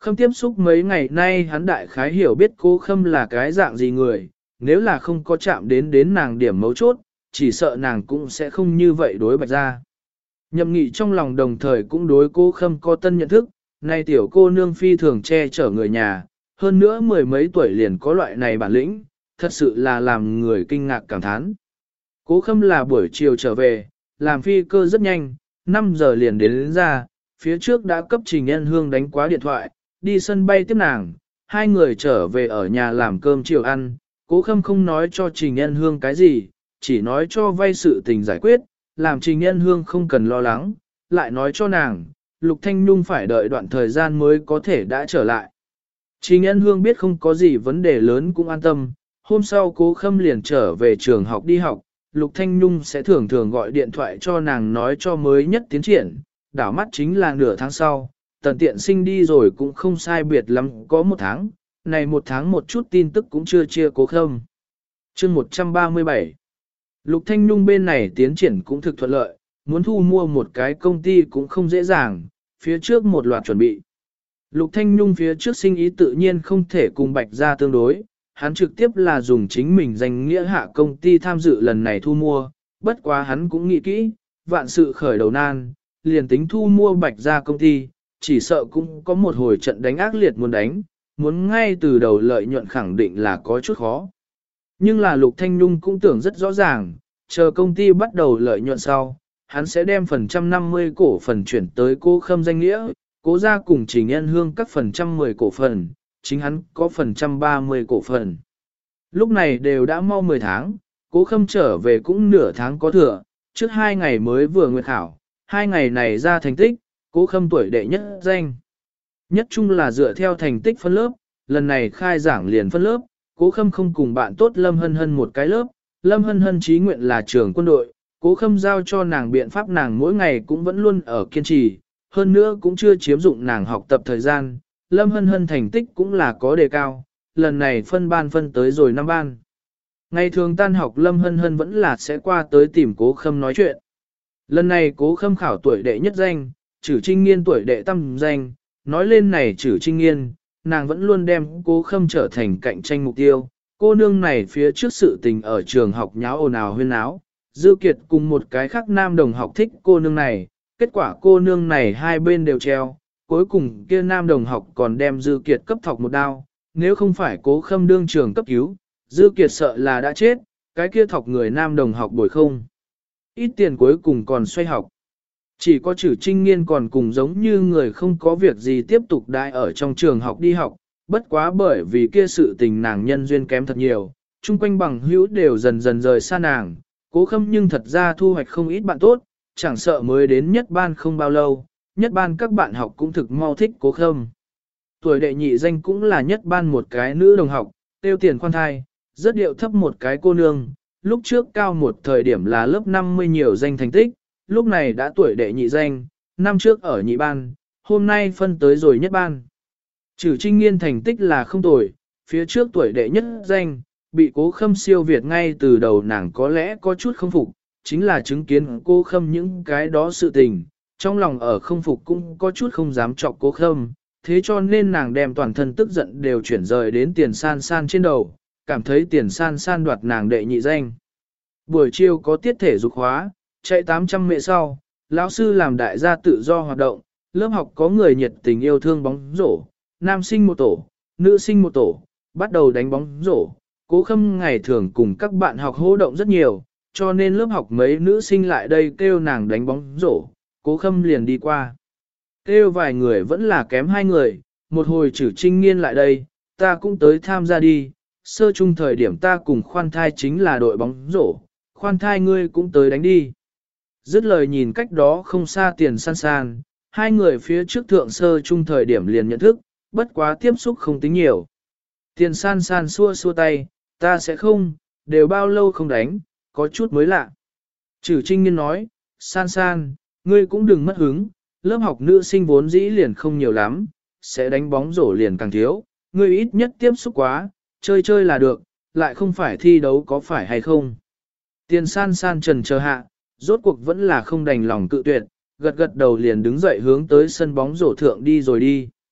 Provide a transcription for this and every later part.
Khâm tiếp xúc mấy ngày nay hắn đại khái hiểu biết Cố Khâm là cái dạng gì người, nếu là không có chạm đến nàng điểm mấu chốt, chỉ sợ nàng cũng sẽ không như vậy đối Bạch Gia. Nhậm Nghị trong lòng đồng thời cũng đối Cố Khâm có tân nhận thức, nay tiểu cô nương phi thường che chở người nhà, hơn nữa mười mấy tuổi liền có loại này bản lĩnh, thật sự là làm người kinh ngạc cảm thán. Cố Khâm là buổi chiều trở về, làm phi cơ rất nhanh, 5 giờ liền đến ra, phía trước đã cấp Trình Ân Hương đánh quá điện thoại, đi sân bay tiếp nàng, hai người trở về ở nhà làm cơm chiều ăn, Cố Khâm không nói cho Trình Ân Hương cái gì, chỉ nói cho vay sự tình giải quyết, làm Trình Ân Hương không cần lo lắng, lại nói cho nàng, Lục Thanh Nhung phải đợi đoạn thời gian mới có thể đã trở lại. Trình Ân Hương biết không có gì vấn đề lớn cũng an tâm, hôm sau Cố Khâm liền trở về trường học đi học, Lục Thanh Nhung sẽ thường thường gọi điện thoại cho nàng nói cho mới nhất tiến triển, đảo mắt chính là nửa tháng sau, Tần Tiện Sinh đi rồi cũng không sai biệt lắm có 1 tháng, này 1 tháng một chút tin tức cũng chưa chia Cố Khâm. Chương 137 Lục Thanh Nhung bên này tiến triển cũng thực thuận lợi, muốn thu mua một cái công ty cũng không dễ dàng, phía trước một loạt chuẩn bị. Lục Thanh Nhung phía trước sinh ý tự nhiên không thể cùng Bạch Gia tương đối, hắn trực tiếp là dùng chính mình danh nghĩa hạ công ty tham dự lần này thu mua, bất quá hắn cũng nghĩ kỹ, vạn sự khởi đầu nan, liền tính thu mua Bạch Gia công ty, chỉ sợ cũng có một hồi trận đánh ác liệt muốn ngay từ đầu lợi nhuận khẳng định là có chút khó. Nhưng là Lục Thanh Nhung cũng tưởng rất rõ ràng, chờ công ty bắt đầu lợi nhuận sau, hắn sẽ đem phần 150 cổ phần chuyển tới Cố Khâm danh nghĩa, Cố Gia cùng Trình Ân Hương các phần 110 cổ phần, chính hắn có phần 130 cổ phần. Lúc này đều đã mau 10 tháng, Cố Khâm trở về cũng nửa tháng có thừa, trước 2 ngày mới vừa nguyệt khảo, 2 ngày này ra thành tích, Cố Khâm tuổi đệ nhất danh. Nhất chung là dựa theo thành tích phân lớp, lần này khai giảng liền phân lớp, Cố Khâm không cùng bạn tốt Lâm Hân Hân một cái lớp, Lâm Hân Hân chí nguyện là trưởng quân đội, Cố Khâm giao cho nàng biện pháp nàng mỗi ngày cũng vẫn luôn ở kiên trì, hơn nữa cũng chưa chiếm dụng nàng học tập thời gian, Lâm Hân Hân thành tích cũng là có đề cao, lần này phân ban phân tới rồi 5 ban. Ngày thường tan học Lâm Hân Hân vẫn là sẽ qua tới tìm Cố Khâm nói chuyện. Lần này Cố Khâm khảo tuổi đệ nhất danh, Trử Trinh Nghiên tuổi đệ tam danh, nói lên này Trử Trinh Nghiên, nàng vẫn luôn đem Cố Khâm trở thành cạnh tranh mục tiêu. Cô nương này phía trước sự tình ở trường học nháo ồn ào huyên náo, Dư Kiệt cùng một cái khác nam đồng học thích cô nương này, kết quả cô nương này hai bên đều treo, cuối cùng kia nam đồng học còn đem Dư Kiệt cấp thọc một đao, nếu không phải Cố Khâm đương trường cấp cứu, Dư Kiệt sợ là đã chết, cái kia thọc người nam đồng học bồi không. Ít tiền cuối cùng còn xoay học. Chỉ có Trử Trinh Nghiên còn cùng giống như người không có việc gì tiếp tục đại ở trong trường học đi học, bất quá bởi vì kia sự tình nàng nhân duyên kém thật nhiều, chung quanh bằng hữu đều dần dần rời xa nàng, Cố Khâm nhưng thật ra thu hoạch không ít bạn tốt, chẳng sợ mới đến nhất ban không bao lâu, nhất ban các bạn học cũng thực mau thích Cố Khâm. Tuổi đệ nhị danh cũng là nhất ban một cái nữ đồng học, tiêu tiền khoan thai, rất điệu thấp một cái cô nương, lúc trước cao một thời điểm là lớp 50 nhiều danh thành tích, lúc này đã tuổi đệ nhị danh, năm trước ở nhị ban, hôm nay phân tới rồi nhất ban. Trử Trinh Nghiên thành tích là không tồi, phía trước tuổi đệ nhất danh, bị Cố Khâm siêu việt ngay từ đầu nàng có lẽ có chút không phục, chính là chứng kiến Cố Khâm những cái đó sự tình, trong lòng ở không phục cũng có chút không dám chọc Cố Khâm, thế cho nên nàng đem toàn thân tức giận đều chuyển rời đến Tiền San San trên đầu, cảm thấy Tiền San San đoạt nàng đệ nhị danh. Buổi chiều có tiết thể dục hóa, chạy 800 mệ sau, lão sư làm đại gia tự do hoạt động, lớp học có người nhiệt tình yêu thương bóng rổ, nam sinh một tổ, nữ sinh một tổ, bắt đầu đánh bóng rổ. Cố Khâm ngày thường cùng các bạn học hô động rất nhiều, cho nên lớp học mấy nữ sinh lại đây kêu nàng đánh bóng rổ, Cố Khâm liền đi qua. Kêu vài người vẫn là kém 2 người, một hồi Trử Trinh Nghiên lại đây, ta cũng tới tham gia đi, sơ chung thời điểm ta cùng khoan thai chính là đội bóng rổ, khoan thai ngươi cũng tới đánh đi. Dứt lời nhìn cách đó không xa Tiền San San, hai người phía trước thượng sơ chung thời điểm liền nhận thức, bất quá tiếp xúc không tính nhiều. Tiền San San xua xua tay, ta sẽ không, đều bao lâu không đánh, có chút mới lạ. Trử Trinh Nghiên nói, San San, ngươi cũng đừng mất hứng, lớp học nữ sinh vốn dĩ liền không nhiều lắm, sẽ đánh bóng rổ liền càng thiếu, ngươi ít nhất tiếp xúc quá, chơi chơi là được, lại không phải thi đấu có phải hay không. Tiền San San trần chờ hạ, rốt cuộc vẫn là không đành lòng cự tuyệt, gật gật đầu liền đứng dậy hướng tới sân bóng rổ thượng đi rồi đi.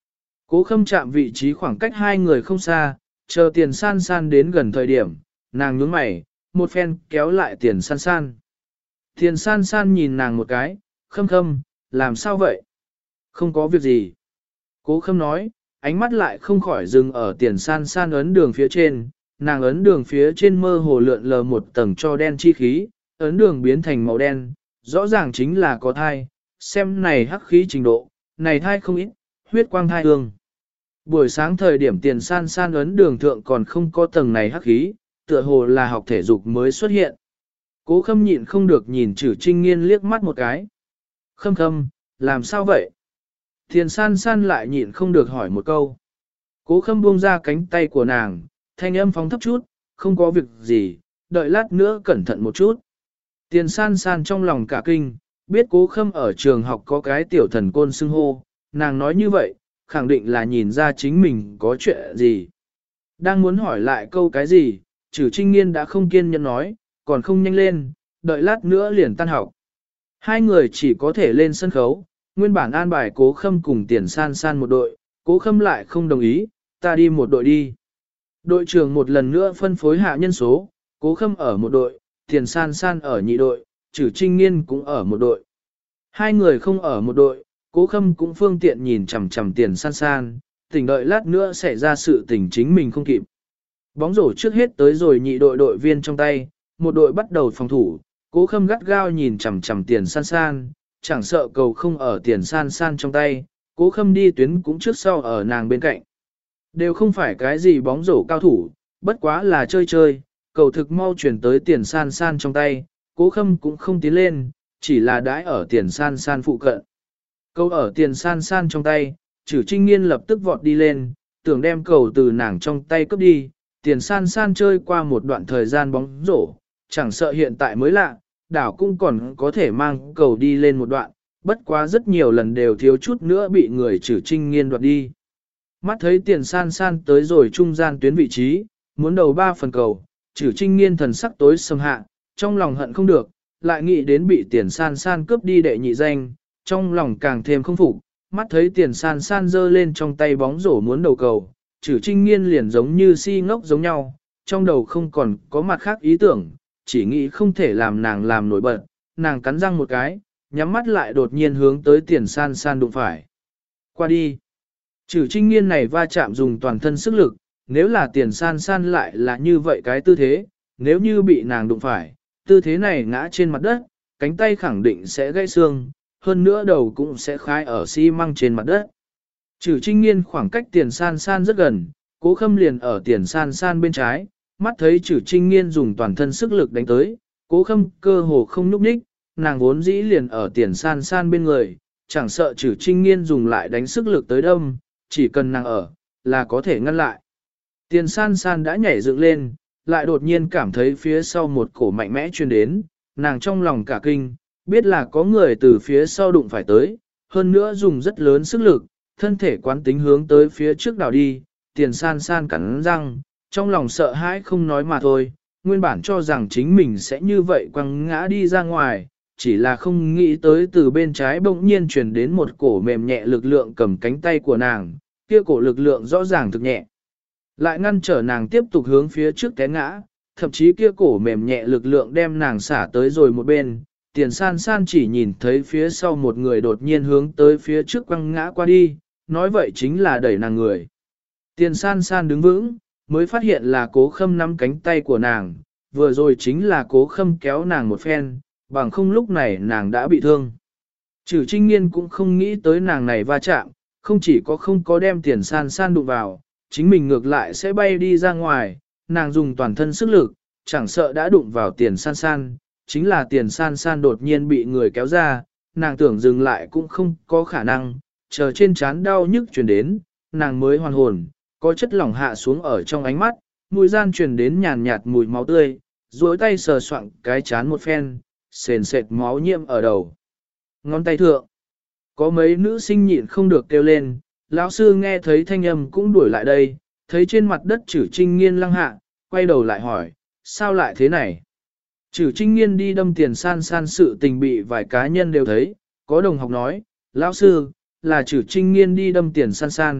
Cố Khâm chạm vị trí khoảng cách hai người không xa, chờ Tiền San San đến gần thời điểm, nàng nhướng mày, một phen kéo lại Tiền San San. Tiền San San nhìn nàng một cái, Khâm Khâm, làm sao vậy? Không có việc gì. Cố Khâm nói, ánh mắt lại không khỏi dừng ở Tiền San San ấn đường phía trên, nàng ấn đường phía trên mơ hồ lượn lờ một tầng cho đen chi khí, ấn đường biến thành màu đen, rõ ràng chính là có thai, xem này hắc khí trình độ, này thai không ít, huyết quang thai hương. Buổi sáng thời điểm Tiền San San ấn đường thượng còn không có tầng này hắc khí, tựa hồ là học thể dục mới xuất hiện. Cố Khâm nhịn không được nhìn Trử Trinh Nghiên liếc mắt một cái. Khâm Khâm, làm sao vậy? Tiền San San lại nhịn không được hỏi một câu. Cố Khâm buông ra cánh tay của nàng, thanh âm phóng thấp chút, không có việc gì, đợi lát nữa cẩn thận một chút. Tiền San San trong lòng cả kinh, biết Cố Khâm ở trường học có cái tiểu thần côn xưng hô, nàng nói như vậy, khẳng định là nhìn ra chính mình có chuyện gì. Đang muốn hỏi lại câu cái gì, Trử Trinh Nghiên đã không kiên nhẫn nói, còn không nhanh lên, đợi lát nữa liền tan học. Hai người chỉ có thể lên sân khấu, nguyên bản an bài Cố Khâm cùng Tiền San San một đội, Cố Khâm lại không đồng ý, ta đi một đội đi. Đội trưởng một lần nữa phân phối hạ nhân số, Cố Khâm ở một đội, Tiền San San ở nhị đội, Trử Trinh Nghiên cũng ở một đội. Hai người không ở một đội, Cố Khâm cũng phương tiện nhìn chằm chằm Tiền San San, tỉnh đợi lát nữa sẽ ra sự tình chính mình không kịp. Bóng rổ trước hết tới rồi nhị đội đội viên trong tay, một đội bắt đầu phòng thủ, Cố Khâm gắt gao nhìn chằm chằm Tiền San San, chẳng sợ cầu không ở Tiền San San trong tay, Cố Khâm đi tuyến cũng trước sau ở nàng bên cạnh. Đều không phải cái gì bóng rổ cao thủ, bất quá là chơi chơi, cầu thực mau chuyển tới Tiền San San trong tay, Cố Khâm cũng không tiến lên, chỉ là đãi ở Tiền San San phụ cận. Cầu ở Tiền San San trong tay, Trử Trinh Nghiên lập tức vọt đi lên, tưởng đem cầu từ nàng trong tay cướp đi, Tiền San San chơi qua một đoạn thời gian bóng rổ, chẳng sợ hiện tại mới lạ, đảo cũng còn có thể mang cầu đi lên một đoạn, bất quá rất nhiều lần đều thiếu chút nữa bị người Trử Trinh Nghiên đoạt đi. Mắt thấy Tiền San San tới rồi trung gian tuyến vị trí, muốn đầu 3 phần cầu, Trử Trinh Nghiên thần sắc tối sầm hạ, trong lòng hận không được, lại nghĩ đến bị Tiền San San cướp đi đệ nhị danh, trong lòng càng thêm không phục, mắt thấy Tiền San San giơ lên trong tay bóng rổ muốn đầu cầu, Trử Trinh Nghiên liền giống như si ngốc giống nhau, trong đầu không còn có mặt khác ý tưởng, chỉ nghĩ không thể làm nàng làm nổi bật, nàng cắn răng một cái, nhắm mắt lại đột nhiên hướng tới Tiền San San đụng phải. Qua đi. Trử Trinh Nghiên này va chạm dùng toàn thân sức lực, nếu là Tiền San San lại là như vậy cái tư thế, nếu như bị nàng đụng phải, tư thế này ngã trên mặt đất, cánh tay khẳng định sẽ gãy xương, hơn nữa đầu cũng sẽ khai ở xi măng trên mặt đất. Trử Trinh Nghiên khoảng cách Tiền San San rất gần, Cố Khâm liền ở Tiền San San bên trái, mắt thấy Trử Trinh Nghiên dùng toàn thân sức lực đánh tới, Cố Khâm cơ hồ không nhúc nhích, nàng vốn dĩ liền ở Tiền San San bên người, chẳng sợ Trử Trinh Nghiên dùng lại đánh sức lực tới đâm, chỉ cần nàng ở, là có thể ngăn lại. Tiền San San đã nhảy dựng lên, lại đột nhiên cảm thấy phía sau một cổ mạnh mẽ truyền đến, nàng trong lòng cả kinh, biết là có người từ phía sau đụng phải tới, hơn nữa dùng rất lớn sức lực, thân thể quán tính hướng tới phía trước đảo đi, Tiền San San cắn răng, trong lòng sợ hãi không nói mà thôi, nguyên bản cho rằng chính mình sẽ như vậy quăng ngã đi ra ngoài, chỉ là không nghĩ tới từ bên trái bỗng nhiên truyền đến một cổ mềm nhẹ lực lượng cầm cánh tay của nàng, kia cổ lực lượng rõ ràng thực nhẹ. Lại ngăn trở nàng tiếp tục hướng phía trước té ngã, thậm chí kia cổ mềm nhẹ lực lượng đem nàng xả tới rồi một bên, Tiền San San chỉ nhìn thấy phía sau một người đột nhiên hướng tới phía trước quăng ngã qua đi, nói vậy chính là đẩy nàng người. Tiền San San đứng vững, mới phát hiện là Cố Khâm nắm cánh tay của nàng, vừa rồi chính là Cố Khâm kéo nàng một phen, bằng không lúc này nàng đã bị thương. Trử Trinh Nghiên cũng không nghĩ tới nàng này va chạm, không chỉ có không có đem Tiền San San đụng vào, chính mình ngược lại sẽ bay đi ra ngoài, nàng dùng toàn thân sức lực, chẳng sợ đã đụng vào Tiền San San, chính là Tiền San San đột nhiên bị người kéo ra, nàng tưởng dừng lại cũng không có khả năng, chờ trên trán đau nhức truyền đến, nàng mới hoàn hồn, có chất lỏng hạ xuống ở trong ánh mắt, mùi gian truyền đến nhàn nhạt mùi máu tươi, duỗi tay sờ soạng cái chán một phen, sền sệt máu nhiễm ở đầu. Ngón tay thượng, có mấy nữ sinh nhịn không được kêu lên, lão sư nghe thấy thanh âm cũng đuổi lại đây, thấy trên mặt đất Trử Trinh Nghiên lăng hạ, quay đầu lại hỏi, sao lại thế này? Trử Trinh Nghiên đi đâm Tiền San San sự tình bị vài cá nhân đều thấy, có đồng học nói, lão sư, là Trử Trinh Nghiên đi đâm Tiền San San,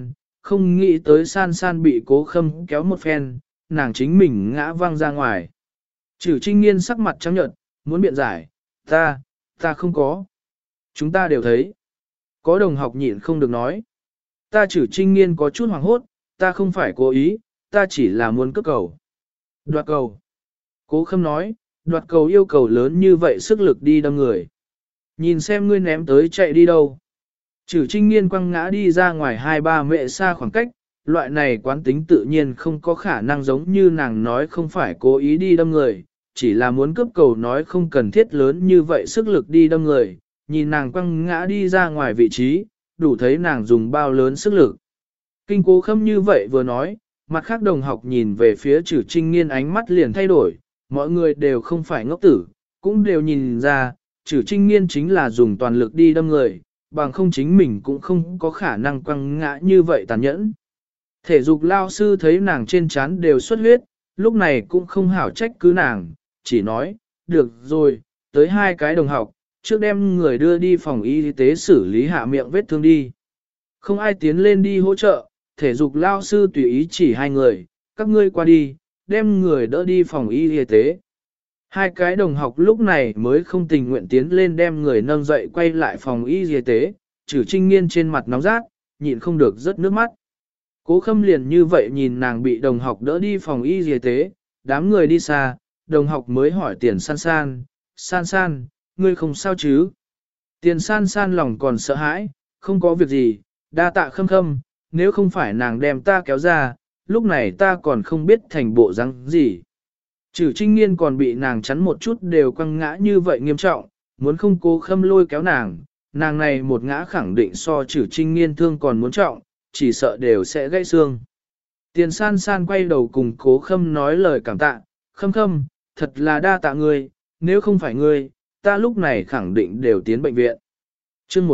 không nghĩ tới san san bị cố khâm kéo một phen, nàng chính mình ngã văng ra ngoài. Chử Trinh Nghiên sắc mặt trắng nhợt, muốn biện giải, ta không có. Chúng ta đều thấy. Có đồng học nhịn không được nói. Ta Chử Trinh Nghiên có chút hoảng hốt, ta không phải cố ý, ta chỉ là muốn cướp cầu. Đoạt cầu. Cố khâm nói, đoạt cầu yêu cầu lớn như vậy sức lực đi đâm người. Nhìn xem ngươi ném tới chạy đi đâu. Chử Trinh Nghiên quăng ngã đi ra ngoài 2-3 mệ xa khoảng cách, loại này quán tính tự nhiên không có khả năng giống như nàng nói không phải cố ý đi đâm người, chỉ là muốn cướp cầu nói không cần thiết lớn như vậy sức lực đi đâm người, nhìn nàng quăng ngã đi ra ngoài vị trí, đủ thấy nàng dùng bao lớn sức lực. Kinh Cố Khâm như vậy vừa nói, mặt khác đồng học nhìn về phía Chử Trinh Nghiên ánh mắt liền thay đổi, mọi người đều không phải ngốc tử, cũng đều nhìn ra, Chử Trinh Nghiên chính là dùng toàn lực đi đâm người, bằng không chính mình cũng không có khả năng quăng ngã như vậy tàn nhẫn. Thể dục lao sư thấy nàng trên trán đều xuất huyết, lúc này cũng không hảo trách cứ nàng, chỉ nói, được rồi, tới 2 cái đồng học, trước đem người đưa đi phòng y tế xử lý hạ miệng vết thương đi. Không ai tiến lên đi hỗ trợ, thể dục lao sư tùy ý chỉ 2 người, các ngươi qua đi, đem người đỡ đi phòng y tế. 2 cái đồng học lúc này mới không tình nguyện tiến lên đem người nâng dậy quay lại phòng y tế, Chử Trinh Nghiên trên mặt nóng rát, nhịn không được rớt nước mắt. Cố Khâm liền như vậy nhìn nàng bị đồng học đỡ đi phòng y tế, đám người đi xa, đồng học mới hỏi Tiền San San, San San, ngươi không sao chứ? Tiền San San lòng còn sợ hãi, không có việc gì, đa tạ Khâm Khâm, nếu không phải nàng đem ta kéo ra, lúc này ta còn không biết thành bộ răng gì. Chử Trinh Nghiên còn bị nàng chắn một chút đều quăng ngã như vậy nghiêm trọng, muốn không Cố Khâm lôi kéo nàng này một ngã khẳng định so Chử Trinh Nghiên thương còn muốn trọng, chỉ sợ đều sẽ gãy xương. Tiền San San quay đầu cùng Cố Khâm nói lời cảm tạ, Khâm Khâm, thật là đa tạ ngươi, nếu không phải ngươi, ta lúc này khẳng định đều tiến bệnh viện. Chương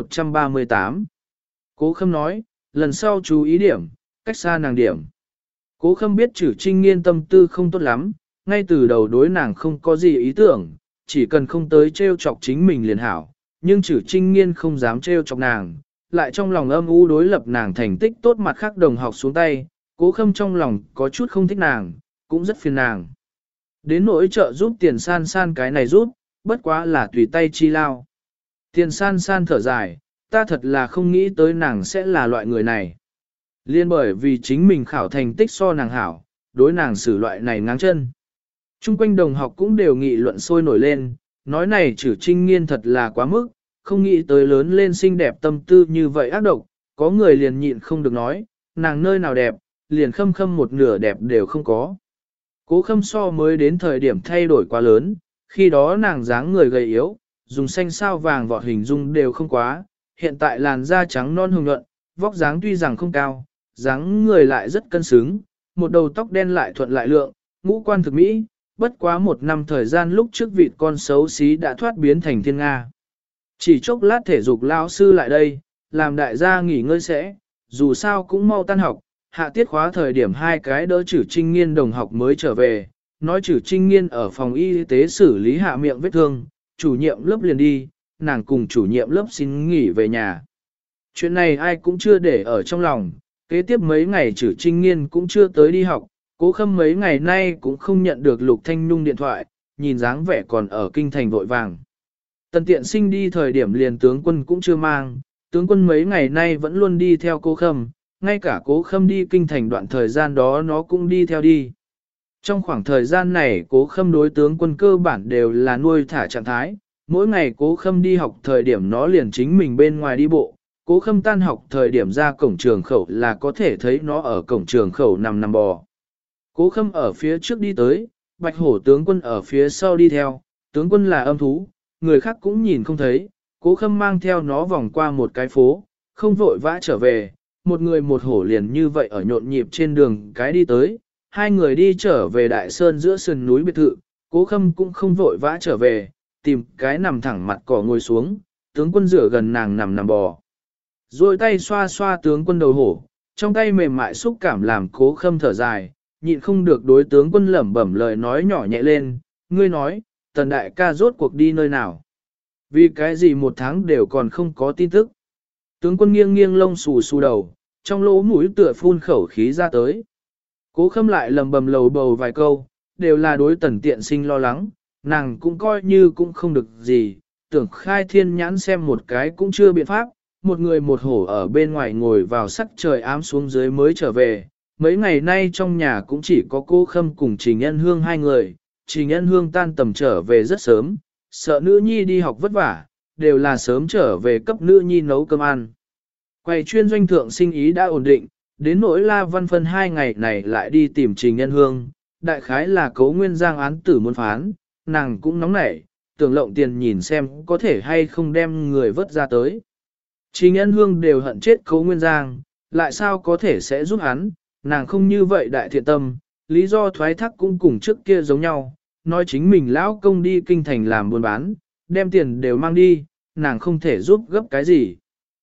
138 Cố Khâm nói, lần sau chú ý điểm, cách xa nàng điểm. Cố Khâm biết Chử Trinh Nghiên tâm tư không tốt lắm, ngay từ đầu đối nàng không có gì ý tưởng, chỉ cần không tới trêu chọc chính mình liền hảo, nhưng Chử Trinh Nghiên không dám trêu chọc nàng, lại trong lòng âm u đối lập nàng thành tích tốt mặt khác đồng học xuống tay, Cố Khâm trong lòng có chút không thích nàng, cũng rất phiền nàng. Đến nỗi trợ giúp Tiền San San cái này giúp, bất quá là tùy tay chi lao. Tiền San San thở dài, ta thật là không nghĩ tới nàng sẽ là loại người này. Liên bởi vì chính mình khảo thành tích so nàng hảo, đối nàng xử loại này ngang chân. Trung quanh đồng học cũng đều nghị luận sôi nổi lên, nói này Chử Trinh Nghiên thật là quá mức, không nghĩ tới lớn lên xinh đẹp tâm tư như vậy ác độc, có người liền nhịn không được nói, nàng nơi nào đẹp, liền Khâm Khâm một nửa đẹp đều không có. Cố Khâm so mới đến thời điểm thay đổi quá lớn, khi đó nàng dáng người gầy yếu, dùng xanh sao vàng vọt hình dung đều không quá, hiện tại làn da trắng non hồng nhuận, vóc dáng tuy rằng không cao, dáng người lại rất cân xứng, một đầu tóc đen lại thuận lại lượng, ngũ quan thực mỹ, bất quá 1 năm thời gian lúc trước vịt con xấu xí đã thoát biến thành thiên Nga. Chỉ chốc lát thể dục lão sư lại đây, làm đại gia nghỉ ngơi sẽ, dù sao cũng mau tan học, hạ tiết khóa thời điểm 2 cái đỡ Chử Trinh Nghiên đồng học mới trở về, nói Chử Trinh Nghiên ở phòng y tế xử lý hạ miệng vết thương, chủ nhiệm lớp liền đi, nàng cùng chủ nhiệm lớp xin nghỉ về nhà. Chuyện này ai cũng chưa để ở trong lòng, kế tiếp mấy ngày Chử Trinh Nghiên cũng chưa tới đi học, Cố Khâm mấy ngày nay cũng không nhận được Lục Thanh Nhung điện thoại, nhìn dáng vẻ còn ở kinh thành vội vàng. Tần Tiện Sinh đi thời điểm liền tướng quân cũng chưa mang, tướng quân mấy ngày nay vẫn luôn đi theo Cố Khâm, ngay cả Cố Khâm đi kinh thành đoạn thời gian đó nó cũng đi theo đi. Trong khoảng thời gian này Cố Khâm đối tướng quân cơ bản đều là nuôi thả trạng thái, mỗi ngày Cố Khâm đi học thời điểm nó liền chính mình bên ngoài đi bộ, Cố Khâm tan học thời điểm ra cổng trường khẩu là có thể thấy nó ở cổng trường khẩu nằm bò. Cố Khâm ở phía trước đi tới, Bạch Hổ tướng quân ở phía sau đi theo, tướng quân là âm thú, người khác cũng nhìn không thấy, Cố Khâm mang theo nó vòng qua một cái phố, không vội vã trở về, một người một hổ liền như vậy ở nhộn nhịp trên đường cái đi tới, 2 người đi trở về Đại Sơn giữa sườn núi biệt thự, Cố Khâm cũng không vội vã trở về, tìm cái nằm thẳng mặt cỏ ngồi xuống, tướng quân rửa gần nàng nằm bò. Rồi tay xoa xoa tướng quân đầu hổ, trong tay mềm mại xúc cảm làm Cố Khâm thở dài, nhịn không được đối tướng quân lẩm bẩm lời nói nhỏ nhẹ lên, ngươi nói, Tần đại ca rốt cuộc đi nơi nào? Vì cái gì 1 tháng đều còn không có tin tức? Tướng quân nghiêng nghiêng lông xù xù đầu, trong lỗ mũi tựa phun khẩu khí ra tới. Cố Khâm lại lầm bầm lầu bầu vài câu, đều là đối Tần Tiện Sinh lo lắng, nàng cũng coi như cũng không được gì, tưởng khai thiên nhãn xem một cái cũng chưa biện pháp, một người một hổ ở bên ngoài ngồi vào sắc trời ám xuống dưới mới trở về. Mấy ngày nay trong nhà cũng chỉ có Cố Khâm cùng Trình Ân Hương hai người, Trình Ân Hương tan tầm trở về rất sớm, sợ nữ nhi đi học vất vả, đều là sớm trở về cấp nữ nhi nấu cơm ăn. Quầy chuyên doanh thượng sinh ý đã ổn định, đến nỗi La Văn Phân 2 ngày này lại đi tìm Trình Ân Hương, đại khái là Cố Nguyên Giang án tử muốn phán, nàng cũng nóng nảy, tưởng lộng tiền nhìn xem có thể hay không đem người vớt ra tới. Trình Ân Hương đều hận chết Cố Nguyên Giang, lại sao có thể sẽ giúp hắn, nàng không như vậy đại thiện tâm, lý do thoái thác cũng cùng trước kia giống nhau, nói chính mình lão công đi kinh thành làm buôn bán, đem tiền đều mang đi, nàng không thể giúp gấp cái gì.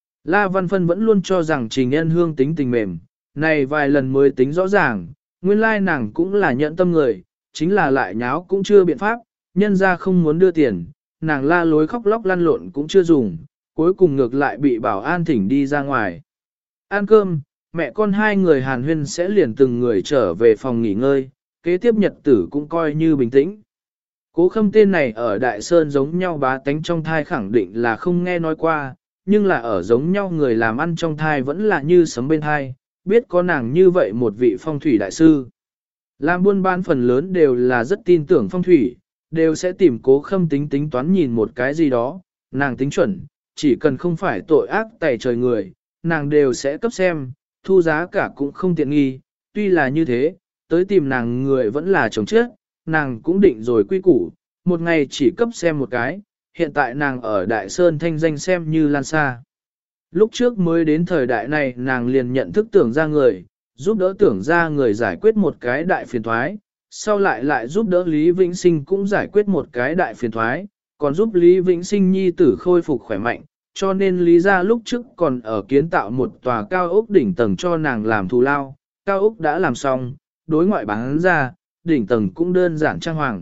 La Văn Phân vẫn luôn cho rằng Trình Ân Hương tính tình mềm, này vài lần mới tính rõ ràng, nguyên lai nàng cũng là nhận tâm người, chính là lại nháo cũng chưa biện pháp, nhân ra không muốn đưa tiền, nàng la lối khóc lóc lăn lộn cũng chưa dùng, cuối cùng ngược lại bị bảo an thỉnh đi ra ngoài. Ăn cơm, mẹ con hai người hàn huyên sẽ liền từng người trở về phòng nghỉ ngơi, kế tiếp nhật tử cũng coi như bình tĩnh. Cố Khâm tên này ở Đại Sơn giống nhau bá tánh trong thai khẳng định là không nghe nói qua, nhưng là ở giống nhau người làm ăn trong thai vẫn là như sấm bên thai, biết có nàng như vậy một vị phong thủy đại sư. Làm buôn bán phần lớn đều là rất tin tưởng phong thủy, đều sẽ tìm Cố Khâm tính toán nhìn một cái gì đó, nàng tính chuẩn, chỉ cần không phải tội ác tày trời người, nàng đều sẽ cấp xem, thu giá cả cũng không tiện nghi, tuy là như thế, tới tìm nàng người vẫn là chồng chết, nàng cũng định rồi quy củ, một ngày chỉ cấp xem một cái, hiện tại nàng ở Đại Sơn thanh danh xem như lan xa. Lúc trước mới đến thời đại này nàng liền nhận thức tưởng ra người, giúp đỡ tưởng ra người giải quyết một cái đại phiền thoái, sau lại giúp đỡ Lý Vĩnh Sinh cũng giải quyết một cái đại phiền thoái, còn giúp Lý Vĩnh Sinh nhi tử khôi phục khỏe mạnh, cho nên Lý gia lúc trước còn ở kiến tạo một tòa cao ốc đỉnh tầng cho nàng làm thù lao, cao ốc đã làm xong, đối ngoại bán ra, đỉnh tầng cũng đơn giản trang hoàng.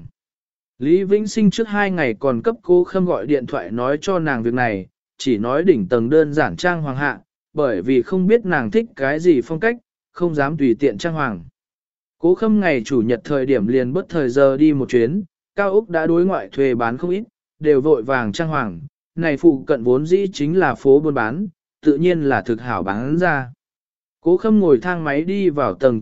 Lý Vĩnh Sinh trước 2 ngày còn cấp Cố Khâm gọi điện thoại nói cho nàng việc này, chỉ nói đỉnh tầng đơn giản trang hoàng hạ, bởi vì không biết nàng thích cái gì phong cách, không dám tùy tiện trang hoàng. Cố Khâm ngày chủ nhật thời điểm liền bất thời giờ đi một chuyến, cao ốc đã đối ngoại thuê bán không ít, đều vội vàng trang hoàng, này phụ cận vốn dĩ chính là phố buôn bán, tự nhiên là thực hảo bán ra. Cố Khâm ngồi thang máy đi vào tầng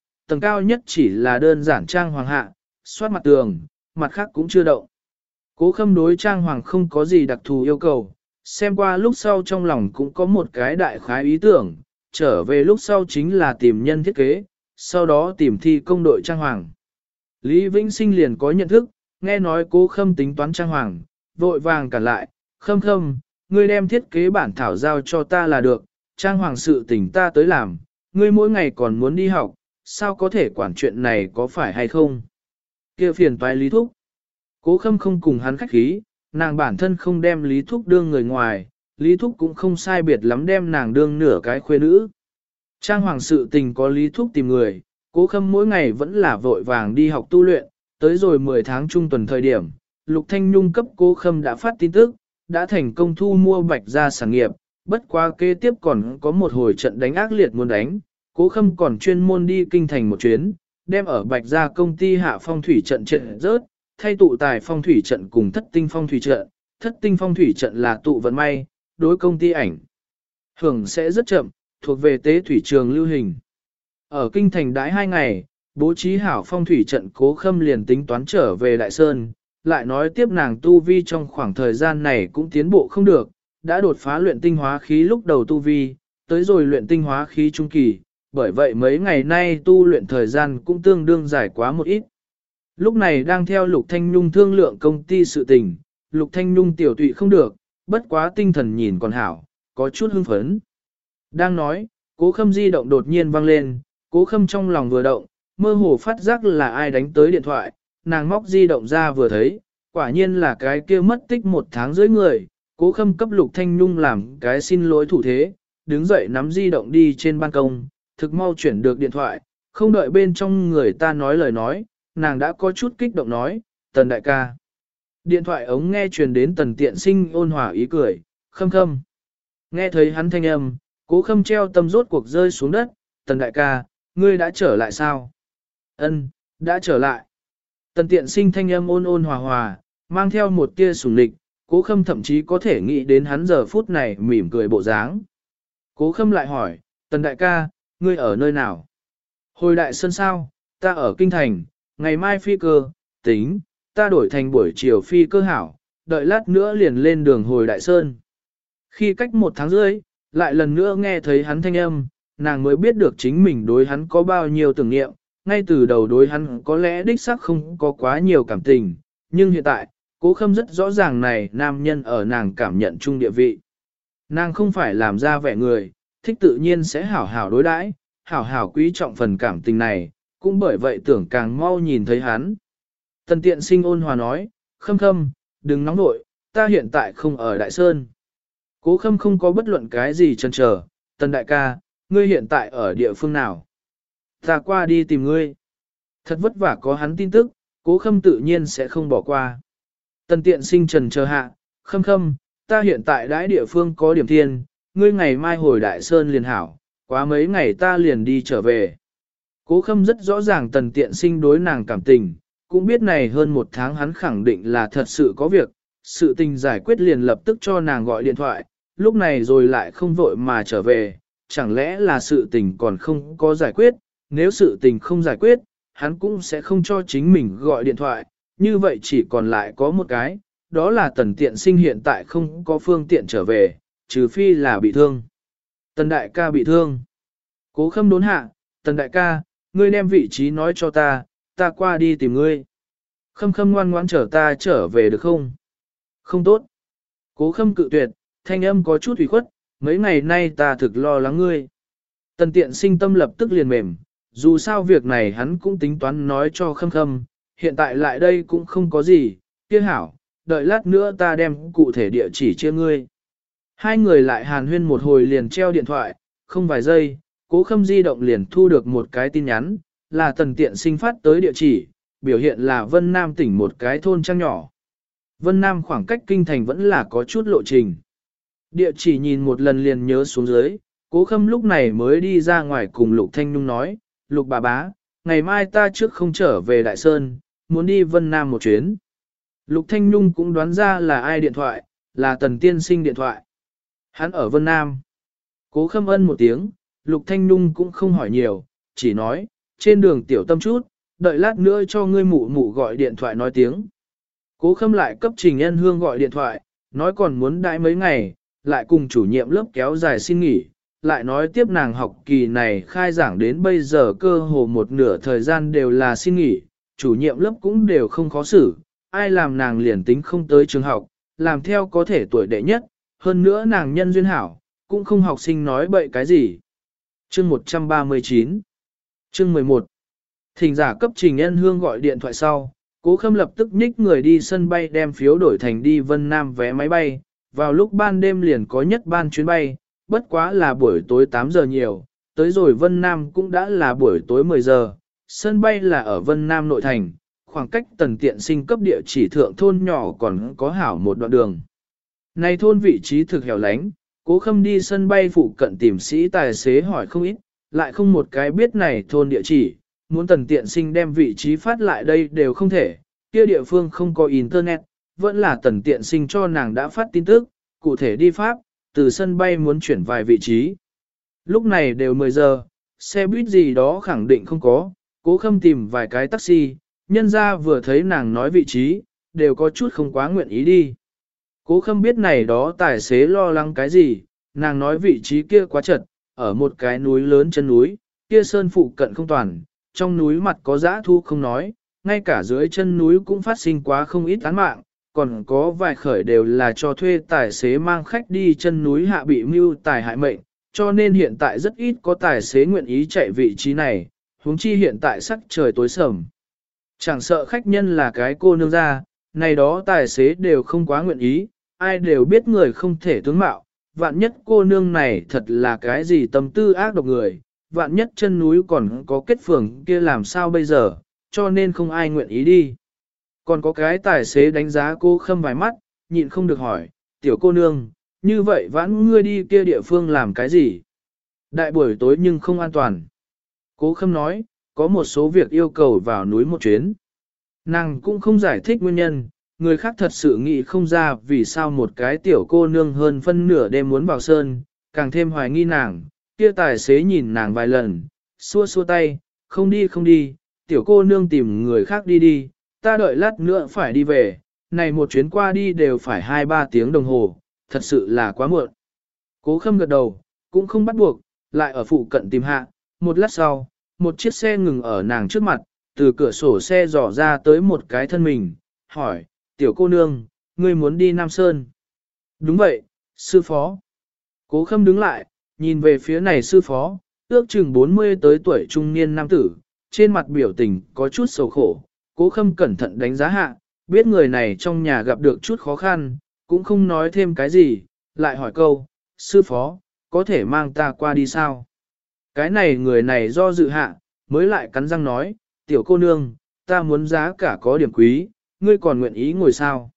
cao nhất chỉ là đơn giản trang hoàng hạ, soát mặt tường, mặt khác cũng chưa động. Cố Khâm đối trang hoàng không có gì đặc thù yêu cầu, xem qua lúc sau trong lòng cũng có một cái đại khái ý tưởng, trở về lúc sau chính là tìm nhân thiết kế, sau đó tìm thi công đội trang hoàng. Lý Vĩnh Sinh liền có nhận thức, nghe nói Cố Khâm tính toán trang hoàng, vội vàng cản lại, Khâm, ngươi đem thiết kế bản thảo giao cho ta là được, trang hoàng sự tình ta tới làm, ngươi mỗi ngày còn muốn đi học, sao có thể quản chuyện này có phải hay không? Kia phiền toái Lý Thúc. Cố Khâm không cùng hắn khách khí, nàng bản thân không đem Lý Thúc đương người ngoài, Lý Thúc cũng không sai biệt lắm đem nàng đương nửa cái khuê nữ. Trang hoàng sự tình có Lý Thúc tìm người, Cố Khâm mỗi ngày vẫn là vội vàng đi học tu luyện, tới rồi 10 tháng trung tuần thời điểm, Lục Thanh Nhung cấp Cố Khâm đã phát tin tức, đã thành công thu mua Bạch gia sản nghiệp, bất quá kế tiếp còn có một hồi trận đánh ác liệt muốn đánh, Cố Khâm còn chuyên môn đi kinh thành một chuyến, đem ở Bạch gia công ty hạ phong thủy trận rớt, thay tụ tài phong thủy trận cùng thất tinh phong thủy trận, thất tinh phong thủy trận là tụ vận may, đối công ty ảnh hưởng sẽ rất chậm, thuộc về tế thủy trường lưu hình. Ở kinh thành đãi 2 ngày, bố trí hảo phong thủy trận Cố Khâm liền tính toán trở về Đại Sơn, lại nói tiếp nàng tu vi trong khoảng thời gian này cũng tiến bộ không được, đã đột phá luyện tinh hóa khí lúc đầu tu vi, tới rồi luyện tinh hóa khí trung kỳ, bởi vậy mấy ngày nay tu luyện thời gian cũng tương đương dài quá một ít. Lúc này đang theo Lục Thanh Nhung thương lượng công ty sự tình, Lục Thanh Nhung tiểu tụy không được, bất quá tinh thần nhìn còn hảo, có chút hưng phấn. Đang nói, Cố Khâm di động đột nhiên vang lên, Cố Khâm trong lòng vừa động, mơ hồ phát giác là ai đánh tới điện thoại, nàng móc di động ra vừa thấy, quả nhiên là cái kia mất tích 1 tháng dưới người, Cố Khâm cấp Lục Thanh Nhung làm cái xin lỗi thủ thế, đứng dậy nắm di động đi trên ban công, thực mau chuyển được điện thoại, không đợi bên trong người ta nói lời nói, nàng đã có chút kích động nói, Tần đại ca. Điện thoại ống nghe truyền đến Tần Tiện Sinh ôn hòa ý cười, Khâm. Nghe thấy hắn thanh âm, Cố Khâm treo tâm rốt cuộc rơi xuống đất, Tần đại ca, ngươi đã trở lại sao? Ân, đã trở lại. Tần Tiện Sinh thanh âm ôn ôn hòa hòa, mang theo một tia sủng lịch, Cố Khâm thậm chí có thể nghĩ đến hắn giờ phút này mỉm cười bộ dáng. Cố Khâm lại hỏi, Tần đại ca, ngươi ở nơi nào? Hồi Đại Sơn sao, ta ở Kinh Thành, ngày mai phi cơ, tính, ta đổi thành buổi chiều phi cơ hảo, đợi lát nữa liền lên đường hồi Đại Sơn. Khi cách 1 tháng rưỡi, lại lần nữa nghe thấy hắn thanh âm, nàng mới biết được chính mình đối hắn có bao nhiêu tưởng niệm, ngay từ đầu đối hắn có lẽ đích xác không có quá nhiều cảm tình, nhưng hiện tại, Cố Khâm rất rõ ràng này nam nhân ở nàng cảm nhận chung địa vị. Nàng không phải làm ra vẻ người, thích tự nhiên sẽ hảo hảo đối đãi, hảo hảo quý trọng phần cảm tình này, cũng bởi vậy tưởng càng mau nhìn thấy hắn. Tần Tiện Sinh ôn hòa nói, Khâm Khâm, đừng nóng nội, ta hiện tại không ở Đại Sơn. Cố Khâm không có bất luận cái gì chần chờ, Tần đại ca, ngươi hiện tại ở địa phương nào? Ta qua đi tìm ngươi. Thật vất vả có hắn tin tức, Cố Khâm tự nhiên sẽ không bỏ qua. Tần Tiện Sinh trần chờ hạ, Khâm Khâm, ta hiện tại đãi địa phương có điểm thiên, ngươi ngày mai hồi Đại Sơn liền hảo, quá mấy ngày ta liền đi trở về. Cố Khâm rất rõ ràng Tần Tiện Sinh đối nàng cảm tình, cũng biết này hơn 1 tháng hắn khẳng định là thật sự có việc, sự tình giải quyết liền lập tức cho nàng gọi điện thoại, lúc này rồi lại không vội mà trở về, chẳng lẽ là sự tình còn không có giải quyết, nếu sự tình không giải quyết, hắn cũng sẽ không cho chính mình gọi điện thoại, như vậy chỉ còn lại có một cái, đó là Tần Tiện Sinh hiện tại không có phương tiện trở về, trừ phi là bị thương. Tần đại ca bị thương. Cố Khâm đốn hạ, Tần đại ca, ngươi đem vị trí nói cho ta, ta qua đi tìm ngươi. Khâm Khâm ngoan ngoãn chở ta trở về được không? Không tốt. Cố Khâm cự tuyệt, thanh âm có chút ủy khuất, mấy ngày nay ta thực lo lắng ngươi. Tần Tiện Sinh tâm lập tức liền mềm, dù sao việc này hắn cũng tính toán nói cho Khâm Khâm, hiện tại lại đây cũng không có gì, kia hảo, đợi lát nữa ta đem cụ thể địa chỉ chia ngươi. Hai người lại hàn huyên một hồi liền treo điện thoại, không vài giây, Cố Khâm di động liền thu được một cái tin nhắn, là Tần Tiện Sinh phát tới địa chỉ, biểu hiện là Vân Nam tỉnh một cái thôn trang nhỏ. Vân Nam khoảng cách kinh thành vẫn là có chút lộ trình. Địa chỉ nhìn một lần liền nhớ xuống dưới, Cố Khâm lúc này mới đi ra ngoài cùng Lục Thanh Nhung nói, Lục bà bá, ngày mai ta trước không trở về Đại Sơn, muốn đi Vân Nam một chuyến. Lục Thanh Nhung cũng đoán ra là ai điện thoại, là Tần Tiên Sinh điện thoại. Hắn ở Vân Nam. Cố Khâm ân một tiếng, Lục Thanh Nhung cũng không hỏi nhiều, chỉ nói, trên đường tiểu tâm chút, đợi lát nữa cho ngươi mụ mụ gọi điện thoại nói tiếng. Cố Khâm lại cấp Trình Ân Hương gọi điện thoại, nói còn muốn đãi mấy ngày, lại cùng chủ nhiệm lớp kéo dài xin nghỉ, lại nói tiếp nàng học kỳ này khai giảng đến bây giờ cơ hồ một nửa thời gian đều là xin nghỉ, chủ nhiệm lớp cũng đều không khó xử, ai làm nàng liền tính không tới trường học, làm theo có thể tuổi đệ nhất, hơn nữa nàng nhân duyên hảo, cũng không học sinh nói bậy cái gì. Chương 139 Chương 11 Thỉnh giả cấp Trình Ân Hương gọi điện thoại sau, Cố Khâm lập tức nhích người đi sân bay đem phiếu đổi thành đi Vân Nam vé máy bay, vào lúc ban đêm liền có nhất ban chuyến bay, bất quá là buổi tối 8 giờ nhiều, tới rồi Vân Nam cũng đã là buổi tối 10 giờ, sân bay là ở Vân Nam nội thành, khoảng cách Tần Tiện Sinh cấp địa chỉ thượng thôn nhỏ còn có hảo một đoạn đường. Này thôn vị trí thực hẻo lánh, Cố Khâm đi sân bay phụ cận tìm sĩ tài xế hỏi không ít, lại không một cái biết này thôn địa chỉ, muốn Tần Tiện Sinh đem vị trí phát lại đây đều không thể, kia địa phương không có internet, vẫn là Tần Tiện Sinh cho nàng đã phát tin tức, cụ thể đi Pháp, từ sân bay muốn chuyển vài vị trí. Lúc này đều 10 giờ, xe buýt gì đó khẳng định không có, Cố Khâm tìm vài cái taxi, nhân ra vừa thấy nàng nói vị trí, đều có chút không quá nguyện ý đi. Cố Khâm biết này đó tài xế lo lắng cái gì, nàng nói vị trí kia quá chật, ở một cái núi lớn chân núi, kia sơn phụ cận không toàn, trong núi mặt có dã thu không nói, ngay cả dưới chân núi cũng phát sinh quá không ít án mạng, còn có vài khởi đều là cho thuê tài xế mang khách đi chân núi hạ bị mưu tài hại mệnh, cho nên hiện tại rất ít có tài xế nguyện ý chạy vị trí này, huống chi hiện tại sắc trời tối sầm. Chẳng sợ khách nhân là cái cô nương ra, này đó tài xế đều không quá nguyện ý, ai đều biết người không thể tướng mạo, vạn nhất cô nương này thật là cái gì tâm tư ác độc người, vạn nhất chân núi còn có kết phường kia làm sao bây giờ, cho nên không ai nguyện ý đi. Còn có cái tài xế đánh giá cô Khâm vài mắt, nhịn không được hỏi, tiểu cô nương, như vậy vãn ngươi đi kia địa phương làm cái gì? Đại buổi tối nhưng không an toàn. Cố Khâm nói, có một số việc yêu cầu vào núi một chuyến. Nàng cũng không giải thích nguyên nhân, người khác thật sự nghĩ không ra vì sao một cái tiểu cô nương hơn phân nửa đêm muốn vào sơn, càng thêm hoài nghi nàng, kia tài xế nhìn nàng vài lần, xua xua tay, không đi không đi, tiểu cô nương tìm người khác đi đi, ta đợi lát nữa phải đi về, này một chuyến qua đi đều phải 2-3 tiếng đồng hồ, thật sự là quá muộn. Cố Khâm gật đầu, cũng không bắt buộc, lại ở phụ cận tìm hạ, một lát sau, một chiếc xe ngừng ở nàng trước mặt, từ cửa sổ xe dò ra tới một cái thân mình, hỏi, tiểu cô nương, ngươi muốn đi Nam Sơn? Đúng vậy, sư phó. Cố Khâm đứng lại, nhìn về phía này sư phó, ước chừng 40 tới tuổi trung niên nam tử, trên mặt biểu tình có chút sầu khổ. Cố Khâm cẩn thận đánh giá hạ, biết người này trong nhà gặp được chút khó khăn, cũng không nói thêm cái gì, lại hỏi câu, sư phó, có thể mang ta qua đi sao? Cái này người này do dự hạ, mới lại cắn răng nói, tiểu cô nương, ta muốn giá cả có điểm quý, ngươi còn nguyện ý ngồi sao?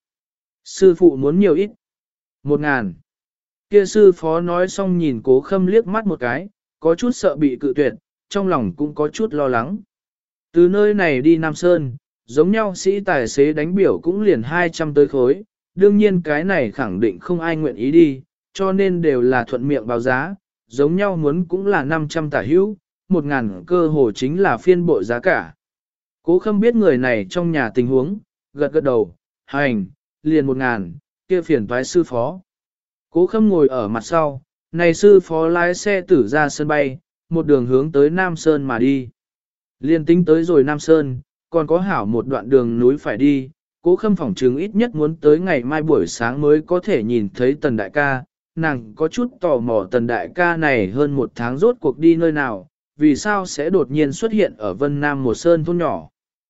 Sư phụ muốn nhiều ít? 1.000. Kia sư phó nói xong nhìn Cố Khâm liếc mắt một cái, có chút sợ bị cự tuyệt, trong lòng cũng có chút lo lắng. Từ nơi này đi Nam Sơn, giống nhau sĩ tài xế đánh biểu cũng liền 200 tới khối, đương nhiên cái này khẳng định không ai nguyện ý đi, cho nên đều là thuận miệng báo giá, giống nhau muốn cũng là 500 tả hữu, 1.000 cơ hồ chính là phiên bội giá cả. Cố Khâm biết người này trong nhà tình huống, gật gật đầu, hành, liền 1.000, kia phiền toái sư phó. Cố Khâm ngồi ở mặt sau, này sư phó lái xe tử ra sân bay, một đường hướng tới Nam Sơn mà đi. Liên tính tới rồi Nam Sơn, còn có hảo một đoạn đường núi phải đi, Cố Khâm phỏng chứng ít nhất muốn tới ngày mai buổi sáng mới có thể nhìn thấy Tần Đại ca. Nàng có chút tò mò Tần Đại ca này hơn một tháng rốt cuộc đi nơi nào, vì sao sẽ đột nhiên xuất hiện ở Vân Nam một sơn thôn nhỏ.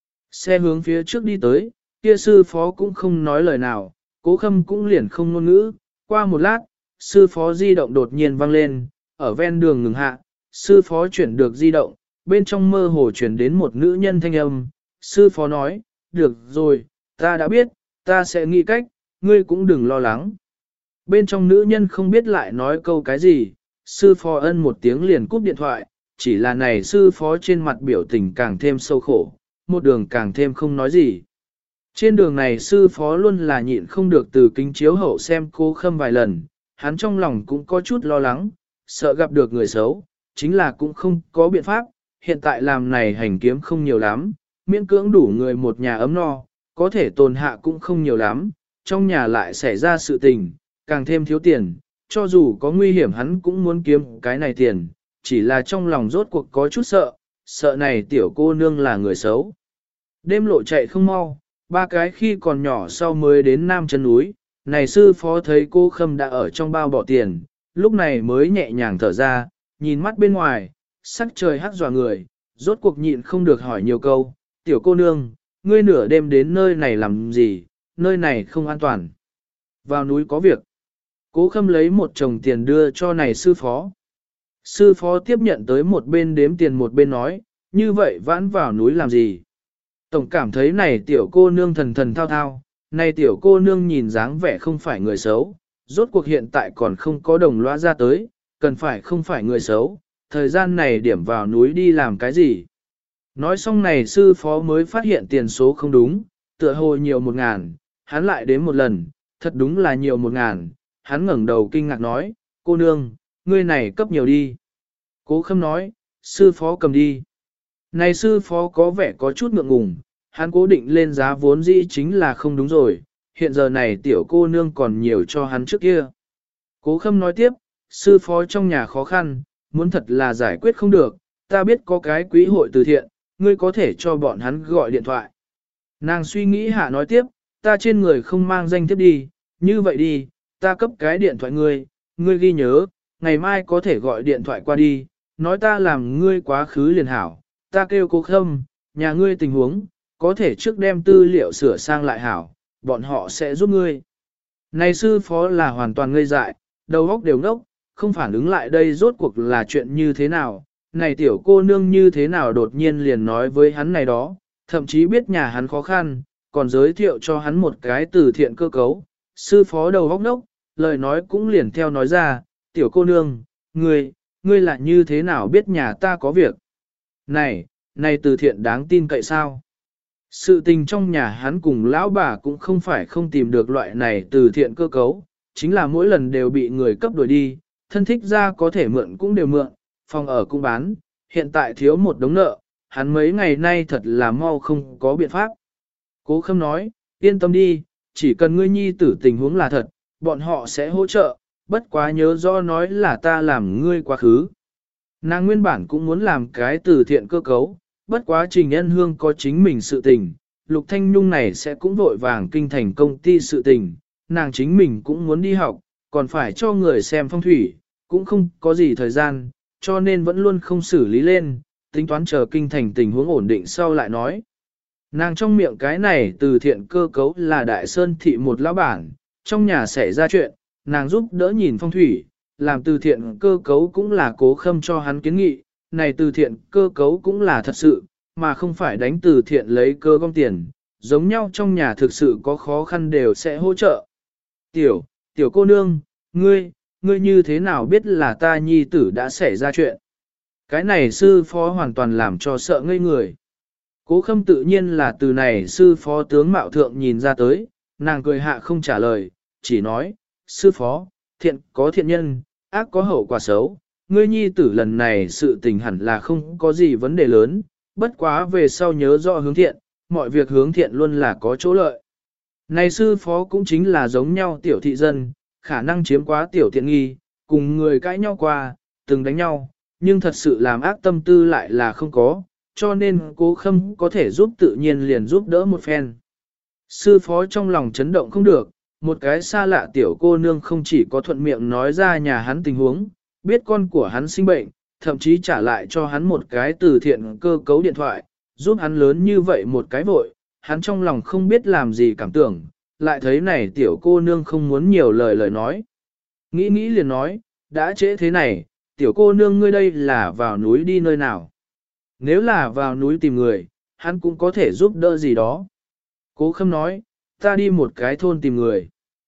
Xe hướng phía trước đi tới, kia sư phó cũng không nói lời nào, Cố Khâm cũng liền không ngôn ngữ. Qua một lát, sư phó di động đột nhiên vang lên, ở ven đường ngừng hạ, sư phó chuyển được di động, bên trong mơ hồ chuyển đến một nữ nhân thanh âm, sư phó nói, được rồi, ta đã biết, ta sẽ nghĩ cách, ngươi cũng đừng lo lắng. Bên trong nữ nhân không biết lại nói câu cái gì, sư phó ân một tiếng liền cúp điện thoại, chỉ là này sư phó trên mặt biểu tình càng thêm sâu khổ, một đường càng thêm không nói gì. Trên đường này sư phó luôn là nhịn không được từ kính chiếu hậu xem Cố Khâm vài lần, hắn trong lòng cũng có chút lo lắng, sợ gặp được người xấu, chính là cũng không có biện pháp, hiện tại làm này hành kiếm không nhiều lắm, miễn cưỡng đủ người một nhà ấm no, có thể tồn hạ cũng không nhiều lắm, trong nhà lại xảy ra sự tình, càng thêm thiếu tiền, cho dù có nguy hiểm hắn cũng muốn kiếm cái này tiền, chỉ là trong lòng rốt cuộc có chút sợ, sợ này tiểu cô nương là người xấu. Đêm lộ chạy không mau, ba cái khi còn nhỏ sau mới đến Nam chân núi, này sư phó thấy cô Khâm đã ở trong bao bỏ tiền, lúc này mới nhẹ nhàng thở ra, nhìn mắt bên ngoài, sắc trời hắt dọa người, rốt cuộc nhịn không được hỏi nhiều câu, tiểu cô nương, ngươi nửa đêm đến nơi này làm gì, nơi này không an toàn. Vào núi có việc. Cố Khâm lấy một chồng tiền đưa cho này sư phó. Sư phó tiếp nhận tới một bên đếm tiền một bên nói, như vậy vãn vào núi làm gì. Tổng cảm thấy này tiểu cô nương thần thần thao thao, này tiểu cô nương nhìn dáng vẻ không phải người xấu, rốt cuộc hiện tại còn không có đồng loa ra tới, cần phải không phải người xấu, thời gian này điểm vào núi đi làm cái gì. Nói xong này sư phó mới phát hiện tiền số không đúng, tựa hồ nhiều 1.000, hắn lại đến một lần, thật đúng là nhiều 1.000, hắn ngẩng đầu kinh ngạc nói, cô nương, ngươi này cấp nhiều đi. Cố Khâm nói, sư phó cầm đi. Này sư phó có vẻ có chút ngượng ngùng, hắn cố định lên giá vốn dĩ chính là không đúng rồi, hiện giờ này tiểu cô nương còn nhiều cho hắn trước kia. Cố Khâm nói tiếp, sư phó trong nhà khó khăn, muốn thật là giải quyết không được, ta biết có cái quỹ hội từ thiện, ngươi có thể cho bọn hắn gọi điện thoại. Nàng suy nghĩ hạ nói tiếp, ta trên người không mang danh thiếp đi, như vậy đi, ta cấp cái điện thoại ngươi ghi nhớ, ngày mai có thể gọi điện thoại qua đi, nói ta làm ngươi quá khứ liền hảo, ta kêu Cố Khâm, nhà ngươi tình huống, có thể trước đem tư liệu sửa sang lại hảo, bọn họ sẽ giúp ngươi. Này sư phó là hoàn toàn ngây dại, đầu óc đều ngốc, không phản ứng lại đây rốt cuộc là chuyện như thế nào, này tiểu cô nương như thế nào đột nhiên liền nói với hắn này đó, thậm chí biết nhà hắn khó khăn, còn giới thiệu cho hắn một cái từ thiện cơ cấu. Sư phó đầu óc ngốc, lời nói cũng liền theo nói ra, tiểu cô nương, ngươi là như thế nào biết nhà ta có việc? Này từ thiện đáng tin cậy sao? Sự tình trong nhà hắn cùng lão bà cũng không phải không tìm được loại này từ thiện cơ cấu, chính là mỗi lần đều bị người cấp đuổi đi, thân thích ra có thể mượn cũng đều mượn, phòng ở cũng bán, hiện tại thiếu một đống nợ, hắn mấy ngày nay thật là mau không có biện pháp. Cố Khâm nói, yên tâm đi, chỉ cần ngươi nhi tử tình huống là thật, bọn họ sẽ hỗ trợ, bất quá nhớ rõ nói là ta làm ngươi quá khứ. Nàng nguyên bản cũng muốn làm cái từ thiện cơ cấu, bất quá Trình Nhân Hương có chính mình sự tình, Lục Thanh Nhung này sẽ cũng vội vàng kinh thành công ty sự tình, nàng chính mình cũng muốn đi học, còn phải cho người xem phong thủy, cũng không có gì thời gian, cho nên vẫn luôn không xử lý lên, tính toán chờ kinh thành tình huống ổn định sau lại nói. Nàng trong miệng cái này từ thiện cơ cấu là Đại Sơn thị một lão bản, trong nhà xảy ra chuyện, nàng giúp đỡ nhìn phong thủy, làm từ thiện cơ cấu cũng là Cố Khâm cho hắn kiến nghị, này từ thiện cơ cấu cũng là thật sự, mà không phải đánh từ thiện lấy cơ gom tiền, giống nhau trong nhà thực sự có khó khăn đều sẽ hỗ trợ. Tiểu cô nương, ngươi như thế nào biết là ta nhi tử đã xảy ra chuyện? Cái này sư phó hoàn toàn làm cho sợ ngây người. Cố Khâm tự nhiên là từ này sư phó tướng mạo thượng nhìn ra tới, nàng cười hạ không trả lời, chỉ nói, sư phó, thiện có thiện nhân, ác có hậu quả xấu, ngươi nhi tử lần này sự tình hẳn là không có gì vấn đề lớn, bất quá về sau nhớ rõ hướng thiện, mọi việc hướng thiện luôn là có chỗ lợi. Này sư phó cũng chính là giống nhau tiểu thị dân, khả năng chiếm quá tiểu tiện nghi, cùng người cãi nhau qua, từng đánh nhau, nhưng thật sự làm ác tâm tư lại là không có, cho nên Cố Khâm có thể giúp tự nhiên liền giúp đỡ một phen. Sư phó trong lòng chấn động không được, một cái xa lạ tiểu cô nương không chỉ có thuận miệng nói ra nhà hắn tình huống, biết con của hắn sinh bệnh, thậm chí trả lại cho hắn một cái từ thiện cơ cấu điện thoại, giúp hắn lớn như vậy một cái vội, hắn trong lòng không biết làm gì cảm tưởng, lại thấy này tiểu cô nương không muốn nhiều lời nói. Nghĩ liền nói, đã trễ thế này, tiểu cô nương ngươi đây là vào núi đi nơi nào? Nếu là vào núi tìm người, hắn cũng có thể giúp đỡ gì đó. Cố Khâm nói, ta đi một cái thôn tìm người.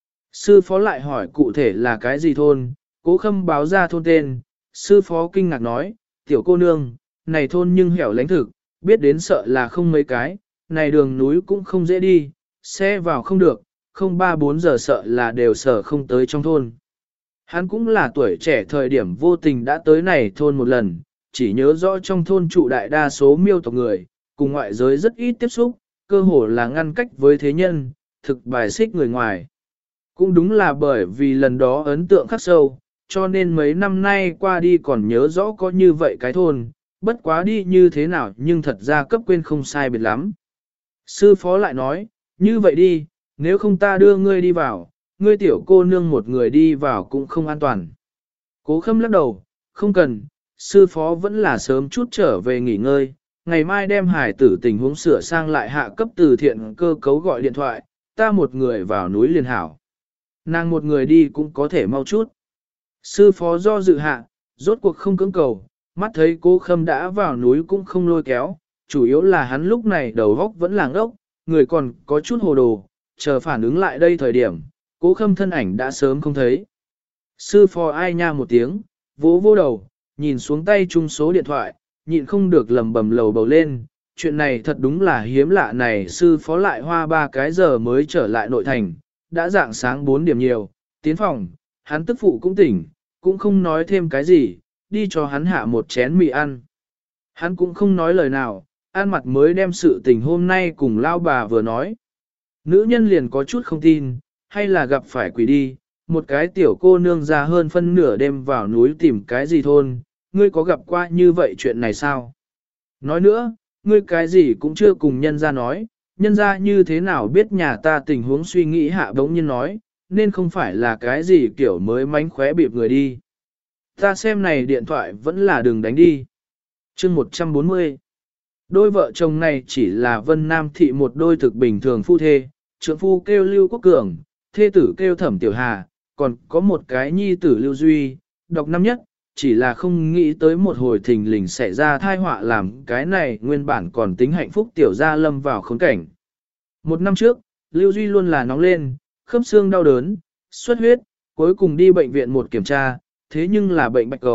Sư phó lại hỏi cụ thể là cái gì thôn, Cố Khâm báo ra thôn tên, sư phó kinh ngạc nói, tiểu cô nương, này thôn nhưng hẻo lánh thực, biết đến sợ là không mấy cái, này đường núi cũng không dễ đi, xe vào không được, không 3-4 giờ sợ là đều sợ không tới trong thôn. Hắn cũng là tuổi trẻ thời điểm vô tình đã tới này thôn một lần, chỉ nhớ rõ trong thôn trụ đại đa số miêu tộc người, cùng ngoại giới rất ít tiếp xúc, cơ hồ là ngăn cách với thế nhân, thực bài xích người ngoài. Cũng đúng là bởi vì lần đó ấn tượng khắc sâu, cho nên mấy năm nay qua đi còn nhớ rõ có như vậy cái thôn, bất quá đi như thế nào nhưng thật ra cấp quên không sai biệt lắm. Sư phó lại nói, như vậy đi, nếu không ta đưa ngươi đi vào, ngươi tiểu cô nương một người đi vào cũng không an toàn. Cố Khâm lắc đầu, không cần, sư phó vẫn là sớm chút trở về nghỉ ngơi, ngày mai đem hải tử tình huống sửa sang lại hạ cấp từ thiện cơ cấu gọi điện thoại, ta một người vào núi liền hảo. Nàng một người đi cũng có thể mau chút. Sư phó do dự hạ, rốt cuộc không cưỡng cầu, mắt thấy Cố Khâm đã vào núi cũng không lôi kéo, chủ yếu là hắn lúc này đầu óc vẫn làng ốc, người còn có chút hồ đồ, chờ phản ứng lại đây thời điểm, Cố Khâm thân ảnh đã sớm không thấy. Sư phó ai nha một tiếng, vỗ vô đầu, nhìn xuống tay chung số điện thoại, nhịn không được lầm bầm lầu bầu lên, chuyện này thật đúng là hiếm lạ này. Sư phó lại hoa 3 cái giờ mới trở lại nội thành, đã dạng sáng 4 điểm nhiều, tiến phòng, hắn tức phụ cũng tỉnh, cũng không nói thêm cái gì, đi cho hắn hạ một chén mì ăn. Hắn cũng không nói lời nào, ăn mặt mới đem sự tình hôm nay cùng lao bà vừa nói. Nữ nhân liền có chút không tin, hay là gặp phải quỷ đi, một cái tiểu cô nương ra hơn phân nửa đêm vào núi tìm cái gì thôn, ngươi có gặp qua như vậy chuyện này sao? Nói nữa, ngươi cái gì cũng chưa cùng nhân ra nói, nhân ra như thế nào biết nhà ta tình huống suy nghĩ hạ bỗng nhiên nói, nên không phải là cái gì kiểu mới mánh khóe bịp người đi. Ta xem này điện thoại vẫn là đừng đánh đi. Chương 140. Đôi vợ chồng này chỉ là Vân Nam thị một đôi thực bình thường phu thê, trượng phu kêu Lưu Quốc Cường, thê tử kêu Thẩm Tiểu Hà, còn có một cái nhi tử Lưu Duy, đọc năm nhất, chỉ là không nghĩ tới một hồi thình lình xảy ra thai họa làm cái này nguyên bản còn tính hạnh phúc tiểu gia lâm vào khốn cảnh. Một năm trước, Lưu Duy luôn là nóng lên, khớp xương đau đớn, xuất huyết, cuối cùng đi bệnh viện một kiểm tra, thế nhưng là bệnh bạch cầu,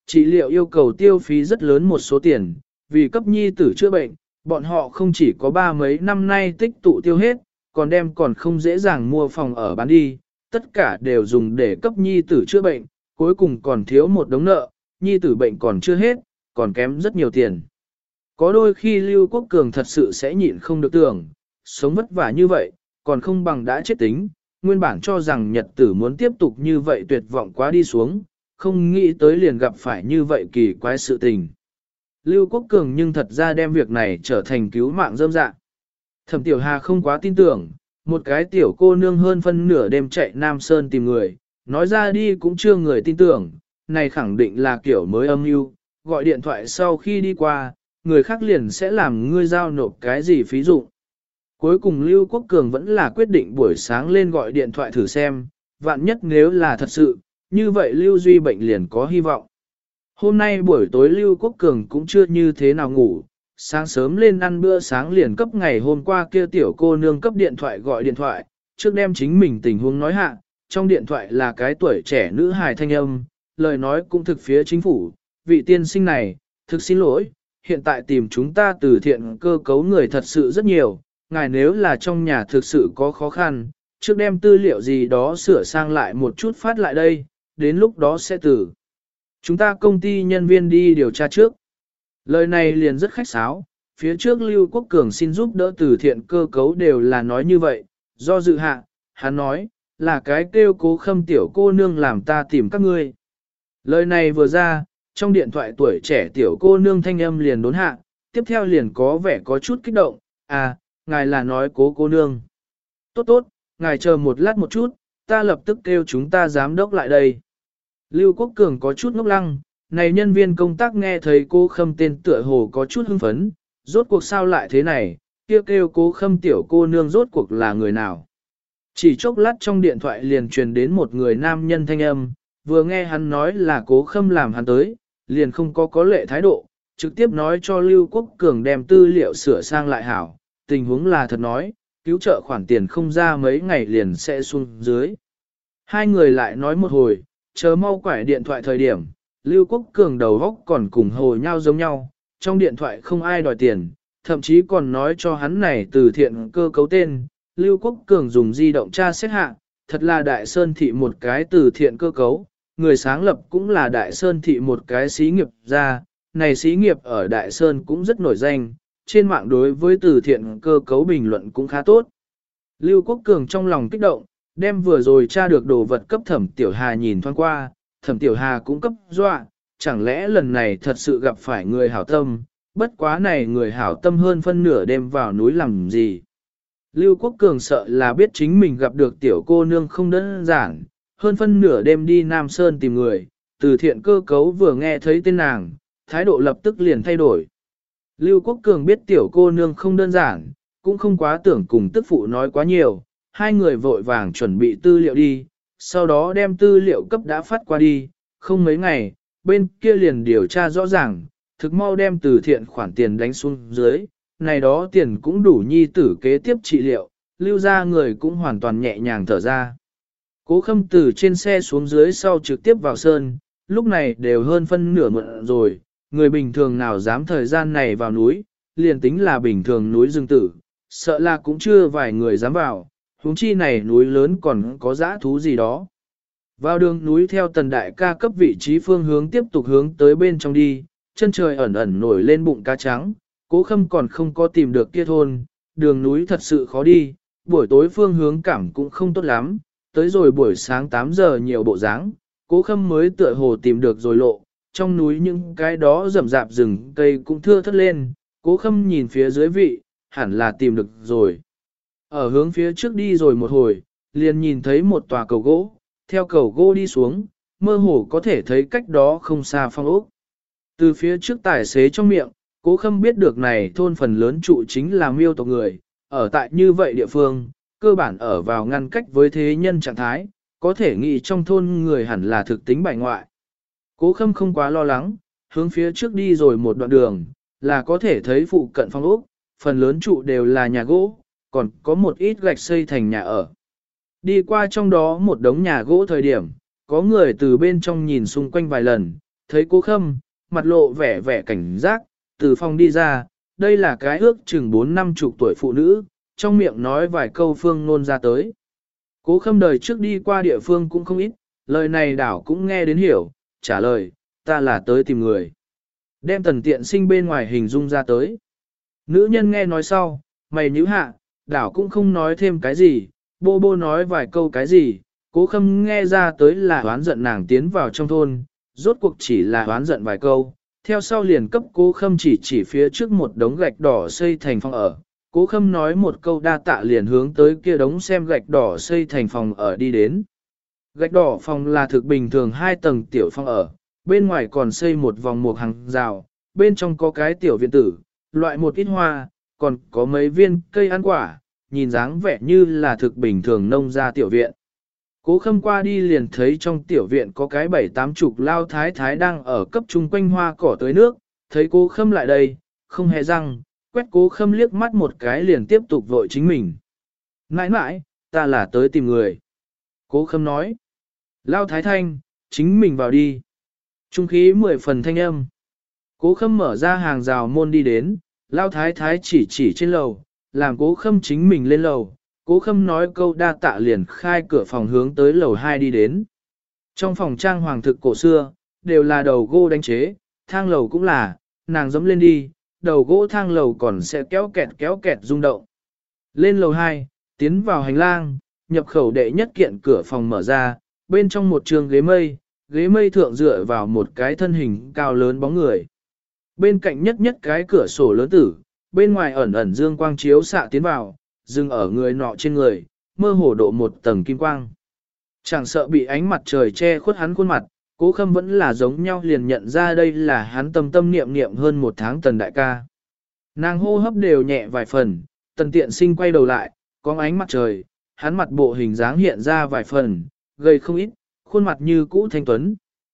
Trị liệu yêu cầu tiêu phí rất lớn một số tiền, vì cấp nhi tử chữa bệnh, bọn họ không chỉ có ba mấy năm nay tích tụ tiêu hết, còn đem còn không dễ dàng mua phòng ở bán đi, tất cả đều dùng để cấp nhi tử chữa bệnh, cuối cùng còn thiếu một đống nợ, nhi tử bệnh còn chưa hết, còn kém rất nhiều tiền. Có đôi khi Lưu Quốc Cường thật sự sẽ nhịn không được tưởng, sống vất vả như vậy, còn không bằng đã chết tính, nguyên bản cho rằng nhật tử muốn tiếp tục như vậy tuyệt vọng quá đi xuống, không nghĩ tới liền gặp phải như vậy kỳ quái sự tình. Lưu Quốc Cường nhưng thật ra đem việc này trở thành cứu mạng rơm dạ. Thẩm Tiểu Hà không quá tin tưởng, một cái tiểu cô nương hơn phân nửa đêm chạy Nam Sơn tìm người, nói ra đi cũng chưa người tin tưởng, này khẳng định là kiểu mới âm mưu, gọi điện thoại sau khi đi qua, người khác liền sẽ làm ngươi giao nộp cái gì phí dụng. Cuối cùng Lưu Quốc Cường vẫn là quyết định buổi sáng lên gọi điện thoại thử xem, vạn nhất nếu là thật sự, như vậy Lưu Duy bệnh liền có hy vọng. Hôm nay buổi tối Lưu Quốc Cường cũng chưa như thế nào ngủ, sáng sớm lên ăn bữa sáng liền cấp ngày hôm qua kia tiểu cô nương cấp điện thoại gọi điện thoại, trước đem chính mình tình huống nói hạ, trong điện thoại là cái tuổi trẻ nữ hài thanh âm, lời nói cũng thực phía chính phủ, vị tiên sinh này, thực xin lỗi, hiện tại tìm chúng ta từ thiện cơ cấu người thật sự rất nhiều, ngài nếu là trong nhà thực sự có khó khăn, trước đem tư liệu gì đó sửa sang lại một chút phát lại đây, đến lúc đó sẽ từ chúng ta công ty nhân viên đi điều tra trước. Lời này liền rất khách sáo, phía trước Lưu Quốc Cường xin giúp đỡ từ thiện cơ cấu đều là nói như vậy, do dự hạ, hắn nói, là cái kêu Cố Khâm tiểu cô nương làm ta tìm các ngươi. Lời này vừa ra, trong điện thoại tuổi trẻ tiểu cô nương thanh âm liền đốn hạ, tiếp theo liền có vẻ có chút kích động, à, ngài là nói Cố cô nương. Tốt tốt, ngài chờ một lát một chút, ta lập tức kêu chúng ta giám đốc lại đây. Lưu Quốc Cường có chút ngốc lăng, này nhân viên công tác nghe thấy Cố Khâm tên tựa hồ có chút hưng phấn, rốt cuộc sao lại thế này, kêu Cố Khâm tiểu cô nương rốt cuộc là người nào. Chỉ chốc lát trong điện thoại liền truyền đến một người nam nhân thanh âm, vừa nghe hắn nói là Cố Khâm làm hắn tới, liền không có lệ thái độ, trực tiếp nói cho Lưu Quốc Cường đem tư liệu sửa sang lại hảo, tình huống là thật nói, cứu trợ khoản tiền không ra mấy ngày liền sẽ xuống dưới. Hai người lại nói một hồi, chờ mau quải điện thoại thời điểm, Lưu Quốc Cường đầu góc còn cùng hồi nhau giống nhau, trong điện thoại không ai đòi tiền, thậm chí còn nói cho hắn này từ thiện cơ cấu tên, Lưu Quốc Cường dùng di động tra xét hạ, thật là Đại Sơn Thị một cái từ thiện cơ cấu, người sáng lập cũng là Đại Sơn Thị một cái xí nghiệp ra, này xí nghiệp ở Đại Sơn cũng rất nổi danh, trên mạng đối với từ thiện cơ cấu bình luận cũng khá tốt. Lưu Quốc Cường trong lòng kích động, đem vừa rồi tra được đồ vật cấp Thẩm Tiểu Hà nhìn thoáng qua, Thẩm Tiểu Hà cũng cấp dọa, chẳng lẽ lần này thật sự gặp phải người hảo tâm, bất quá này người hảo tâm hơn phân nửa đêm vào núi làm gì. Lưu Quốc Cường sợ là biết chính mình gặp được tiểu cô nương không đơn giản, hơn phân nửa đêm đi Nam Sơn tìm người, từ thiện cơ cấu vừa nghe thấy tên nàng, thái độ lập tức liền thay đổi. Lưu Quốc Cường biết tiểu cô nương không đơn giản, cũng không quá tưởng cùng tức phụ nói quá nhiều, hai người vội vàng chuẩn bị tư liệu đi, sau đó đem tư liệu cấp đã phát qua đi, không mấy ngày, bên kia liền điều tra rõ ràng, thực mau đem từ thiện khoản tiền đánh xuống dưới, này đó tiền cũng đủ nhi tử kế tiếp trị liệu, lưu ra người cũng hoàn toàn nhẹ nhàng thở ra. Cố Khâm từ trên xe xuống dưới sau trực tiếp vào sơn, lúc này đều hơn phân nửa muộn rồi, người bình thường nào dám thời gian này vào núi, liền tính là bình thường núi rừng tử, sợ là cũng chưa vài người dám vào, huống chi này núi lớn còn có dã thú gì đó. Vào đường núi theo tần đại ca cấp vị trí phương hướng tiếp tục hướng tới bên trong đi, chân trời ẩn ẩn nổi lên bụng cá trắng, Cố Khâm còn không có tìm được kia thôn, đường núi thật sự khó đi, buổi tối phương hướng cảm cũng không tốt lắm, tới rồi buổi sáng 8 giờ nhiều bộ dáng, Cố Khâm mới tựa hồ tìm được rồi lộ, trong núi những cái đó rậm rạp rừng cây cũng thưa thất lên, Cố Khâm nhìn phía dưới vị, hẳn là tìm được rồi. Ở hướng phía trước đi rồi một hồi, liền nhìn thấy một tòa cầu gỗ, theo cầu gỗ đi xuống, mơ hồ có thể thấy cách đó không xa phong ốc. Từ phía trước tài xế trong miệng, Cố Khâm biết được này thôn phần lớn trụ chính là miêu tộc người, ở tại như vậy địa phương, cơ bản ở vào ngăn cách với thế nhân trạng thái, có thể nghĩ trong thôn người hẳn là thực tính bài ngoại. Cố Khâm không quá lo lắng, hướng phía trước đi rồi một đoạn đường, là có thể thấy phụ cận phong ốc, phần lớn trụ đều là nhà gỗ, còn có một ít gạch xây thành nhà ở. Đi qua trong đó một đống nhà gỗ thời điểm, có người từ bên trong nhìn xung quanh vài lần, thấy Cố Khâm, mặt lộ vẻ vẻ cảnh giác, từ phòng đi ra, đây là cái ước chừng 4-50 tuổi phụ nữ, trong miệng nói vài câu phương nôn ra tới. Cố Khâm đời trước đi qua địa phương cũng không ít, lời này đảo cũng nghe đến hiểu, trả lời, ta là tới tìm người. Đem Tần Tiện Sinh bên ngoài hình dung ra tới. Nữ nhân nghe nói sau, mày nhíu hạ, đảo cũng không nói thêm cái gì, bô bô nói vài câu cái gì, Cố Khâm nghe ra tới là oán giận nàng tiến vào trong thôn, rốt cuộc chỉ là oán giận vài câu, theo sau liền cấp Cố Khâm chỉ phía trước một đống gạch đỏ xây thành phòng ở. Cố Khâm nói một câu đa tạ liền hướng tới kia đống xem gạch đỏ xây thành phòng ở đi đến. Gạch đỏ phòng là thực bình thường 2 tầng tiểu phòng ở, bên ngoài còn xây một vòng một hàng rào, bên trong có cái tiểu viện tử, loại một ít hoa, còn có mấy viên cây ăn quả, nhìn dáng vẻ như là thực bình thường nông gia tiểu viện. Cố Khâm qua đi liền thấy trong tiểu viện có cái 7-80 lao thái thái đang ở cấp chung quanh hoa cỏ tới nước, thấy Cố Khâm lại đây, không hề răng, quét Cố Khâm liếc mắt một cái liền tiếp tục vội chính mình. Nãi nãi, ta là tới tìm người. Cố Khâm nói. Lao thái thanh, chính mình vào đi. Trung khí 10 phần thanh âm. Cố Khâm mở ra hàng rào môn đi đến, Lao thái thái chỉ trên lầu, làm Cố Khâm chính mình lên lầu. Cố Khâm nói câu đa tạ liền khai cửa phòng hướng tới lầu 2 đi đến. Trong phòng trang hoàng thực cổ xưa, đều là đầu gỗ đánh chế, thang lầu cũng là, nàng dẫm lên đi, đầu gỗ thang lầu còn sẽ kéo kẹt rung động. Lên lầu 2, tiến vào hành lang, nhập khẩu đệ nhất kiện cửa phòng mở ra, bên trong một trường ghế mây thượng dựa vào một cái thân hình cao lớn bóng người. Bên cạnh nhất cái cửa sổ lớn tử, bên ngoài ẩn dương quang chiếu xạ tiến vào, dừng ở người nọ trên người, mơ hồ độ một tầng kim quang. Chẳng sợ bị ánh mặt trời che khuất hắn khuôn mặt, Cố Khâm vẫn là giống nhau liền nhận ra đây là hắn tâm niệm hơn 1 tháng Tần đại ca. Nàng hô hấp đều nhẹ vài phần, Tần Tiện Sinh quay đầu lại, có ánh mặt trời, hắn mặt bộ hình dáng hiện ra vài phần, gầy không ít, khuôn mặt như cũ thanh tuấn.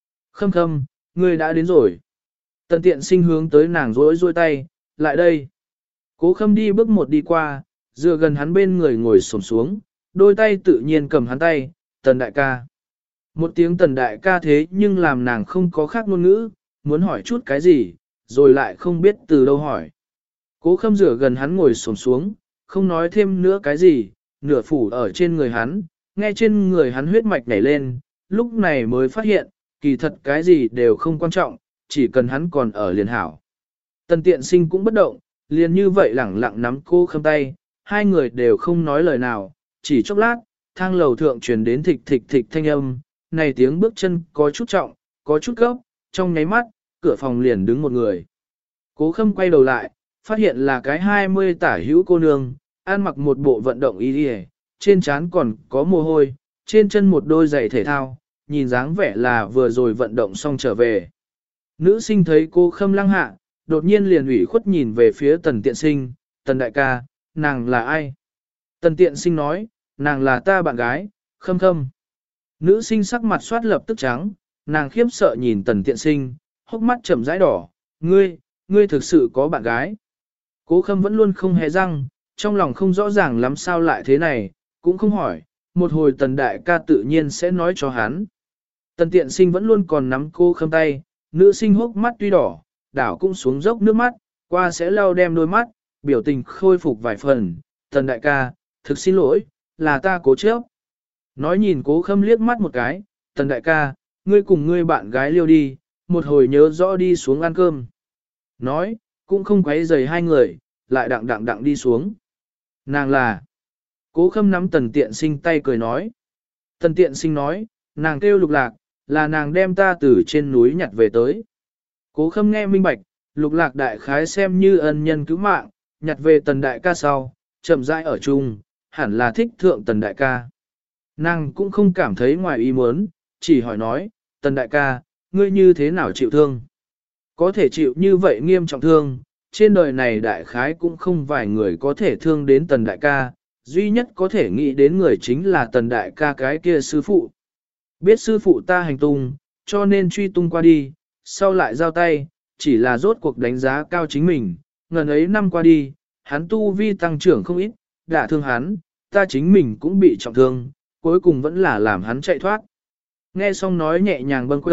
Khâm, ngươi đã đến rồi. Tần Tiện Sinh hướng tới nàng rỗi tay, lại đây. Cố Khâm đi bước một đi qua, dựa gần hắn bên người ngồi xổm xuống, đôi tay tự nhiên cầm hắn tay, Tần đại ca. Một tiếng Tần đại ca thế nhưng làm nàng không có khác ngôn ngữ, muốn hỏi chút cái gì, rồi lại không biết từ đâu hỏi. Cố Khâm dựa gần hắn ngồi xổm xuống, không nói thêm nữa cái gì, nửa phủ ở trên người hắn, nghe trên người hắn huyết mạch nhảy lên, lúc này mới phát hiện, kỳ thật cái gì đều không quan trọng, chỉ cần hắn còn ở liền hảo. Tần Tiện Sinh cũng bất động, liền như vậy lẳng lặng nắm Cố Khâm tay, hai người đều không nói lời nào, chỉ chốc lát, thang lầu thượng truyền đến thịch thanh âm, này tiếng bước chân có chút trọng, có chút gấp, trong nháy mắt, cửa phòng liền đứng một người. Cố Khâm quay đầu lại, phát hiện là cái 20 tả hữu cô nương, ăn mặc một bộ vận động y đi, trên trán còn có mồ hôi, trên chân một đôi giày thể thao, nhìn dáng vẻ là vừa rồi vận động xong trở về. Nữ sinh thấy Cố Khâm lăng hạ, đột nhiên liền ủy khuất nhìn về phía Tần Tiện Sinh, Tần đại ca, nàng là ai? Tần Tiện Sinh nói, nàng là ta bạn gái, Khâm. Nữ sinh sắc mặt soát lập tức trắng, nàng khiếp sợ nhìn Tần Tiện Sinh, hốc mắt chậm rãi đỏ, ngươi thực sự có bạn gái. Cố Khâm vẫn luôn không hề răng, trong lòng không rõ ràng lắm sao lại thế này, cũng không hỏi, một hồi Tần đại ca tự nhiên sẽ nói cho hắn. Tần Tiện Sinh vẫn luôn còn nắm Cố Khâm tay, nữ sinh hốc mắt tuy đỏ, đảo cũng xuống dốc nước mắt, qua sẽ lau đem đôi mắt, biểu tình khôi phục vài phần, Tần đại ca, thực xin lỗi, là ta cố chấp. Nói nhìn Cố Khâm liếc mắt một cái, Tần đại ca, ngươi cùng ngươi bạn gái liêu đi, một hồi nhớ rõ đi xuống ăn cơm. Nói, cũng không quấy rầy hai người, lại đặng đi xuống. Nàng là, Cố Khâm nắm Tần Tiện Sinh tay cười nói. Tần Tiện Sinh nói, nàng kêu Lục Lạc, là nàng đem ta từ trên núi nhặt về tới. Cố Khâm nghe minh bạch, Lục Lạc đại khái xem như ân nhân cứu mạng, nhặt về Tần đại ca sau, chậm rãi ở chung, hẳn là thích thượng Tần đại ca. Nàng cũng không cảm thấy ngoài ý muốn, chỉ hỏi nói, Tần đại ca, ngươi như thế nào chịu thương? Có thể chịu như vậy nghiêm trọng thương, trên đời này đại khái cũng không vài người có thể thương đến Tần đại ca, duy nhất có thể nghĩ đến người chính là Tần đại ca cái kia sư phụ. Biết sư phụ ta hành tung, cho nên truy tung qua đi, sau lại giao tay, chỉ là rốt cuộc đánh giá cao chính mình, ngần ấy năm qua đi, hắn tu vi tăng trưởng không ít, đã thương hắn, ta chính mình cũng bị trọng thương, cuối cùng vẫn là làm hắn chạy thoát. Nghe xong nói nhẹ nhàng bâng quơ,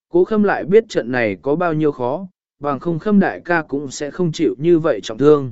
Cố Khâm lại biết trận này có bao nhiêu khó, bằng không Khâm đại ca cũng sẽ không chịu như vậy trọng thương.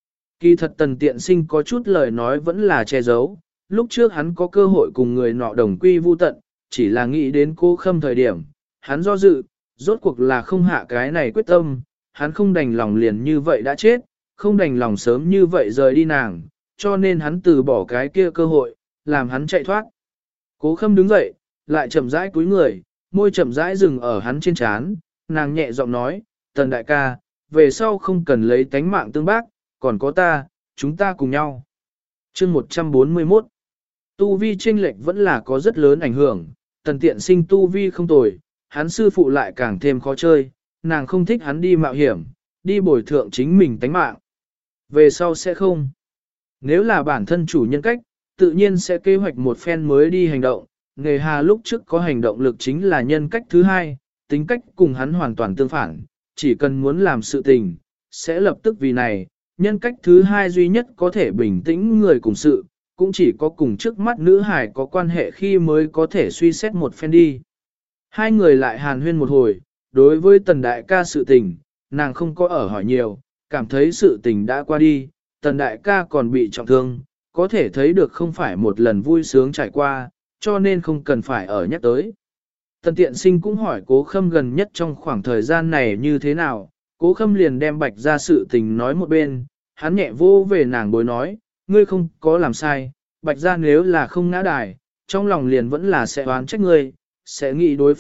Kỳ thật Tần Tiện Sinh có chút lời nói vẫn là che giấu, lúc trước hắn có cơ hội cùng người nọ đồng quy vu tận, chỉ là nghĩ đến Cố Khâm thời điểm, hắn do dự, rốt cuộc là không hạ cái này quyết tâm, hắn không đành lòng liền như vậy đã chết, không đành lòng sớm như vậy rời đi nàng, cho nên hắn từ bỏ cái kia cơ hội, làm hắn chạy thoát. Cố Khâm đứng dậy, lại chậm rãi cúi người, môi chậm rãi dừng ở hắn trên trán, nàng nhẹ giọng nói, Tần đại ca, về sau không cần lấy tánh mạng tương bác, còn có ta, chúng ta cùng nhau. Chương 141 Tu vi chênh lệch vẫn là có rất lớn ảnh hưởng, Tần Tiện Sinh tu vi không tồi, hắn sư phụ lại càng thêm khó chơi, nàng không thích hắn đi mạo hiểm, đi bồi thượng chính mình tánh mạng. Về sau sẽ không. Nếu là bản thân chủ nhân cách, tự nhiên sẽ kế hoạch một phen mới đi hành động. Nghề hà lúc trước có hành động lực chính là nhân cách thứ hai, tính cách cùng hắn hoàn toàn tương phản, chỉ cần muốn làm sự tình, sẽ lập tức vì này. Nhân cách thứ hai duy nhất có thể bình tĩnh người cùng sự, cũng chỉ có cùng trước mắt nữ hải có quan hệ khi mới có thể suy xét một phen đi. Hai người lại hàn huyên một hồi, đối với Tần đại ca sự tình, nàng không có ở hỏi nhiều, cảm thấy sự tình đã qua đi, Tần đại ca còn bị trọng thương, có thể thấy được không phải một lần vui sướng trải qua, cho nên không cần phải ở nhắc tới. Tần Tiện Sinh cũng hỏi Cố Khâm gần nhất trong khoảng thời gian này như thế nào, Cố Khâm liền đem Bạch ra sự tình nói một bên, hắn nhẹ vô về nàng bối nói, ngươi không có làm sai, Bạch ra nếu là không ngã đài, trong lòng liền vẫn là sẽ oán trách ngươi, sẽ nghĩ đối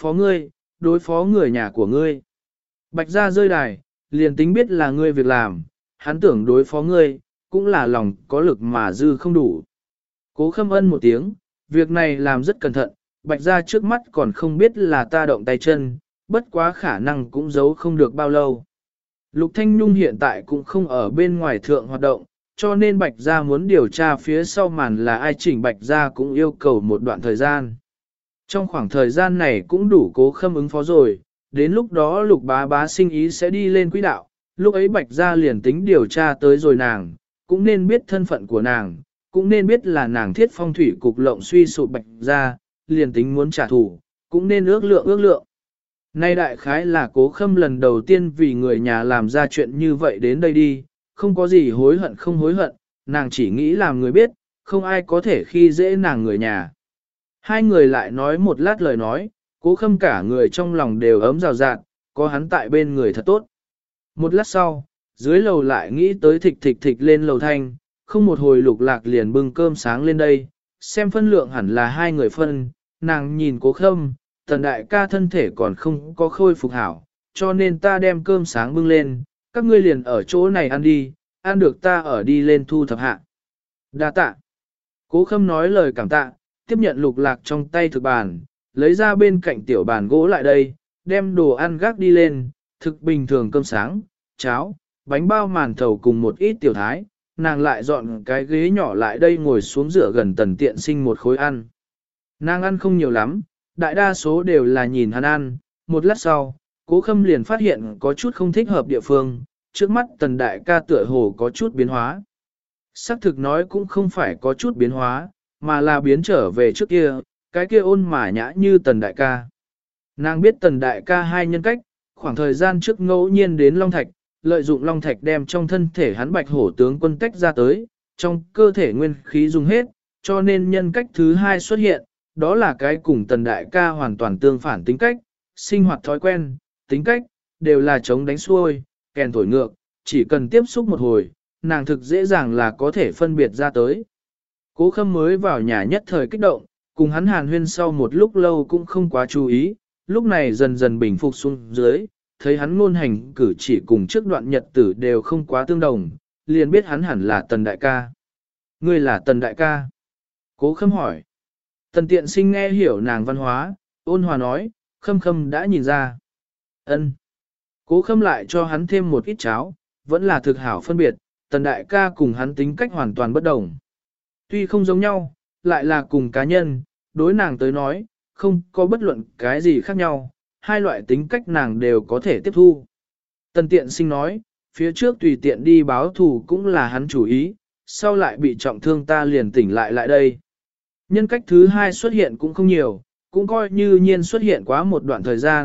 phó người nhà của ngươi. Bạch ra rơi đài, liền tính biết là ngươi việc làm, hắn tưởng đối phó ngươi, cũng là lòng có lực mà dư không đủ. Cố Khâm ân một tiếng, việc này làm rất cẩn thận, Bạch ra trước mắt còn không biết là ta động tay chân, bất quá khả năng cũng giấu không được bao lâu. Lục Thanh Nhung hiện tại cũng không ở bên ngoài thượng hoạt động, cho nên Bạch Gia muốn điều tra phía sau màn là ai chỉnh Bạch Gia cũng yêu cầu một đoạn thời gian. Trong khoảng thời gian này cũng đủ Cố Khâm ứng phó rồi, đến lúc đó Lục bá bá sinh ý sẽ đi lên quỹ đạo, lúc ấy Bạch Gia liền tính điều tra tới rồi nàng, cũng nên biết thân phận của nàng, cũng nên biết là nàng thiết phong thủy cục lộng suy sụp Bạch Gia, liền tính muốn trả thù, cũng nên ước lượng. Nay đại khái là Cố Khâm lần đầu tiên vì người nhà làm ra chuyện như vậy đến đây đi, không có gì hối hận không hối hận, nàng chỉ nghĩ làm người biết, không ai có thể khi dễ nàng người nhà. Hai người lại nói một lát lời nói, Cố Khâm cả người trong lòng đều ấm rào rạt, có hắn tại bên người thật tốt. Một lát sau, dưới lầu lại nghĩ tới thịch lên lầu thanh, không một hồi Lục Lạc liền bưng cơm sáng lên đây, xem phân lượng hẳn là hai người phân, nàng nhìn Cố Khâm, Tần đại ca thân thể còn không có khôi phục hảo, cho nên ta đem cơm sáng bưng lên, các ngươi liền ở chỗ này ăn đi, ăn được ta ở đi lên thu thập hạ. Đa tạ. Cố Khâm nói lời cảm tạ, tiếp nhận Lục Lạc trong tay thực bàn, lấy ra bên cạnh tiểu bàn gỗ lại đây, đem đồ ăn gác đi lên, thực bình thường cơm sáng, cháo, bánh bao màn thầu cùng một ít tiểu thái, nàng lại dọn cái ghế nhỏ lại đây ngồi xuống rửa gần Tần Tiện Sinh một khối ăn. Nàng ăn không nhiều lắm, đại đa số đều là nhìn hắn ăn, một lát sau, Cố Khâm liền phát hiện có chút không thích hợp địa phương, trước mắt Tần đại ca tựa hồ có chút biến hóa. Sắc thực nói cũng không phải có chút biến hóa, mà là biến trở về trước kia, cái kia ôn mà nhã như Tần đại ca. Nàng biết Tần đại ca hai nhân cách, khoảng thời gian trước ngẫu nhiên đến Long Thạch, lợi dụng Long Thạch đem trong thân thể hắn Bạch Hổ tướng quân tách ra tới, trong cơ thể nguyên khí dùng hết, cho nên nhân cách thứ hai xuất hiện, đó là cái cùng Tần đại ca hoàn toàn tương phản tính cách, sinh hoạt thói quen, tính cách, đều là chống đánh xuôi, kèn thổi ngược, chỉ cần tiếp xúc một hồi, nàng thực dễ dàng là có thể phân biệt ra tới. Cố Khâm mới vào nhà nhất thời kích động, cùng hắn hàn huyên sau một lúc lâu cũng không quá chú ý, lúc này dần dần bình phục xuống dưới, thấy hắn ngôn hành cử chỉ cùng trước đoạn nhật tử đều không quá tương đồng, liền biết hắn hẳn là Tần đại ca. Ngươi là Tần đại ca? Cố Khâm hỏi. Tần Tiện Sinh nghe hiểu nàng văn hóa, ôn hòa nói, Khâm đã nhìn ra. Ân. Cố Khâm lại cho hắn thêm một ít cháo, vẫn là thực hảo phân biệt, Tần đại ca cùng hắn tính cách hoàn toàn bất đồng. Tuy không giống nhau, lại là cùng cá nhân, đối nàng tới nói, không có bất luận cái gì khác nhau, hai loại tính cách nàng đều có thể tiếp thu. Tần Tiện Sinh nói, phía trước tùy tiện đi báo thù cũng là hắn chủ ý, sau lại bị trọng thương ta liền tỉnh lại đây. Nhân cách thứ hai xuất hiện cũng không nhiều, cũng coi như nhiên xuất hiện quá một đoạn thời gian,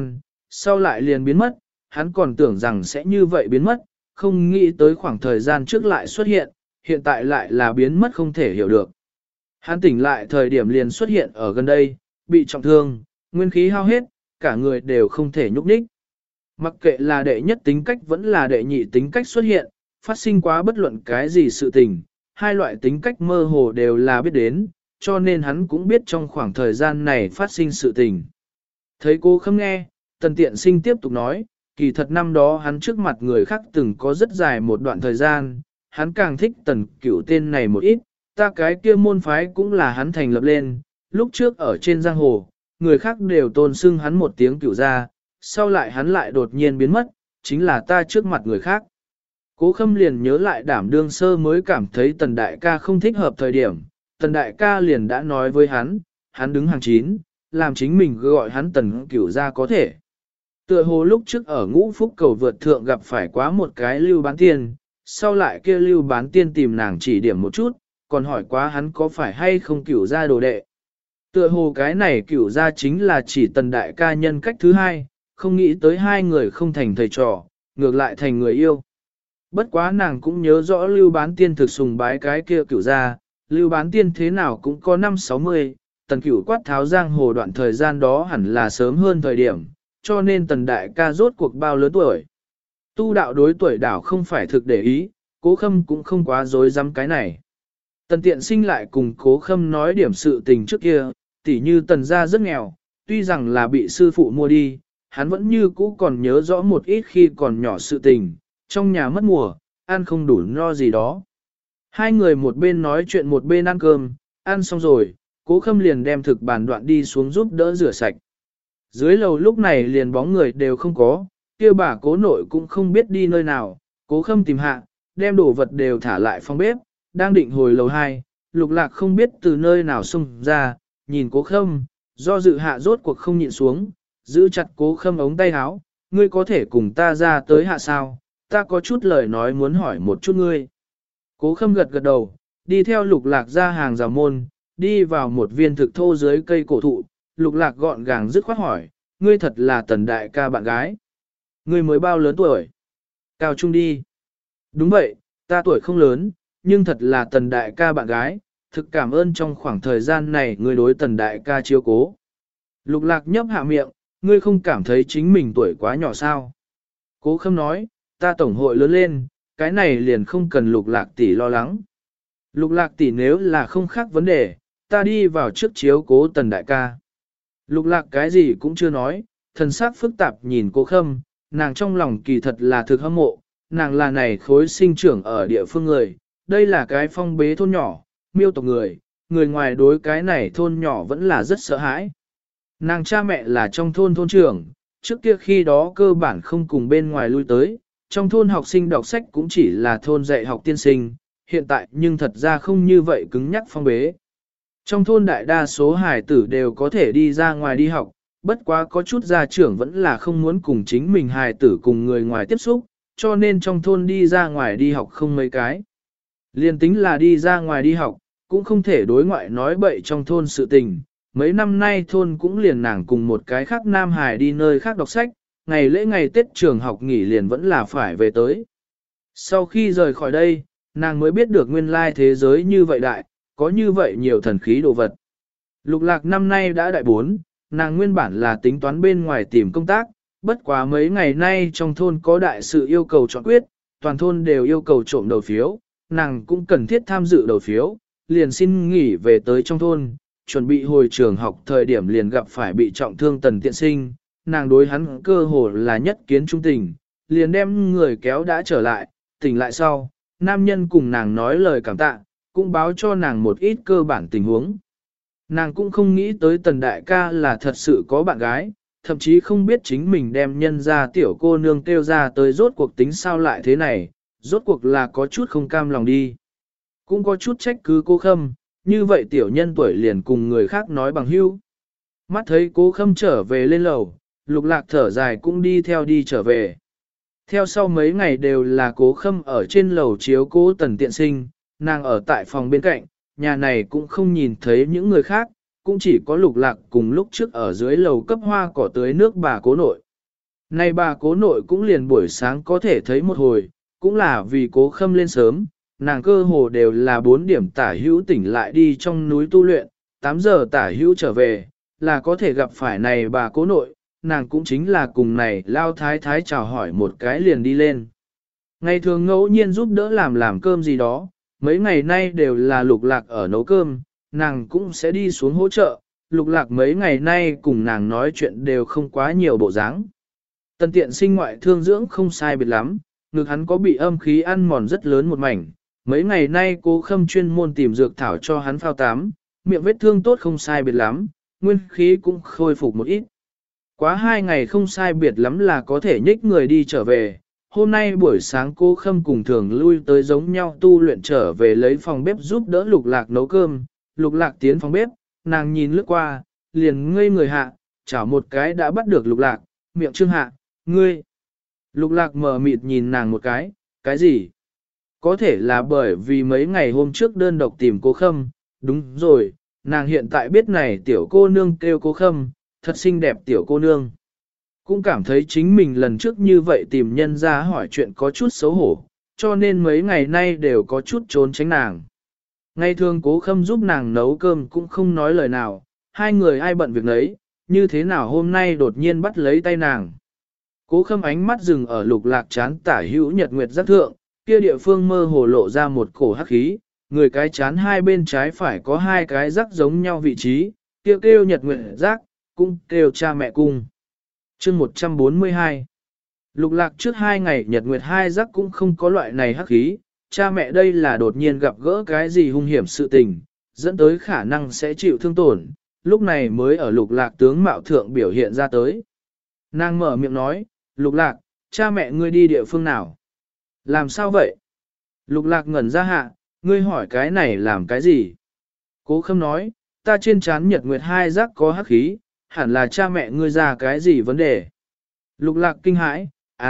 sau lại liền biến mất, hắn còn tưởng rằng sẽ như vậy biến mất, không nghĩ tới khoảng thời gian trước lại xuất hiện, hiện tại lại là biến mất không thể hiểu được. Hắn tỉnh lại thời điểm liền xuất hiện ở gần đây, bị trọng thương, nguyên khí hao hết, cả người đều không thể nhúc nhích. Mặc kệ là đệ nhất tính cách vẫn là đệ nhị tính cách xuất hiện, phát sinh quá bất luận cái gì sự tình, hai loại tính cách mơ hồ đều là biết đến, cho nên hắn cũng biết trong khoảng thời gian này phát sinh sự tình. Thấy cô không nghe, Tần Tiện Sinh tiếp tục nói, kỳ thật năm đó hắn trước mặt người khác từng có rất dài một đoạn thời gian, hắn càng thích Tần Cửu tên này một ít, ta cái kia môn phái cũng là hắn thành lập lên, lúc trước ở trên giang hồ, người khác đều tôn xưng hắn một tiếng Cửu gia, sau lại hắn lại đột nhiên biến mất, chính là ta trước mặt người khác. Cố Khâm liền nhớ lại Đảm Đương Sơ mới cảm thấy Tần Đại ca không thích hợp thời điểm, Tần Đại ca liền đã nói với hắn đứng hàng 9, làm chính mình gọi hắn Tần Cửu gia có thể. Tựa hồ lúc trước ở Ngũ Phúc cầu vượt thượng gặp phải quá một cái Lưu Bán Tiên, sau lại kia Lưu Bán Tiên tìm nàng chỉ điểm một chút, còn hỏi quá hắn có phải hay không Cửu gia đồ đệ. Tựa hồ cái này Cửu gia chính là chỉ Tần Đại ca nhân cách thứ hai, không nghĩ tới hai người không thành thầy trò, ngược lại thành người yêu. Bất quá nàng cũng nhớ rõ Lưu Bán Tiên thực sùng bái cái kia Cửu gia, Lưu Bán Tiên thế nào cũng có 5-60, Tần Cửu quát tháo giang hồ đoạn thời gian đó hẳn là sớm hơn thời điểm, cho nên Tần Đại ca rốt cuộc bao lớn tuổi. Tu đạo đối tuổi đảo không phải thực để ý, Cố Khâm cũng không quá dối dám cái này. Tần Tiện Sinh lại cùng Cố Khâm nói điểm sự tình trước kia, tỉ như Tần gia rất nghèo, tuy rằng là bị sư phụ mua đi, hắn vẫn như cũ còn nhớ rõ một ít khi còn nhỏ sự tình, trong nhà mất mùa, ăn không đủ no gì đó. Hai người một bên nói chuyện một bên ăn cơm, ăn xong rồi, Cố Khâm liền đem thực bàn đoạn đi xuống giúp đỡ rửa sạch. Dưới lầu lúc này liền bóng người đều không có, kia bà Cố nội cũng không biết đi nơi nào, Cố Khâm tìm hạ, đem đồ vật đều thả lại phòng bếp, đang định hồi lầu 2, Lục Lạc không biết từ nơi nào xông ra, nhìn Cố Khâm, do dự hạ rốt cuộc không nhịn xuống, giữ chặt Cố Khâm ống tay áo, ngươi có thể cùng ta ra tới hạ sao, ta có chút lời nói muốn hỏi một chút ngươi. Cố Khâm gật gật đầu, đi theo Lục Lạc ra hàng rào môn, đi vào một viên thực thô dưới cây cổ thụ, Lục Lạc gọn gàng dứt khoát hỏi, ngươi thật là Tần Đại ca bạn gái. Ngươi mới bao lớn tuổi? Cao trung đi. Đúng vậy, ta tuổi không lớn, nhưng thật là Tần Đại ca bạn gái, thực cảm ơn trong khoảng thời gian này ngươi đối Tần Đại ca chiếu cố. Lục Lạc nhấp hạ miệng, ngươi không cảm thấy chính mình tuổi quá nhỏ sao? Cố Khâm nói, ta tổng hội lớn lên, cái này liền không cần Lục Lạc tỷ lo lắng. Lục Lạc tỷ nếu là không khác vấn đề, ta đi vào trước chiếu cố Tần Đại ca. Lục Lạc cái gì cũng chưa nói, thần sắc phức tạp nhìn Cố Khâm, nàng trong lòng kỳ thật là thực hâm mộ, nàng là này khối sinh trưởng ở địa phương người, đây là cái phong bế thôn nhỏ, miêu tộc người, người ngoài đối cái này thôn nhỏ vẫn là rất sợ hãi. Nàng cha mẹ là trong thôn thôn trưởng, trước kia khi đó cơ bản không cùng bên ngoài lui tới, trong thôn học sinh đọc sách cũng chỉ là thôn dạy học tiên sinh, hiện tại nhưng thật ra không như vậy cứng nhắc phong bế. Trong thôn đại đa số hải tử đều có thể đi ra ngoài đi học, bất quá có chút gia trưởng vẫn là không muốn cùng chính mình hải tử cùng người ngoài tiếp xúc, cho nên trong thôn đi ra ngoài đi học không mấy cái. Liên tính là đi ra ngoài đi học, cũng không thể đối ngoại nói bậy trong thôn sự tình. Mấy năm nay thôn cũng liền nàng cùng một cái khác nam hải đi nơi khác đọc sách, ngày lễ ngày Tết trường học nghỉ liền vẫn là phải về tới. Sau khi rời khỏi đây, nàng mới biết được nguyên lai thế giới như vậy đại, có như vậy nhiều thần khí đồ vật. Lục Lạc năm nay đã đại 4, nàng nguyên bản là tính toán bên ngoài tìm công tác, bất quá mấy ngày nay trong thôn có đại sự yêu cầu chọn quyết, toàn thôn đều yêu cầu trộm đầu phiếu, nàng cũng cần thiết tham dự đầu phiếu, liền xin nghỉ về tới trong thôn, chuẩn bị hồi trường học thời điểm liền gặp phải bị trọng thương Tần Tiện Sinh, nàng đối hắn cơ hồ là nhất kiến trung tình, liền đem người kéo đã trở lại, tỉnh lại sau, nam nhân cùng nàng nói lời cảm tạ, cũng báo cho nàng một ít cơ bản tình huống. Nàng cũng không nghĩ tới Tần Đại ca là thật sự có bạn gái, thậm chí không biết chính mình đem nhân ra tiểu cô nương kêu ra tới rốt cuộc tính sao lại thế này, rốt cuộc là có chút không cam lòng đi. Cũng có chút trách cứ Cố Khâm, như vậy tiểu nhân tuổi liền cùng người khác nói bằng hữu. Mắt thấy Cố Khâm trở về lên lầu, Lục Lạc thở dài cũng đi theo đi trở về. Theo sau mấy ngày đều là Cố Khâm ở trên lầu chiếu cố Tần Tiện Sinh, nàng ở tại phòng bên cạnh, nhà này cũng không nhìn thấy những người khác, cũng chỉ có Lục Lạc cùng lúc trước ở dưới lầu cấp hoa cỏ tưới nước bà Cố nội. Nay bà cố nội cũng liền buổi sáng có thể thấy một hồi, cũng là vì cố khâm lên sớm, nàng cơ hồ đều là 4 điểm tả hữu tỉnh lại đi trong núi tu luyện, 8 giờ tả hữu trở về, là có thể gặp phải này bà cố nội, nàng cũng chính là cùng này lao thái thái chào hỏi một cái liền đi lên. Ngày thường ngẫu nhiên giúp đỡ làm cơm gì đó, mấy ngày nay đều là lục lạc ở nấu cơm, nàng cũng sẽ đi xuống hỗ trợ, lục lạc mấy ngày nay cùng nàng nói chuyện đều không quá nhiều bộ dáng. Tần tiện sinh ngoại thương dưỡng không sai biệt lắm, ngực hắn có bị âm khí ăn mòn rất lớn một mảnh, mấy ngày nay cố khâm chuyên môn tìm dược thảo cho hắn phao tám, miệng vết thương tốt không sai biệt lắm, nguyên khí cũng khôi phục một ít. Quá 2 ngày không sai biệt lắm là có thể nhích người đi trở về. Hôm nay buổi sáng cô Khâm cùng thường lui tới giống nhau tu luyện trở về lấy phòng bếp giúp đỡ Lục Lạc nấu cơm. Lục Lạc tiến phòng bếp, nàng nhìn lướt qua, liền ngây người hạ, chảo một cái đã bắt được Lục Lạc, miệng trương hạ, ngươi. Lục Lạc mờ mịt nhìn nàng một cái gì? Có thể là bởi vì mấy ngày hôm trước đơn độc tìm cô Khâm, đúng rồi, nàng hiện tại biết này tiểu cô nương kêu cô Khâm, thật xinh đẹp tiểu cô nương. Cũng cảm thấy chính mình lần trước như vậy tìm nhân ra hỏi chuyện có chút xấu hổ, cho nên mấy ngày nay đều có chút trốn tránh nàng. Ngày thường cố Khâm giúp nàng nấu cơm cũng không nói lời nào, hai người ai bận việc nấy, như thế nào hôm nay đột nhiên bắt lấy tay nàng. Cố Khâm ánh mắt dừng ở Lục Lạc chán tả hữu nhật nguyệt giác thượng, kia địa phương mơ hồ lộ ra một cổ hắc khí, người cái chán hai bên trái phải có 2 cái rắc giống nhau vị trí, kêu nhật nguyệt giác, cũng kêu cha mẹ cung. Chương 142 Lục Lạc trước 2 ngày nhật nguyệt 2 giác cũng không có loại này hắc khí, cha mẹ đây là đột nhiên gặp gỡ cái gì hung hiểm sự tình, dẫn tới khả năng sẽ chịu thương tổn, lúc này mới ở Lục Lạc tướng mạo thượng biểu hiện ra tới. Nàng mở miệng nói, Lục Lạc, cha mẹ ngươi đi địa phương nào? Làm sao vậy? Lục Lạc ngẩn ra hạ, ngươi hỏi cái này làm cái gì? Cố Khâm nói, ta trên trán nhật nguyệt 2 giác có hắc khí, hẳn là cha mẹ ngươi ra cái gì vấn đề? Lục Lạc kinh hãi,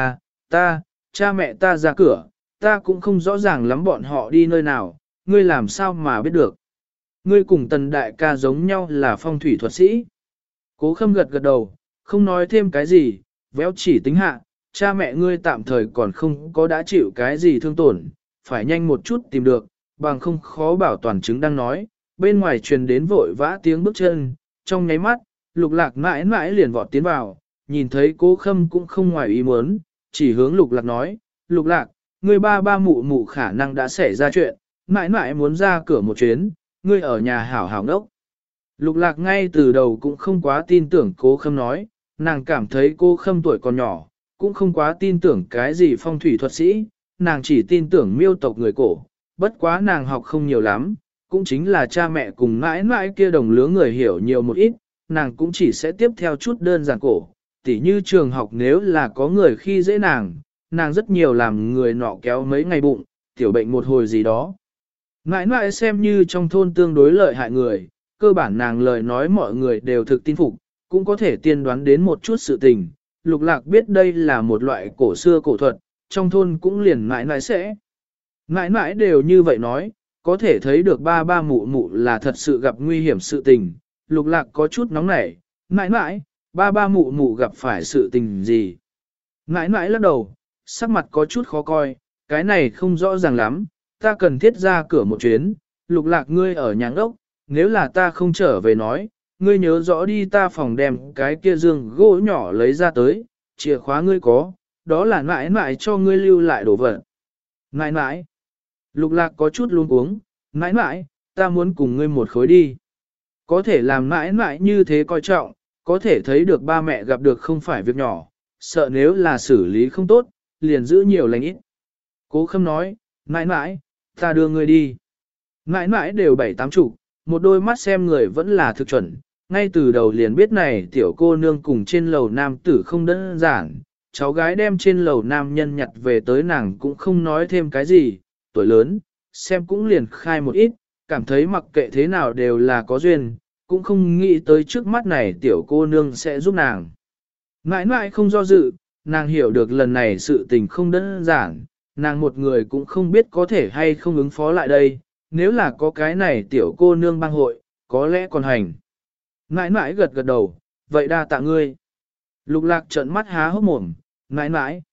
cha mẹ ta ra cửa, ta cũng không rõ ràng lắm bọn họ đi nơi nào, ngươi làm sao mà biết được? Ngươi cùng Tần đại ca giống nhau là phong thủy thuật sĩ. Cố Khâm gật gật đầu, không nói thêm cái gì, véo chỉ tính hạ, cha mẹ ngươi tạm thời còn không có đã chịu cái gì thương tổn, phải nhanh một chút tìm được, bằng không khó bảo toàn chứng đang nói, bên ngoài truyền đến vội vã tiếng bước chân, trong nháy mắt, Lục Lạc mãi mãi liền vọt tiến vào, nhìn thấy Cố Khâm cũng không ngoài ý muốn, chỉ hướng Lục Lạc nói, Lục Lạc, ngươi ba mụ mụ khả năng đã xảy ra chuyện, mãi mãi muốn ra cửa một chuyến, ngươi ở nhà hảo hảo ngốc. Lục Lạc ngay từ đầu cũng không quá tin tưởng Cố Khâm nói, nàng cảm thấy Cố Khâm tuổi còn nhỏ, cũng không quá tin tưởng cái gì phong thủy thuật sĩ, nàng chỉ tin tưởng miêu tộc người cổ, bất quá nàng học không nhiều lắm, cũng chính là cha mẹ cùng mãi mãi kia đồng lứa người hiểu nhiều một ít, nàng cũng chỉ sẽ tiếp theo chút đơn giản cổ, tỉ như trường học nếu là có người khi dễ nàng rất nhiều làm người nọ kéo mấy ngày bụng, tiểu bệnh một hồi gì đó. Mãi mãi xem như trong thôn tương đối lợi hại người, cơ bản nàng lời nói mọi người đều thực tin phục, cũng có thể tiên đoán đến một chút sự tình. Lục Lạc biết đây là một loại cổ xưa cổ thuật, trong thôn cũng liền mãi mãi sẽ. Mãi mãi đều như vậy nói, có thể thấy được ba mụ mụ là thật sự gặp nguy hiểm sự tình. Lục Lạc có chút nóng nảy, mãi mãi, ba mụ mụ gặp phải sự tình gì. Mãi mãi lắc đầu, sắc mặt có chút khó coi, cái này không rõ ràng lắm, ta cần thiết ra cửa một chuyến, Lục Lạc ngươi ở nhà ốc, nếu là ta không trở về nói, ngươi nhớ rõ đi ta phòng đem cái kia giường gỗ nhỏ lấy ra tới, chìa khóa ngươi có, đó là mãi mãi cho ngươi lưu lại đồ vật. Mãi mãi, Lục Lạc có chút luống cuống, mãi mãi, ta muốn cùng ngươi một khối đi. Có thể làm mãi mãi như thế coi trọng, có thể thấy được ba mẹ gặp được không phải việc nhỏ, sợ nếu là xử lý không tốt, liền giữ nhiều lành ít. Cố Khâm nói, mãi mãi, ta đưa ngươi đi. Mãi mãi đều 7-8 chục, một đôi mắt xem người vẫn là thực chuẩn, ngay từ đầu liền biết này tiểu cô nương cùng trên lầu nam tử không đơn giản, cháu gái đem trên lầu nam nhân nhặt về tới nàng cũng không nói thêm cái gì, tuổi lớn, xem cũng liền khai một ít, cảm thấy mặc kệ thế nào đều là có duyên, cũng không nghĩ tới trước mắt này tiểu cô nương sẽ giúp nàng. Mãi mãi không do dự, nàng hiểu được lần này sự tình không đơn giản, nàng một người cũng không biết có thể hay không ứng phó lại đây, nếu là có cái này tiểu cô nương bang hội, có lẽ còn hành. Mãi mãi gật gật đầu, vậy đa tạ ngươi. Lục lạc trợn mắt há hốc mồm, mãi mãi.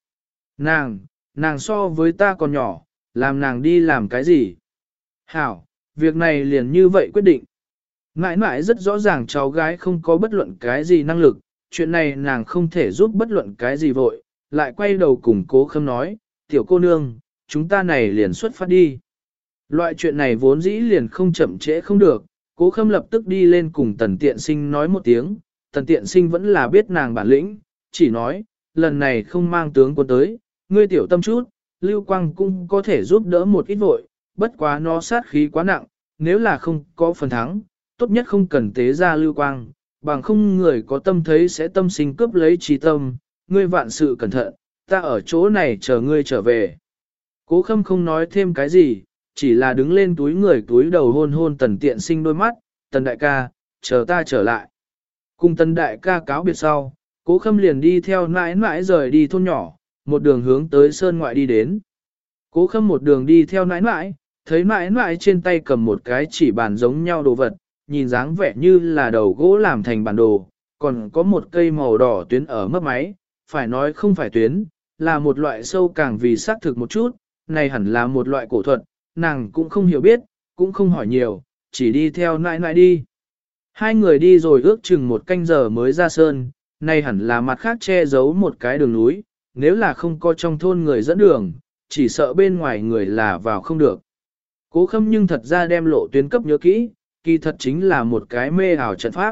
Nàng so với ta còn nhỏ, làm nàng đi làm cái gì? Hảo, việc này liền như vậy quyết định. Mãi mãi rất rõ ràng cháu gái không có bất luận cái gì năng lực, chuyện này nàng không thể giúp bất luận cái gì vội, lại quay đầu cùng Cố Khâm nói, tiểu cô nương, chúng ta này liền xuất phát đi. Loại chuyện này vốn dĩ liền không chậm trễ không được, Cố Khâm lập tức đi lên cùng Tần Tiện Sinh nói một tiếng, Tần Tiện Sinh vẫn là biết nàng bản lĩnh, chỉ nói, lần này không mang tướng quân tới, ngươi tiểu tâm chút, Lưu Quang cũng có thể giúp đỡ một ít vội, bất quá nó sát khí quá nặng, nếu là không có phần thắng, tốt nhất không cần tế ra Lưu Quang, bằng không người có tâm thấy sẽ tâm sinh cướp lấy trí tâm, ngươi vạn sự cẩn thận, ta ở chỗ này chờ ngươi trở về. Cố Khâm không nói thêm cái gì, chỉ là đứng lên túi người túi đầu hôn hôn Tần Tiện Sinh đôi mắt, Tần đại ca, chờ ta trở lại. Cùng Tần đại ca cáo biệt sau, Cố Khâm liền đi theo nãi nãi rời đi thôn nhỏ, một đường hướng tới sơn ngoại đi đến. Cố Khâm một đường đi theo nãi nãi, thấy nãi nãi trên tay cầm một cái chỉ bàn giống nhau đồ vật, nhìn dáng vẻ như là đầu gỗ làm thành bản đồ, còn có một cây màu đỏ tuyến ở mấp máy, phải nói không phải tuyến, là một loại sâu càng vì xác thực một chút, này hẳn là một loại cổ thuật, nàng cũng không hiểu biết, cũng không hỏi nhiều, chỉ đi theo nãi nãi đi. Hai người đi rồi ước chừng một canh giờ mới ra sơn, này hẳn là mặt khác che giấu một cái đường núi, nếu là không có trong thôn người dẫn đường, chỉ sợ bên ngoài người là vào không được. Cố Khâm nhưng thật ra đem lộ tuyến cấp nhớ kỹ, kỳ thật chính là một cái mê ảo trận pháp.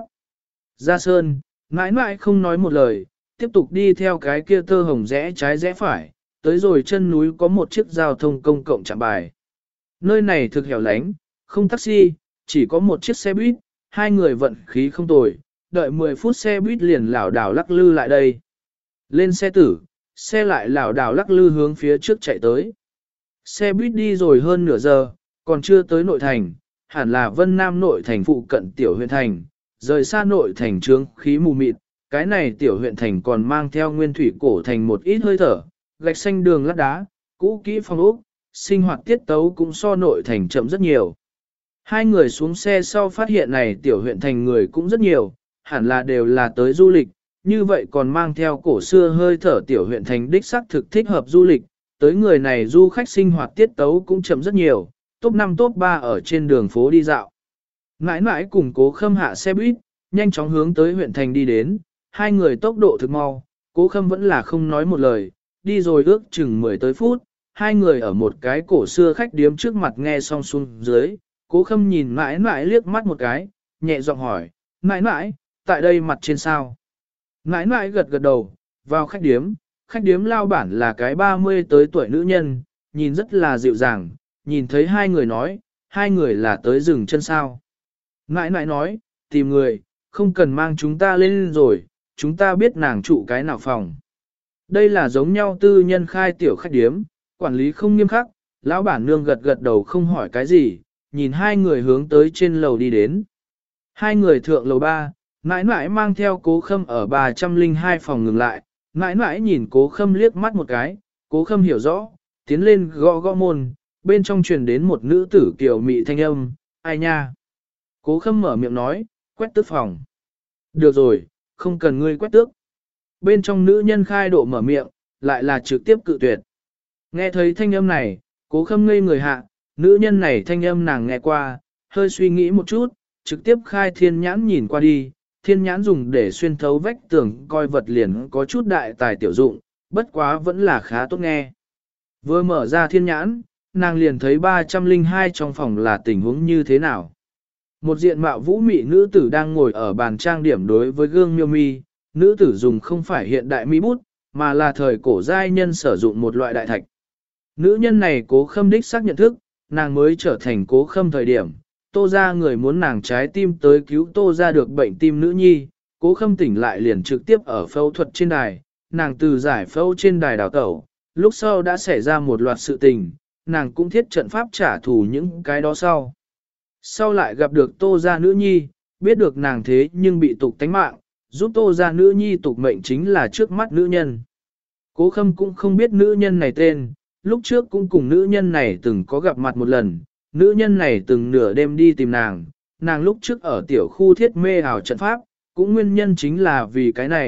Ra sơn, mãi mãi không nói một lời, tiếp tục đi theo cái kia tơ hồng rẽ trái rẽ phải, tới rồi chân núi có một chiếc giao thông công cộng trạm bài. Nơi này thực hẻo lánh, không taxi, chỉ có một chiếc xe buýt, hai người vận khí không tồi, đợi 10 phút xe buýt liền lảo đảo lắc lư lại đây. Lên xe tử, xe lại lảo đảo lắc lư hướng phía trước chạy tới. Xe buýt đi rồi hơn nửa giờ, còn chưa tới nội thành, hẳn là Vân Nam nội thành phụ cận tiểu huyện thành, rời xa nội thành trướng khí mù mịt, cái này tiểu huyện thành còn mang theo nguyên thủy cổ thành một ít hơi thở, gạch xanh đường lát đá, cũ kỹ phong ốc, sinh hoạt tiết tấu cũng so nội thành chậm rất nhiều. Hai người xuống xe sau phát hiện này tiểu huyện thành người cũng rất nhiều, hẳn là đều là tới du lịch, như vậy còn mang theo cổ xưa hơi thở tiểu huyện thành đích xác thực thích hợp du lịch, tới người này du khách sinh hoạt tiết tấu cũng chậm rất nhiều, top 5 top 3 ở trên đường phố đi dạo. Mãi mãi cùng Cố Khâm hạ xe buýt, nhanh chóng hướng tới huyện thành đi đến, hai người tốc độ thực mau, Cố Khâm vẫn là không nói một lời, đi rồi ước chừng 10 tới phút, hai người ở một cái cổ xưa khách điếm trước mặt nghe xong xuống dưới, Cố Khâm nhìn mãi mãi liếc mắt một cái, nhẹ giọng hỏi, mãi mãi, tại đây mặt trên sao? Mãi mãi gật gật đầu, vào khách điếm lao bản là cái 30 tới tuổi nữ nhân, nhìn rất là dịu dàng, nhìn thấy hai người nói, hai người là tới dừng chân sao. Mãi mãi nói, tìm người, không cần mang chúng ta lên rồi, chúng ta biết nàng trụ cái nào phòng. Đây là giống nhau tư nhân khai tiểu khách điếm, quản lý không nghiêm khắc, lão bản nương gật gật đầu không hỏi cái gì, nhìn hai người hướng tới trên lầu đi đến. Hai người thượng lầu 3, mãi mãi mang theo Cố Khâm ở 302 phòng ngừng lại, mãi mãi nhìn Cố Khâm liếc mắt một cái, Cố Khâm hiểu rõ, tiến lên gõ gõ môn, bên trong truyền đến một nữ tử kiều mị thanh âm, ai nha. Cố Khâm mở miệng nói, quét tước phòng. Được rồi, không cần ngươi quét tước. Bên trong nữ nhân khai độ mở miệng, lại là trực tiếp cự tuyệt. Nghe thấy thanh âm này, Cố Khâm ngây người hạ, nữ nhân này thanh âm nàng nghe qua, hơi suy nghĩ một chút, trực tiếp khai thiên nhãn nhìn qua đi, thiên nhãn dùng để xuyên thấu vách tường coi vật liền có chút đại tài tiểu dụng, bất quá vẫn là khá tốt nghe. Vừa mở ra thiên nhãn, nàng liền thấy 302 trong phòng là tình huống như thế nào. Một diện mạo vũ mị nữ tử đang ngồi ở bàn trang điểm đối với gương miêu mi, nữ tử dùng không phải hiện đại mi bút, mà là thời cổ giai nhân sử dụng một loại đại thạch. Nữ nhân này Cố Khâm đích xác nhận thức, nàng mới trở thành Cố Khâm thời điểm, Tô ra người muốn nàng trái tim tới cứu Tô ra được bệnh tim nữ nhi, Cố Khâm tỉnh lại liền trực tiếp ở phẫu thuật trên đài, nàng từ giải phẫu trên đài đào tẩu, lúc sau đã xảy ra một loạt sự tình, nàng cũng thiết trận pháp trả thù những cái đó sau. Sau lại gặp được Tô gia nữ nhi, biết được nàng thế nhưng bị tục tánh mạng, giúp Tô gia nữ nhi tục mệnh chính là trước mắt nữ nhân. Cố Khâm cũng không biết nữ nhân này tên, lúc trước cũng cùng nữ nhân này từng có gặp mặt một lần, nữ nhân này từng nửa đêm đi tìm nàng, nàng lúc trước ở tiểu khu thiết mê ảo trận pháp, cũng nguyên nhân chính là vì cái này,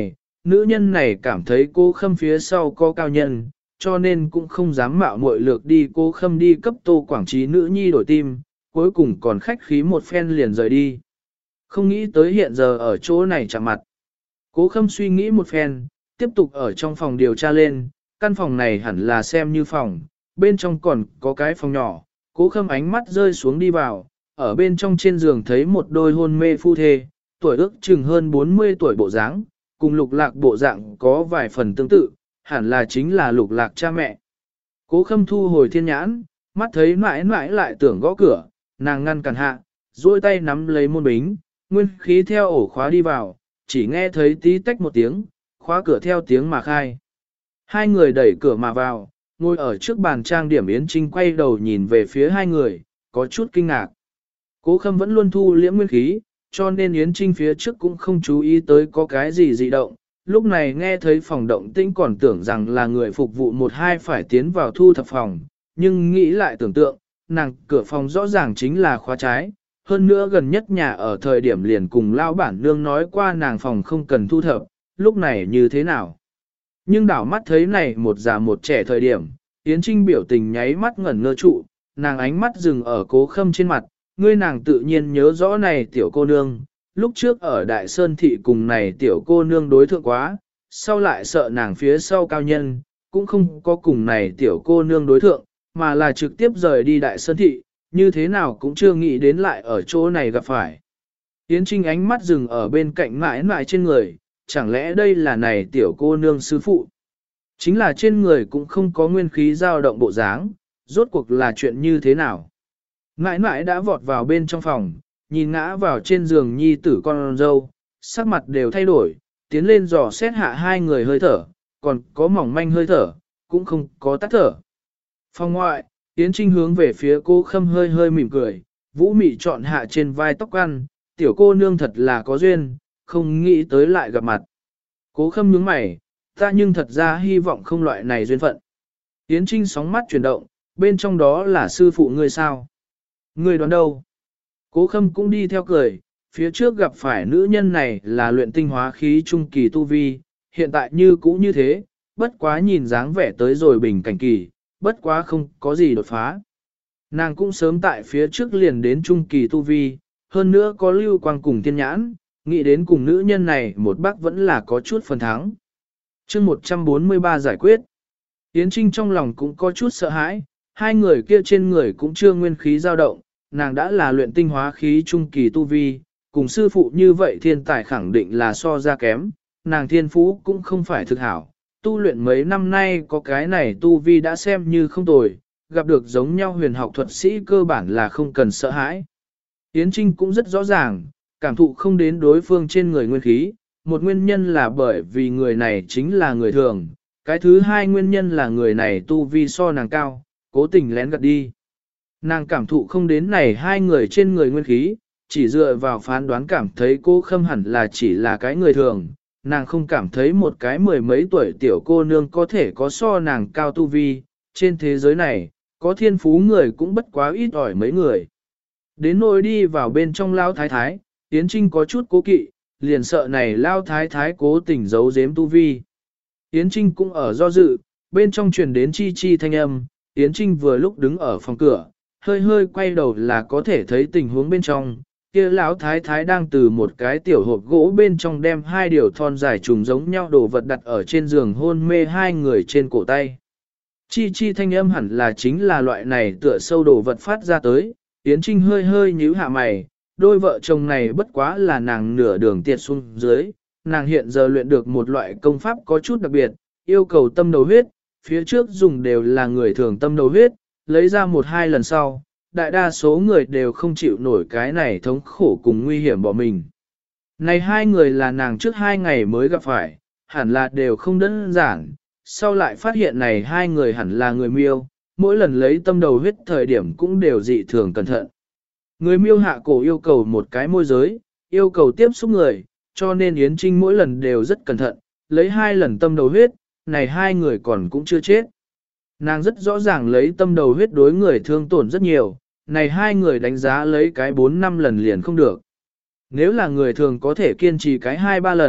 nữ nhân này cảm thấy Cố Khâm phía sau có cao nhân, cho nên cũng không dám mạo muội lược đi Cố Khâm đi cấp Tô Quảng Trí nữ nhi đổi tim, cuối cùng còn khách khí một phen liền rời đi. Không nghĩ tới hiện giờ ở chỗ này chạm mặt. Cố Khâm suy nghĩ một phen, tiếp tục ở trong phòng điều tra lên, căn phòng này hẳn là xem như phòng, bên trong còn có cái phòng nhỏ. Cố Khâm ánh mắt rơi xuống đi vào, ở bên trong trên giường thấy một đôi hôn mê phu thê, tuổi ước chừng hơn 40 tuổi bộ dáng, cùng Lục Lạc bộ dạng có vài phần tương tự, hẳn là chính là Lục Lạc cha mẹ. Cố Khâm thu hồi thiên nhãn, mắt thấy mãi mãi lại tưởng gõ cửa, nàng ngăn cản hạ, duỗi tay nắm lấy môn bính, nguyên khí theo ổ khóa đi vào, chỉ nghe thấy tí tách một tiếng, khóa cửa theo tiếng mà khai. Hai người đẩy cửa mà vào, ngồi ở trước bàn trang điểm Yến Trinh quay đầu nhìn về phía hai người, có chút kinh ngạc. Cố Khâm vẫn luôn thu liễm nguyên khí, cho nên Yến Trinh phía trước cũng không chú ý tới có cái gì dị động. Lúc này nghe thấy phòng động tĩnh còn tưởng rằng là người phục vụ một hai phải tiến vào thu thập phòng, nhưng nghĩ lại tưởng tượng, nàng cửa phòng rõ ràng chính là khóa trái, hơn nữa gần nhất nhà ở thời điểm liền cùng lao bản nương nói qua nàng phòng không cần thu thập, lúc này như thế nào. Nhưng đảo mắt thấy này một già một trẻ thời điểm, Yến Trinh biểu tình nháy mắt ngẩn ngơ trụ, nàng ánh mắt dừng ở Cố Khâm trên mặt, ngươi nàng tự nhiên nhớ rõ này tiểu cô nương, lúc trước ở Đại Sơn Thị cùng này tiểu cô nương đối thượng quá, sau lại sợ nàng phía sau cao nhân, cũng không có cùng này tiểu cô nương đối thượng, mà là trực tiếp rời đi Đại Sơn Thị, như thế nào cũng chưa nghĩ đến lại ở chỗ này gặp phải. Yến Trinh ánh mắt dừng ở bên cạnh mãi mãi trên người, chẳng lẽ đây là này tiểu cô nương sư phụ? Chính là trên người cũng không có nguyên khí dao động bộ dáng, rốt cuộc là chuyện như thế nào? Mãi mãi đã vọt vào bên trong phòng, nhìn ngã vào trên giường nhi tử con dâu, sắc mặt đều thay đổi, tiến lên dò xét hạ hai người hơi thở, còn có mỏng manh hơi thở, cũng không có tắt thở. Phòng ngoại, Yến Trinh hướng về phía Cố Khâm hơi hơi mỉm cười, Vũ Mị chọn hạ trên vai tóc ăn, tiểu cô nương thật là có duyên, không nghĩ tới lại gặp mặt. Cố Khâm nhướng mày, ta nhưng thật ra hy vọng không loại này duyên phận. Yến Trinh sóng mắt chuyển động, bên trong đó là sư phụ ngươi sao? Ngươi đoán đâu? Cố Khâm cũng đi theo cười, phía trước gặp phải nữ nhân này là luyện tinh hóa khí trung kỳ tu vi, hiện tại như cũ như thế, bất quá nhìn dáng vẻ tới rồi bình cảnh kỳ, bất quá không có gì đột phá. Nàng cũng sớm tại phía trước liền đến trung kỳ tu vi, hơn nữa có lưu quang cùng thiên nhãn, nghĩ đến cùng nữ nhân này một bác vẫn là có chút phần thắng. Chương 143 giải quyết. Yến Trinh trong lòng cũng có chút sợ hãi, hai người kia trên người cũng chưa nguyên khí dao động, nàng đã là luyện tinh hóa khí trung kỳ tu vi, cùng sư phụ như vậy thiên tài khẳng định là so ra kém, nàng thiên phú cũng không phải thực hảo, tu luyện mấy năm nay có cái này tu vi đã xem như không tồi, gặp được giống nhau huyền học thuật sĩ cơ bản là không cần sợ hãi. Yến Trinh cũng rất rõ ràng, cảm thụ không đến đối phương trên người nguyên khí, một nguyên nhân là bởi vì người này chính là người thường, cái thứ hai nguyên nhân là người này tu vi so nàng cao, cố tình lén gạt đi. Nàng cảm thụ không đến này hai người trên người nguyên khí, chỉ dựa vào phán đoán cảm thấy Cố Khâm hẳn là chỉ là cái người thường, nàng không cảm thấy một cái mười mấy tuổi tiểu cô nương có thể có so nàng cao tu vi, trên thế giới này, có thiên phú người cũng bất quá ít ỏi mấy người. Đến nỗi đi vào bên trong lao thái thái, Yến Trinh có chút cố kỵ, liền sợ này lao thái thái cố tình giấu giếm tu vi. Yến Trinh cũng ở do dự, bên trong truyền đến chi chi thanh âm, Yến Trinh vừa lúc đứng ở phòng cửa, hơi hơi quay đầu là có thể thấy tình huống bên trong, kia lão thái thái đang từ một cái tiểu hộp gỗ bên trong đem hai điều thon dài trùng giống nhau đồ vật đặt ở trên giường hôn mê hai người trên cổ tay. Chi chi thanh âm hẳn là chính là loại này tựa sâu đồ vật phát ra tới, Yến Trinh hơi hơi nhíu hạ mày, đôi vợ chồng này bất quá là nàng nửa đường tiệt xuống dưới, nàng hiện giờ luyện được một loại công pháp có chút đặc biệt, yêu cầu tâm đầu huyết, phía trước dùng đều là người thường tâm đầu huyết, lấy ra một hai lần sau, đại đa số người đều không chịu nổi cái này thống khổ cùng nguy hiểm bỏ mình. Này hai người là nàng trước 2 ngày mới gặp phải, hẳn là đều không đơn giản, sau lại phát hiện này hai người hẳn là người miêu, mỗi lần lấy tâm đầu huyết thời điểm cũng đều dị thường cẩn thận. Người miêu hạ cổ yêu cầu một cái môi giới, yêu cầu tiếp xúc người, cho nên Yến Trinh mỗi lần đều rất cẩn thận, lấy 2 lần tâm đầu huyết, này hai người còn cũng chưa chết. Nàng rất rõ ràng lấy tâm đầu huyết đối người thương tổn rất nhiều, này hai người đánh giá lấy cái 4-5 lần liền không được. Nếu là người thường có thể kiên trì cái 2-3 lần,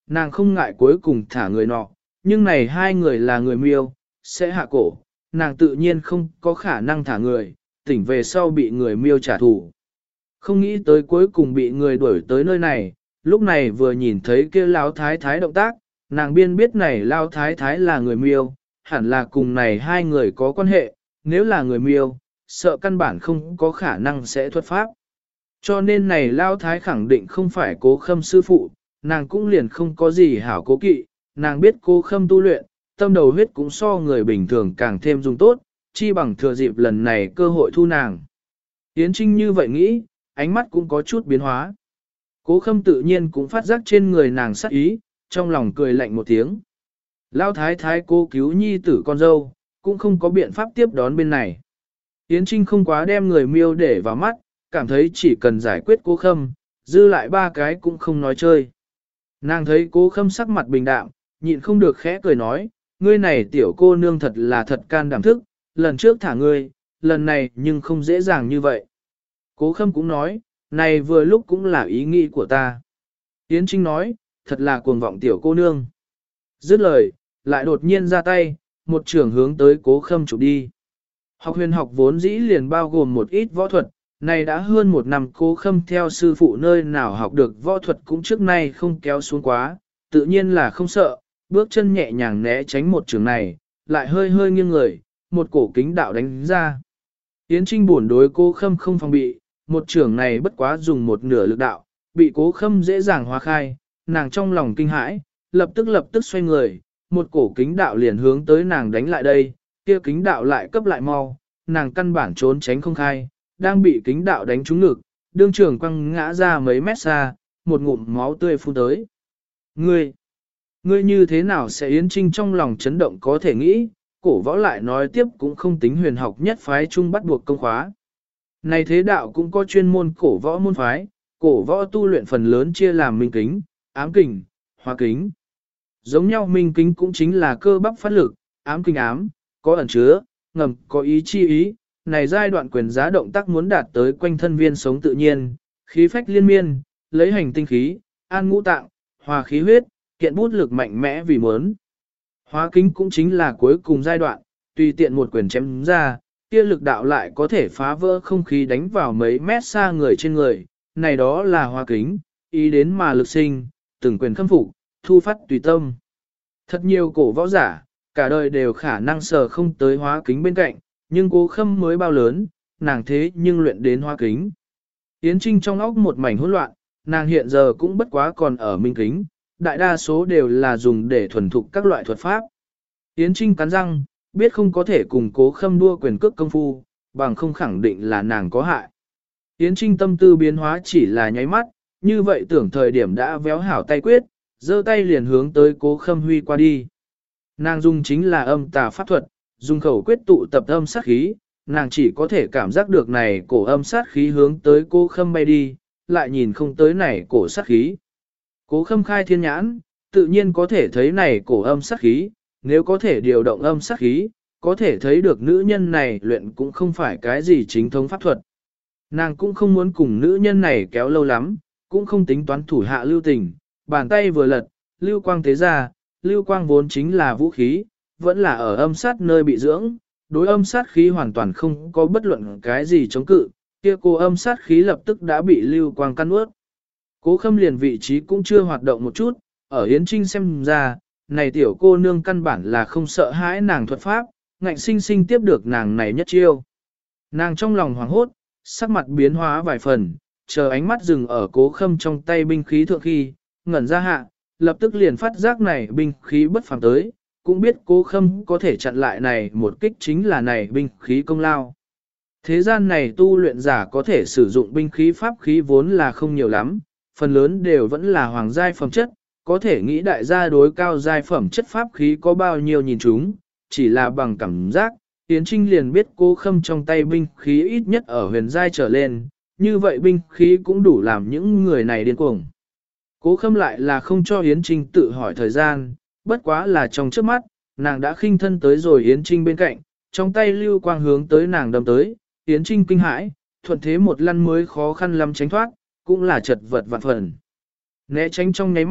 nàng không ngại cuối cùng thả người nọ, nhưng này hai người là người miêu, sẽ hạ cổ, nàng tự nhiên không có khả năng thả người, tỉnh về sau bị người miêu trả thù. Không nghĩ tới cuối cùng bị người đuổi tới nơi này, lúc này vừa nhìn thấy kia lao thái thái động tác, nàng biên biết này lao thái thái là người miêu, hẳn là cùng này hai người có quan hệ, nếu là người miêu, sợ căn bản không có khả năng sẽ thuật pháp. Cho nên này lao thái khẳng định không phải Cố Khâm sư phụ, nàng cũng liền không có gì hảo cố kỵ, nàng biết Cố Khâm tu luyện, tâm đầu huyết cũng so người bình thường càng thêm dùng tốt, chi bằng thừa dịp lần này cơ hội thu nàng. Yến Trinh như vậy nghĩ, ánh mắt cũng có chút biến hóa. Cố Khâm tự nhiên cũng phát giác trên người nàng sắc ý, trong lòng cười lạnh một tiếng. Lao thái thái cô cứu nhi tử con dâu, cũng không có biện pháp tiếp đón bên này. Yến Trinh không quá đem người miêu để vào mắt, cảm thấy chỉ cần giải quyết Cố Khâm, dư lại ba cái cũng không nói chơi. Nàng thấy Cố Khâm sắc mặt bình đạm, nhịn không được khẽ cười nói, ngươi này tiểu cô nương thật là thật can đảm thức, lần trước thả ngươi, lần này nhưng không dễ dàng như vậy. Cố Khâm cũng nói, này vừa lúc cũng là ý nghĩ của ta. Yến Trinh nói, thật là cuồng vọng tiểu cô nương. Dứt lời, lại đột nhiên ra tay, một trường hướng tới Cố Khâm chụp đi. Học huyền học vốn dĩ liền bao gồm một ít võ thuật, này đã hơn một năm Cố Khâm theo sư phụ nơi nào học được võ thuật cũng trước nay không kéo xuống quá, tự nhiên là không sợ, bước chân nhẹ nhàng né tránh một trường này, lại hơi hơi nghiêng người, một cổ kính đạo đánh ra. Yến Trinh buồn đối Cố Khâm không phòng bị, một trường này bất quá dùng một nửa lực đạo, bị Cố Khâm dễ dàng hóa khai, nàng trong lòng kinh hãi, lập tức xoay người, một cổ kính đạo liền hướng tới nàng đánh lại đây, kia kính đạo lại cấp lại mau, nàng căn bản trốn tránh không khai, đang bị kính đạo đánh trúng ngực, đương trường quăng ngã ra mấy mét xa, một ngụm máu tươi phun tới. Ngươi như thế nào sẽ? Yến Trinh trong lòng chấn động có thể nghĩ, cổ võ lại nói tiếp cũng không tính huyền học nhất phái chung bắt buộc công khóa. Này thế đạo cũng có chuyên môn cổ võ môn phái, cổ võ tu luyện phần lớn chia làm minh kính, ám kình, hóa kính. Giống nhau minh kính cũng chính là cơ bắp phát lực, ám kình ám, có ẩn chứa, ngầm, có ý chi ý. Này giai đoạn quyền giá động tác muốn đạt tới quanh thân viên sống tự nhiên, khí phách liên miên, lấy hành tinh khí, an ngũ tạng, hòa khí huyết, kiện bút lực mạnh mẽ vì muốn. Hóa kính cũng chính là cuối cùng giai đoạn, tùy tiện một quyền chém ra, kia lực đạo lại có thể phá vỡ không khí đánh vào mấy mét xa người trên người, này đó là hóa kính, ý đến mà lực sinh, từng quyền khâm phục, thu phát tùy tâm. Thật nhiều cổ võ giả, cả đời đều khả năng sờ không tới hóa kính bên cạnh, nhưng Cố Khâm mới bao lớn, nàng thế nhưng luyện đến hóa kính. Yến Trinh trong óc một mảnh hỗn loạn, nàng hiện giờ cũng bất quá còn ở minh kính, đại đa số đều là dùng để thuần thục các loại thuật pháp. Yến Trinh cắn răng, biết không có thể cùng Cố Khâm đua quyền cước công phu, bằng không khẳng định là nàng có hại. Yến Trinh tâm tư biến hóa chỉ là nháy mắt, như vậy tưởng thời điểm đã véo hảo tay quyết, giơ tay liền hướng tới Cố Khâm huy qua đi. Nàng dùng chính là âm tà pháp thuật, dùng khẩu quyết tụ tập âm sát khí, nàng chỉ có thể cảm giác được này cổ âm sát khí hướng tới Cố Khâm bay đi, lại nhìn không tới này cổ sát khí. Cố Khâm khai thiên nhãn, tự nhiên có thể thấy này cổ âm sát khí, nếu có thể điều động âm sát khí, có thể thấy được nữ nhân này luyện cũng không phải cái gì chính thống pháp thuật. Nàng cũng không muốn cùng nữ nhân này kéo lâu lắm, cũng không tính toán thủ hạ lưu tình, bàn tay vừa lật, lưu quang tế ra, lưu quang vốn chính là vũ khí, vẫn là ở âm sát nơi bị dưỡng, đối âm sát khí hoàn toàn không có bất luận cái gì chống cự, kia cô âm sát khí lập tức đã bị lưu quang căn ướt. Cố Khâm liền vị trí cũng chưa hoạt động một chút, ở Yến Trinh xem ra, này tiểu cô nương căn bản là không sợ hãi nàng thuật pháp, ngạnh sinh sinh tiếp được nàng này nhất chiêu. Nàng trong lòng hoảng hốt, sắc mặt biến hóa vài phần, chờ ánh mắt dừng ở Cố Khâm trong tay binh khí thượng khi, ngẩn ra hạ, lập tức liền phát giác này binh khí bất phàm tới, cũng biết Cố Khâm có thể chặn lại này một kích chính là này binh khí công lao. Thế gian này tu luyện giả có thể sử dụng binh khí pháp khí vốn là không nhiều lắm, phần lớn đều vẫn là hoàng giai phẩm chất, có thể nghĩ đại gia đối cao giai phẩm chất pháp khí có bao nhiêu nhìn chúng, chỉ là bằng cảm giác, Yến Trinh liền biết Cố Khâm trong tay binh khí ít nhất ở huyền giai trở lên, như vậy binh khí cũng đủ làm những người này điên cuồng. Cố Khâm lại là không cho Yến Trinh tự hỏi thời gian, bất quá là trong trước mắt, nàng đã khinh thân tới rồi Yến Trinh bên cạnh, trong tay lưu quang hướng tới nàng đâm tới, Yến Trinh kinh hãi, thuận thế một lăn mới khó khăn lắm tránh thoát, cũng là chật vật vạn phần. Né tránh trong nháy mắt,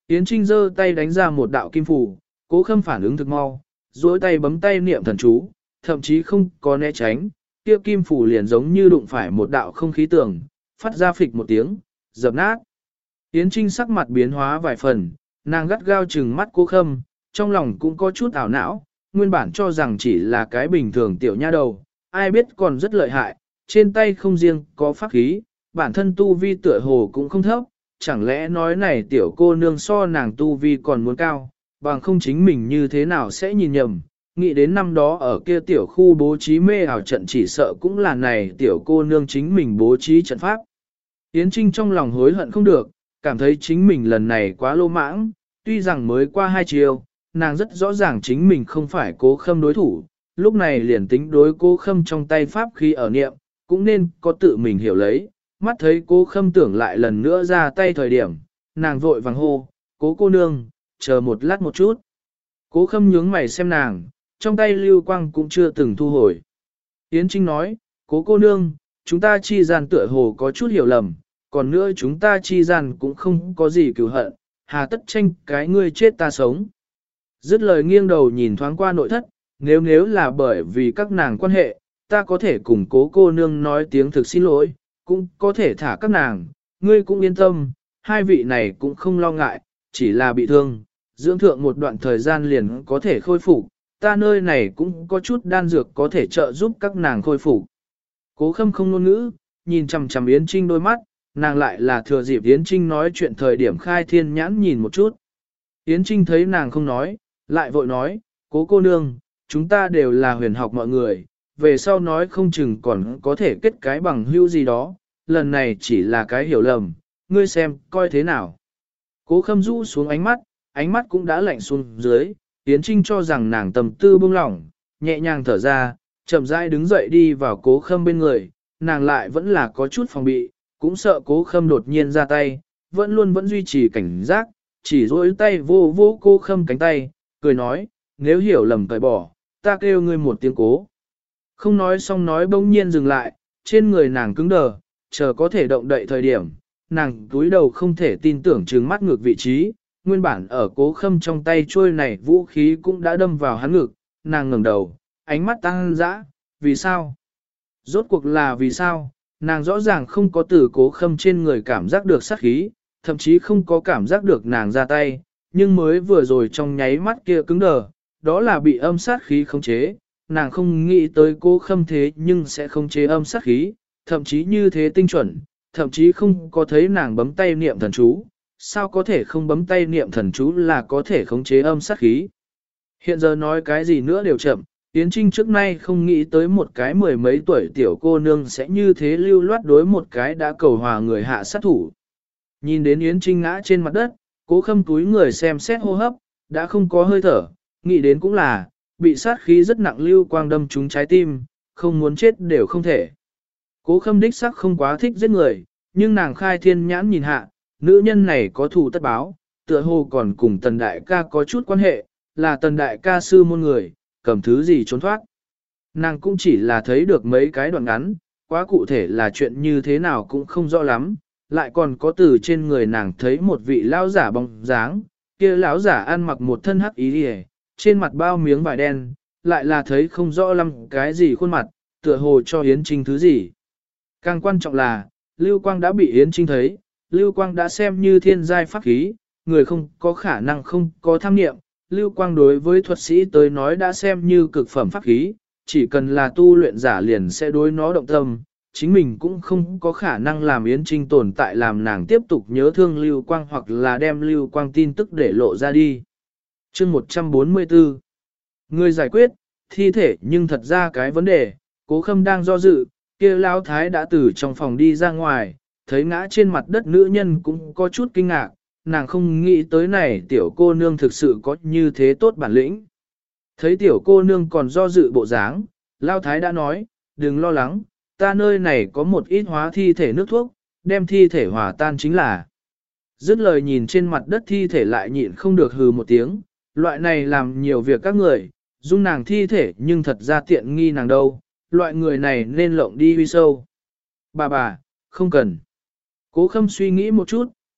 Yến Trinh giơ tay đánh ra một đạo kim phù, Cố Khâm phản ứng thực mau, duỗi tay bấm tay niệm thần chú, thậm chí không có né tránh, kia kim phù liền giống như đụng phải một đạo không khí tường, phát ra phịch một tiếng, dập nát. Yến Trinh sắc mặt biến hóa vài phần, nàng gắt gao trừng mắt Cố Khâm, trong lòng cũng có chút ảo não, nguyên bản cho rằng chỉ là cái bình thường tiểu nha đầu, ai biết còn rất lợi hại, trên tay không riêng có pháp khí, bản thân tu vi tựa hồ cũng không thấp, chẳng lẽ nói này tiểu cô nương so nàng tu vi còn muốn cao, bằng không chính mình như thế nào sẽ nhìn nhầm, nghĩ đến năm đó ở kia tiểu khu bố trí mê ảo trận chỉ sợ cũng là này tiểu cô nương chính mình bố trí trận pháp. Yến Trinh trong lòng hối hận không được, cảm thấy chính mình lần này quá lô mãng, tuy rằng mới qua 2 chiều, nàng rất rõ ràng chính mình không phải Cố Khâm đối thủ, lúc này liền tính đối Cố Khâm trong tay pháp khí ở niệm, cũng nên có tự mình hiểu lấy, mắt thấy Cố Khâm tưởng lại lần nữa ra tay thời điểm, nàng vội vàng hô, Cố cô nương, chờ một lát một chút. Cố Khâm nhướng mày xem nàng, trong tay lưu quang cũng chưa từng thu hồi. Yến Trinh nói, Cố cô nương, chúng ta chi gian tựa hồ có chút hiểu lầm, còn nữa chúng ta chi gian cũng không có gì cừu hận, hà tất tranh cái ngươi chết ta sống. Dứt lời nghiêng đầu nhìn thoáng qua nội thất, nếu là bởi vì các nàng quan hệ, ta có thể cùng Cố cô nương nói tiếng thực xin lỗi, cũng có thể thả các nàng, ngươi cũng yên tâm, hai vị này cũng không lo ngại, chỉ là bị thương, dưỡng thượng một đoạn thời gian liền có thể khôi phục, ta nơi này cũng có chút đan dược có thể trợ giúp các nàng khôi phục. Cố Khâm không ngôn ngữ, nhìn chằm chằm Yến Trinh đôi mắt, nàng lại là thừa dịp Yến Trinh nói chuyện thời điểm khai thiên nhãn nhìn một chút. Yến Trinh thấy nàng không nói, lại vội nói, Cố cô nương, chúng ta đều là huyền học mọi người, về sau nói không chừng còn có thể kết cái bằng hữu gì đó, lần này chỉ là cái hiểu lầm, ngươi xem, coi thế nào. Cố Khâm rũ xuống ánh mắt cũng đã lạnh xuống dưới, Yến Trinh cho rằng nàng tầm tư bông lỏng, nhẹ nhàng thở ra, chậm rãi đứng dậy đi vào Cố Khâm bên người, nàng lại vẫn là có chút phòng bị, cũng sợ Cố Khâm đột nhiên ra tay, vẫn duy trì cảnh giác, chỉ duỗi tay vô vô Cố Khâm cánh tay, cười nói, nếu hiểu lầm cởi bỏ, ta kêu ngươi một tiếng Cố. Không nói xong nói bỗng nhiên dừng lại, trên người nàng cứng đờ, chờ có thể động đậy thời điểm, nàng túi đầu không thể tin tưởng trừng mắt ngược vị trí, nguyên bản ở Cố Khâm trong tay trôi này vũ khí cũng đã đâm vào hắn ngực, nàng ngẩng đầu, ánh mắt tăng dã, vì sao? Rốt cuộc là vì sao? Nàng rõ ràng không có từ Cố Khâm trên người cảm giác được sát khí, thậm chí không có cảm giác được nàng ra tay, nhưng mới vừa rồi trong nháy mắt kia cứng đờ, đó là bị âm sát khí khống chế, nàng không nghĩ tới Cố Khâm thế nhưng sẽ khống chế âm sát khí, thậm chí như thế tinh chuẩn, thậm chí không có thấy nàng bấm tay niệm thần chú, sao có thể không bấm tay niệm thần chú là có thể khống chế âm sát khí. Hiện giờ nói cái gì nữa đều chậm, Yến Trinh trước nay không nghĩ tới một cái 10 mấy tuổi tiểu cô nương sẽ như thế lưu loát đối một cái đã cầu hòa người hạ sát thủ. Nhìn đến Yến Trinh ngã trên mặt đất, Cố Khâm túi người xem xét hô hấp, đã không có hơi thở, nghĩ đến cũng là, bị sát khí rất nặng lưu quang đâm trúng trái tim, không muốn chết đều không thể. Cố Khâm đích sắc không quá thích giết người, nhưng nàng khai thiên nhãn nhìn hạ, nữ nhân này có thù tất báo, tựa hồ còn cùng Tần Đại ca có chút quan hệ, là Tần Đại ca sư môn người, cầm thứ gì trốn thoát. Nàng cũng chỉ là thấy được mấy cái đoạn ngắn, quá cụ thể là chuyện như thế nào cũng không rõ lắm, lại còn có từ trên người nàng thấy một vị lão giả bóng dáng, kia lão giả ăn mặc một thân hắc ý liễu, trên mặt bao miếng vải đen, lại là thấy không rõ lắm cái gì khuôn mặt, tựa hồ cho Yến Trinh thứ gì. Càng quan trọng là, Lưu Quang đã bị Yến Trinh thấy, Lưu Quang đã xem như thiên giai pháp khí, người không có khả năng không có tham nghiệm, Lưu Quang đối với thuật sĩ tới nói đã xem như cực phẩm pháp khí, chỉ cần là tu luyện giả liền sẽ đối nó động tâm, chính mình cũng không có khả năng làm Yến Trinh tồn tại làm nàng tiếp tục nhớ thương Lưu Quang hoặc là đem Lưu Quang tin tức để lộ ra đi. Chương 144 Người giải quyết, thi thể nhưng thật ra cái vấn đề, Cố Khâm đang do dự, kia lão thái đã từ trong phòng đi ra ngoài, thấy ngã trên mặt đất nữ nhân cũng có chút kinh ngạc, nàng không nghĩ tới này tiểu cô nương thực sự có như thế tốt bản lĩnh. Thấy tiểu cô nương còn do dự bộ dáng, lão thái đã nói, đừng lo lắng, ta nơi này có một ít hóa thi thể nước thuốc, đem thi thể hòa tan chính là. Dứt lời nhìn trên mặt đất thi thể lại nhịn không được hừ một tiếng, loại này làm nhiều việc các người, dung nàng thi thể nhưng thật ra tiện nghi nàng đâu, loại người này nên lộng đi huy sâu. Bà, không cần. Cố Khâm suy nghĩ một chút,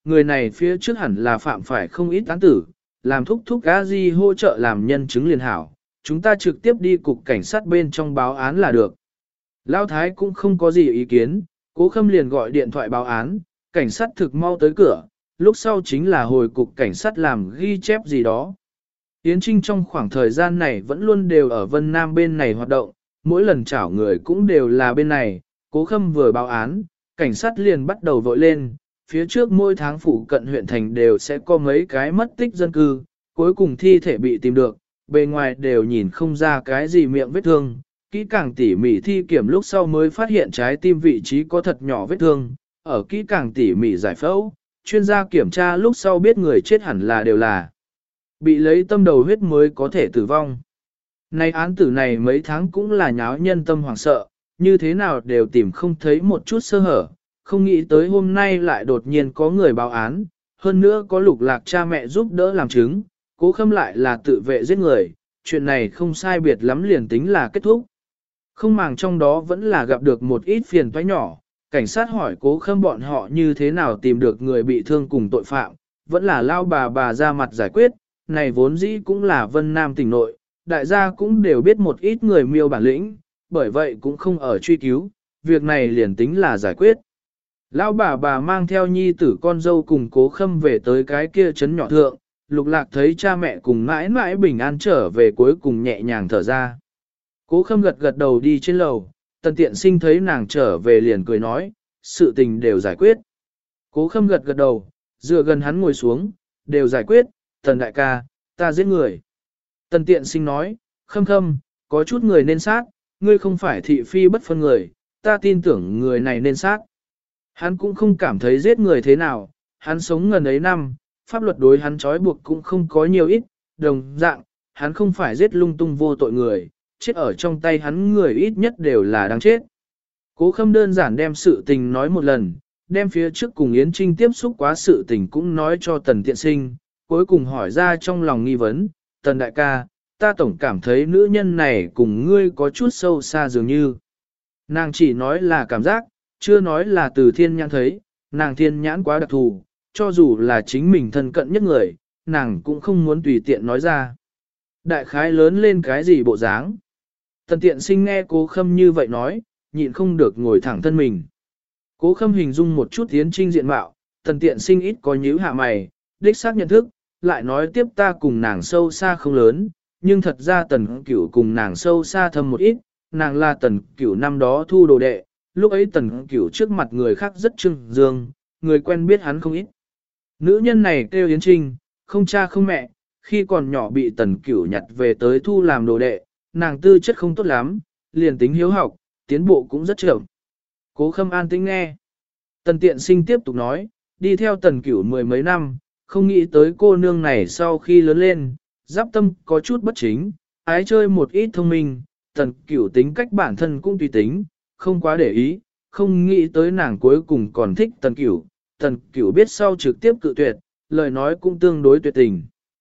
người này phía trước hẳn là phạm phải không ít án tử, làm thúc thúc a di hỗ trợ làm nhân chứng liền hảo, chúng ta trực tiếp đi cục cảnh sát bên trong báo án là được. Lão Thái cũng không có gì ý kiến, Cố Khâm liền gọi điện thoại báo án, cảnh sát thực mau tới cửa, lúc sau chính là hồi cục cảnh sát làm ghi chép gì đó. Yến Trinh trong khoảng thời gian này vẫn luôn đều ở Vân Nam bên này hoạt động, mỗi lần chảo người cũng đều là bên này, Cố Khâm vừa báo án, cảnh sát liền bắt đầu vội lên, phía trước mỗi tháng phụ cận huyện thành đều sẽ có mấy cái mất tích dân cư, cuối cùng thi thể bị tìm được, bề ngoài đều nhìn không ra cái gì miệng vết thương, kỹ càng tỉ mỉ thi kiểm lúc sau mới phát hiện trái tim vị trí có thật nhỏ vết thương, ở kỹ càng tỉ mỉ giải phẫu, chuyên gia kiểm tra lúc sau biết người chết hẳn là đều là bị lấy tâm đầu huyết mới có thể tử vong. Này án tử này mấy tháng cũng là nháo nhân tâm hoảng sợ, như thế nào đều tìm không thấy một chút sơ hở, không nghĩ tới hôm nay lại đột nhiên có người báo án, hơn nữa có Lục Lạc cha mẹ giúp đỡ làm chứng, Cố Khâm lại là tự vệ giết người, chuyện này không sai biệt lắm liền tính là kết thúc. Không màng trong đó vẫn là gặp được một ít phiền toái nhỏ, cảnh sát hỏi Cố Khâm bọn họ như thế nào tìm được người bị thương cùng tội phạm, vẫn là lao bà ra mặt giải quyết, này vốn dĩ cũng là Vân Nam tỉnh nội, đại gia cũng đều biết một ít người miêu bản lĩnh, bởi vậy cũng không ở truy cứu, việc này liền tính là giải quyết. Lão bà mang theo nhi tử con dâu cùng Cố Khâm về tới cái kia trấn nhỏ thượng, Lục Lạc thấy cha mẹ cùng mãi mãi bình an trở về cuối cùng nhẹ nhàng thở ra. Cố Khâm gật gật đầu đi trên lầu, Tần Tiện Sinh thấy nàng trở về liền cười nói, sự tình đều giải quyết. Cố Khâm gật gật đầu, dựa gần hắn ngồi xuống, đều giải quyết, Tần đại ca, ta giết người. Tần Tiện Sinh nói, Khâm, có chút người nên sát, ngươi không phải thị phi bất phân người, ta tin tưởng người này nên sát. Hắn cũng không cảm thấy giết người thế nào, hắn sống ngần ấy năm, pháp luật đối hắn trói buộc cũng không có nhiều ít, đồng dạng, hắn không phải giết lung tung vô tội người, chết ở trong tay hắn người ít nhất đều là đáng chết. Cố Khâm đơn giản đem sự tình nói một lần, đem phía trước cùng Yến Trinh tiếp xúc quá sự tình cũng nói cho Tần Tiện Sinh, cuối cùng hỏi ra trong lòng nghi vấn, Tần đại ca, ta tổng cảm thấy nữ nhân này cùng ngươi có chút sâu xa dường như. Nàng chỉ nói là cảm giác, chưa nói là từ thiên nhãn thấy, nàng thiên nhãn quá đặc thù, cho dù là chính mình thân cận nhất người, nàng cũng không muốn tùy tiện nói ra. Đại khái lớn lên cái gì bộ dáng. Tần Tiện Sinh nghe Cố Khâm như vậy nói, nhịn không được ngồi thẳng thân mình. Cố Khâm hình dung một chút Yến Trinh diện mạo, Tần Tiện Sinh ít có nhíu hạ mày, đích xác nhận thức, lại nói tiếp ta cùng nàng sâu xa không lớn, nhưng thật ra Tần Cửu cùng nàng sâu xa thâm một ít, nàng là Tần Cửu năm đó thu đồ đệ, lúc ấy Tần Cửu trước mặt người khác rất trưng dương, người quen biết hắn không ít. Nữ nhân này kêu Yến Trinh, không cha không mẹ, khi còn nhỏ bị Tần Cửu nhặt về tới thu làm đồ đệ, nàng tư chất không tốt lắm, liền tính hiếu học, tiến bộ cũng rất chậm. Cố Khâm an tĩnh nghe. Tần Tiện Sinh tiếp tục nói, đi theo Tần Cửu mười mấy năm, không nghĩ tới cô nương này sau khi lớn lên, giáp tâm có chút bất chính, ái chơi một ít thông minh, Tần Cửu tính cách bản thân cũng tùy tính, không quá để ý, không nghĩ tới nàng cuối cùng còn thích Tần Cửu. Tần Cửu biết sau trực tiếp cự tuyệt, lời nói cũng tương đối tuyệt tình.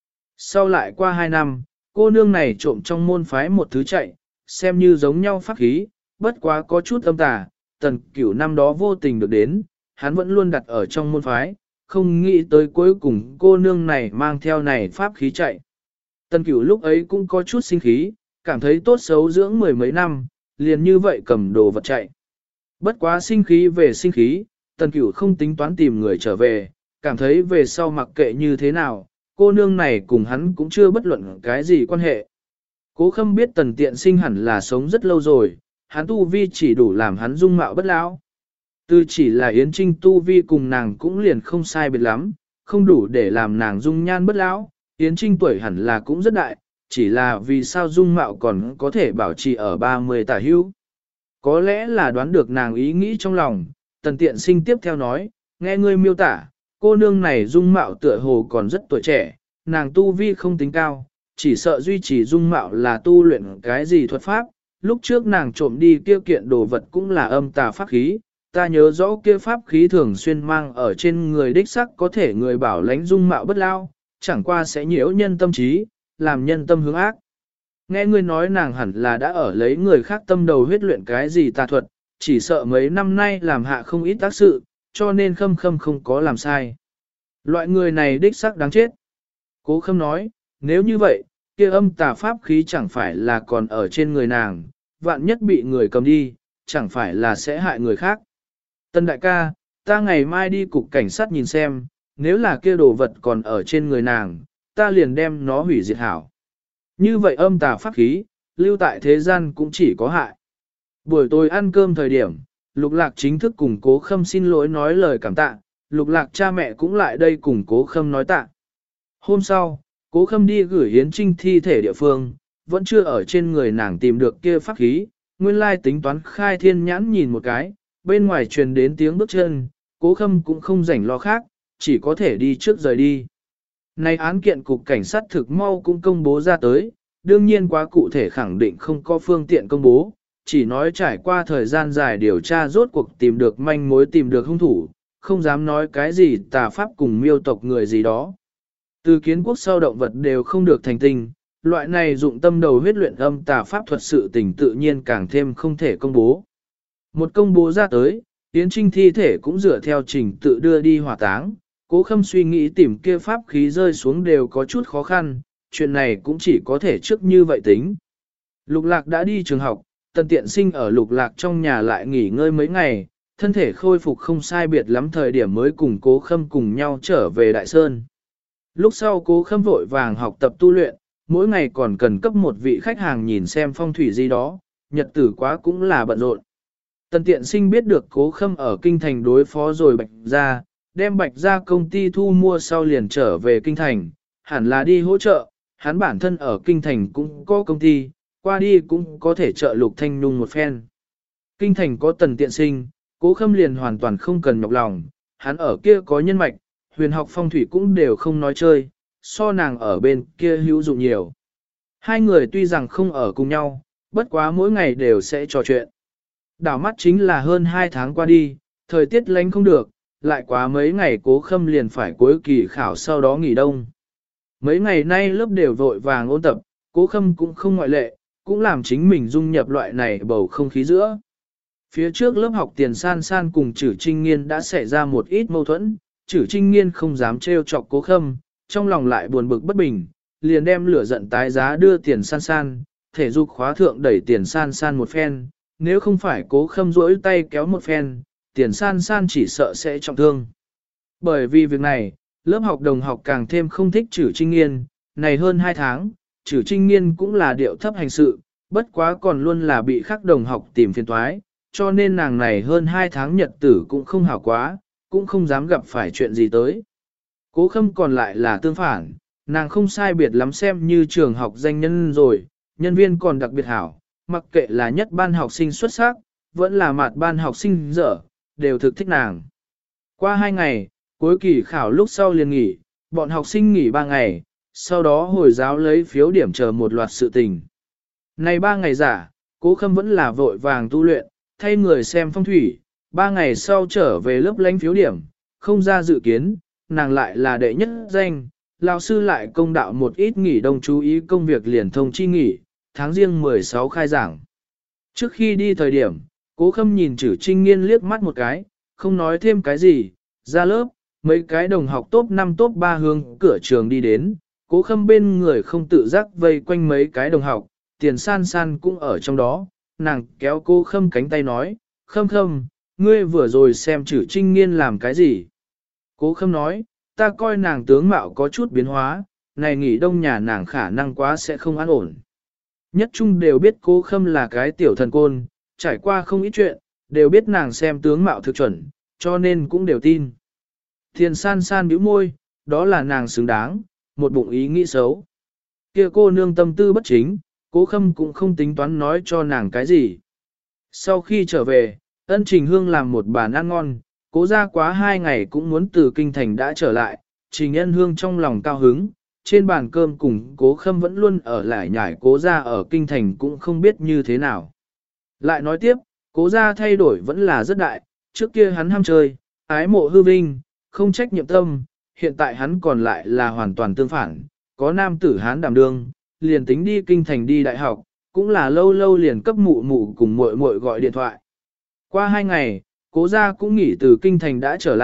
Sau lại qua 2 năm, cô nương này trộm trong môn phái một thứ chạy, xem như giống nhau pháp khí, bất quá có chút âm tà, Tần Cửu năm đó vô tình được đến, hắn vẫn luôn đặt ở trong môn phái, không nghĩ tới cuối cùng cô nương này mang theo này pháp khí chạy. Tần Cửu lúc ấy cũng có chút sinh khí, cảm thấy tốt xấu dưỡng mười mấy năm, liền như vậy cầm đồ vật chạy. Bất quá sinh khí về sinh khí, Tần Cửu không tính toán tìm người trở về, cảm thấy về sau mặc kệ như thế nào, cô nương này cùng hắn cũng chưa bất luận cái gì quan hệ. Cố Khâm biết Tần Tiện Sinh hẳn là sống rất lâu rồi, hắn tu vi chỉ đủ làm hắn dung mạo bất lão. Từ chỉ là Yến Trinh tu vi cùng nàng cũng liền không sai biệt lắm, không đủ để làm nàng dung nhan bất lão. Yến Trinh tuổi hẳn là cũng rất đại, chỉ là vì sao dung mạo còn có thể bảo trì ở 30 tả hữu. Có lẽ là đoán được nàng ý nghĩ trong lòng, Tần Tiện Sinh tiếp theo nói, nghe ngươi miêu tả, cô nương này dung mạo tựa hồ còn rất tuổi trẻ, nàng tu vi không tính cao, chỉ sợ duy trì dung mạo là tu luyện cái gì thuật pháp, lúc trước nàng trộm đi kia kiện đồ vật cũng là âm tà pháp khí, ta nhớ rõ kia pháp khí thường xuyên mang ở trên người đích sắc có thể người bảo lãnh dung mạo bất lao, chẳng qua sẽ nhiễu nhân tâm trí, làm nhân tâm hướng ác. Nghe ngươi nói nàng hẳn là đã ở lấy người khác tâm đầu huyết luyện cái gì tà thuật, chỉ sợ mấy năm nay làm hạ không ít tác sự, cho nên Khâm không có làm sai. Loại người này đích xác đáng chết. Cố Khâm nói, nếu như vậy, kia âm tà pháp khí chẳng phải là còn ở trên người nàng, vạn nhất bị người cầm đi, chẳng phải là sẽ hại người khác. Tân đại ca, ta ngày mai đi cục cảnh sát nhìn xem, nếu là kia đồ vật còn ở trên người nàng, ta liền đem nó hủy diệt hảo. Như vậy âm tà pháp khí, lưu tại thế gian cũng chỉ có hại. Buổi tối ăn cơm thời điểm, Lục Lạc chính thức cùng Cố Khâm xin lỗi nói lời cảm tạ, Lục Lạc cha mẹ cũng lại đây cùng Cố Khâm nói tạ. Hôm sau, Cố Khâm đi gửi Yến Trinh thi thể địa phương, vẫn chưa ở trên người nàng tìm được kia pháp khí, nguyên lai tính toán khai thiên nhãn nhìn một cái, bên ngoài truyền đến tiếng bước chân, Cố Khâm cũng không rảnh lo khác, chỉ có thể đi trước rời đi. Này án kiện cục cảnh sát thực mau cũng công bố ra tới, đương nhiên quá cụ thể khẳng định không có phương tiện công bố, chỉ nói trải qua thời gian dài điều tra rốt cuộc tìm được manh mối tìm được hung thủ, không dám nói cái gì tà pháp cùng miêu tộc người gì đó. Từ kiến quốc sau động vật đều không được thành tinh, loại này dụng tâm đầu huyết luyện âm tà pháp thuật sự tình tự nhiên càng thêm không thể công bố. Một công bố ra tới, Yến Trinh thi thể cũng dựa theo trình tự đưa đi hỏa táng, Cố Khâm suy nghĩ tìm kia pháp khí rơi xuống đều có chút khó khăn, chuyện này cũng chỉ có thể trước như vậy tính. Lục Lạc đã đi trường học, Tần Tiện Sinh ở Lục Lạc trong nhà lại nghỉ ngơi mấy ngày, thân thể khôi phục không sai biệt lắm thời điểm mới cùng Cố Khâm cùng nhau trở về Đại Sơn. Lúc sau Cố Khâm vội vàng học tập tu luyện, mỗi ngày còn cần cấp một vị khách hàng nhìn xem phong thủy gì đó, nhật tử quá cũng là bận rộn. Tần Tiện Sinh biết được Cố Khâm ở kinh thành đối phó rồi Bạch Gia, đem Bạch Gia công ty thu mua sau liền trở về kinh thành, hẳn là đi hỗ trợ, hắn bản thân ở kinh thành cũng có công ty, qua đi cũng có thể trợ Lục Thanh Nhung một phen. Kinh thành có Tần Tiện Sinh, Cố Khâm liền hoàn toàn không cần nhọc lòng, hắn ở kia có nhân mạch, huyền học phong thủy cũng đều không nói chơi, so nàng ở bên kia hữu dụng nhiều. Hai người tuy rằng không ở cùng nhau, bất quá mỗi ngày đều sẽ trò chuyện. Đảo mắt chính là hơn 2 tháng qua đi, thời tiết lạnh không được, lại quá mấy ngày Cố Khâm liền phải cuối kỳ khảo sau đó nghỉ đông. Mấy ngày nay lớp đều vội vàng ôn tập, Cố Khâm cũng không ngoại lệ, cũng làm chính mình dung nhập loại này bầu không khí giữa. Phía trước lớp học Tiền San San cùng Chử Trinh Nghiên đã xảy ra một ít mâu thuẫn, Chử Trinh Nghiên không dám trêu chọc Cố Khâm, trong lòng lại buồn bực bất bình, liền đem lửa giận tái giá đưa Tiền San San, thể dục khóa thượng đẩy Tiền San San một phen, nếu không phải Cố Khâm duỗi tay kéo một phen, Tiền San San chỉ sợ sẽ trọng thương. Bởi vì việc này, lớp học đồng học càng thêm không thích Chử Trinh Nghiên, này hơn 2 tháng, Chử Trinh Nghiên cũng là điệu thấp hành sự, bất quá còn luôn là bị khác đồng học tìm phiền toái, cho nên nàng này hơn 2 tháng nhật tử cũng không hảo quá, cũng không dám gặp phải chuyện gì tới. Cố Khâm còn lại là tương phản, nàng không sai biệt lắm xem như trường học danh nhân rồi, nhân viên còn đặc biệt hảo, mặc kệ là nhất ban học sinh xuất sắc, vẫn là mặt ban học sinh dở, đều thực thích nàng. Qua 2 ngày, cuối kỳ khảo lúc sau liền nghỉ, bọn học sinh nghỉ 3 ngày, sau đó hồi giáo lấy phiếu điểm chờ một loạt sự tình. Này 3 ngày giả, Cố Khâm vẫn là vội vàng tu luyện, thay người xem phong thủy, 3 ngày sau trở về lớp lãnh phiếu điểm, không ra dự kiến, nàng lại là đệ nhất danh, lão sư lại công đạo một ít nghỉ đông chú ý công việc liền thông chi nghỉ, tháng riêng 16 khai giảng. Trước khi đi thời điểm, Cố Khâm nhìn Chử Trinh Nghiên liếc mắt một cái, không nói thêm cái gì, ra lớp, mấy cái đồng học top 5 top 3 hướng cửa trường đi đến, Cố Khâm bên người không tự giác vây quanh mấy cái đồng học, Tiền San San cũng ở trong đó, nàng kéo Cố Khâm cánh tay nói, Khâm Khâm, ngươi vừa rồi xem Chử Trinh Nghiên làm cái gì? Cố Khâm nói, ta coi nàng tướng mạo có chút biến hóa, này nghỉ đông nhà nàng khả năng quá sẽ không an ổn. Nhất chung đều biết Cố Khâm là cái tiểu thần côn, trải qua không ít chuyện, đều biết nàng xem tướng mạo thực chuẩn, cho nên cũng đều tin. Tiền San San bĩu môi, đó là nàng xứng đáng, một bụng ý nghĩ xấu. Kia cô nương tâm tư bất chính, Cố Khâm cũng không tính toán nói cho nàng cái gì. Sau khi trở về, Ân Trình Hương làm một bàn ăn ngon, Cố ra quá 2 ngày cũng muốn từ kinh thành đã trở lại, Trình Ân Hương trong lòng cao hứng, trên bàn cơm cùng Cố Khâm vẫn luôn ở lại nhải Cố ra ở kinh thành cũng không biết như thế nào. Lại nói tiếp, Cố ra thay đổi vẫn là rất đại, trước kia hắn ham chơi, ái mộ hư vinh, không trách nhiệm tâm, hiện tại hắn còn lại là hoàn toàn tương phản, có nam tử hắn đảm đương, liền tính đi kinh thành đi đại học, cũng là lâu lâu liền cấp mụ mụ cùng muội muội gọi điện thoại. Qua 2 ngày, Cố gia cũng nghỉ từ kinh thành đã trở lại,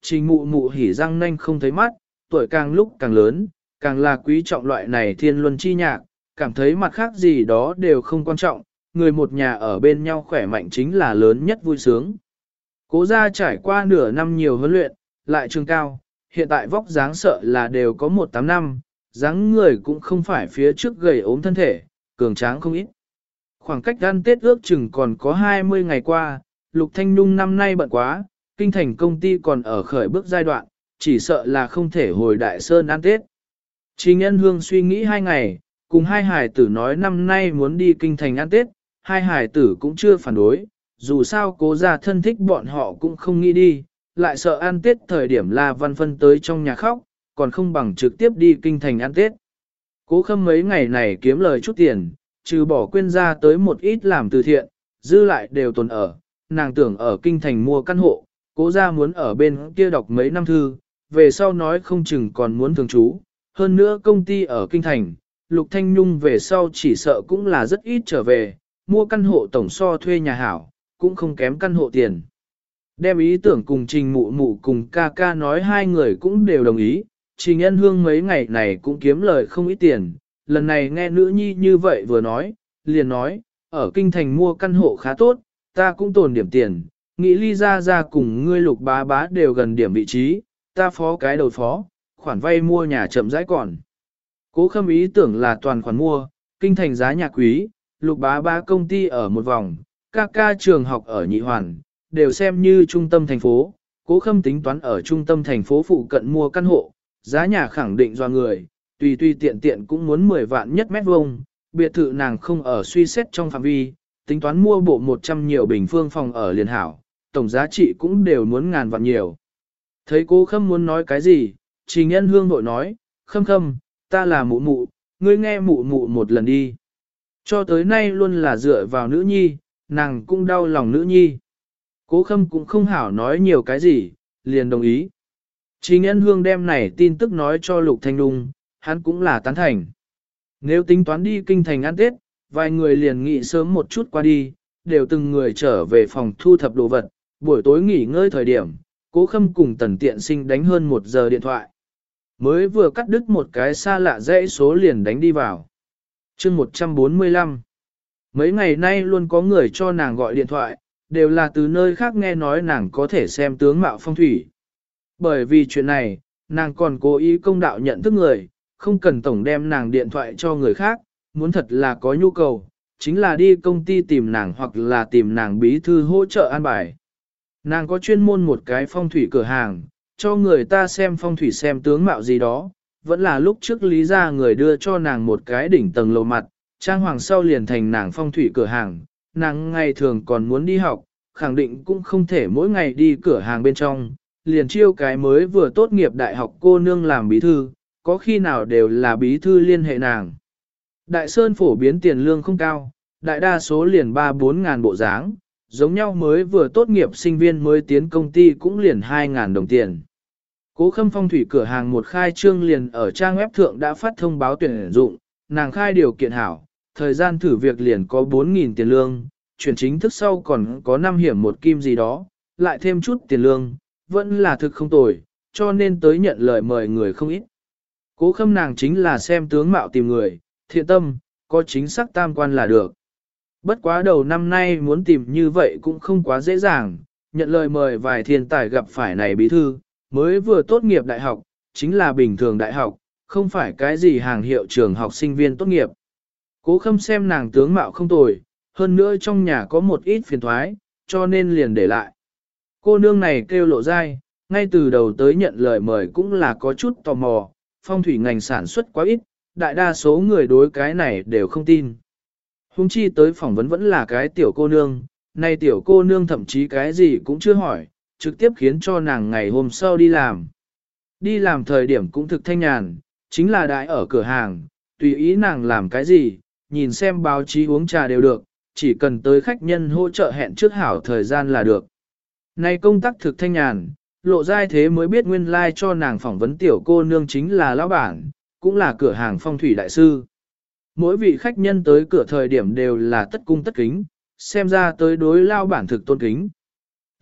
Trình mụ mụ hỉ răng nanh không thấy mắt, tuổi càng lúc càng lớn, càng là quý trọng loại này thiên luân chi nhạc, cảm thấy mặt khác gì đó đều không quan trọng, người một nhà ở bên nhau khỏe mạnh chính là lớn nhất vui sướng. Cố gia trải qua nửa năm nhiều huấn luyện, lại trường cao, hiện tại vóc dáng sợ là đều có 1-8 năm, dáng người cũng không phải phía trước gầy ốm thân thể, cường tráng không ít. Khoảng cách ăn Tết ước chừng còn có 20 ngày qua, Lục Thanh Nhung năm nay bận quá, kinh thành công ty còn ở khởi bước giai đoạn, chỉ sợ là không thể hồi Đại Sơn ăn Tết. Trình Nhân Hương suy nghĩ 2 ngày, cùng hai hải tử nói năm nay muốn đi kinh thành ăn Tết, hai hải tử cũng chưa phản đối, dù sao cố gia thân thích bọn họ cũng không nghĩ đi, lại sợ ăn Tết thời điểm La Văn Phân tới trong nhà khóc, còn không bằng trực tiếp đi kinh thành ăn Tết. Cố Khâm mấy ngày này kiếm lời chút tiền, trừ bỏ quên ra tới một ít làm từ thiện, dư lại đều tồn ở, nàng tưởng ở kinh thành mua căn hộ, cố gia muốn ở bên kia đọc mấy năm thư, về sau nói không chừng còn muốn thường trú, hơn nữa công ty ở kinh thành, Lục Thanh Nhung về sau chỉ sợ cũng là rất ít trở về, mua căn hộ tổng so thuê nhà hảo, cũng không kém căn hộ tiền. Đem ý tưởng cùng Trình Mụ Mụ cùng ca ca nói hai người cũng đều đồng ý, Trình Nhân Hương mấy ngày này cũng kiếm lời không ít tiền, lần này nghe nữ nhi như vậy vừa nói, liền nói, ở kinh thành mua căn hộ khá tốt, ta cũng tồn điểm tiền, nghĩ ly ra cùng ngươi Lục bá bá đều gần điểm vị trí, ta phó cái đầu phó, khoản vay mua nhà chậm rãi còn. Cố Khâm ý tưởng là toàn khoản mua, kinh thành giá nhà quý, Lục bá bá công ty ở một vòng, ca trường học ở nhị hoàn, đều xem như trung tâm thành phố. Cố Khâm tính toán ở trung tâm thành phố phụ cận mua căn hộ, giá nhà khẳng định do người, tùy tiện tiện cũng muốn 10 vạn nhất mét vuông, biệt thự nàng không ở suy xét trong phạm vi, tính toán mua bộ 100 nhiều bình phương phòng ở liền hảo, tổng giá trị cũng đều muốn ngàn vạn nhiều. Thấy Cố Khâm muốn nói cái gì, Trình Nhân Hương vội nói, Khâm, ta là mụ mụ, ngươi nghe mụ mụ một lần đi. Cho tới nay luôn là dựa vào nữ nhi, nàng cũng đau lòng nữ nhi. Cố Khâm cũng không hảo nói nhiều cái gì, liền đồng ý. Trình Nhân Hương đem này tin tức nói cho Lục Thanh Nhung, hắn cũng là tán thành. Nếu tính toán đi kinh thành ăn Tết, vài người liền nghỉ sớm một chút qua đi, đều từng người trở về phòng thu thập đồ vật, buổi tối nghỉ ngơi thời điểm, Cố Khâm cùng Tần Tiện Sinh đánh hơn 1 giờ điện thoại. Mới vừa cắt đứt một cái xa lạ dãy số liền đánh đi vào. Chương 145. Mấy ngày nay luôn có người cho nàng gọi điện thoại, đều là từ nơi khác nghe nói nàng có thể xem tướng mạo phong thủy. Bởi vì chuyện này, nàng còn cố ý công đạo nhận thức người, không cần tổng đem nàng điện thoại cho người khác, muốn thật là có nhu cầu, chính là đi công ty tìm nàng hoặc là tìm nàng bí thư hỗ trợ an bài. Nàng có chuyên môn một cái phong thủy cửa hàng, cho người ta xem phong thủy xem tướng mạo gì đó, vẫn là lúc trước lý ra người đưa cho nàng một cái đỉnh tầng lầu mặt, trang hoàng sau liền thành nàng phong thủy cửa hàng, nàng ngày thường còn muốn đi học, khẳng định cũng không thể mỗi ngày đi cửa hàng bên trong, liền chiêu cái mới vừa tốt nghiệp đại học cô nương làm bí thư, có khi nào đều là bí thư liên hệ nàng. Đại Sơn phổ biến tiền lương không cao, đại đa số liền 3-4 ngàn bộ dáng, giống nhau mới vừa tốt nghiệp sinh viên mới tiến công ty cũng liền 2.000 đồng tiền. Cố Khâm phong thủy cửa hàng một khai trương liền ở trang web thượng đã phát thông báo tuyển dụng, nàng khai điều kiện hảo, thời gian thử việc liền có 4.000 tiền lương, chuyển chính thức sau còn có 5 hiểm 1 kim gì đó, lại thêm chút tiền lương, vẫn là thực không tồi, cho nên tới nhận lời mời người không ít. Cố Khâm nàng chính là xem tướng mạo tìm người, thiện tâm, có chính xác tam quan là được. Bất quá đầu năm nay muốn tìm như vậy cũng không quá dễ dàng, nhận lời mời vài thiên tài gặp phải này bí thư, mới vừa tốt nghiệp đại học, chính là bình thường đại học, không phải cái gì hàng hiệu trường học sinh viên tốt nghiệp. Cố Khâm xem nàng tướng mạo không tồi, hơn nữa trong nhà có một ít phiền thoái, cho nên liền để lại. Cô nương này kêu Lộ Giai, ngay từ đầu tới nhận lời mời cũng là có chút tò mò, phong thủy ngành sản xuất quá ít, đại đa số người đối cái này đều không tin. Hùng chi tới phỏng vấn vẫn là cái tiểu cô nương, nay tiểu cô nương thậm chí cái gì cũng chưa hỏi, trực tiếp khiến cho nàng ngày hôm sau đi làm. Đi làm thời điểm cũng thực thanh nhàn, chính là đại ở cửa hàng, tùy ý nàng làm cái gì, nhìn xem báo chí uống trà đều được, chỉ cần tới khách nhân hỗ trợ hẹn trước hảo thời gian là được. Nay công tác thực thanh nhàn, Lộ Giai thế mới biết nguyên lai like cho nàng phỏng vấn tiểu cô nương chính là lão bản, cũng là cửa hàng phong thủy đại sư. Mỗi vị khách nhân tới cửa thời điểm đều là tất cung tất kính, xem ra tới đối lao bản thực tôn kính.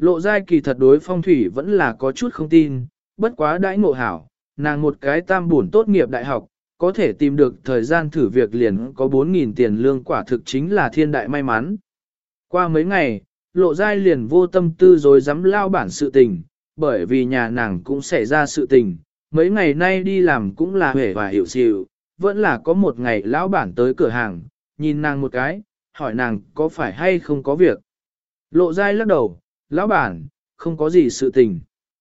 Lộ Giai kỳ thật đối phong thủy vẫn là có chút không tin, bất quá đãi ngộ hảo, nàng một cái tam bổn tốt nghiệp đại học, có thể tìm được thời gian thử việc liền có 4.000 tiền lương quả thực chính là thiên đại may mắn. Qua mấy ngày, Lộ Giai liền vô tâm tư rồi dám lao bản sự tình, bởi vì nhà nàng cũng xảy ra sự tình, mấy ngày nay đi làm cũng là hề và hiểu xịu, vẫn là có một ngày lão bản tới cửa hàng, nhìn nàng một cái, hỏi nàng có phải hay không có việc. Lộ Giai lắc đầu, lão bản, không có gì sự tình.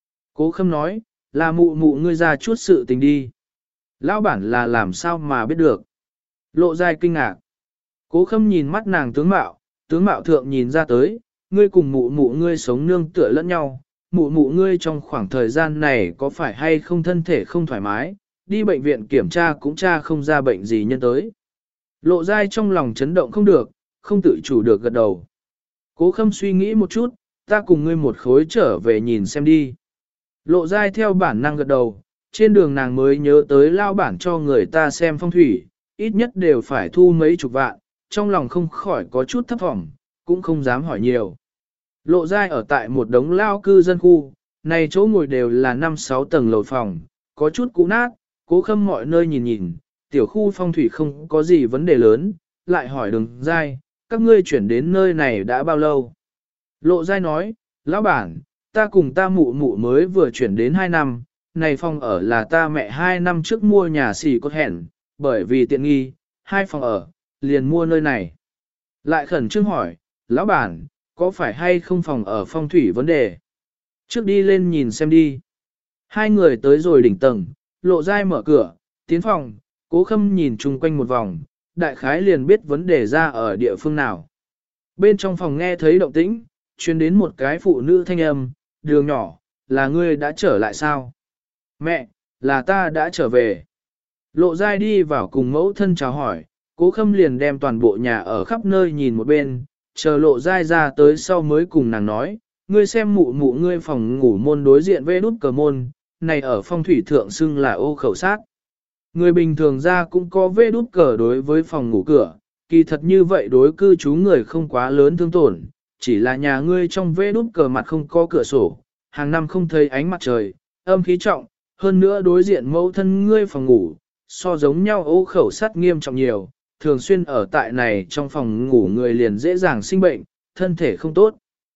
Cố Khâm nói, là mụ mụ ngươi ra chút sự tình đi. Lão bản là làm sao mà biết được. Lộ Giai kinh ngạc. Cố Khâm nhìn mắt nàng tướng mạo thượng nhìn ra tới, ngươi cùng mụ mụ ngươi sống nương tựa lẫn nhau, mụ mụ ngươi trong khoảng thời gian này có phải hay không thân thể không thoải mái, đi bệnh viện kiểm tra cũng tra không ra bệnh gì nhân tới. Lộ Giai trong lòng chấn động không được, không tự chủ được gật đầu. Cố Khâm suy nghĩ một chút, ta cùng ngươi một khối trở về nhìn xem đi. Lộ Giai theo bản năng gật đầu, trên đường nàng mới nhớ tới lao bản cho người ta xem phong thủy, ít nhất đều phải thu mấy chục vạn, trong lòng không khỏi có chút thấp thỏm, cũng không dám hỏi nhiều. Lộ Giai ở tại một đống lao cư dân khu, này chỗ ngồi đều là 5-6 tầng lầu phòng, có chút cũ nát, Cố Khâm mọi nơi nhìn nhìn, tiểu khu phong thủy không có gì vấn đề lớn, lại hỏi Đường Giai, các ngươi chuyển đến nơi này đã bao lâu? Lộ Giai nói, lão bản, ta cùng ta mụ mụ mới vừa chuyển đến 2 năm, này phòng ở là ta mẹ 2 năm trước mua nhà xì cốt hẹn, bởi vì tiện nghi, 2 phòng ở, liền mua nơi này. Lại khẩn trương hỏi, lão bản, có phải hay không phòng ở phong thủy vấn đề? Trước đi lên nhìn xem đi. Hai người tới rồi đỉnh tầng, Lộ Giai mở cửa, tiến phòng, Cố Khâm nhìn chung quanh một vòng, đại khái liền biết vấn đề ra ở địa phương nào. Bên trong phòng nghe thấy động tĩnh, truyền đến một cái phụ nữ thanh âm, Đường nhỏ, là ngươi đã trở lại sao? Mẹ, là ta đã trở về. Lộ Giai đi vào cùng mẫu thân chào hỏi, Cố Khâm liền đem toàn bộ nhà ở khắp nơi nhìn một bên, chờ Lộ Giai ra tới sau mới cùng nàng nói, ngươi xem mụ mụ ngươi phòng ngủ môn đối diện vê đút cờ môn, này ở phong thủy thượng xưng là ô khẩu sát. Người bình thường ra cũng có vê đút cờ đối với phòng ngủ cửa, kỳ thật như vậy đối cư trú người không quá lớn thương tổn, chỉ là nhà ngươi trong vê đút cờ mặt không có cửa sổ, hàng năm không thấy ánh mặt trời, âm khí trọng, hơn nữa đối diện mẫu thân ngươi phòng ngủ, so giống nhau ô khẩu sát nghiêm trọng nhiều, thường xuyên ở tại này trong phòng ngủ người liền dễ dàng sinh bệnh, thân thể không tốt.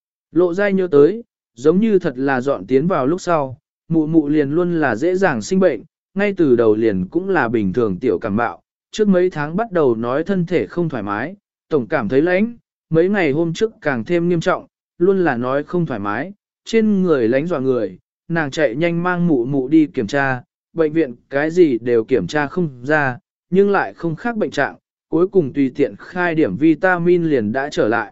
Lộ Giai nhớ tới, giống như thật là dọn tiến vào lúc sau, mụ mụ liền luôn là dễ dàng sinh bệnh, ngay từ đầu liền cũng là bình thường tiểu cảm bạo, trước mấy tháng bắt đầu nói thân thể không thoải mái, tổng cảm thấy lạnh, mấy ngày hôm trước càng thêm nghiêm trọng, luôn là nói không thoải mái, trên người lánh dọa người, nàng chạy nhanh mang mụ mụ đi kiểm tra, bệnh viện cái gì đều kiểm tra không ra, nhưng lại không khác bệnh trạng, cuối cùng tùy tiện khai điểm vitamin liền đã trở lại.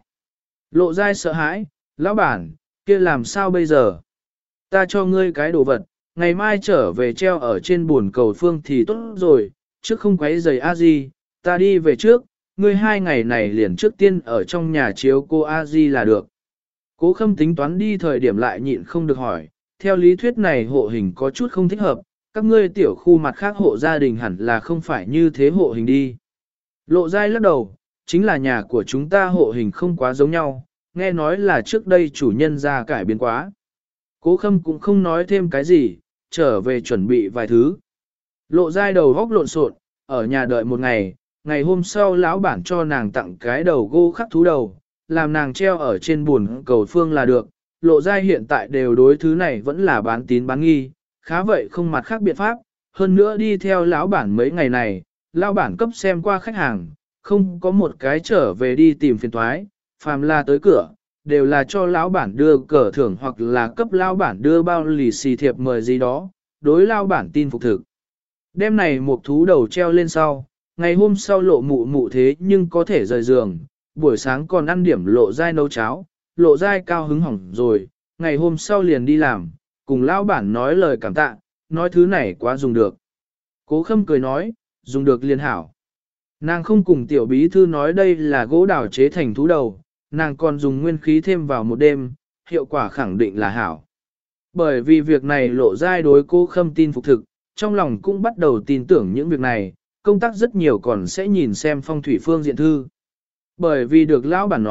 Lộ Giai sợ hãi, lão bản, kia làm sao bây giờ? Ta cho ngươi cái đồ vật, ngày mai trở về treo ở trên buồn cầu phương thì tốt rồi, trước không quấy giày a di, ta đi về trước, ngươi 2 ngày này liền trước tiên ở trong nhà chiếu cô a di là được. Cố Khâm tính toán đi thời điểm lại nhịn không được hỏi, theo lý thuyết này hộ hình có chút không thích hợp, các ngươi tiểu khu mặt khác hộ gia đình hẳn là không phải như thế hộ hình đi. Lộ Giai lắc đầu, chính là nhà của chúng ta hộ hình không quá giống nhau, nghe nói là trước đây chủ nhân ra cải biến quá. Cố Khâm cũng không nói thêm cái gì, trở về chuẩn bị vài thứ. Lộ Giai đầu góc lộn xộn, ở nhà đợi một ngày, ngày hôm sau lão bản cho nàng tặng cái đầu gỗ khắc thú đầu, làm nàng treo ở trên buồn cầu phương là được. Lộ Giai hiện tại đều đối thứ này vẫn là bán tín bán nghi, khá vậy không mặt khác biện pháp, hơn nữa đi theo lão bản mấy ngày này, lão bản cấp xem qua khách hàng, không có một cái trở về đi tìm phiền toái, phàm là tới cửa, đều là cho lão bản đưa cờ thưởng hoặc là cấp lão bản đưa bao lì xì thiệp mời gì đó, đối lão bản tin phục thực. Đêm này một thú đầu treo lên sau, ngày hôm sau Lộ mụ mụ thế nhưng có thể rời giường, buổi sáng còn ăn điểm Lộ Giai nấu cháo, Lộ Giai cao hứng hỏng rồi, ngày hôm sau liền đi làm, cùng lão bản nói lời cảm tạ, nói thứ này quá dùng được. Cố Khâm cười nói, dùng được liền hảo. Nàng không cùng tiểu bí thư nói đây là gỗ đào chế thành thú đầu, nàng còn dùng nguyên khí thêm vào một đêm, hiệu quả khẳng định là hảo. Bởi vì việc này Lộ Giai đối Cố Khâm tin phục thực, trong lòng cũng bắt đầu tin tưởng những việc này, công tác rất nhiều còn sẽ nhìn xem phong thủy phương diện thư. Bởi vì được lão bản nói,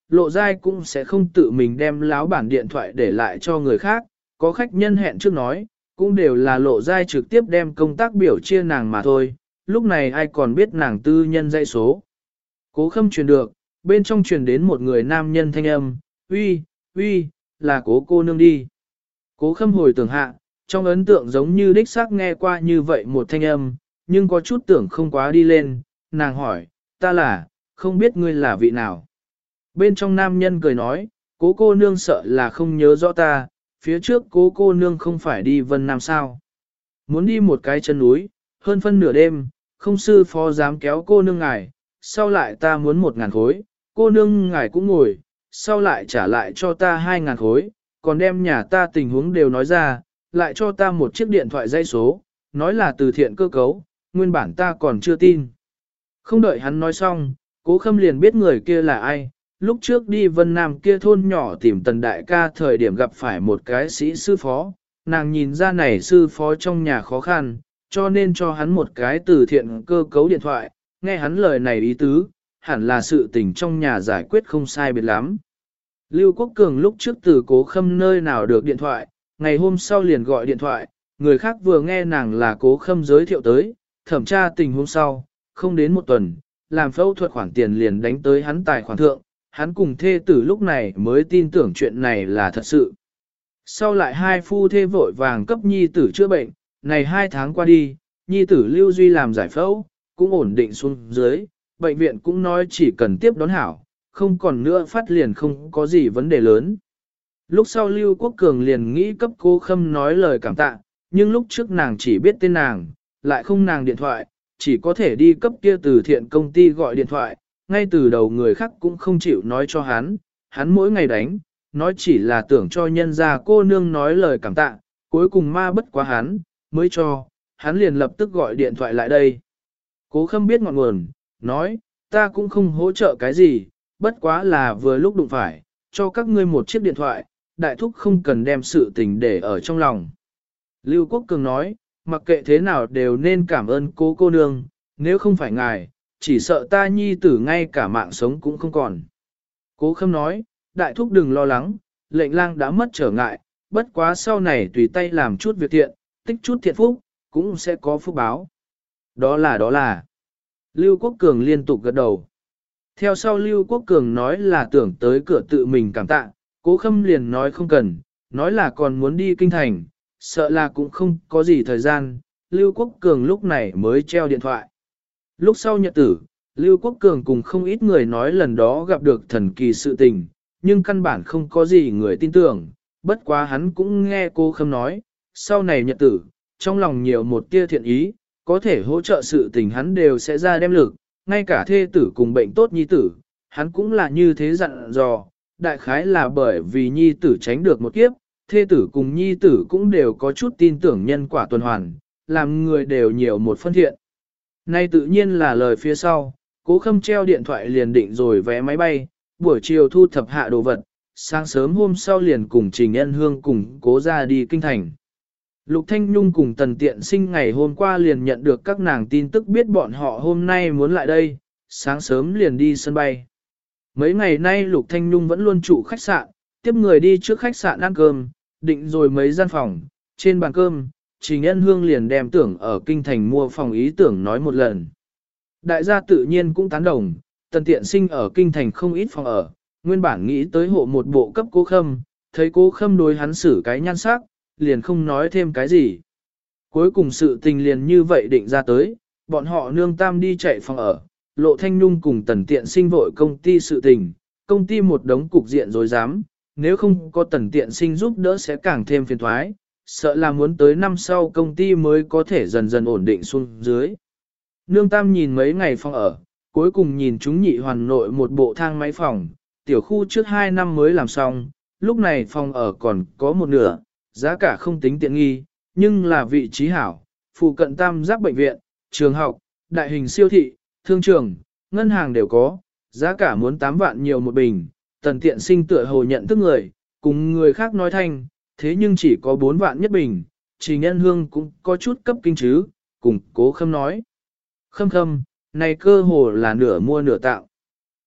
Lộ Giai cũng sẽ không tự mình đem láo bản điện thoại để lại cho người khác, có khách nhân hẹn trước nói, cũng đều là Lộ Giai trực tiếp đem công tác biểu chia nàng mà thôi, lúc này ai còn biết nàng tư nhân dãy số. Cố Khâm truyền được, bên trong truyền đến một người nam nhân thanh âm, uy, uy, là Cố cô nương đi. Cố Khâm hồi tưởng hạ, trong ấn tượng giống như đích xác nghe qua như vậy một thanh âm, nhưng có chút tưởng không quá đi lên, nàng hỏi, ta là, không biết ngươi là vị nào. Bên trong nam nhân cười nói, Cố cô nương sợ là không nhớ rõ ta, phía trước Cố cô nương không phải đi Vân Nam sao. Muốn đi một cái chân núi, hơn phân nửa đêm, không sư phó dám kéo cô nương ngài, sau lại ta muốn 1.000 khối, cô nương ngài cũng ngồi, sau lại trả lại cho ta 2.000 khối, còn đem nhà ta tình huống đều nói ra, lại cho ta một chiếc điện thoại dây số, nói là từ thiện cơ cấu, nguyên bản ta còn chưa tin. Không đợi hắn nói xong, Cố Khâm liền biết người kia là ai, lúc trước đi Vân Nam kia thôn nhỏ tìm Tần Đại ca thời điểm gặp phải một cái sĩ sư phó, nàng nhìn ra này sư phó trong nhà khó khăn, cho nên cho hắn một cái từ thiện cơ cấu điện thoại, nghe hắn lời này ý tứ, hẳn là sự tình trong nhà giải quyết không sai biệt lắm. Lưu Quốc Cường lúc trước từ Cố Khâm nơi nào được điện thoại, ngày hôm sau liền gọi điện thoại, người khác vừa nghe nàng là Cố Khâm giới thiệu tới, thẩm tra tình huống sau, không đến một tuần, làm phẫu thuật khoản tiền liền đánh tới hắn tài khoản thượng, hắn cùng thê tử lúc này mới tin tưởng chuyện này là thật sự. Sau lại hai phu thê vội vàng cấp nhi tử chữa bệnh, này 2 tháng qua đi, nhi tử Lưu Duy làm giải phẫu, cũng ổn định xuống dưới, bệnh viện cũng nói chỉ cần tiếp đón hảo, không còn nữa phát liền không có gì vấn đề lớn. Lúc sau Lưu Quốc Cường liền nghĩ cấp Cố Khâm nói lời cảm tạ, nhưng lúc trước nàng chỉ biết tên nàng, lại không nàng điện thoại, chỉ có thể đi cấp kia từ thiện công ty gọi điện thoại, ngay từ đầu người khác cũng không chịu nói cho hắn mỗi ngày đánh, nói chỉ là tưởng cho nhân gia cô nương nói lời cảm tạ, cuối cùng ma bất quá hắn, mới cho, hắn liền lập tức gọi điện thoại lại đây. Cố Khâm biết ngọn nguồn, nói, ta cũng không hỗ trợ cái gì, bất quá là vừa lúc đụng phải, cho các ngươi một chiếc điện thoại, đại thúc không cần đem sự tình để ở trong lòng. Lưu Quốc Cường nói, mặc kệ thế nào đều nên cảm ơn cố cô nương, nếu không phải ngài, chỉ sợ ta nhi tử ngay cả mạng sống cũng không còn. Cố Khâm nói, đại thúc đừng lo lắng, lệnh lang đã mất trở ngại, bất quá sau này tùy tay làm chút việc thiện, tích chút thiện phúc, cũng sẽ có phúc báo. Đó là. Lưu Quốc Cường liên tục gật đầu. Theo sau Lưu Quốc Cường nói là tưởng tới cửa tự mình cảm tạ, Cố Khâm liền nói không cần, nói là còn muốn đi kinh thành, sợ là cũng không có gì thời gian, Lưu Quốc Cường lúc này mới treo điện thoại. Lúc sau nhật tử, Lưu Quốc Cường cùng không ít người nói lần đó gặp được thần kỳ sự tình, nhưng căn bản không có gì người tin tưởng, bất quá hắn cũng nghe Cố Khâm nói, sau này nhật tử, trong lòng nhiều một tia thiện ý, có thể hỗ trợ sự tình hắn đều sẽ ra đem lực, ngay cả thê tử cùng bệnh tốt nhi tử, hắn cũng là như thế dặn dò, đại khái là bởi vì nhi tử tránh được một kiếp, thê tử cùng nhi tử cũng đều có chút tin tưởng nhân quả tuần hoàn, làm người đều nhiều một phân thiện. Nay tự nhiên là lời phía sau, Cố Khâm treo điện thoại liền định rồi vé máy bay, buổi chiều thu thập hạ đồ vật, sáng sớm hôm sau liền cùng Trình Ân Hương cùng Cố ra đi kinh thành. Lục Thanh Nhung cùng Tần Tiện Sinh ngày hôm qua liền nhận được các nàng tin tức biết bọn họ hôm nay muốn lại đây, sáng sớm liền đi sân bay. Mấy ngày nay Lục Thanh Nhung vẫn luôn trụ khách sạn, tiếp người đi trước khách sạn ăn cơm, định rồi mấy gian phòng, trên bàn cơm, Trình Ân Hương liền đem tưởng ở kinh thành mua phòng ý tưởng nói một lần. Đại gia tự nhiên cũng tán đồng, Tần Tiện Sinh ở kinh thành không ít phòng ở, nguyên bản nghĩ tới hộ một bộ cấp Cố Khâm, thấy Cố Khâm đối hắn xử cái nhan sắc, liền không nói thêm cái gì. Cuối cùng sự tình liền như vậy định ra tới, bọn họ nương tam đi chạy phòng ở, Lộ Thanh Nhung cùng Tần Tiện Sinh vội công ty sự tình, công ty một đống cục diện rối rắm, nếu không có Tần Tiện Sinh giúp đỡ sẽ càng thêm phiền toái, sợ là muốn tới năm sau công ty mới có thể dần dần ổn định xuống dưới. Nương tam nhìn mấy ngày phòng ở, cuối cùng nhìn chúng nhị hoàn nội một bộ thang máy phòng, tiểu khu trước 2 năm mới làm xong, lúc này phòng ở còn có một nửa, giá cả không tính tiện nghi, nhưng là vị trí hảo, phụ cận tam giác bệnh viện, trường học, đại hình siêu thị, thương trường, ngân hàng đều có, giá cả muốn 8 vạn nhiều một bình, Tần Tiện Sinh tựa hồ nhận thức người, cùng người khác nói thanh, thế nhưng chỉ có 4 vạn nhất bình, Trình Nhân Hương cũng có chút cấp kinh chứ, cùng Cố Khâm nói. Khâm, này cơ hồ là nửa mua nửa tạo.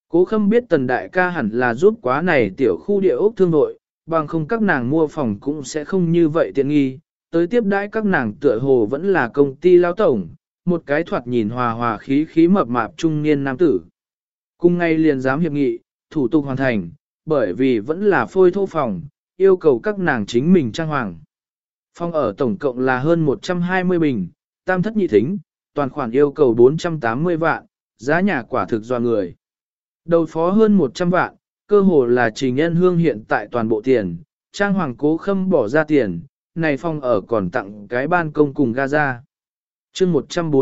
Cố Khâm biết Tần đại ca hẳn là giúp quá này tiểu khu địa ốc thương đội, bằng không các nàng mua phòng cũng sẽ không như vậy tiện nghi, tới tiếp đãi các nàng tựa hồ vẫn là công ty lao tổng, một cái thoạt nhìn hòa hòa khí khí mập mạp trung niên nam tử. Cùng ngày liền dám hiệp nghị, thủ tục hoàn thành, bởi vì vẫn là phôi thô phòng, yêu cầu các nàng chính mình trang hoàng. Phòng ở tổng cộng là hơn 120 bình, tam thất nhị thính, toàn khoản yêu cầu 480 vạn, giá nhà quả thực doa người. Đầu phó hơn 100 vạn, cơ hồ là Trình Nhân Hương hiện tại toàn bộ tiền, trang hoàng Cố Khâm bỏ ra tiền, này phòng ở còn tặng cái ban công cùng gaza. Chương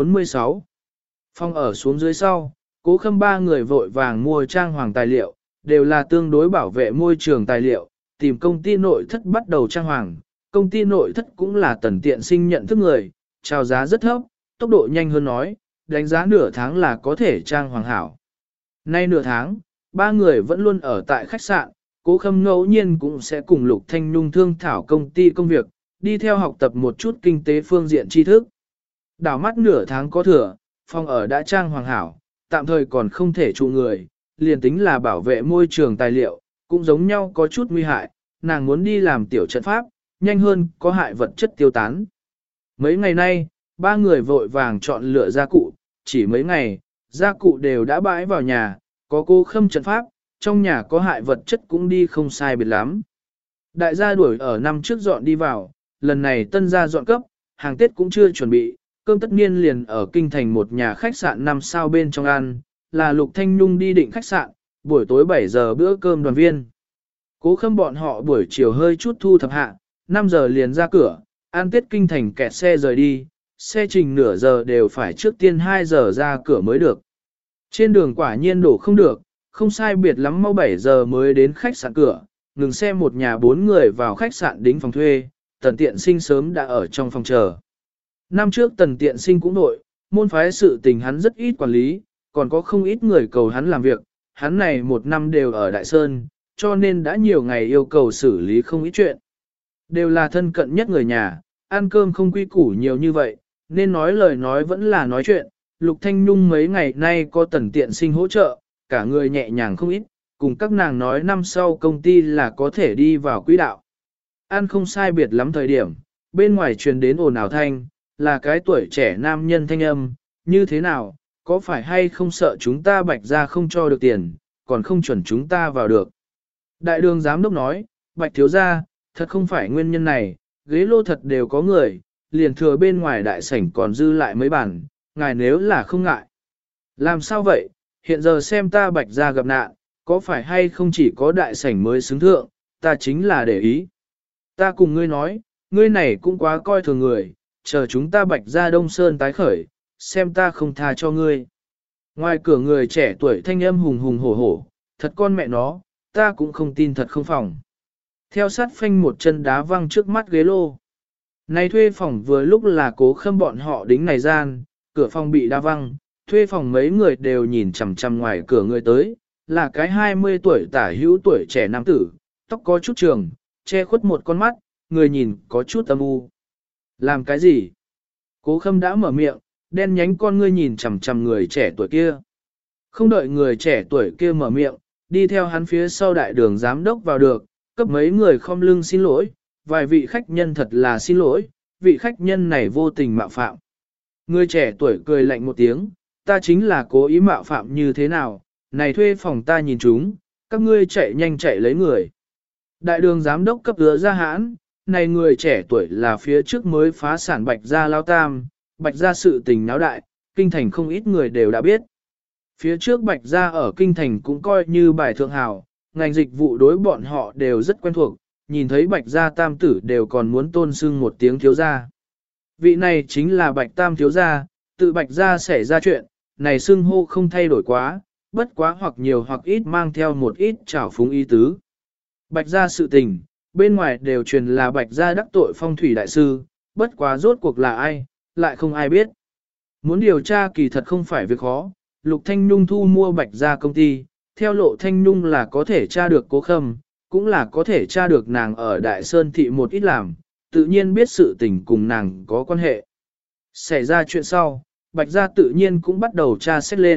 146 Phòng ở xuống dưới sau, Cố Khâm ba người vội vàng mua trang hoàng tài liệu, đều là tương đối bảo vệ môi trường tài liệu, tìm công ty nội thất bắt đầu trang hoàng. Công ty nội thất cũng là Tần Tiện Sinh nhận thức người, chào giá rất thấp, tốc độ nhanh hơn nói, đánh giá nửa tháng là có thể trang hoàng hảo. Nay nửa tháng, ba người vẫn luôn ở tại khách sạn, Cố Khâm ngẫu nhiên cũng sẽ cùng Lục Thanh Nhung thương thảo công ty công việc, đi theo học tập một chút kinh tế phương diện tri thức. Đảo mắt nửa tháng có thừa, phòng ở đã trang hoàng hảo, tạm thời còn không thể trụ người, liền tính là bảo vệ môi trường tài liệu, cũng giống nhau có chút nguy hại, nàng muốn đi làm tiểu trận pháp, nhanh hơn có hại vật chất tiêu tán. Mấy ngày nay, ba người vội vàng chọn lựa gia cụ, chỉ mấy ngày, gia cụ đều đã bãi vào nhà, có Cố Khâm trận pháp, trong nhà có hại vật chất cũng đi không sai biệt lắm. Đại gia đuổi ở năm trước dọn đi vào, lần này tân gia dọn cấp, hàng Tết cũng chưa chuẩn bị, cơm tất niên liền ở kinh thành một nhà khách sạn 5 sao bên trong ăn, là Lục Thanh Nhung đi định khách sạn, buổi tối 7 giờ bữa cơm đoàn viên. Cố Khâm bọn họ buổi chiều hơi chút thu thập hạ, 5 giờ liền ra cửa, ăn Tết kinh thành kẹt xe rời đi, xe trình nửa giờ đều phải trước tiên 2 giờ ra cửa mới được. Trên đường quả nhiên đổ không được, không sai biệt lắm mau 7 giờ mới đến khách sạn cửa, ngừng xe một nhà 4 người vào khách sạn đính phòng thuê, Tần Tiện Sinh sớm đã ở trong phòng chờ. Năm trước Tần Tiện Sinh cũng nội, môn phái sự tình hắn rất ít quản lý, còn có không ít người cầu hắn làm việc, hắn này một năm đều ở Đại Sơn, cho nên đã nhiều ngày yêu cầu xử lý không ít chuyện. Đều là thân cận nhất người nhà, ăn cơm không quy củ nhiều như vậy, nên nói lời nói vẫn là nói chuyện. Lục Thanh Nhung mấy ngày nay có Tần Tiện Sinh hỗ trợ, cả người nhẹ nhàng không ít, cùng các nàng nói năm sau công ty là có thể đi vào quỹ đạo. Ăn không sai biệt lắm thời điểm, bên ngoài truyền đến ồn ào thanh, là cái tuổi trẻ nam nhân thanh âm, như thế nào, có phải hay không sợ chúng ta Bạch gia không cho được tiền, còn không chuẩn chúng ta vào được. Đại đường giám đốc nói, Bạch thiếu gia, thật không phải nguyên nhân này, ghế lô thật đều có người, liền thừa bên ngoài đại sảnh còn dư lại mấy bàn, ngài nếu là không ngại. Làm sao vậy, hiện giờ xem ta Bạch gia gặp nạn, có phải hay không chỉ có đại sảnh mới xứng thượng, ta chính là để ý. Ta cùng ngươi nói, ngươi này cũng quá coi thường người, chờ chúng ta Bạch gia Đông Sơn tái khởi, xem ta không tha cho ngươi. Ngoài cửa người trẻ tuổi thanh âm hùng hùng hổ hổ, thật con mẹ nó, ta cũng không tin thật không phòng. Theo sát phanh một chân đá văng trước mắt ghế lô. Này thuê phòng vừa lúc là Cố Khâm bọn họ đính này gian, cửa phòng bị đá văng, thuê phòng mấy người đều nhìn chằm chằm ngoài cửa người tới, là cái 20 tuổi tả hữu tuổi trẻ nam tử, tóc có chút trường, che khuất một con mắt, người nhìn có chút âm u. Làm cái gì? Cố Khâm đã mở miệng, đen nhánh con ngươi nhìn chằm chằm người trẻ tuổi kia. Không đợi người trẻ tuổi kia mở miệng, đi theo hắn phía sau đại đường giám đốc vào được, cấp mấy người khom lưng xin lỗi, vài vị khách nhân thật là xin lỗi, vị khách nhân này vô tình mạo phạm. Người trẻ tuổi cười lạnh một tiếng, ta chính là cố ý mạo phạm như thế nào, này thuê phòng ta nhìn chúng, các ngươi chạy nhanh chạy lấy người. Đại đường giám đốc cấp hứa ra hãn, này người trẻ tuổi là phía trước mới phá sản Bạch gia lao tam, Bạch gia sự tình náo đại, kinh thành không ít người đều đã biết. Phía trước Bạch gia ở kinh thành cũng coi như bài thượng hào, ngành dịch vụ đối bọn họ đều rất quen thuộc, nhìn thấy Bạch gia tam tử đều còn muốn tôn sưng một tiếng thiếu gia. Vị này chính là Bạch tam thiếu gia, tự Bạch gia xảy ra chuyện, này xưng hô không thay đổi quá, bất quá hoặc nhiều hoặc ít mang theo một ít trảo phúng ý tứ. Bạch gia sự tình, bên ngoài đều truyền là Bạch gia đắc tội phong thủy đại sư, bất quá rốt cuộc là ai, lại không ai biết. Muốn điều tra kỳ thật không phải việc khó, Lục Thanh Nhung thu mua Bạch gia công ty, theo lộ Thanh Nhung là có thể tra được Cố Khâm, cũng là có thể tra được nàng ở Đại Sơn Thị một ít làm, tự nhiên biết sự tình cùng nàng có quan hệ. Xảy ra chuyện sau, Bạch gia tự nhiên cũng bắt đầu tra xét lên,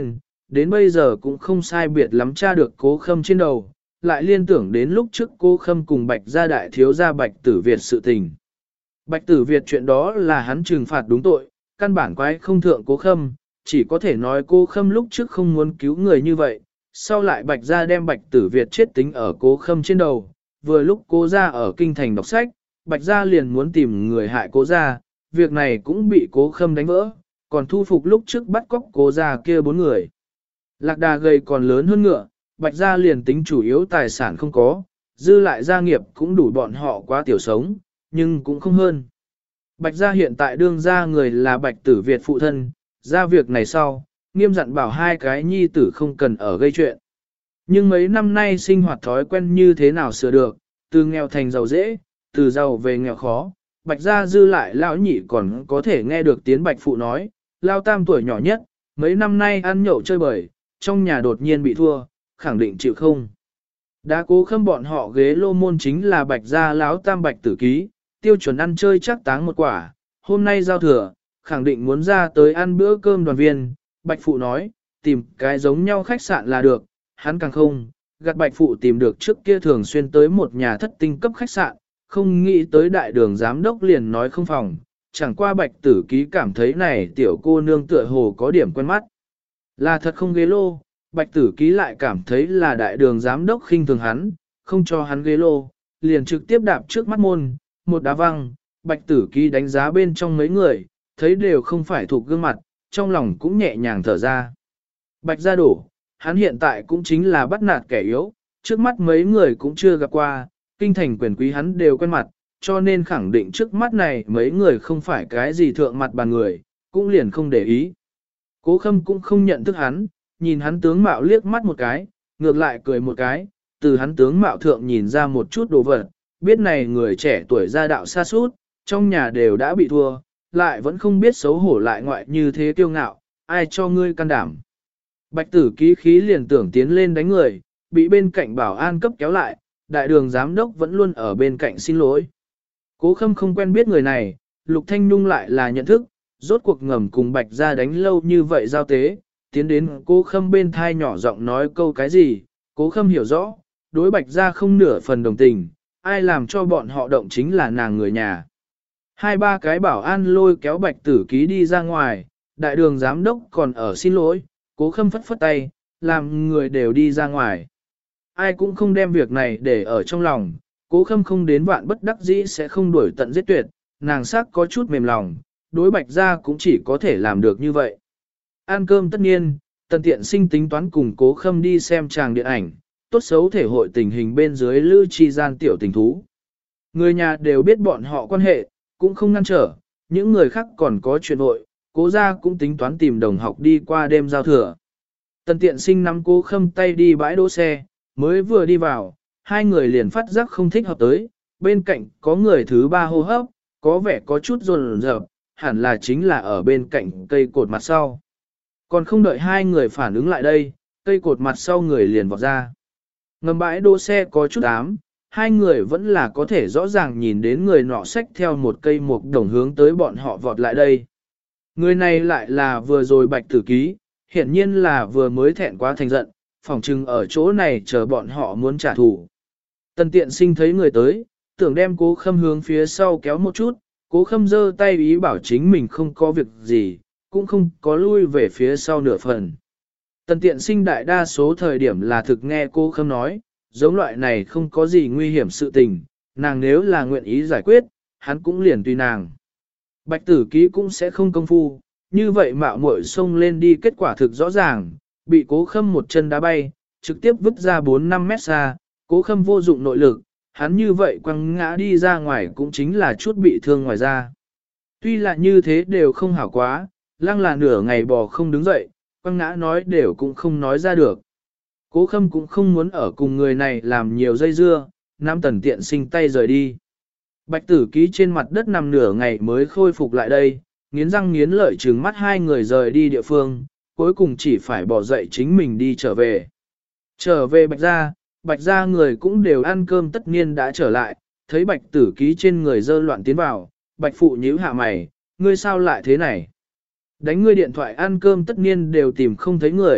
đến bây giờ cũng không sai biệt lắm tra được Cố Khâm trên đầu, lại liên tưởng đến lúc trước Cố Khâm cùng Bạch gia đại thiếu gia Bạch Tử Việt sự tình. Bạch Tử Việt chuyện đó là hắn trừng phạt đúng tội, căn bản quái không thượng Cố Khâm, chỉ có thể nói Cố Khâm lúc trước không muốn cứu người như vậy, sau lại Bạch gia đem Bạch Tử Việt chết tính ở Cố Khâm trên đầu, vừa lúc Cố gia ở kinh thành đọc sách, Bạch gia liền muốn tìm người hại Cố gia, việc này cũng bị Cố Khâm đánh vỡ, còn thu phục lúc trước bắt cóc Cố gia kia 4 người. Lạc đà gầy còn lớn hơn ngựa, Bạch gia liền tính chủ yếu tài sản không có, dư lại gia nghiệp cũng đủ bọn họ quá tiểu sống, nhưng cũng không hơn. Bạch gia hiện tại đương gia người là Bạch Tử Việt phụ thân, ra việc này sau, nghiêm dặn bảo 2 cái nhi tử không cần ở gây chuyện. Nhưng mấy năm nay sinh hoạt thói quen như thế nào sửa được, từ nghèo thành giàu dễ, từ giàu về nghèo khó, Bạch gia dư lại lão nhị còn có thể nghe được tiếng Bạch phụ nói, lao tam tuổi nhỏ nhất, mấy năm nay ăn nhậu chơi bời, trong nhà đột nhiên bị thua, khẳng định chịu không. Đã Cố Khâm bọn họ ghế lô môn chính là Bạch gia lão tam Bạch Tử Ký, tiêu chuẩn ăn chơi chắc táng một quả, hôm nay giao thừa, khẳng định muốn ra tới ăn bữa cơm đoàn viên, Bạch phụ nói, tìm cái giống nhau khách sạn là được, hắn càng không, gạt Bạch phụ tìm được trước kia thường xuyên tới một nhà thất tinh cấp khách sạn, không nghĩ tới đại đường giám đốc liền nói không phòng, chẳng qua Bạch Tử Ký cảm thấy này tiểu cô nương tựa hồ có điểm quen mắt. Là thật không ghế lô, Bạch Tử Ký lại cảm thấy là đại đường giám đốc khinh thường hắn, không cho hắn ghế lô, liền trực tiếp đạp trước mắt môn, một đá văng, Bạch Tử Ký đánh giá bên trong mấy người, thấy đều không phải thuộc gương mặt, trong lòng cũng nhẹ nhàng thở ra. Bạch gia đổ, hắn hiện tại cũng chính là bắt nạt kẻ yếu, trước mắt mấy người cũng chưa gặp qua, kinh thành quyền quý hắn đều quen mặt, cho nên khẳng định trước mắt này mấy người không phải cái gì thượng mặt bàn người, cũng liền không để ý. Cố Khâm cũng không nhận thức hắn, nhìn hắn tướng mạo liếc mắt một cái, ngược lại cười một cái, từ hắn tướng mạo thượng nhìn ra một chút đồ vật, biết này người trẻ tuổi gia đạo xa sút trong nhà đều đã bị thua, lại vẫn không biết xấu hổ lại ngoại như thế kiêu ngạo, ai cho ngươi can đảm. Bạch Tử Ký khí liền tưởng tiến lên đánh người, bị bên cạnh bảo an cấp kéo lại, đại đường giám đốc vẫn luôn ở bên cạnh xin lỗi. Cố Khâm không quen biết người này, Lục Thanh Nhung lại là nhận thức, rốt cuộc ngầm cùng Bạch gia đánh lâu như vậy giao tế, tiến đến Cố Khâm bên thai nhỏ giọng nói câu cái gì, Cố Khâm hiểu rõ, đối Bạch gia không nửa phần đồng tình, ai làm cho bọn họ động chính là nàng người nhà. 2-3 cái bảo an lôi kéo Bạch Tử Ký đi ra ngoài, đại đường giám đốc còn ở xin lỗi, Cố Khâm phất phất tay, làm người đều đi ra ngoài. Ai cũng không đem việc này để ở trong lòng, Cố Khâm không đến vạn bất đắc dĩ sẽ không đuổi tận giết tuyệt, nàng sắc có chút mềm lòng, đối Bạch gia cũng chỉ có thể làm được như vậy. Ăn cơm tất nhiên, Tần Tiện Sinh tính toán cùng Cố Khâm đi xem tràng điện ảnh, tốt xấu thể hội tình hình bên dưới lữ chi gian tiểu tình thú. Người nhà đều biết bọn họ quan hệ, cũng không ngăn trở, những người khác còn có chuyện vội, Cố gia cũng tính toán tìm đồng học đi qua đêm giao thừa. Tần Tiện Sinh nắm Cố Khâm tay đi bãi đỗ xe, mới vừa đi vào, 2 người liền phát giác không thích hợp tới, bên cạnh có người thứ 3 hô hấp, có vẻ có chút run rợp, hẳn là chính là ở bên cạnh cây cột mặt sau. Còn không đợi 2 người phản ứng lại đây, cây cột mặt sau người liền vọt ra. Ngầm bãi đỗ xe có chút ám, 2 người vẫn là có thể rõ ràng nhìn đến người nọ xách theo một cây mục đồng hướng tới bọn họ vọt lại đây. Người này lại là vừa rồi Bạch Tử Ký, hiển nhiên là vừa mới thẹn quá thành giận, phỏng chừng ở chỗ này chờ bọn họ muốn trả thù. Tần Tiện Sinh thấy người tới, tưởng đem Cố Khâm hướng phía sau kéo một chút, Cố Khâm giơ tay ý bảo chính mình không có việc gì, cũng không có lui về phía sau nửa phần. Tần Tiện Sinh đại đa số thời điểm là thực nghe Cố Khâm nói, giống loại này không có gì nguy hiểm sự tình, nàng nếu là nguyện ý giải quyết, hắn cũng liền tùy nàng. Bạch Tử Ký cũng sẽ không công phu, như vậy mạo muội xông lên đi kết quả thực rõ ràng, bị Cố Khâm một chân đá bay, trực tiếp vứt ra 4-5 mét xa, Cố Khâm vô dụng nội lực, hắn như vậy quăng ngã đi ra ngoài cũng chính là chút bị thương ngoài ra. Tuy là như thế đều không hảo quá, lăng là nửa ngày bò không đứng dậy, quăng ngã nói đều cũng không nói ra được. Cố Khâm cũng không muốn ở cùng người này làm nhiều dây dưa, Nam Tần Tiện Sinh tay rời đi. Bạch Tử Ký trên mặt đất nằm nửa ngày mới khôi phục lại đây, nghiến răng nghiến lợi trừng mắt 2 người rời đi địa phương, cuối cùng chỉ phải bỏ dậy chính mình đi trở về. Trở về Bạch gia người cũng đều ăn cơm tất nhiên đã trở lại, thấy Bạch Tử Ký trên người dơ loạn tiến vào, Bạch phụ nhíu hạ mày, ngươi sao lại thế này? Đánh ngươi điện thoại ăn cơm tất nhiên đều tìm không thấy người,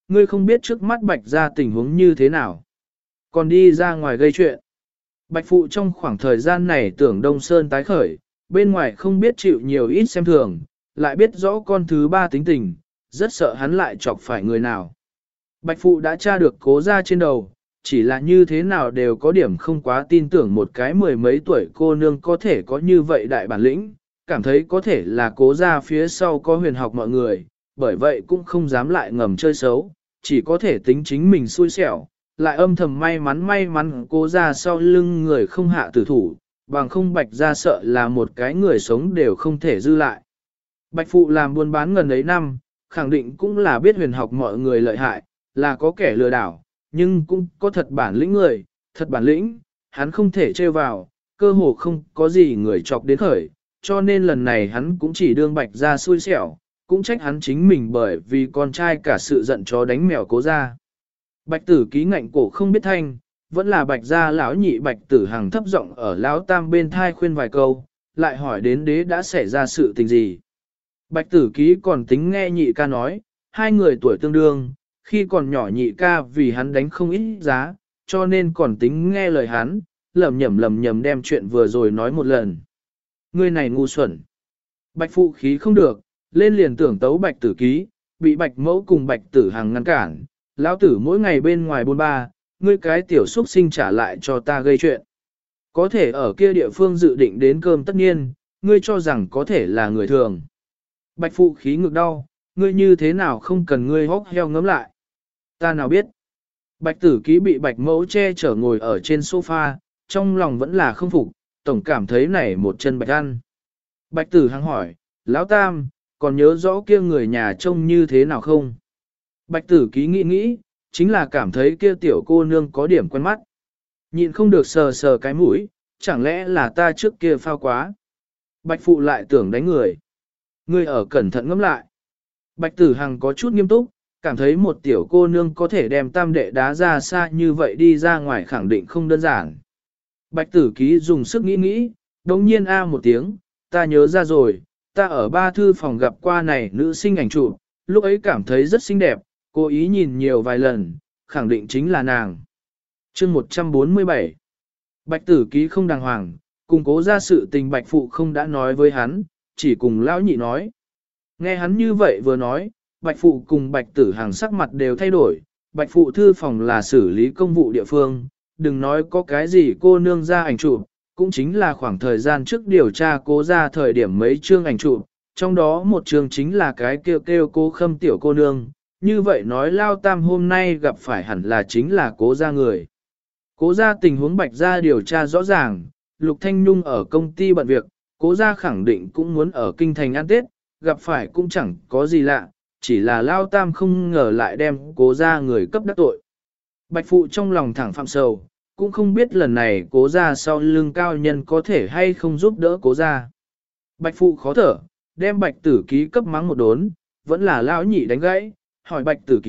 ngươi không biết trước mắt Bạch gia tình huống như thế nào. Còn đi ra ngoài gây chuyện. Bạch phụ trong khoảng thời gian này tưởng Đông Sơn tái khởi, bên ngoài không biết chịu nhiều ít xem thường, lại biết rõ con thứ ba tính tình, rất sợ hắn lại chọc phải người nào. Bạch phụ đã tra được cố ra trên đầu, chỉ là như thế nào đều có điểm không quá tin tưởng một cái mười mấy tuổi cô nương có thể có như vậy đại bản lĩnh, cảm thấy có thể là cố ra phía sau có huyền học mọi người, bởi vậy cũng không dám lại ngầm chơi xấu, chỉ có thể tính chính mình xui xẻo, lại âm thầm may mắn cố ra sau lưng người không hạ tử thủ, bằng không Bạch ra sợ là một cái người sống đều không thể dư lại. Bạch phụ làm buôn bán gần ấy năm, khẳng định cũng là biết huyền học mọi người lợi hại, là có kẻ lừa đảo, nhưng cũng có thật bản lĩnh người, thật bản lĩnh, hắn không thể trêu vào, cơ hồ không có gì người chọc đến khởi, cho nên lần này hắn cũng chỉ đương Bạch ra xui xẻo, cũng trách hắn chính mình bởi vì con trai cả sự giận chó đánh mèo cố ra. Bạch tử ký ngạnh cổ không biết thanh, vẫn là Bạch gia lão nhị Bạch tử hằng thấp giọng ở lão tam bên thai khuyên vài câu, lại hỏi đến đế đã xảy ra sự tình gì. Bạch tử ký còn tính nghe nhị ca nói, hai người tuổi tương đương, khi còn nhỏ nhị ca vì hắn đánh không ít giá, cho nên còn tính nghe lời hắn, lầm nhầm đem chuyện vừa rồi nói một lần. Người này ngu xuẩn. Bạch phụ khí không được, lên liền tưởng tấu Bạch tử ký, bị Bạch mẫu cùng Bạch tử hằng ngăn cản, lão tử mỗi ngày bên ngoài bôn ba, ngươi cái tiểu xuất sinh trả lại cho ta gây chuyện. Có thể ở kia địa phương dự định đến cơm tất nhiên, ngươi cho rằng có thể là người thường. Bạch phụ khí ngực đau, ngươi như thế nào không cần ngươi hốc heo ngấm lại. Ta nào biết. Bạch tử ký bị Bạch mẫu che chở ngồi ở trên sofa, trong lòng vẫn là không phục, tổng cảm thấy này một chân bạch ăn. Bạch tử hằng hỏi, lão tam, còn nhớ rõ kia người nhà trông như thế nào không? Bạch tử ký nghĩ, chính là cảm thấy kia tiểu cô nương có điểm quen mắt. Nhịn không được sờ sờ cái mũi, chẳng lẽ là ta trước kia phao quá. Bạch phụ lại tưởng đánh người. Ngươi ở cẩn thận ngẫm lại. Bạch tử hằng có chút nghiêm túc, cảm thấy một tiểu cô nương có thể đem tam đệ đá ra xa như vậy đi ra ngoài khẳng định không đơn giản. Bạch tử ký dùng sức nghĩ, đồng nhiên a một tiếng, ta nhớ ra rồi, ta ở ba thư phòng gặp qua này nữ sinh ảnh chụp, lúc ấy cảm thấy rất xinh đẹp, cố ý nhìn nhiều vài lần, khẳng định chính là nàng. Chương 147 Bạch tử ký không đàng hoàng, cùng cố ra sự tình Bạch phụ không đã nói với hắn, chỉ cùng lão nhị nói. Nghe hắn như vậy vừa nói, Bạch phụ cùng Bạch tử hàng sắc mặt đều thay đổi, Bạch phụ thư phòng là xử lý công vụ địa phương, đừng nói có cái gì cô nương ra ảnh chụp, cũng chính là khoảng thời gian trước điều tra cố ra thời điểm mấy chương ảnh chụp, trong đó một chương chính là cái kêu cô Khâm tiểu cô nương, như vậy nói Lao Tam hôm nay gặp phải hẳn là chính là cố gia người. Cố gia tình huống Bạch gia điều tra rõ ràng, Lục Thanh Nhung ở công ty bận việc, cố gia khẳng định cũng muốn ở kinh thành ăn Tết, gặp phải cũng chẳng có gì lạ, chỉ là Lao Tam không ngờ lại đem cố gia người cấp đắc tội. Bạch phụ trong lòng thẳng phạm sầu, cũng không biết lần này cố gia sau lưng cao nhân có thể hay không giúp đỡ cố gia. Bạch phụ khó thở, đem Bạch tử ký cấp mắng một đốn, vẫn là lão nhị đánh gãy, hỏi Bạch tử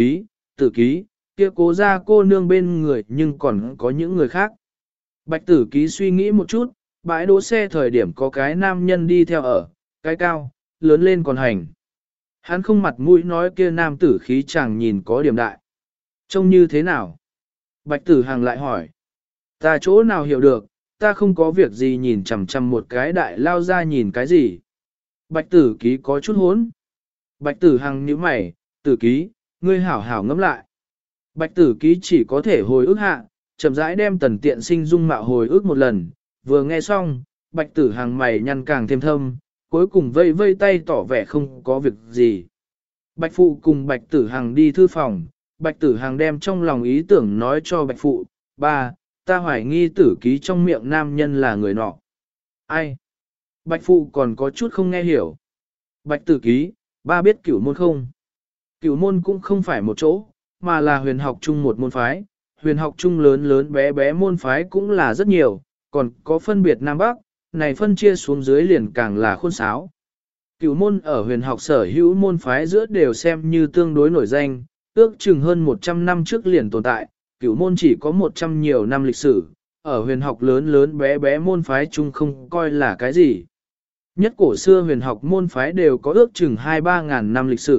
ký, kia cố gia cô nương bên người nhưng còn có những người khác. Bạch tử ký suy nghĩ một chút, bãi đỗ xe thời điểm có cái nam nhân đi theo ở, cái cao, lớn lên còn hành. Hắn không mặt mũi nói kia nam tử khí chàng nhìn có điểm đại. Trông như thế nào? Bạch tử hàng lại hỏi. Ta chỗ nào hiểu được, ta không có việc gì nhìn chằm chằm một cái đại lao ra nhìn cái gì. Bạch tử ký có chút hốn. Bạch tử hằng nhíu mày, tử ký, ngươi hảo hảo ngẫm lại. Bạch tử ký chỉ có thể hồi ức hạ, chậm rãi đem tần tiện sinh dung mạo hồi ức một lần, vừa nghe xong, bạch tử hằng mày nhăn càng thêm thâm, cuối cùng vây vây tay tỏ vẻ không có việc gì. Bạch phụ cùng bạch tử hằng đi thư phòng, bạch tử hằng đem trong lòng ý tưởng nói cho bạch phụ, ba, ta hoài nghi tử ký trong miệng nam nhân là người nọ. Ai? Bạch phụ còn có chút không nghe hiểu. Bạch tử ký, ba biết cửu môn không? Cửu môn cũng không phải một chỗ, mà là huyền học chung một môn phái. Huyền học chung lớn lớn bé bé môn phái cũng là rất nhiều, còn có phân biệt Nam Bắc, này phân chia xuống dưới liền càng là khôn sáo. Cửu môn ở huyền học sở hữu môn phái giữa đều xem như tương đối nổi danh, ước chừng hơn 100 năm trước liền tồn tại, cửu môn chỉ có 100 nhiều năm lịch sử, ở huyền học lớn lớn bé bé môn phái chung không coi là cái gì. Nhất cổ xưa huyền học môn phái đều có ước chừng 2-3 ngàn năm lịch sử,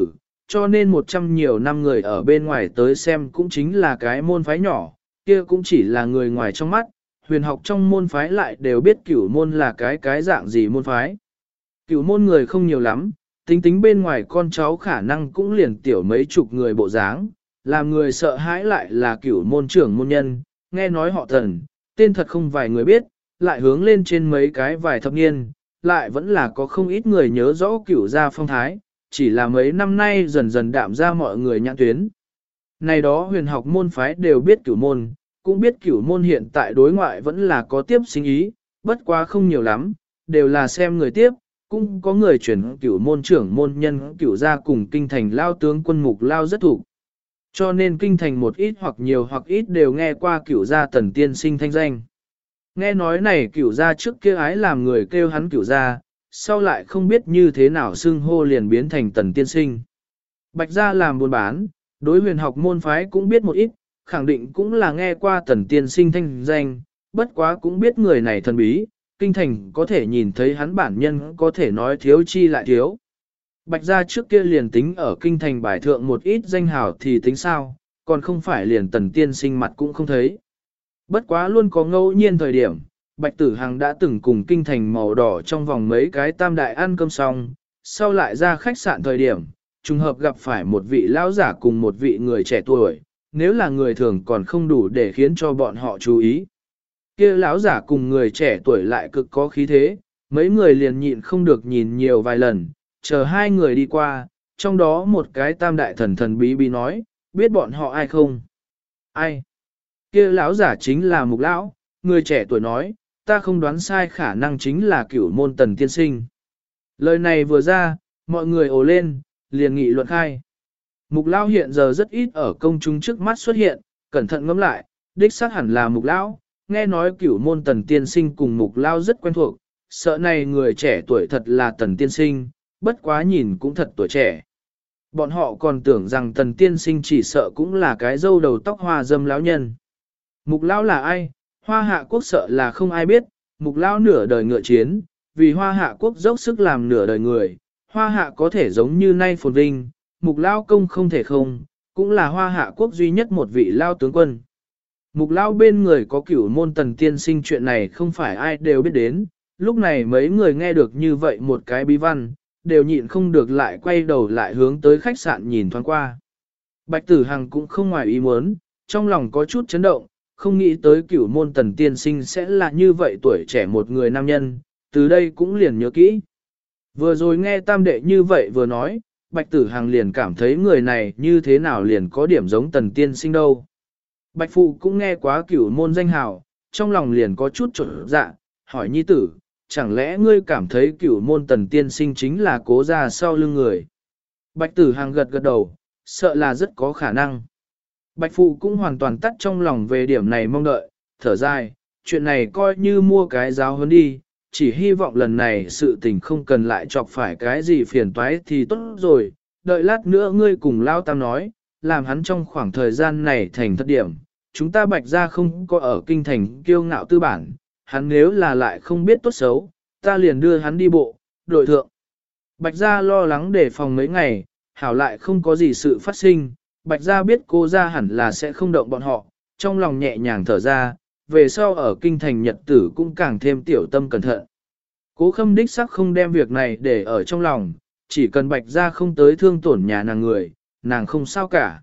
cho nên 100 nhiều năm người ở bên ngoài tới xem cũng chính là cái môn phái nhỏ, kia cũng chỉ là người ngoài trong mắt, huyền học trong môn phái lại đều biết cửu môn là cái dạng gì môn phái. Cửu môn người không nhiều lắm, tính tính bên ngoài con cháu khả năng cũng liền tiểu mấy chục người bộ dáng, làm người sợ hãi lại là cửu môn trưởng môn nhân, nghe nói họ Tần, tên thật không vài người biết, lại hướng lên trên mấy cái vài thập niên, lại vẫn là có không ít người nhớ rõ cửu gia phong thái, chỉ là mấy năm nay dần dần đạm ra mọi người nhãn tuyến. Này đó huyền học môn phái đều biết cửu môn, cũng biết cửu môn hiện tại đối ngoại vẫn là có tiếp sinh ý, bất quá không nhiều lắm, đều là xem người tiếp, cũng có người chuyển cửu môn trưởng môn nhân cửu gia cùng kinh thành lao tướng quân mục lao rất thủ. Cho nên kinh thành một ít hoặc nhiều hoặc ít đều nghe qua cửu gia Tần tiên sinh thanh danh. Nghe nói này cửu gia trước kia ái làm người kêu hắn cửu gia, sau lại không biết như thế nào xưng hô liền biến thành Tần tiên sinh. Bạch gia làm buôn bán, đối huyền học môn phái cũng biết một ít, khẳng định cũng là nghe qua Tần tiên sinh thanh danh, bất quá cũng biết người này thần bí, kinh thành có thể nhìn thấy hắn bản nhân có thể nói thiếu chi lại thiếu. Bạch gia trước kia liền tính ở kinh thành bài thượng một ít danh hào thì tính sao, còn không phải liền Tần tiên sinh mặt cũng không thấy. Bất quá luôn có ngẫu nhiên thời điểm, Bạch Tử Hằng đã từng cùng kinh thành màu đỏ trong vòng mấy cái tam đại ăn cơm xong, sau lại ra khách sạn thời điểm, trùng hợp gặp phải một vị lão giả cùng một vị người trẻ tuổi, nếu là người thường còn không đủ để khiến cho bọn họ chú ý. Kia lão giả cùng người trẻ tuổi lại cực có khí thế, mấy người liền nhịn không được nhìn nhiều vài lần, chờ hai người đi qua, trong đó một cái tam đại thần thần bí bí nói, biết bọn họ ai không? Ai? Kia lão giả chính là Mục lão, người trẻ tuổi nói, ta không đoán sai khả năng chính là cửu môn Tần tiên sinh. Lời này vừa ra, mọi người ồ lên, liền nghị luận khai. Mục lão hiện giờ rất ít ở công chúng trước mắt xuất hiện, cẩn thận ngẫm lại, đích xác hẳn là Mục lão, nghe nói cửu môn Tần tiên sinh cùng Mục lão rất quen thuộc, sợ này người trẻ tuổi thật là Tần tiên sinh, bất quá nhìn cũng thật tuổi trẻ. Bọn họ còn tưởng rằng Tần tiên sinh chỉ sợ cũng là cái râu đầu tóc hoa dâm lão nhân. Mục lão là ai? Hoa hạ quốc sợ là không ai biết, Mục lão nửa đời ngựa chiến, vì hoa hạ quốc dốc sức làm nửa đời người, hoa hạ có thể giống như nay phồn vinh, Mục lão công không thể không, cũng là hoa hạ quốc duy nhất một vị lao tướng quân. Mục lão bên người có cửu môn Tần tiên sinh chuyện này không phải ai đều biết đến, lúc này mấy người nghe được như vậy một cái bí văn, đều nhịn không được lại quay đầu lại hướng tới khách sạn nhìn thoáng qua. Bạch Tử Hằng cũng không ngoài ý muốn, trong lòng có chút chấn động, không nghĩ tới cửu môn Tần tiên sinh sẽ là như vậy tuổi trẻ một người nam nhân, từ đây cũng liền nhớ kỹ. Vừa rồi nghe tam đệ như vậy vừa nói, Bạch Tử Hằng liền cảm thấy người này như thế nào liền có điểm giống Tần tiên sinh đâu. Bạch Phụ cũng nghe quá cửu môn danh hào, trong lòng liền có chút trộn dạ, hỏi nhi tử, chẳng lẽ ngươi cảm thấy cửu môn Tần tiên sinh chính là cố ra sau lưng người. Bạch Tử Hằng gật gật đầu, sợ là rất có khả năng. Bạch Phụ cũng hoàn toàn tắt trong lòng về điểm này mong đợi, thở dài, chuyện này coi như mua cái giáo huấn đi, chỉ hy vọng lần này sự tình không cần lại chọc phải cái gì phiền toái thì tốt rồi, đợi lát nữa ngươi cùng Lao Tam nói, làm hắn trong khoảng thời gian này thành thất điểm, chúng ta Bạch gia không có ở kinh thành kiêu ngạo tư bản, hắn nếu là lại không biết tốt xấu, ta liền đưa hắn đi bộ, đội thượng. Bạch gia lo lắng đề phòng mấy ngày, hảo lại không có gì sự phát sinh, Bạch gia biết cô gia hẳn là sẽ không động bọn họ, trong lòng nhẹ nhàng thở ra, về sau ở kinh thành nhật tử cũng càng thêm tiểu tâm cẩn thận. Cố Khâm đích sắc không đem việc này để ở trong lòng, chỉ cần Bạch gia không tới thương tổn nhà nàng người, nàng không sao cả.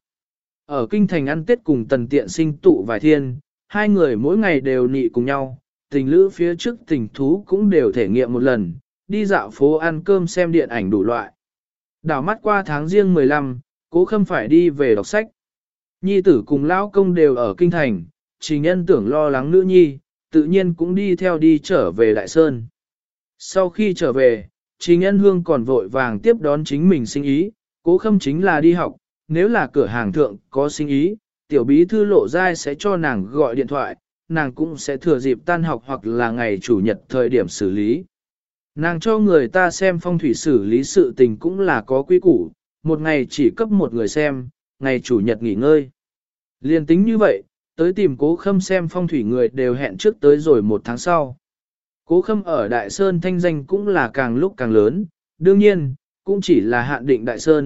Ở kinh thành ăn Tết cùng Tần Tiện Sinh tụ vài thiên, hai người mỗi ngày đều nị cùng nhau, tình lữ phía trước tình thú cũng đều thể nghiệm một lần, đi dạo phố ăn cơm xem điện ảnh đủ loại. Đảo mắt qua tháng riêng 15, Cố Khâm phải đi về đọc sách. Nhi tử cùng lão công đều ở kinh thành, Trình Nhân tưởng lo lắng nữ nhi, tự nhiên cũng đi theo đi trở về Đại Sơn. Sau khi trở về, Trình Nhân Hương còn vội vàng tiếp đón chính mình sinh ý, Cố Khâm chính là đi học, nếu là cửa hàng thượng có sinh ý, tiểu bí thư Lộ Giai sẽ cho nàng gọi điện thoại, nàng cũng sẽ thừa dịp tan học hoặc là ngày chủ nhật thời điểm xử lý. Nàng cho người ta xem phong thủy xử lý sự tình cũng là có quy củ, một ngày chỉ cấp một người xem, ngày chủ nhật nghỉ ngơi. Liên tính như vậy, tới tìm Cố Khâm xem phong thủy người đều hẹn trước tới rồi một tháng sau. Cố Khâm ở Đại Sơn thanh danh cũng là càng lúc càng lớn, đương nhiên, cũng chỉ là hạn định Đại Sơn,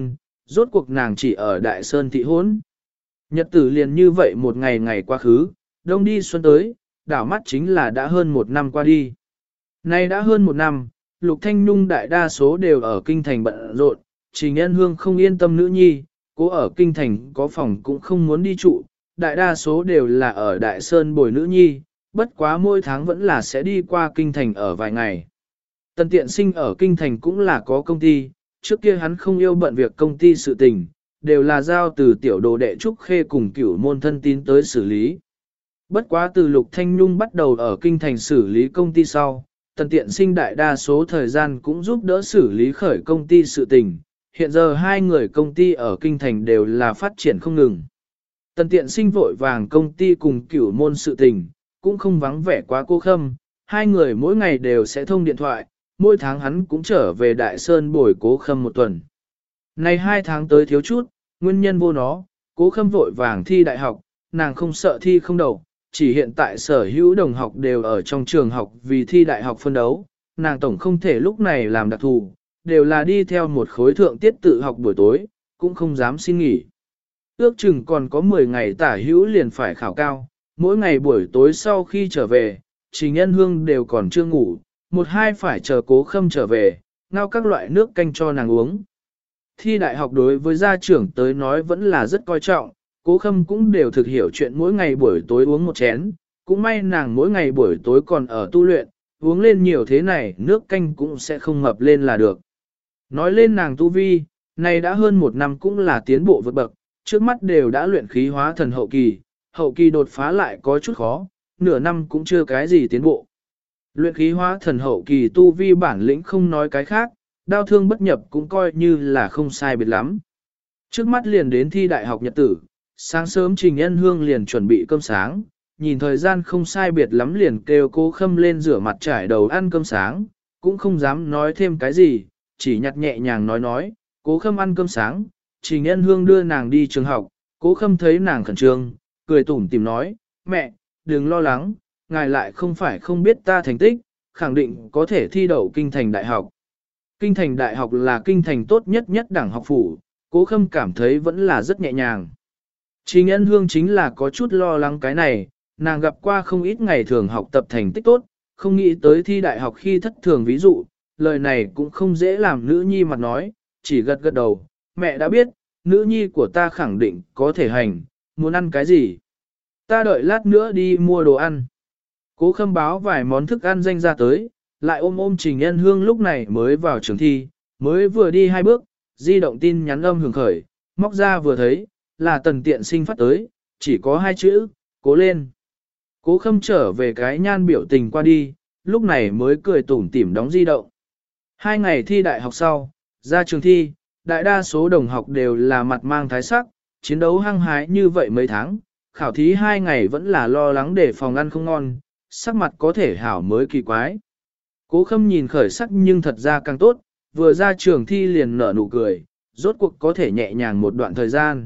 rốt cuộc nàng chỉ ở Đại Sơn thị hốn. Nhật tử liền như vậy một ngày ngày quá khứ, đông đi xuân tới, đảo mắt chính là đã hơn một năm qua đi. Nay đã hơn một năm, Lục Thanh Nhung đại đa số đều ở kinh thành bận rộn, Trình Nhân Hương không yên tâm nữ nhi, cố ở kinh thành có phòng cũng không muốn đi trụ, đại đa số đều là ở Đại Sơn bồi nữ nhi, bất quá mỗi tháng vẫn là sẽ đi qua kinh thành ở vài ngày. Tần Tiện Sinh ở kinh thành cũng là có công ty, trước kia hắn không yêu bận việc công ty sự tình, đều là giao từ tiểu đồ đệ Trúc Khê cùng cửu môn thân tín tới xử lý. Bất quá từ Lục Thanh Nhung bắt đầu ở kinh thành xử lý công ty sau, Tần Tiện Sinh đại đa số thời gian cũng giúp đỡ xử lý khởi công ty sự tình, hiện giờ hai người công ty ở kinh thành đều là phát triển không ngừng. Tần Tiện Sinh vội vàng công ty cùng cửu môn sự tình, cũng không vắng vẻ quá cô Khâm, hai người mỗi ngày đều sẽ thông điện thoại, mỗi tháng hắn cũng trở về Đại Sơn bồi Cố Khâm một tuần. Này 2 tháng tới thiếu chút, nguyên nhân vô nó, Cố Khâm vội vàng thi đại học, nàng không sợ thi không đậu, chỉ hiện tại sở hữu đồng học đều ở trong trường học vì thi đại học phân đấu, nàng tổng không thể lúc này làm đặc thù, đều là đi theo một khối thượng tiết tự học buổi tối, cũng không dám xin nghỉ. Ước chừng còn có 10 ngày tả hữu liền phải khảo cao, mỗi ngày buổi tối sau khi trở về, Trình Nhân Hương đều còn chưa ngủ, một hai phải chờ Cố Khâm trở về, ngao các loại nước canh cho nàng uống. Thi đại học đối với gia trưởng tới nói vẫn là rất coi trọng, Cố Khâm cũng đều thực hiểu chuyện mỗi ngày buổi tối uống một chén, cũng may nàng mỗi ngày buổi tối còn ở tu luyện, uống lên nhiều thế này nước canh cũng sẽ không mập lên là được. Nói lên nàng tu vi, này đã hơn một năm cũng là tiến bộ vượt bậc, trước mắt đều đã luyện khí hóa thần hậu kỳ đột phá lại có chút khó, nửa năm cũng chưa cái gì tiến bộ. Luyện khí hóa thần hậu kỳ tu vi bản lĩnh không nói cái khác, đao thương bất nhập cũng coi như là không sai biệt lắm. Trước mắt liền đến thi đại học nhật tử, sáng sớm Trình Nhân Hương liền chuẩn bị cơm sáng, nhìn thời gian không sai biệt lắm liền kêu Cố Khâm lên rửa mặt trải đầu ăn cơm sáng, cũng không dám nói thêm cái gì, chỉ nhặt nhẹ nhàng nói, Cố Khâm ăn cơm sáng, Trình Nhân Hương đưa nàng đi trường học, Cố Khâm thấy nàng khẩn trương, cười tủm tỉm nói, mẹ, đừng lo lắng, ngài lại không phải không biết ta thành tích, khẳng định có thể thi đậu kinh thành đại học. Kinh thành đại học là kinh thành tốt nhất nhất đẳng học phủ, Cố Khâm cảm thấy vẫn là rất nhẹ nhàng. Trình Nhân Hương chính là có chút lo lắng cái này, nàng gặp qua không ít ngày thường học tập thành tích tốt, không nghĩ tới thi đại học khi thất thường ví dụ, lời này cũng không dễ làm nữ nhi mặt nói, chỉ gật gật đầu, mẹ đã biết, nữ nhi của ta khẳng định có thể hành, muốn ăn cái gì. Ta đợi lát nữa đi mua đồ ăn. Cố Khâm báo vài món thức ăn danh ra tới, lại ôm Trình Nhân Hương lúc này mới vào trường thi, mới vừa đi 2 bước, di động tin nhắn âm hưởng khởi, móc ra vừa thấy, là Tần Tiện Sinh phát tới, chỉ có 2 chữ, cố lên. Cố Khâm trở về cái nhan biểu tình qua đi, lúc này mới cười tủm tỉm đóng di động. 2 ngày thi đại học sau, ra trường thi, đại đa số đồng học đều là mặt mang thái sắc, chiến đấu hăng hái như vậy mấy tháng, khảo thí 2 ngày vẫn là lo lắng để phòng ăn không ngon, sắc mặt có thể hảo mới kỳ quái. Cố Khâm nhìn khởi sắc nhưng thật ra càng tốt, vừa ra trường thi liền nở nụ cười, rốt cuộc có thể nhẹ nhàng một đoạn thời gian.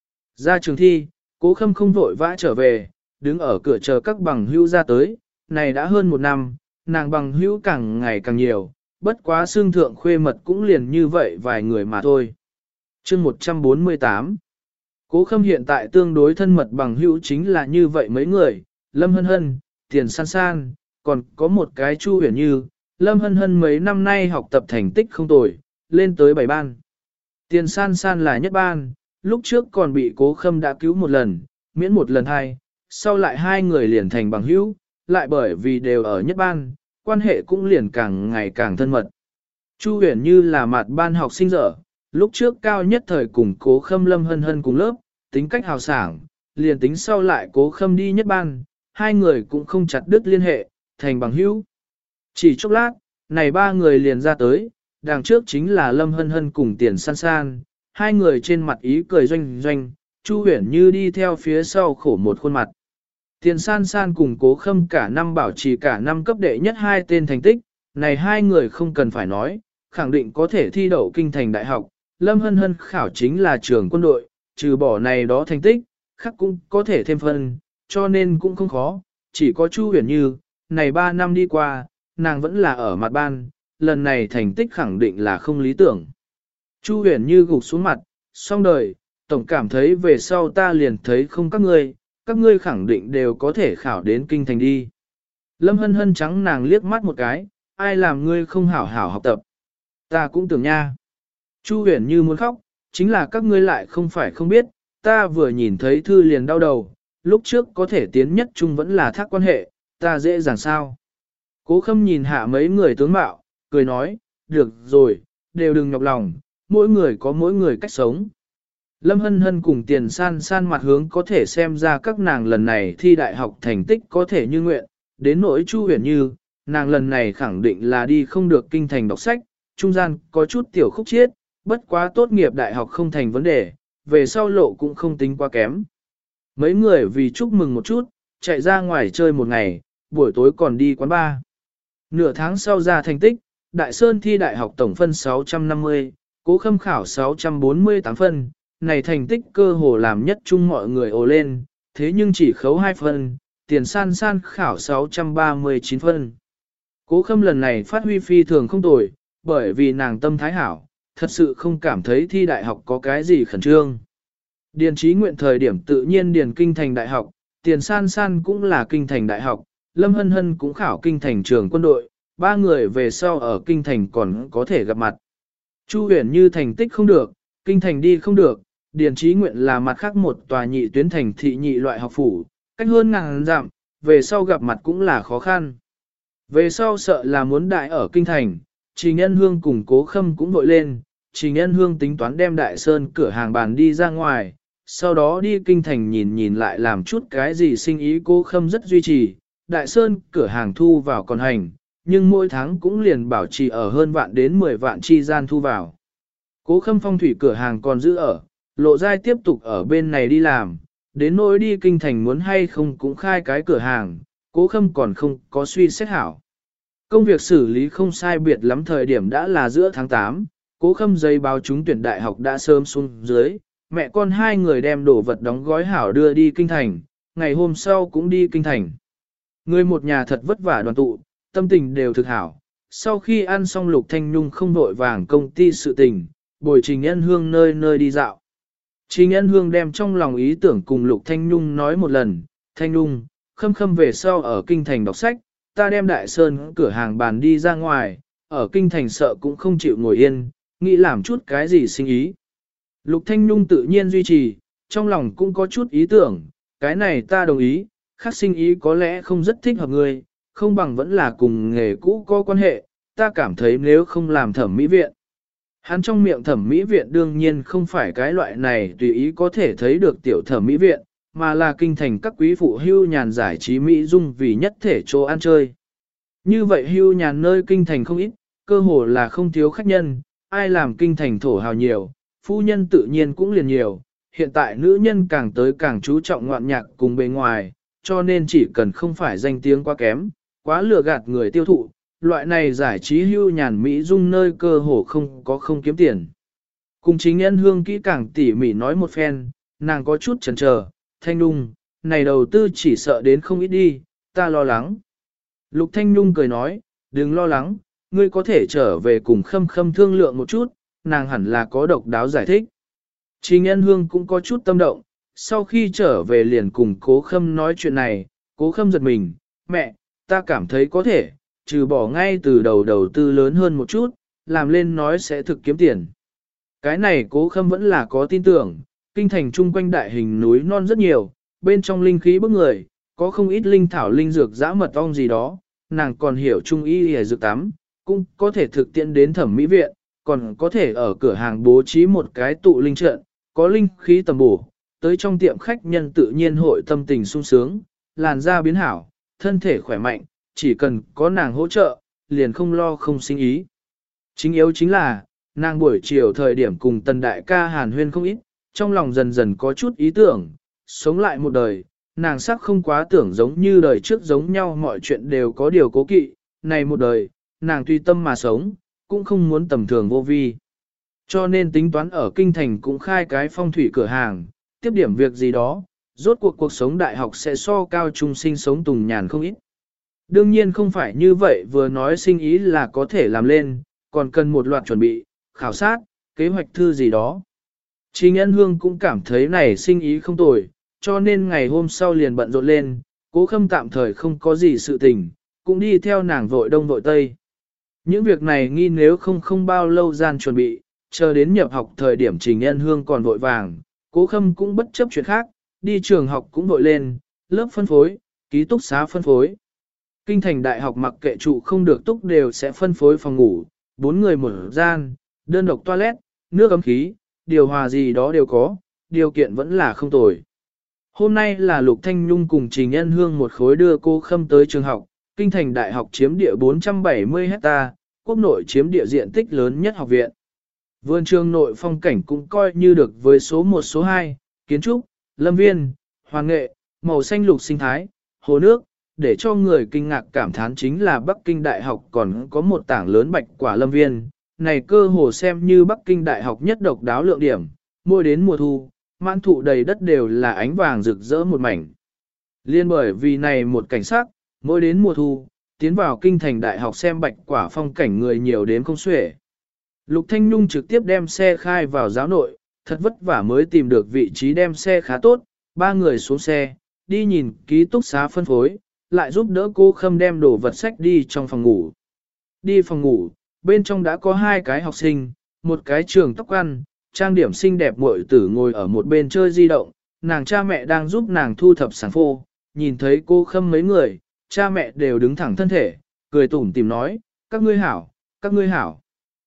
Ra trường thi, Cố Khâm không vội vã trở về, đứng ở cửa chờ các bằng hữu ra tới, này đã hơn 1 năm, nàng bằng hữu càng ngày càng nhiều, bất quá xương thượng khuê mật cũng liền như vậy vài người mà thôi. Chương 148 Cố Khâm hiện tại tương đối thân mật bằng hữu chính là như vậy mấy người, Lâm Hân Hân, Tiền San San, còn có một cái Chu Huyền Như, Lâm Hân Hân mấy năm nay học tập thành tích không tồi, lên tới 7 ban. Tiền San San là nhất ban, lúc trước còn bị Cố Khâm đã cứu một lần, miễn một lần hai, sau lại hai người liền thành bằng hữu, lại bởi vì đều ở nhất ban, quan hệ cũng liền càng ngày càng thân mật. Chu Huyền Như là mặt ban học sinh dở, lúc trước cao nhất thời cùng Cố Khâm Lâm Hân Hân cùng lớp, tính cách hào sảng, liền tính sau lại Cố Khâm đi nhất ban, hai người cũng không chặt đứt liên hệ, thành bằng hữu. Chỉ chốc lát, này 3 người liền ra tới, đằng trước chính là Lâm Hân Hân cùng Tiền San San, hai người trên mặt ý cười doanh doanh, Chu Huyền Như đi theo phía sau khổ một khuôn mặt. Tiền San San cùng Cố Khâm cả năm bảo trì cả năm cấp đệ nhất 2 tên thành tích, này hai người không cần phải nói, khẳng định có thể thi đậu kinh thành đại học. Lâm Hân Hân khảo chính là trường quân đội, trừ bỏ này đó thành tích, khác cũng có thể thêm phân, cho nên cũng không khó, chỉ có Chu Huyền Như, này 3 năm đi qua, nàng vẫn là ở mặt ban, lần này thành tích khẳng định là không lý tưởng. Chu Huyền Như gục xuống mặt, xong đời, tổng cảm thấy về sau ta liền thấy không các ngươi khẳng định đều có thể khảo đến kinh thành đi. Lâm Hân Hân trắng nàng liếc mắt một cái, ai làm ngươi không hảo hảo học tập. Ta cũng tưởng nha. Chu Huyền như muốn khóc, chính là các ngươi lại không phải không biết, ta vừa nhìn thấy thư liền đau đầu, lúc trước có thể tiến nhất chung vẫn là thác quan hệ, ta dễ dàng sao. Cố Khâm nhìn hạ mấy người tướng mạo, cười nói, được rồi, đều đừng nhọc lòng, mỗi người có mỗi người cách sống. Lâm Hân Hân cùng Tiền San San mặt hướng có thể xem ra các nàng lần này thi đại học thành tích có thể như nguyện, đến nỗi Chu Huyền Như, nàng lần này khẳng định là đi không được kinh thành đọc sách, trung gian có chút tiểu khúc chiết, bất quá tốt nghiệp đại học không thành vấn đề, về sau lộ cũng không tính quá kém. Mấy người vì chúc mừng một chút, chạy ra ngoài chơi một ngày, buổi tối còn đi quán bar. Nửa tháng sau ra thành tích, Đại Sơn thi đại học tổng phân 650, Cố Khâm khảo 648 phân, này thành tích cơ hồ làm nhất chung mọi người ồ lên, thế nhưng chỉ khấu 2 phân, Tiền San San khảo 639 phân. Cố Khâm lần này phát huy phi thường không tồi, bởi vì nàng tâm thái hảo, thật sự không cảm thấy thi đại học có cái gì khẩn trương. Điền trí nguyện thời điểm tự nhiên điền kinh thành đại học, Tiền San San cũng là kinh thành đại học, Lâm Hân Hân cũng khảo kinh thành trường quân đội, ba người về sau ở kinh thành còn có thể gặp mặt. Chu Huyền Như thành tích không được, kinh thành đi không được, Điền trí nguyện là mặt khác một tòa nhị tuyến thành thị nhị loại học phủ, cách hơn ngàn dặm, về sau gặp mặt cũng là khó khăn. Về sau sợ là muốn đại ở kinh thành, Trình Nhân Hương cùng Cố Khâm cũng vội lên, Trình Nhân Hương tính toán đem Đại Sơn cửa hàng bàn đi ra ngoài, sau đó đi kinh thành nhìn nhìn lại làm chút cái gì sinh ý. Cố Khâm rất duy trì, Đại Sơn cửa hàng thu vào còn hành, nhưng mỗi tháng cũng liền bảo trì ở hơn vạn đến 10 vạn chi gian thu vào. Cố Khâm phong thủy cửa hàng còn giữ ở, Lộ Giai tiếp tục ở bên này đi làm, đến nỗi đi kinh thành muốn hay không cũng khai cái cửa hàng, Cố Khâm còn không có suy xét hảo. Công việc xử lý không sai biệt lắm, thời điểm đã là giữa tháng 8, Cố Khâm giấy báo trúng tuyển đại học đã sớm xuống dưới, mẹ con hai người đem đồ vật đóng gói hảo đưa đi kinh thành, ngày hôm sau cũng đi kinh thành. Người một nhà thật vất vả đoàn tụ, tâm tình đều thực hảo. Sau khi ăn xong Lục Thanh Nhung không vội vàng công ty sự tình, bồi Trình Nhân Hương nơi nơi đi dạo. Trình Nhân Hương đem trong lòng ý tưởng cùng Lục Thanh Nhung nói một lần, Thanh Nhung, Khâm Khâm về sau ở kinh thành đọc sách, ta đem Đại Sơn cửa hàng bàn đi ra ngoài, ở kinh thành sợ cũng không chịu ngồi yên, nghĩ làm chút cái gì sinh ý. Lục Thanh Nhung tự nhiên duy trì, trong lòng cũng có chút ý tưởng, cái này ta đồng ý, khác sinh ý có lẽ không rất thích hợp người, không bằng vẫn là cùng nghề cũ có quan hệ, ta cảm thấy nếu không làm thẩm mỹ viện. Hắn trong miệng thẩm mỹ viện đương nhiên không phải cái loại này tùy ý có thể thấy được tiểu thẩm mỹ viện, mà là kinh thành các quý phụ hưu nhàn giải trí mỹ dung vì nhất thể chỗ ăn chơi. Như vậy hưu nhàn nơi kinh thành không ít, cơ hồ là không thiếu khách nhân, ai làm kinh thành thổ hào nhiều, phu nhân tự nhiên cũng liền nhiều, hiện tại nữ nhân càng tới càng chú trọng ngoạn nhạc cùng bề ngoài, cho nên chỉ cần không phải danh tiếng quá kém, quá lừa gạt người tiêu thụ, loại này giải trí hưu nhàn mỹ dung nơi cơ hồ không kiếm tiền. Cùng Chính Nhân Hương kỹ càng tỉ mỉ nói một phen, nàng có chút chần chờ, Thanh Nhung, này đầu tư chỉ sợ đến không ít đi, ta lo lắng. Lục Thanh Nhung cười nói, đừng lo lắng, ngươi có thể trở về cùng Khâm Khâm thương lượng một chút, nàng hẳn là có độc đáo giải thích. Trình Nhân Hương cũng có chút tâm động, sau khi trở về liền cùng Cố Khâm nói chuyện này, Cố Khâm giật mình, mẹ, ta cảm thấy có thể, trừ bỏ ngay từ đầu tư lớn hơn một chút, làm lên nói sẽ thực kiếm tiền. Cái này Cố Khâm vẫn là có tin tưởng, kinh thành chung quanh đại hình núi non rất nhiều, bên trong linh khí bức người, có không ít linh thảo linh dược dã mật ong gì đó, nàng còn hiểu trung y hề dược tắm, cũng có thể thực tiễn đến thẩm mỹ viện, còn có thể ở cửa hàng bố trí một cái tụ linh trận, có linh khí tầm bổ, tới trong tiệm khách nhân tự nhiên hội tâm tình sung sướng, làn da biến hảo, thân thể khỏe mạnh, chỉ cần có nàng hỗ trợ, liền không lo không sinh ý. Chính yếu chính là, nàng buổi chiều thời điểm cùng tần đại ca hàn huyên không ít, trong lòng dần dần có chút ý tưởng, sống lại một đời, nàng sắc không quá tưởng giống như đời trước giống nhau mọi chuyện đều có điều cố kỵ, này một đời, nàng tùy tâm mà sống, cũng không muốn tầm thường vô vi. Cho nên tính toán ở kinh thành cũng khai cái phong thủy cửa hàng, tiếp điểm việc gì đó, rốt cuộc sống đại học sẽ so cao trung sinh sống tùng nhàn không ít. Đương nhiên không phải như vậy vừa nói sinh ý là có thể làm lên, còn cần một loạt chuẩn bị, khảo sát, kế hoạch thư gì đó. Trình Ân Hương cũng cảm thấy này sinh ý không tồi, cho nên ngày hôm sau liền bận rộn lên, Cố Khâm tạm thời không có gì sự tình, cũng đi theo nàng vội đông vội tây. Những việc này nghi nếu không bao lâu gian chuẩn bị, chờ đến nhập học thời điểm Trình Ân Hương còn vội vàng, Cố Khâm cũng bất chấp chuyện khác, đi trường học cũng vội lên, lớp phân phối, ký túc xá phân phối. Kinh thành đại học mặc kệ trụ không được túc đều sẽ phân phối phòng ngủ, 4 người một gian, đơn độc toilet, nước ấm khí, điều hòa gì đó đều có, điều kiện vẫn là không tồi. Hôm nay là Lục Thanh Nhung cùng Trình Ân Hương một khối đưa Cố Khâm tới trường học, kinh thành đại học chiếm địa 470 hecta, quốc nội chiếm địa diện tích lớn nhất học viện. Vườn trường nội phong cảnh cũng coi như được với số 1 số 2, kiến trúc, lâm viên, hoàng nghệ, màu xanh lục sinh thái, hồ nước, để cho người kinh ngạc cảm thán chính là Bắc Kinh Đại học còn có một tảng lớn bạch quả lâm viên, này cơ hồ xem như Bắc Kinh Đại học nhất độc đáo lượng điểm, mỗi đến mùa thu, mãn thụ đầy đất đều là ánh vàng rực rỡ một mảnh. Liên bởi vì này một cảnh sắc, mỗi đến mùa thu, tiến vào kinh thành đại học xem bạch quả phong cảnh người nhiều đến không xuể. Lục Thanh Nhung trực tiếp đem xe khai vào giáo nội, thật vất vả mới tìm được vị trí đem xe khá tốt, 3 người xuống xe, đi nhìn ký túc xá phân phối, lại giúp đỡ Cố Khâm đem đồ vật sách đi trong phòng ngủ. Đi phòng ngủ, bên trong đã có 2 cái học sinh, một cái trường tóc ăn, trang điểm xinh đẹp muội tử ngồi ở một bên chơi di động, nàng cha mẹ đang giúp nàng thu thập sản phô, nhìn thấy Cố Khâm mấy người, cha mẹ đều đứng thẳng thân thể, cười tủm tỉm nói, các ngươi hảo, các ngươi hảo.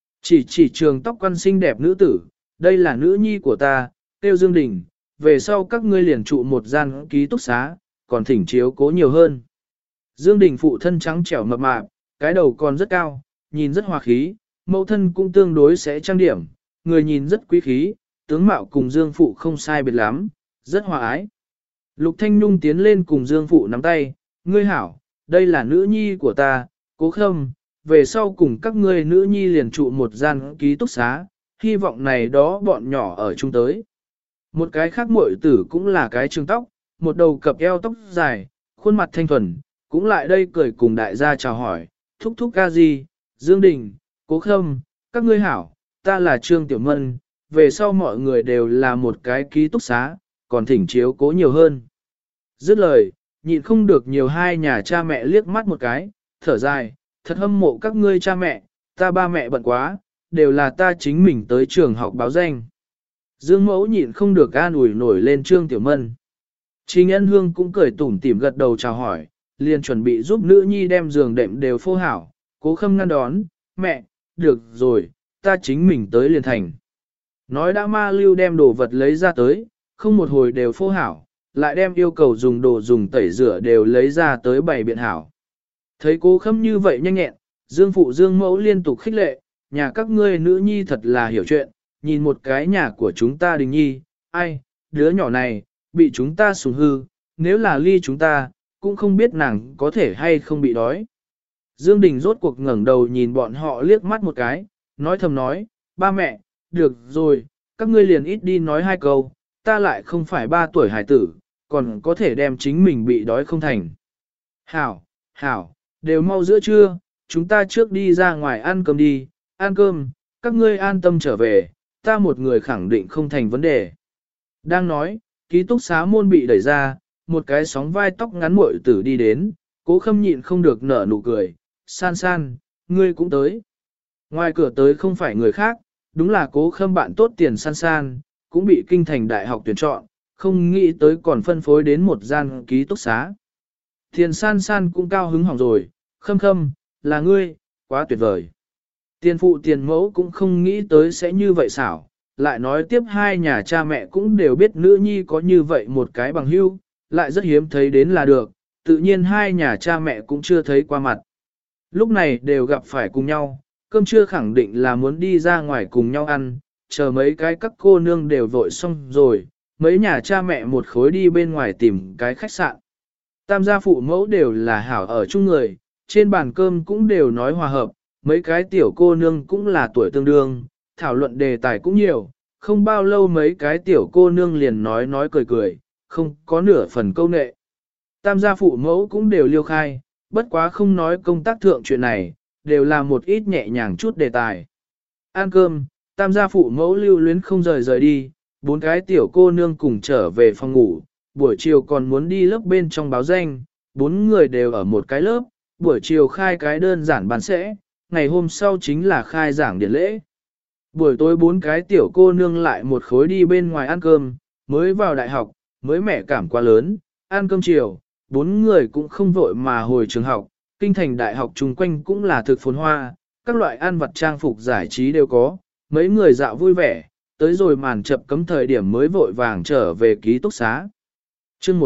Chỉ trường tóc quan xinh đẹp nữ tử, đây là nữ nhi của ta, tiêu Dương Đình, về sau các ngươi liền trụ một gian ký túc xá, còn thỉnh chiếu cố nhiều hơn. Dương Đình phụ thân trắng trẻo mập mạp, cái đầu còn rất cao, nhìn rất hòa khí, mẫu thân cũng tương đối sẽ trang điểm, người nhìn rất quý khí, tướng mạo cùng Dương phụ không sai biệt lắm, rất hòa ái. Lục Thanh Nhung tiến lên cùng Dương phụ nắm tay, ngươi hảo, đây là nữ nhi của ta, Cố Khâm, về sau cùng các ngươi nữ nhi liền trụ một gian ký túc xá, hy vọng này đó bọn nhỏ ở chung tới. Một cái khác muội tử cũng là cái trường tóc, một đầu cặp eo tóc dài, khuôn mặt thanh thuần, cũng lại đây cười cùng đại gia chào hỏi, thúc thúc ca gì, Dương Đình, Cố Khâm, các ngươi hảo, ta là Trương Tiểu Mân, về sau mọi người đều là một cái ký túc xá, còn thỉnh chiếu cố nhiều hơn. Dứt lời, nhịn không được nhiều hai nhà cha mẹ liếc mắt một cái, thở dài, thật hâm mộ các ngươi cha mẹ, ta ba mẹ bận quá, đều là ta chính mình tới trường học báo danh. Dương mẫu nhịn không được an ủi nổi lên Trương Tiểu Mân. Trình Ân Hương cũng cười tủm tỉm gật đầu chào hỏi, liền chuẩn bị giúp nữ nhi đem giường đệm đều phô hảo, Cố Khâm ngăn đón, mẹ, được rồi, ta chính mình tới liền thành. Nói đã ma lưu đem đồ vật lấy ra tới, không một hồi đều phô hảo, lại đem yêu cầu dùng đồ dùng tẩy rửa đều lấy ra tới bày biện hảo. Thấy Cố Khâm như vậy nhanh nhẹn, Dương phụ Dương mẫu liên tục khích lệ, nhà các ngươi nữ nhi thật là hiểu chuyện, nhìn một cái nhà của chúng ta Đình Nhi, ai, đứa nhỏ này, bị chúng ta sủng hư, nếu là ly chúng ta, cũng không biết nàng có thể hay không bị đói. Dương Đình rốt cuộc ngẩng đầu nhìn bọn họ liếc mắt một cái, nói thầm nói, ba mẹ, được rồi, các ngươi liền ít đi nói 2 câu, ta lại không phải 3 tuổi hải tử, còn có thể đem chính mình bị đói không thành. Hảo, hảo, đều mau giữa trưa, chúng ta trước đi ra ngoài ăn cơm đi, ăn cơm, các ngươi an tâm trở về, ta một người khẳng định không thành vấn đề. Đang nói, ký túc xá môn bị đẩy ra, một cái sóng vai tóc ngắn muội tử đi đến, Cố Khâm nhịn không được nở nụ cười, san san, ngươi cũng tới. Ngoài cửa tới không phải người khác, đúng là Cố Khâm bạn tốt Tiền San San, cũng bị kinh thành đại học tuyển chọn, không nghĩ tới còn phân phối đến một gian ký túc xá. Tiền San San cũng cao hứng hỏng rồi, Khâm Khâm, là ngươi, quá tuyệt vời. Tiền phụ tiền mẫu cũng không nghĩ tới sẽ như vậy xảo, lại nói tiếp hai nhà cha mẹ cũng đều biết nữ nhi có như vậy một cái bằng hữu, lại rất hiếm thấy đến là được, tự nhiên hai nhà cha mẹ cũng chưa thấy qua mặt. Lúc này đều gặp phải cùng nhau, cơm trưa khẳng định là muốn đi ra ngoài cùng nhau ăn, chờ mấy cái các cô nương đều vội xong rồi, mấy nhà cha mẹ một khối đi bên ngoài tìm cái khách sạn. Tam gia phụ mẫu đều là hảo ở chung người, trên bàn cơm cũng đều nói hòa hợp, mấy cái tiểu cô nương cũng là tuổi tương đương, thảo luận đề tài cũng nhiều, không bao lâu mấy cái tiểu cô nương liền nói cười cười, không có nửa phần câu nệ. Tam gia phụ mẫu cũng đều liêu khai, bất quá không nói công tác thượng chuyện này, đều là một ít nhẹ nhàng chút đề tài. Ăn cơm, tam gia phụ mẫu lưu luyến không rời đi, 4 cái tiểu cô nương cùng trở về phòng ngủ, buổi chiều còn muốn đi lớp bên trong báo danh, 4 người đều ở một cái lớp, buổi chiều khai cái đơn giản bán sẽ, ngày hôm sau chính là khai giảng điển lễ. Buổi tối 4 cái tiểu cô nương lại một khối đi bên ngoài ăn cơm, mới vào đại học, mới mẻ cảm quá lớn, ăn cơm chiều, 4 người cũng không vội mà hồi trường học, kinh thành đại học chung quanh cũng là thực phồn hoa, các loại ăn vặt trang phục giải trí đều có, mấy người dạo vui vẻ, tới rồi màn chập cấm thời điểm mới vội vàng trở về ký túc xá. Chương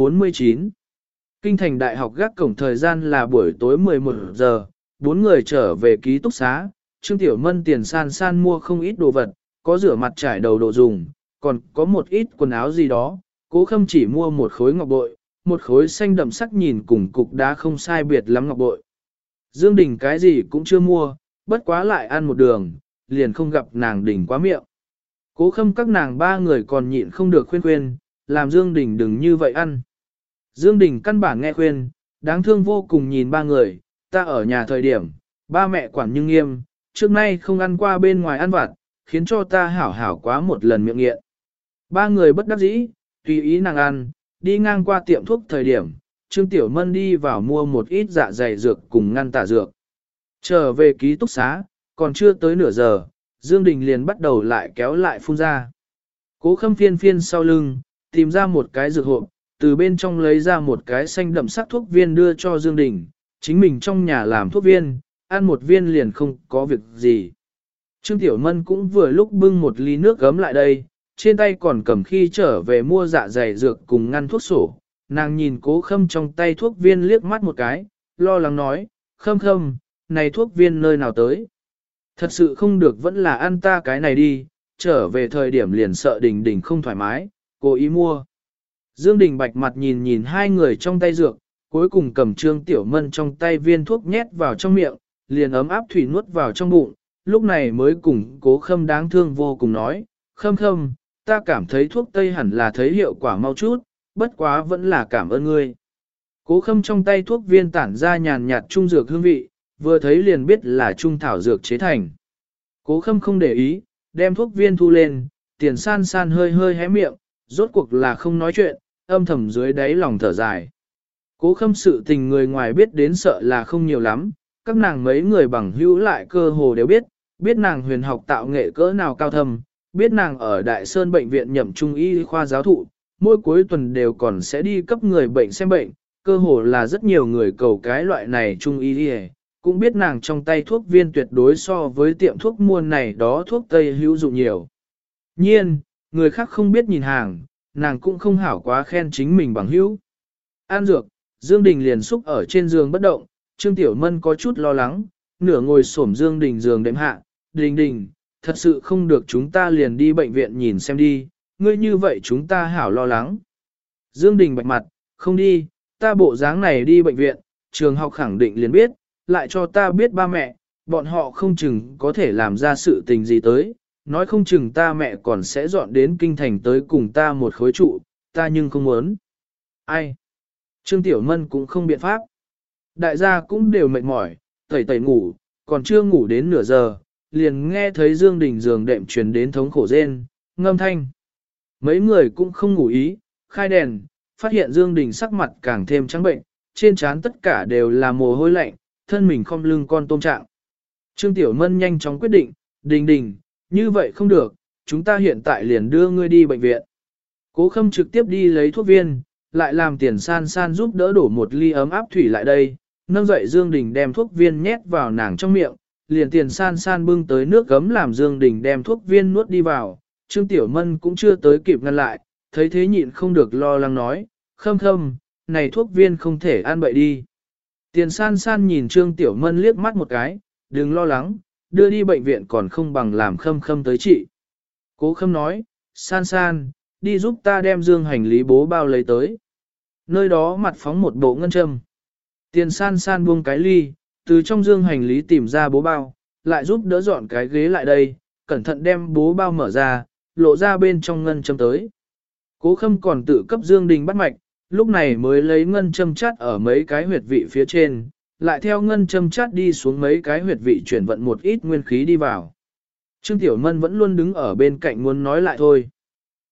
149 Kinh thành đại học gác cổng thời gian là buổi tối 11 giờ, 4 người trở về ký túc xá, Trương Tiểu Mân tiền san san mua không ít đồ vật, có rửa mặt trải đầu đồ dùng, còn có một ít quần áo gì đó, Cố Khâm chỉ mua một khối ngọc bội, một khối xanh đậm sắc nhìn cùng cục đá không sai biệt lắm ngọc bội. Dương Đình cái gì cũng chưa mua, bất quá lại ăn một đường, liền không gặp nàng Đình quá miệng. Cố Khâm các nàng 3 người còn nhịn không được khuyên, làm Dương Đình đừng như vậy ăn. Dương Đình căn bản nghe khuyên, đáng thương vô cùng nhìn 3 người, ta ở nhà thời điểm, ba mẹ quản nhưng nghiêm, trước nay không ăn qua bên ngoài ăn vặt, khiến cho ta hảo hảo quá một lần miệng nghiện. 3 người bất đắc dĩ, tùy ý nàng ăn, đi ngang qua tiệm thuốc thời điểm, Trương Tiểu Mân đi vào mua một ít dạ dày dược cùng ngăn tả dược. Trở về ký túc xá, còn chưa tới nửa giờ, Dương Đình liền bắt đầu lại kéo lại phun ra. Cố Khâm phiên phiên sau lưng, tìm ra một cái dược hộp, từ bên trong lấy ra một cái xanh đậm sắc thuốc viên đưa cho Dương Đình, chính mình trong nhà làm thuốc viên, ăn một viên liền không có việc gì. Trương Tiểu Mân cũng vừa lúc bưng một ly nước gấm lại đây, trên tay còn cầm khi trở về mua dạ dày dược cùng ngăn thuốc sổ. Nàng nhìn Cố Khâm trong tay thuốc viên liếc mắt một cái, lo lắng nói, Khâm Khâm, này thuốc viên nơi nào tới? Thật sự không được vẫn là ăn ta cái này đi, trở về thời điểm liền sợ Đình Đình không thoải mái, cố ý mua. Dương Đình bạch mặt nhìn nhìn 2 người trong tay dược, cuối cùng cầm Trương Tiểu Mân trong tay viên thuốc nhét vào trong miệng, liền ấm áp thủy nuốt vào trong bụng, lúc này mới cùng Cố Khâm đáng thương vô cùng nói, Khâm Khâm, ta cảm thấy thuốc tây hẳn là thấy hiệu quả mau chút, bất quá vẫn là cảm ơn ngươi. Cố Khâm trong tay thuốc viên tản ra nhàn nhạt trung dược hương vị, vừa thấy liền biết là trung thảo dược chế thành. Cố Khâm không để ý, đem thuốc viên thu lên, tiền san san hơi hơi hé miệng, rốt cuộc là không nói chuyện, âm thầm dưới đáy lòng thở dài. Cố Khâm sự tình người ngoài biết đến sợ là không nhiều lắm, các nàng mấy người bằng hữu lại cơ hồ đều biết, biết nàng huyền học tạo nghệ cỡ nào cao thâm, biết nàng ở Đại Sơn bệnh viện nhậm trung y khoa giáo thụ, mỗi cuối tuần đều còn sẽ đi cấp người bệnh xem bệnh, cơ hồ là rất nhiều người cầu cái loại này trung y đi, cũng biết nàng trong tay thuốc viên tuyệt đối so với tiệm thuốc mua này đó thuốc tây hữu dụng nhiều. Nhiên, người khác không biết nhìn hàng, nàng cũng không hảo quá khen chính mình bằng hữu. An dược, Dương Đình liền xúc ở trên giường bất động, Trương Tiểu Mân có chút lo lắng, nửa ngồi xổm Dương Đình giường đệm hạ, Đình Đình, thật sự không được chúng ta liền đi bệnh viện nhìn xem đi, ngươi như vậy chúng ta hảo lo lắng. Dương Đình bạch mặt, không đi, ta bộ dáng này đi bệnh viện, trường học khẳng định liền biết, lại cho ta biết ba mẹ, bọn họ không chừng có thể làm ra sự tình gì tới, nói không chừng ta mẹ còn sẽ dọn đến kinh thành tới cùng ta một khối trụ, ta nhưng không muốn. Ai? Trương Tiểu Mân cũng không biện pháp. Đại gia cũng đều mệt mỏi, tẩy tẩy ngủ, còn chưa ngủ đến nửa giờ, liền nghe thấy Dương Đình giường đệm truyền đến thống khổ rên, ngâm thanh. Mấy người cũng không ngủ ý, khai đèn, phát hiện Dương Đình sắc mặt càng thêm trắng bệnh, trên trán tất cả đều là mồ hôi lạnh, thân mình khom lưng con tôm trạng. Trương Tiểu Mân nhanh chóng quyết định, Đình Đình, như vậy không được, chúng ta hiện tại liền đưa ngươi đi bệnh viện. Cố Khâm trực tiếp đi lấy thuốc viên, lại làm Tiền San San giúp đỡ đổ một ly ấm áp thủy lại đây, nâng dậy Dương Đình đem thuốc viên nhét vào nàng trong miệng, liền Tiền San San bưng tới nước gấm làm Dương Đình đem thuốc viên nuốt đi vào, Trương Tiểu Mân cũng chưa tới kịp ngăn lại, thấy thế nhịn không được lo lắng nói, Khâm Khâm, này thuốc viên không thể ăn bậy đi. Tiền San San nhìn Trương Tiểu Mân liếc mắt một cái, đừng lo lắng, đưa đi bệnh viện còn không bằng làm Khâm Khâm tới trị. Cố Khâm nói, San San, đi giúp ta đem dương hành lý bố bao lấy tới. Nơi đó mặt phóng một bộ ngân châm. Tiền San San buông cái ly, từ trong dương hành lý tìm ra bố bao, lại giúp đỡ dọn cái ghế lại đây, cẩn thận đem bố bao mở ra, lộ ra bên trong ngân châm tới. Cố Khâm còn tự cấp Dương Đình bắt mạch, lúc này mới lấy ngân châm chát ở mấy cái huyệt vị phía trên, lại theo ngân châm chát đi xuống mấy cái huyệt vị chuyển vận một ít nguyên khí đi vào. Trương Tiểu Mân vẫn luôn đứng ở bên cạnh muốn nói lại thôi.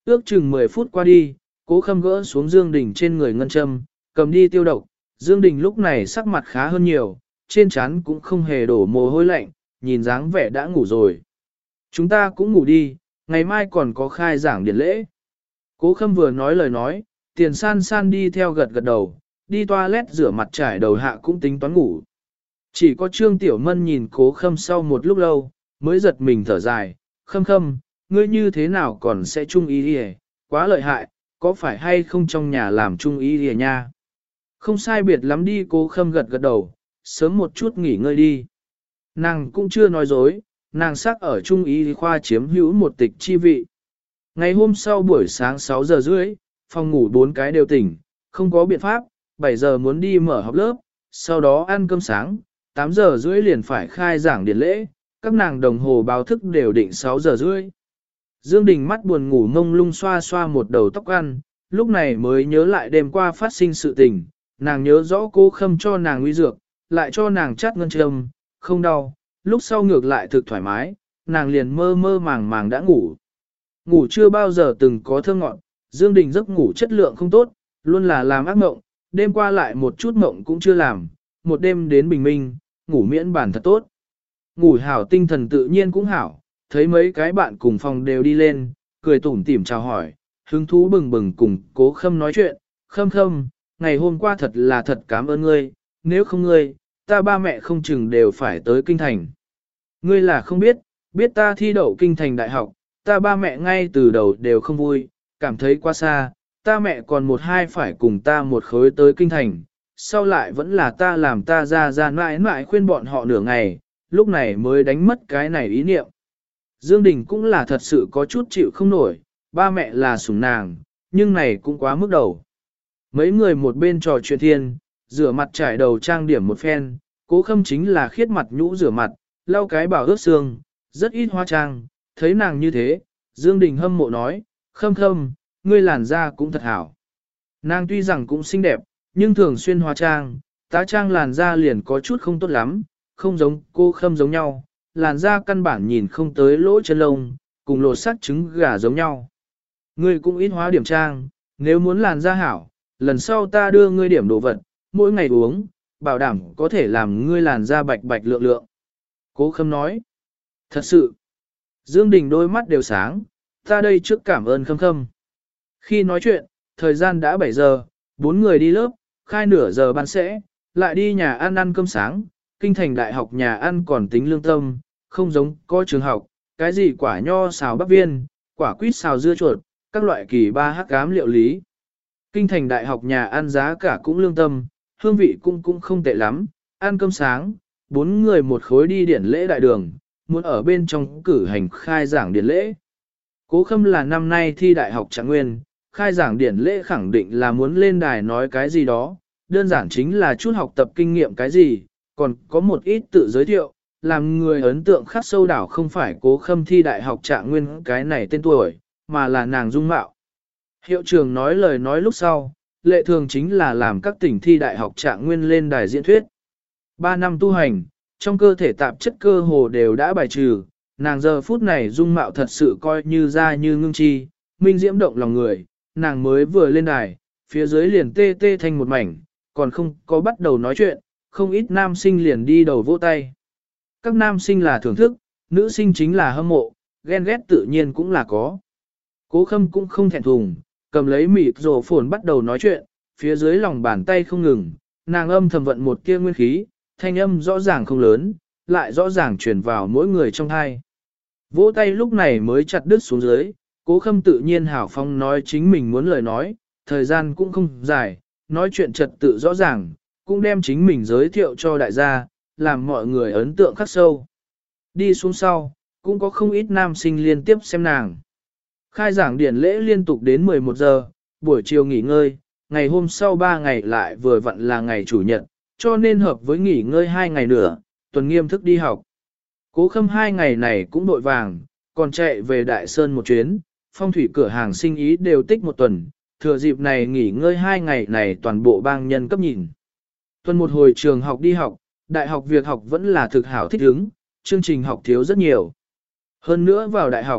Ước chừng 10 phút qua đi, Cố Khâm gỡ xuống Dương Đình trên người ngân châm, cầm đi tiêu độc. Dương Đình lúc này sắc mặt khá hơn nhiều, trên trán cũng không hề đổ mồ hôi lạnh, nhìn dáng vẻ đã ngủ rồi. Chúng ta cũng ngủ đi, ngày mai còn có khai giảng điển lễ. Cố Khâm vừa nói lời nói, Tiền San San đi theo gật gật đầu, đi toilet rửa mặt trải đầu hạ cũng tính toán ngủ. Chỉ có Trương Tiểu Mân nhìn Cố Khâm sau một lúc lâu, mới giật mình thở dài, Khâm Khâm, ngươi như thế nào còn sẽ trung ý đi, quá lợi hại, có phải hay không trong nhà làm trung ý đi nha. Không sai biệt lắm đi. Cố Khâm gật gật đầu, sớm một chút nghỉ ngơi đi. Nàng cũng chưa nói dối, nàng sắc ở trung y khoa chiếm hữu một tịch chi vị. Ngày hôm sau buổi sáng 6 giờ rưỡi, phòng ngủ 4 cái đều tỉnh, không có biện pháp, 7 giờ muốn đi mở học lớp, sau đó ăn cơm sáng, 8 giờ rưỡi liền phải khai giảng điển lễ, các nàng đồng hồ báo thức đều định 6 giờ rưỡi. Dương Đình mắt buồn ngủ ngông lung xoa xoa một đầu tóc ăn, lúc này mới nhớ lại đêm qua phát sinh sự tình, nàng nhớ rõ Cố Khâm cho nàng uy dược, lại cho nàng chát ngân châm, không đau, lúc sau ngược lại thực thoải mái, nàng liền mơ mơ màng màng đã ngủ. Ngủ chưa bao giờ từng có thơ ngọn, Dương Đình giấc ngủ chất lượng không tốt, luôn là làm ác mộng, đêm qua lại một chút mộng cũng chưa làm, một đêm đến bình minh, ngủ miễn bản thật tốt. Ngủ hảo tinh thần tự nhiên cũng hảo, thấy mấy cái bạn cùng phòng đều đi lên, cười tủm tỉm chào hỏi, hứng thú bừng bừng cùng Cố Khâm nói chuyện, Khâm Khâm, ngày hôm qua thật là thật cảm ơn ngươi, nếu không ngươi, ta ba mẹ không chừng đều phải tới kinh thành. Ngươi là không biết, biết ta thi đậu kinh thành đại học, ta ba mẹ ngay từ đầu đều không vui, cảm thấy quá xa, ta mẹ còn một hai phải cùng ta một khối tới kinh thành, sau lại vẫn là ta làm ta ra mãi mãi khuyên bọn họ nửa ngày, lúc này mới đánh mất cái này ý niệm. Dương Đình cũng là thật sự có chút chịu không nổi, ba mẹ là sủng nàng, nhưng này cũng quá mức đầu. Mấy người một bên trò chuyện thiên, rửa mặt trải đầu trang điểm một phen, Cố Khâm chính là khiết mặt nhũ rửa mặt, lau cái bảo ướt xương, rất ít hóa trang, thấy nàng như thế, Dương Đình hâm mộ nói, Khâm Khâm, ngươi làn da cũng thật hảo. Nàng tuy rằng cũng xinh đẹp, nhưng thường xuyên hóa trang, tá trang làn da liền có chút không tốt lắm, không giống Cố Khâm giống nhau, làn da căn bản nhìn không tới lỗ chân lông, cùng lột xác trứng gà giống nhau. Ngươi cũng ít hóa điểm trang, nếu muốn làn da hảo, lần sau ta đưa ngươi điểm đồ vật, mỗi ngày uống, bảo đảm có thể làm ngươi làn da bạch bạch lượng lượng. Cố Khâm nói, thật sự, Dương Đình đôi mắt đều sáng, ta đây trước cảm ơn Khâm Khâm. Khi nói chuyện, thời gian đã 7 giờ, 4 người đi lớp, khai nửa giờ ban sẽ, lại đi nhà ăn ăn cơm sáng, kinh thành đại học nhà ăn còn tính lương tâm, không giống có trường học, cái gì quả nho xào bắp viên, quả quýt xào dưa chuột, các loại kỳ ba hắc ám liệu lý. Kinh thành đại học nhà ăn giá cả cũng lương tâm, hương vị cũng không tệ lắm, ăn cơm sáng, 4 người một khối đi điển lễ đại đường, muốn ở bên trong cử hành khai giảng điển lễ. Cố Khâm là năm nay thi đại học Trạng Nguyên, khai giảng điển lễ khẳng định là muốn lên đài nói cái gì đó, đơn giản chính là chút học tập kinh nghiệm cái gì, còn có một ít tự giới thiệu, làm người ấn tượng khắc sâu đảo không phải Cố Khâm thi đại học Trạng Nguyên cái này tên tuổi, mà là nàng dung mạo. Hiệu trưởng nói lời nói lúc sau, lệ thường chính là làm các tỉnh thi đại học Trạng Nguyên lên đài diễn thuyết. 3 năm tu hành, trong cơ thể tạp chất cơ hồ đều đã bài trừ, nàng giờ phút này dung mạo thật sự coi như da như ngưng chi, minh diễm động lòng người, nàng mới vừa lên đài, phía dưới liền tê tê thành một mảnh, còn không có bắt đầu nói chuyện, không ít nam sinh liền đi đầu vỗ tay. Các nam sinh là thưởng thức, nữ sinh chính là hâm mộ, ghen ghét tự nhiên cũng là có. Cố Khâm cũng không thẹn thùng, cầm lấy mịt rổ phồn bắt đầu nói chuyện, phía dưới lòng bàn tay không ngừng, nàng âm thầm vận một tia nguyên khí, thanh âm rõ ràng không lớn, lại rõ ràng truyền vào mỗi người trong hai. Vỗ tay lúc này mới chặt đứt xuống dưới, Cố Khâm tự nhiên hào phong nói chính mình muốn lời nói, thời gian cũng không dài, nói chuyện trật tự rõ ràng, cũng đem chính mình giới thiệu cho đại gia, làm mọi người ấn tượng khắc sâu. Đi xuống sau, cũng có không ít nam sinh liên tiếp xem nàng. Khai giảng điển lễ liên tục đến 11 giờ, buổi chiều nghỉ ngơi, ngày hôm sau 3 ngày lại vừa vặn là ngày chủ nhật, cho nên hợp với nghỉ ngơi 2 ngày nữa, tuần nghiêm thức đi học. Cố Khâm 2 ngày này cũng đội vàng, còn chạy về Đại Sơn một chuyến, phong thủy cửa hàng sinh ý đều tích một tuần, thừa dịp này nghỉ ngơi 2 ngày này toàn bộ bang nhân cấp nhìn. Tuần một hồi trường học đi học, đại học việc học vẫn là thực hảo thích ứng, chương trình học thiếu rất nhiều. Hơn nữa vào đại học,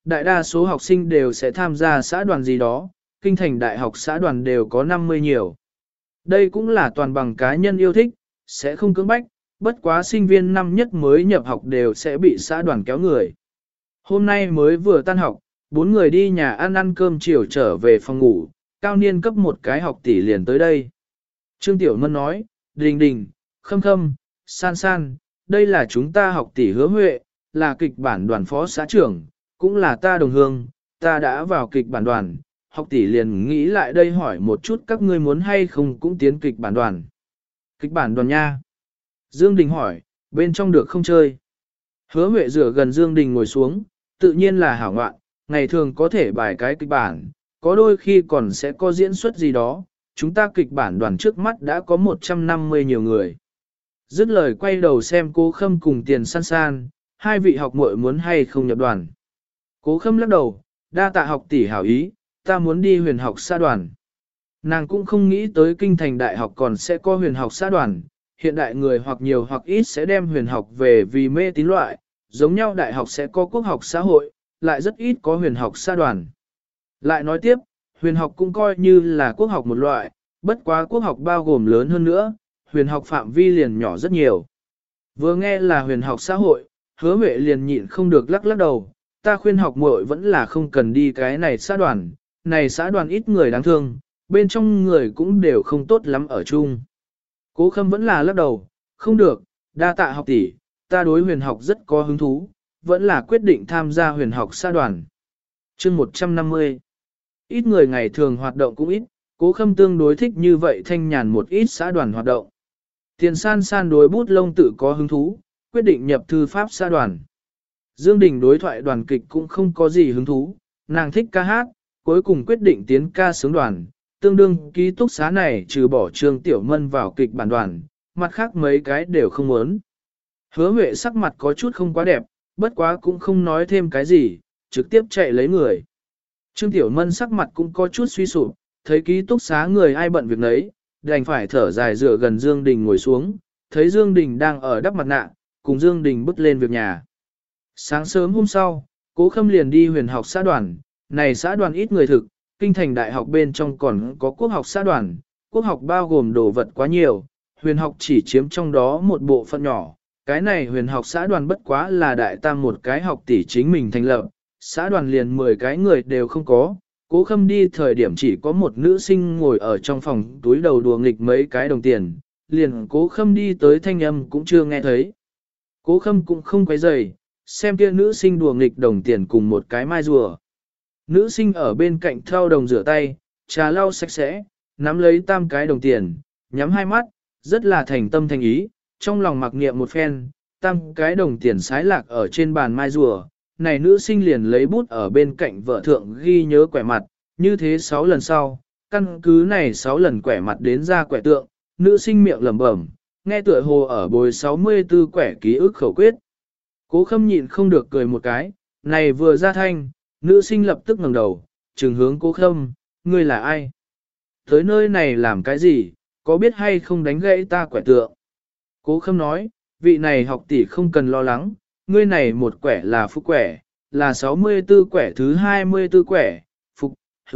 Đại đa số học sinh đều sẽ tham gia xã đoàn gì đó, kinh thành đại học xã đoàn đều có 50 nhiều. Đây cũng là toàn bằng cá nhân yêu thích, sẽ không cưỡng bách, bất quá sinh viên năm nhất mới nhập học đều sẽ bị xã đoàn kéo người. Hôm nay mới vừa tan học, 4 người đi nhà ăn cơm chiều trở về phòng ngủ, cao niên cấp một cái học tỷ liền tới đây. Trương Tiểu Mân nói, Đình Đình, Khâm Khâm, San San, đây là chúng ta học tỷ Hứa Huệ, là kịch bản đoàn phó xã trưởng, cũng là ta đồng hương, ta đã vào kịch bản đoàn, học tỷ liền nghĩ lại đây hỏi một chút các ngươi muốn hay không cũng tiến kịch bản đoàn. Kịch bản đoàn nha. Dương Đình hỏi, bên trong được không chơi? Hứa Huệ rửa gần Dương Đình ngồi xuống, tự nhiên là hảo ngoạn, ngày thường có thể bài cái kịch bản, có đôi khi còn sẽ có diễn xuất gì đó, chúng ta kịch bản đoàn trước mắt đã có 150 nhiều người. Dứt lời quay đầu xem Cố Khâm cùng Tiền San San, hai vị học muội muốn hay không nhập đoàn. Cố Khâm lắc đầu, đa tạ học tỷ hảo ý, ta muốn đi huyền học xã đoàn. Nàng cũng không nghĩ tới kinh thành đại học còn sẽ có huyền học xã đoàn, hiện đại người hoặc nhiều hoặc ít sẽ đem huyền học về vì mê tín loại, giống nhau đại học sẽ có quốc học xã hội, lại rất ít có huyền học xã đoàn. Lại nói tiếp, huyền học cũng coi như là quốc học một loại, bất quá quốc học bao gồm lớn hơn nữa, huyền học phạm vi liền nhỏ rất nhiều. Vừa nghe là huyền học xã hội, Hứa Huệ liền nhịn không được lắc lắc đầu, ta khuyên học muội vẫn là không cần đi cái này xã đoàn, này xã đoàn ít người đáng thương, bên trong người cũng đều không tốt lắm ở chung. Cố Khâm vẫn là lắc đầu, không được, đa tạ học tỷ, ta đối huyền học rất có hứng thú, vẫn là quyết định tham gia huyền học xã đoàn. Chương 150. Ít người ngày thường hoạt động cũng ít, Cố Khâm tương đối thích như vậy thanh nhàn một ít xã đoàn hoạt động. Tiền San San đối bút lông tự có hứng thú, quyết định nhập thư pháp xã đoàn. Dương Đình đối thoại đoàn kịch cũng không có gì hứng thú, nàng thích ca hát, cuối cùng quyết định tiến ca sướng đoàn, tương đương ký túc xá này trừ bỏ Trương Tiểu Mân vào kịch bản đoàn, mặt khác mấy cái đều không muốn. Hứa Huệ sắc mặt có chút không quá đẹp, bất quá cũng không nói thêm cái gì, trực tiếp chạy lấy người. Trương Tiểu Mân sắc mặt cũng có chút suy sụp, thấy ký túc xá người ai bận việc nấy, đành phải thở dài dựa gần Dương Đình ngồi xuống, thấy Dương Đình đang ở đắp mặt nạ, cùng Dương Đình bước lên việc nhà. Sáng sớm hôm sau, Cố Khâm liền đi huyền học xã đoàn, này xã đoàn ít người thực, kinh thành đại học bên trong còn có quốc học xã đoàn, quốc học bao gồm đồ vật quá nhiều, huyền học chỉ chiếm trong đó một bộ phận nhỏ, cái này huyền học xã đoàn bất quá là đại tam một cái học tỷ chính mình thành lập, xã đoàn liền 10 cái người đều không có, Cố Khâm đi thời điểm chỉ có một nữ sinh ngồi ở trong phòng túi đầu đùa nghịch mấy cái đồng tiền, liền Cố Khâm đi tới thanh âm cũng chưa nghe thấy. Cố Khâm cũng không quấy rầy, xem kia nữ sinh đùa nghịch đồng tiền cùng một cái mai rùa. Nữ sinh ở bên cạnh thao đồng rửa tay, trà lau sạch sẽ, nắm lấy tam cái đồng tiền, nhắm hai mắt, rất là thành tâm thành ý, trong lòng mặc niệm một phen, tam cái đồng tiền sái lạc ở trên bàn mai rùa. Này nữ sinh liền lấy bút ở bên cạnh vợ thượng ghi nhớ quẻ mặt, như thế 6 lần sau, căn cứ này 6 lần quẻ mặt đến ra quẻ tượng, nữ sinh miệng lẩm bẩm, nghe tựa hồ ở bồi 64 quẻ ký ức khẩu quyết. Cố Khâm nhịn không được cười một cái, này vừa ra thanh, nữ sinh lập tức ngẩng đầu, trừng hướng Cố Khâm, ngươi là ai? Tới nơi này làm cái gì, có biết hay không đánh gãy ta quẻ tượng? Cố Khâm nói, vị này học tỷ không cần lo lắng, ngươi này một quẻ là phúc quẻ, là 64 quẻ thứ 24 quẻ, phục,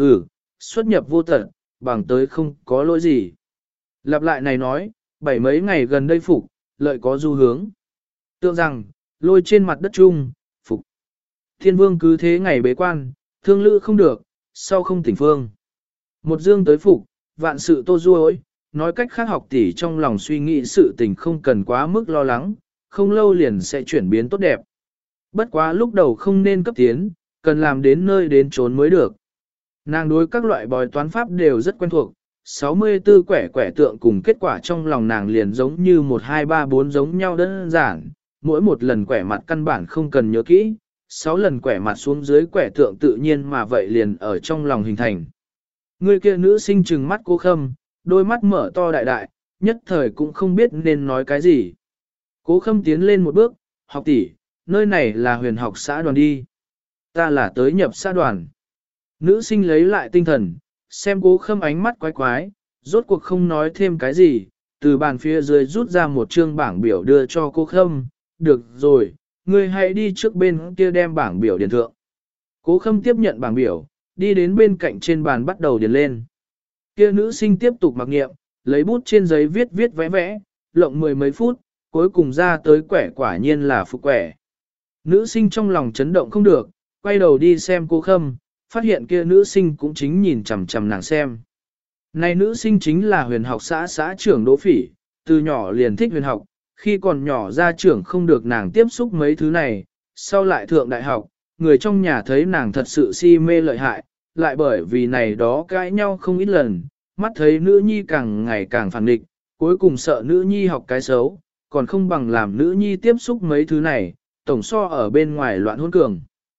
xuất nhập vô tận, bằng tới không có lỗi gì. Lặp lại này nói, bảy mấy ngày gần đây phục, lợi có du hướng. Tượng rằng, lôi trên mặt đất chung, phục. Thiên vương cứ thế ngày bế quan, thương lữ không được, sau không tỉnh phương. Một dương tới phục, vạn sự tô ruôi, nói cách khác học tỷ trong lòng suy nghĩ sự tình không cần quá mức lo lắng, không lâu liền sẽ chuyển biến tốt đẹp. Bất quá lúc đầu không nên cấp tiến, cần làm đến nơi đến trốn mới được. Nàng đối các loại bói toán pháp đều rất quen thuộc, 64 quẻ tượng cùng kết quả trong lòng nàng liền giống như 1 2 3 4 giống nhau đơn giản, mỗi một lần quẻ mặt căn bản không cần nhớ kỹ, 6 lần quẻ mặt xuống dưới quẻ tượng tự nhiên mà vậy liền ở trong lòng hình thành. Người kia nữ sinh trừng mắt Cố Khâm, đôi mắt mở to đại đại, nhất thời cũng không biết nên nói cái gì. Cố Khâm tiến lên một bước, học tỷ, nơi này là huyền học xã đoàn đi. Ta là tới nhập xã đoàn. Nữ sinh lấy lại tinh thần, xem Cố Khâm ánh mắt quái quái, rốt cuộc không nói thêm cái gì, từ bàn phía dưới rút ra một chương bảng biểu đưa cho Cố Khâm. Được rồi, ngươi hãy đi trước bên kia đem bảng biểu điền thượng. Cố Khâm tiếp nhận bảng biểu, đi đến bên cạnh trên bàn bắt đầu điền lên. Kia nữ sinh tiếp tục mặc nghiệm, lấy bút trên giấy viết viết vẽ vẽ, lộng mười mấy phút, cuối cùng ra tới quẻ quả nhiên là phục quẻ. Nữ sinh trong lòng chấn động không được, quay đầu đi xem Cố Khâm, phát hiện kia nữ sinh cũng chính nhìn chằm chằm nàng xem. Này nữ sinh chính là huyền học xã trưởng Đỗ Phỉ, từ nhỏ liền thích huyền học, khi còn nhỏ ra trưởng không được nàng tiếp xúc mấy thứ này, sau lại thượng đại học, người trong nhà thấy nàng thật sự si mê lợi hại, lại bởi vì này đó cãi nhau không ít lần, mắt thấy nữ nhi càng ngày càng phản nghịch, cuối cùng sợ nữ nhi học cái xấu, còn không bằng làm nữ nhi tiếp xúc mấy thứ này, tổng so ở bên ngoài loạn hôn cường.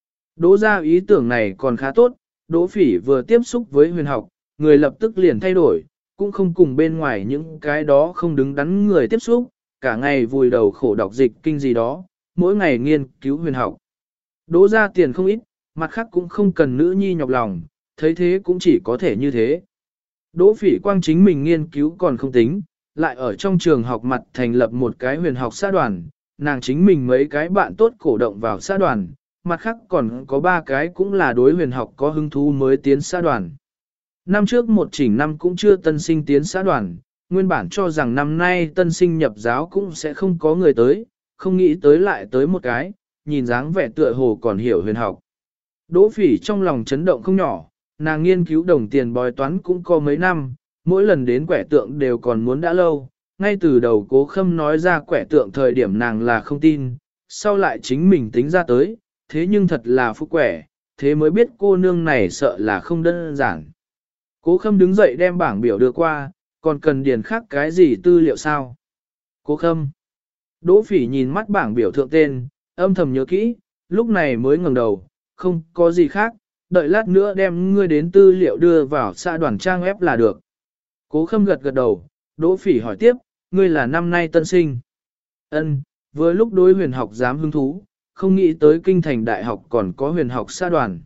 Đỗ ra ý tưởng này còn khá tốt, Đỗ Phỉ vừa tiếp xúc với huyền học, người lập tức liền thay đổi, cũng không cùng bên ngoài những cái đó không đứng đắn người tiếp xúc, cả ngày vùi đầu khổ đọc dịch kinh gì đó, mỗi ngày nghiên cứu huyền học. Đỗ ra tiền không ít, mặt khác cũng không cần nữ nhi nhọc lòng, thấy thế cũng chỉ có thể như thế. Đỗ Phỉ quang chính mình nghiên cứu còn không tính, lại ở trong trường học mặt thành lập một cái huyền học xã đoàn, nàng chính mình mấy cái bạn tốt cổ động vào xã đoàn, mặt khác còn có 3 cái cũng là đối huyền học có hứng thú mới tiến xã đoàn. Năm trước một chỉnh năm cũng chưa tân sinh tiến xã đoàn, nguyên bản cho rằng năm nay tân sinh nhập giáo cũng sẽ không có người tới, không nghĩ tới lại tới một cái, nhìn dáng vẻ tựa hồ còn hiểu huyền học. Đỗ Phỉ trong lòng chấn động không nhỏ, nàng nghiên cứu đồng tiền bói toán cũng có mấy năm, mỗi lần đến quẻ tượng đều còn muốn đã lâu, ngay từ đầu Cố Khâm nói ra quẻ tượng thời điểm nàng là không tin, sau lại chính mình tính ra tới, thế nhưng thật là phúc quẻ, thế mới biết cô nương này sợ là không đơn giản. Cố Khâm đứng dậy đem bảng biểu đưa qua, còn cần điền khác cái gì tư liệu sao? Cố Khâm. Đỗ Phỉ nhìn mắt bảng biểu thượng tên, âm thầm nhớ kỹ, lúc này mới ngẩng đầu, không có gì khác, đợi lát nữa đem ngươi đến tư liệu đưa vào xã đoàn trang web là được. Cố Khâm gật gật đầu, Đỗ Phỉ hỏi tiếp, ngươi là năm nay tân sinh. Ân, với lúc đối huyền học dám hứng thú, không nghĩ tới kinh thành đại học còn có huyền học xã đoàn.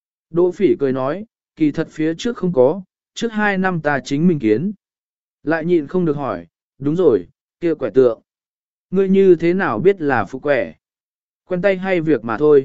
Đỗ Phỉ cười nói, kỳ thật phía trước không có, trước 2 năm ta chính mình kiến. Lại nhịn không được hỏi, đúng rồi, kia quẻ tượng. Ngươi như thế nào biết là phụ quẻ? Quen tay hay việc mà thôi.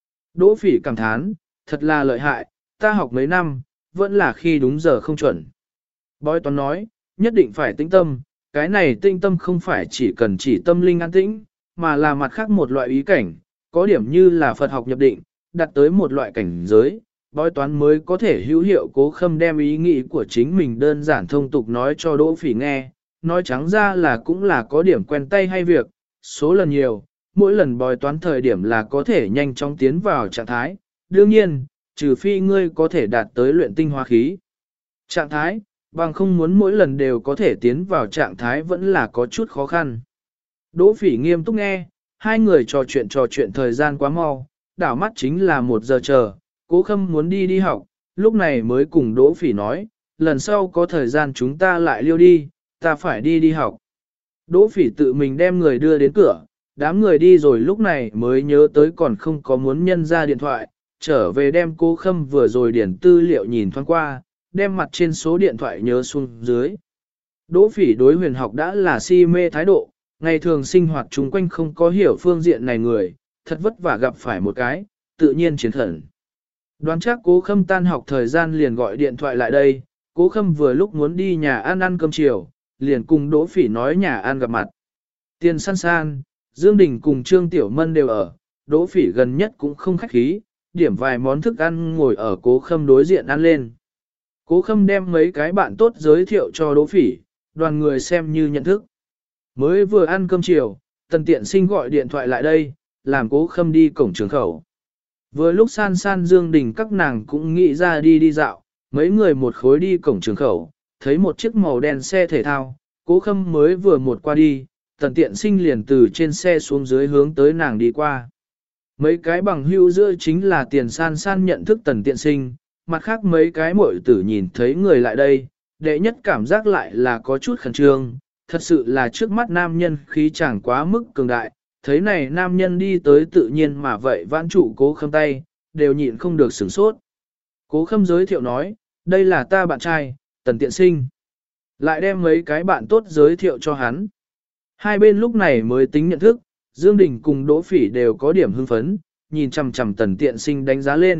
Đỗ Phỉ cảm thán, thật là lợi hại, ta học mấy năm, vẫn là khi đúng giờ không chuẩn. Bói toán nói, nhất định phải tĩnh tâm, cái này tĩnh tâm không phải chỉ cần chỉ tâm linh an tĩnh, mà là mặt khác một loại ý cảnh, có điểm như là Phật học nhập định, đặt tới một loại cảnh giới, bói toán mới có thể hữu hiệu. Cố Khâm đem ý nghĩ của chính mình đơn giản thông tục nói cho Đỗ Phỉ nghe, nói trắng ra là cũng là có điểm quen tay hay việc, số lần nhiều, mỗi lần bói toán thời điểm là có thể nhanh chóng tiến vào trạng thái, đương nhiên, trừ phi ngươi có thể đạt tới luyện tinh hóa khí. Trạng thái, bằng không muốn mỗi lần đều có thể tiến vào trạng thái vẫn là có chút khó khăn. Đỗ Phỉ nghiêm túc nghe, hai người trò chuyện thời gian quá mau, đảo mắt chính là 1 giờ chờ, Cố Khâm muốn đi học, lúc này mới cùng Đỗ Phỉ nói, lần sau có thời gian chúng ta lại liêu đi, ta phải đi học. Đỗ Phỉ tự mình đem người đưa đến cửa, đám người đi rồi lúc này mới nhớ tới còn không có muốn nhân ra điện thoại, trở về đem Cố Khâm vừa rồi điển tư liệu nhìn thoáng qua, đem mặt trên số điện thoại nhớ xuống dưới. Đỗ Phỉ đối huyền học đã là si mê thái độ, ngày thường sinh hoạt chung quanh không có hiểu phương diện này người, thật vất vả gặp phải một cái, tự nhiên chiến khẩn. Đoán chắc Cố Khâm tan học thời gian liền gọi điện thoại lại đây, Cố Khâm vừa lúc muốn đi nhà ăn cơm chiều, liền cùng Đỗ Phỉ nói nhà ăn gặp mặt. Tiền San San, Dương Đình cùng Trương Tiểu Mân đều ở, Đỗ Phỉ gần nhất cũng không khách khí, điểm vài món thức ăn ngồi ở Cố Khâm đối diện ăn lên. Cố Khâm đem mấy cái bạn tốt giới thiệu cho Đỗ Phỉ, đoàn người xem như nhận thức. Mới vừa ăn cơm chiều, Tần Tiện Sinh gọi điện thoại lại đây, làm Cố Khâm đi cổng trường khẩu. Vừa lúc San San Dương Đình các nàng cũng nghĩ ra đi dạo, mấy người một khối đi cổng trường khẩu, thấy một chiếc màu đen xe thể thao, Cố Khâm mới vừa một qua đi, Tần Tiện Sinh liền từ trên xe xuống dưới hướng tới nàng đi qua. Mấy cái bằng hữu giữa chính là Tiền San San nhận thức Tần Tiện Sinh, mặt khác mấy cái muội tử nhìn thấy người lại đây, đệ nhất cảm giác lại là có chút khẩn trương, thật sự là trước mắt nam nhân khí chẳng quá mức cường đại, thấy này nam nhân đi tới tự nhiên mà vậy vãn trụ Cố Khâm tay, đều nhịn không được sửng sốt. Cố Khâm giới thiệu nói, đây là ta bạn trai, Tần Tiện Sinh. Lại đem mấy cái bạn tốt giới thiệu cho hắn. Hai bên lúc này mới tính nhận thức, Dương Đình cùng Đỗ Phỉ đều có điểm hưng phấn, nhìn chằm chằm Tần Tiện Sinh đánh giá lên,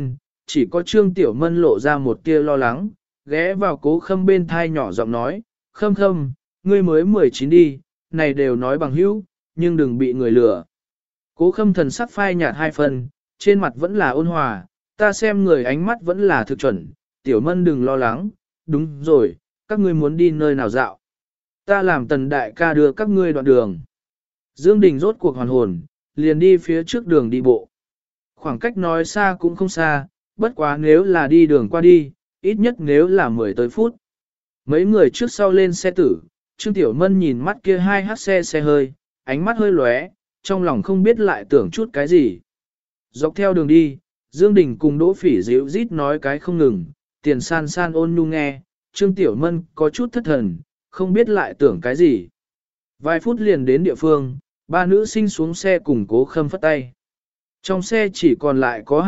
chỉ có Trương Tiểu Mân lộ ra một tia lo lắng, ghé vào Cố Khâm bên thai nhỏ giọng nói, Khâm Khâm, ngươi mới 19 đi, này đều nói bằng hữu, nhưng đừng bị người lừa. Cố Khâm thần sắc phai nhạt hai phần, trên mặt vẫn là ôn hòa, ta xem người ánh mắt vẫn là thực chuẩn, Tiểu Mân đừng lo lắng, đúng rồi, các ngươi muốn đi nơi nào dạo. Ta làm Tần đại ca đưa các ngươi đoạn đường. Dương Đình rốt cuộc hoàn hồn, liền đi phía trước đường đi bộ. Khoảng cách nói xa cũng không xa, bất quá nếu là đi đường qua đi, ít nhất nếu là 10 tới phút. Mấy người trước sau lên xe tử, Trương Tiểu Mân nhìn mắt kia hai hát xe hơi, ánh mắt hơi lóe, trong lòng không biết lại tưởng chút cái gì. Dọc theo đường đi, Dương Đình cùng Đỗ Phỉ dịu rít nói cái không ngừng, Tiền San San ôn nhu nghe, Trương Tiểu Mân có chút thất thần, không biết lại tưởng cái gì. Vài phút liền đến địa phương, ba nữ sinh xuống xe cùng Cố Khâm phất tay. Trong xe chỉ còn lại có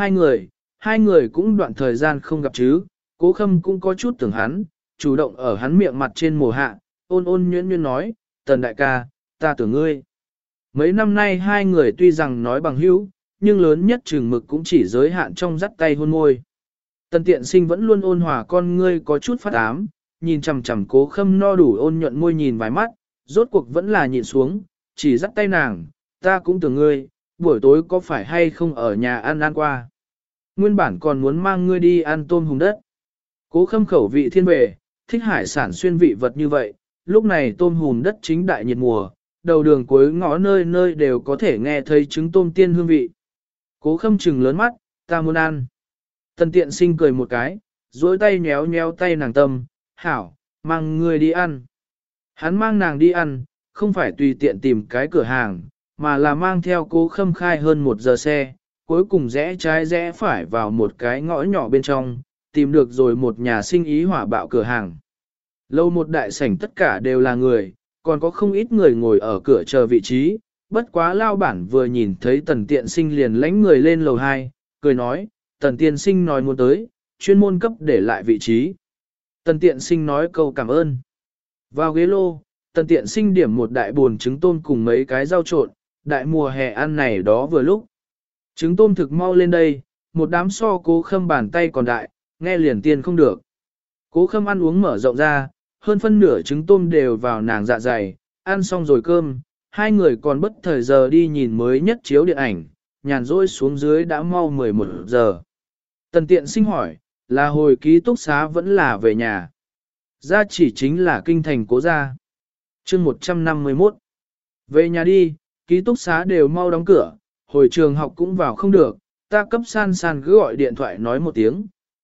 hai người cũng đoạn thời gian không gặp chứ, Cố Khâm cũng có chút tưởng hắn, chủ động ở hắn miệng mặt trên mùa hạ, ôn ôn nhuyễn nhuyễn nói, Tần đại ca, ta tưởng ngươi. Mấy năm nay hai người tuy rằng nói bằng hữu, nhưng lớn nhất chừng mực cũng chỉ giới hạn trong dắt tay hôn môi. Tần Tiện Sinh vẫn luôn ôn hòa con ngươi có chút phát ám, nhìn chằm chằm Cố Khâm no đủ ôn nhuận môi nhìn vài mắt, rốt cuộc vẫn là nhìn xuống, chỉ dắt tay nàng, ta cũng tưởng ngươi, buổi tối có phải hay không ở nhà ăn qua. Nguyên bản còn muốn mang ngươi đi ăn tôm hùm đất. Cố Khâm khẩu vị thiên về, thích hải sản xuyên vị vật như vậy, lúc này tôm hùm đất chính đại nhiệt mùa, đầu đường cuối ngõ nơi nơi đều có thể nghe thấy trứng tôm tiên hương vị. Cố Khâm trừng lớn mắt, ta muốn ăn. Tần Tiện Sinh cười một cái, duỗi tay nhéo nhéo tay nàng tâm, hảo, mang ngươi đi ăn. Hắn mang nàng đi ăn, không phải tùy tiện tìm cái cửa hàng, mà là mang theo Cố Khâm khai hơn 1 giờ xe, cuối cùng rẽ trái rẽ phải vào một cái ngõ nhỏ bên trong, tìm được rồi một nhà sinh ý hỏa bạo cửa hàng. Lâu một đại sảnh tất cả đều là người, còn có không ít người ngồi ở cửa chờ vị trí, bất quá lao bản vừa nhìn thấy Tần Tiện Sinh liền lánh người lên lầu 2, cười nói, Tần Tiện Sinh nói muốn tới, chuyên môn cấp để lại vị trí. Tần Tiện Sinh nói câu cảm ơn. Vào ghế lô, Tần Tiện Sinh điểm một đại buồn trứng tôm cùng mấy cái rau trộn, đại mùa hè ăn này đó vừa lúc. Trứng tôm thực mau lên đây, một đám so Cố Khâm bàn tay còn đại, nghe liền tiên không được. Cố Khâm ăn uống mở rộng ra, hơn phân nửa trứng tôm đều vào nàng dạ dày, ăn xong rồi cơm, hai người còn bất thời giờ đi nhìn mới nhất chiếu điện ảnh, nhàn rỗi xuống dưới đã mau 11 giờ. Tần Tiện Sinh hỏi, là hồi ký túc xá vẫn là về nhà? Ra chỉ chính là kinh thành Cố gia. Chương 151. Về nhà đi, ký túc xá đều mau đóng cửa, hồi trường học cũng vào không được, ta cấp San San cứ gọi điện thoại nói một tiếng.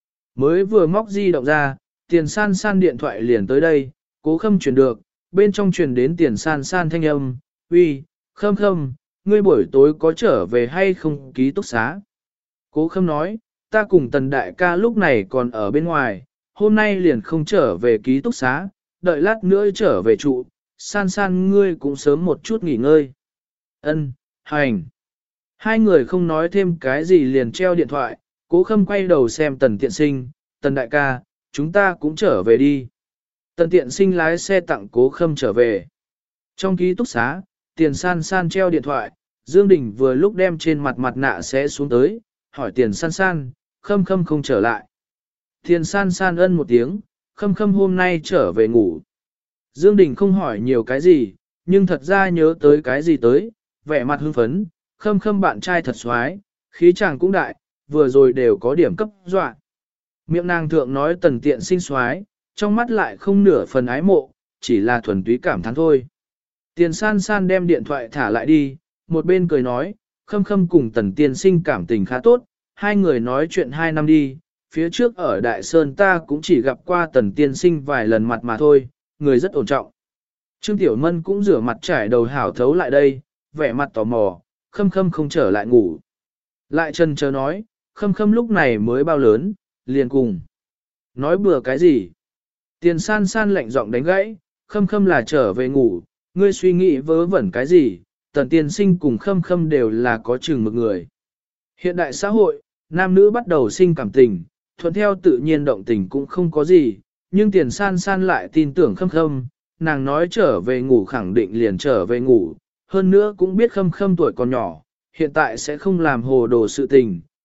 Mới vừa móc di động ra, Tiền San San điện thoại liền tới đây, Cố Khâm truyền được, bên trong truyền đến Tiền San San thanh âm, uy, Khâm Khâm, ngươi buổi tối có trở về hay không ký túc xá? Cố Khâm nói, ta cùng Tần đại ca lúc này còn ở bên ngoài, hôm nay liền không trở về ký túc xá, đợi lát nữa trở về trụ, San San ngươi cũng sớm một chút nghỉ ngơi. Ân, hành. Hai người không nói thêm cái gì liền treo điện thoại, Cố Khâm quay đầu xem Tần Tiện Sinh, Tần đại ca, chúng ta cũng trở về đi. Tần Tiện Sinh lái xe tặng Cố Khâm trở về. Trong ký túc xá, Tiền San San treo điện thoại, Dương Đình vừa lúc đem trên mặt mặt nạ sẽ xuống tới, hỏi Tiền San San, Khâm Khâm không trở lại. Tiền San San ân một tiếng, Khâm Khâm hôm nay trở về ngủ. Dương Đình không hỏi nhiều cái gì, nhưng thật ra nhớ tới cái gì tới, vẻ mặt hưng phấn, Khâm Khâm bạn trai thật xoái, khí chàng cũng đại, vừa rồi đều có điểm cấp dọa. Miệng nàng thượng nói Tần Tiện Sinh xoái, trong mắt lại không nửa phần ái mộ, chỉ là thuần túy cảm thán thôi. Tiền San San đem điện thoại thả lại đi, một bên cười nói, Khâm Khâm cùng Tần Tiên Sinh cảm tình khá tốt, hai người nói chuyện 2 năm đi, phía trước ở Đại Sơn ta cũng chỉ gặp qua Tần Tiên Sinh vài lần mặt mà thôi, người rất ổn trọng. Trương Tiểu Mân cũng rửa mặt trải đầu hảo thấu lại đây, vẻ mặt tò mò, Khâm Khâm không trở lại ngủ. Lại chần chờ nói, Khâm Khâm lúc này mới bao lớn, liền cùng. Nói bừa cái gì? Tiền San San lạnh giọng đánh gãy, Khâm Khâm là trở về ngủ, ngươi suy nghĩ vớ vẩn cái gì, Tần Tiên Sinh cùng Khâm Khâm đều là có chừng mực người. Hiện đại xã hội, nam nữ bắt đầu sinh cảm tình, thuận theo tự nhiên động tình cũng không có gì, nhưng Tiền San San lại tin tưởng Khâm Khâm, nàng nói trở về ngủ khẳng định liền trở về ngủ, hơn nữa cũng biết Khâm Khâm tuổi còn nhỏ, hiện tại sẽ không làm hồ đồ sự tình,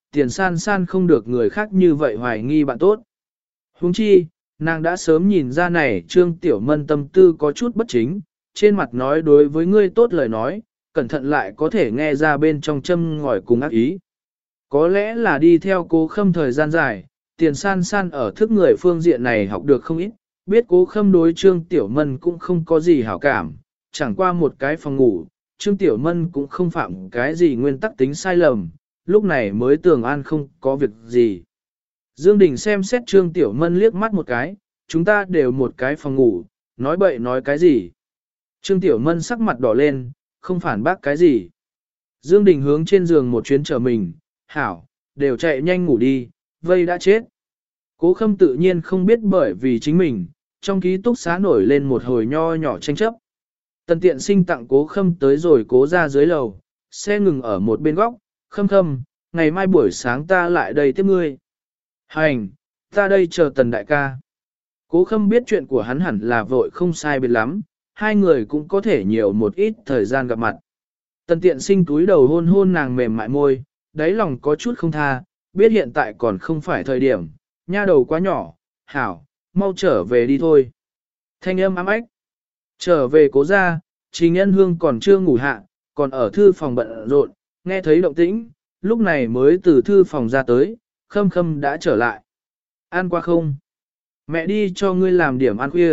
Tiền san san không được người khác như vậy hoài nghi bạn tốt. Huống chi, nàng đã sớm nhìn ra này Trương Tiểu Mân tâm tư có chút bất chính, trên mặt nói đối với ngươi tốt lời nói, cẩn thận lại có thể nghe ra bên trong châm ngòi cùng ác ý. Có lẽ là đi theo Cố Khâm thời gian dài, Tiền san san ở thức người phương diện này học được không ít, biết Cố Khâm đối Trương Tiểu Mân cũng không có gì hảo cảm, chẳng qua một cái phòng ngủ, Trương Tiểu Mân cũng không phạm cái gì nguyên tắc tính sai lầm, lúc này mới tưởng an không có việc gì. Dương Đình xem xét Trương Tiểu Mân liếc mắt một cái, chúng ta đều một cái phòng ngủ, nói bậy nói cái gì. Trương Tiểu Mân sắc mặt đỏ lên, không phản bác cái gì. Dương Đình hướng trên giường một chuyến trở mình, hảo, đều chạy nhanh ngủ đi, vây đã chết. Cố Khâm tự nhiên không biết bởi vì chính mình, trong ký túc xá nổi lên một hồi nho nhỏ tranh chấp. Tần Tiện Sinh tặng Cố Khâm tới rồi Cố ra dưới lầu, xe ngừng ở một bên góc, Khâm Khâm, ngày mai buổi sáng ta lại đây tiếp ngươi. Hành, ta đây chờ Tần đại ca. Cố Khâm biết chuyện của hắn hẳn là vội không sai biệt lắm, hai người cũng có thể nhiều một ít thời gian gặp mặt. Tần Tiện Sinh túi đầu hôn hôn nàng mềm mại môi, đáy lòng có chút không tha, biết hiện tại còn không phải thời điểm, nha đầu quá nhỏ, hảo, mau trở về đi thôi. Thanh âm ám ách. Trở về Cố ra, Trình Nhân Hương còn chưa ngủ hạ, còn ở thư phòng bận rộn, nghe thấy động tĩnh, lúc này mới từ thư phòng ra tới, Khâm Khâm đã trở lại. Ăn qua không? Mẹ đi cho ngươi làm điểm ăn khuya.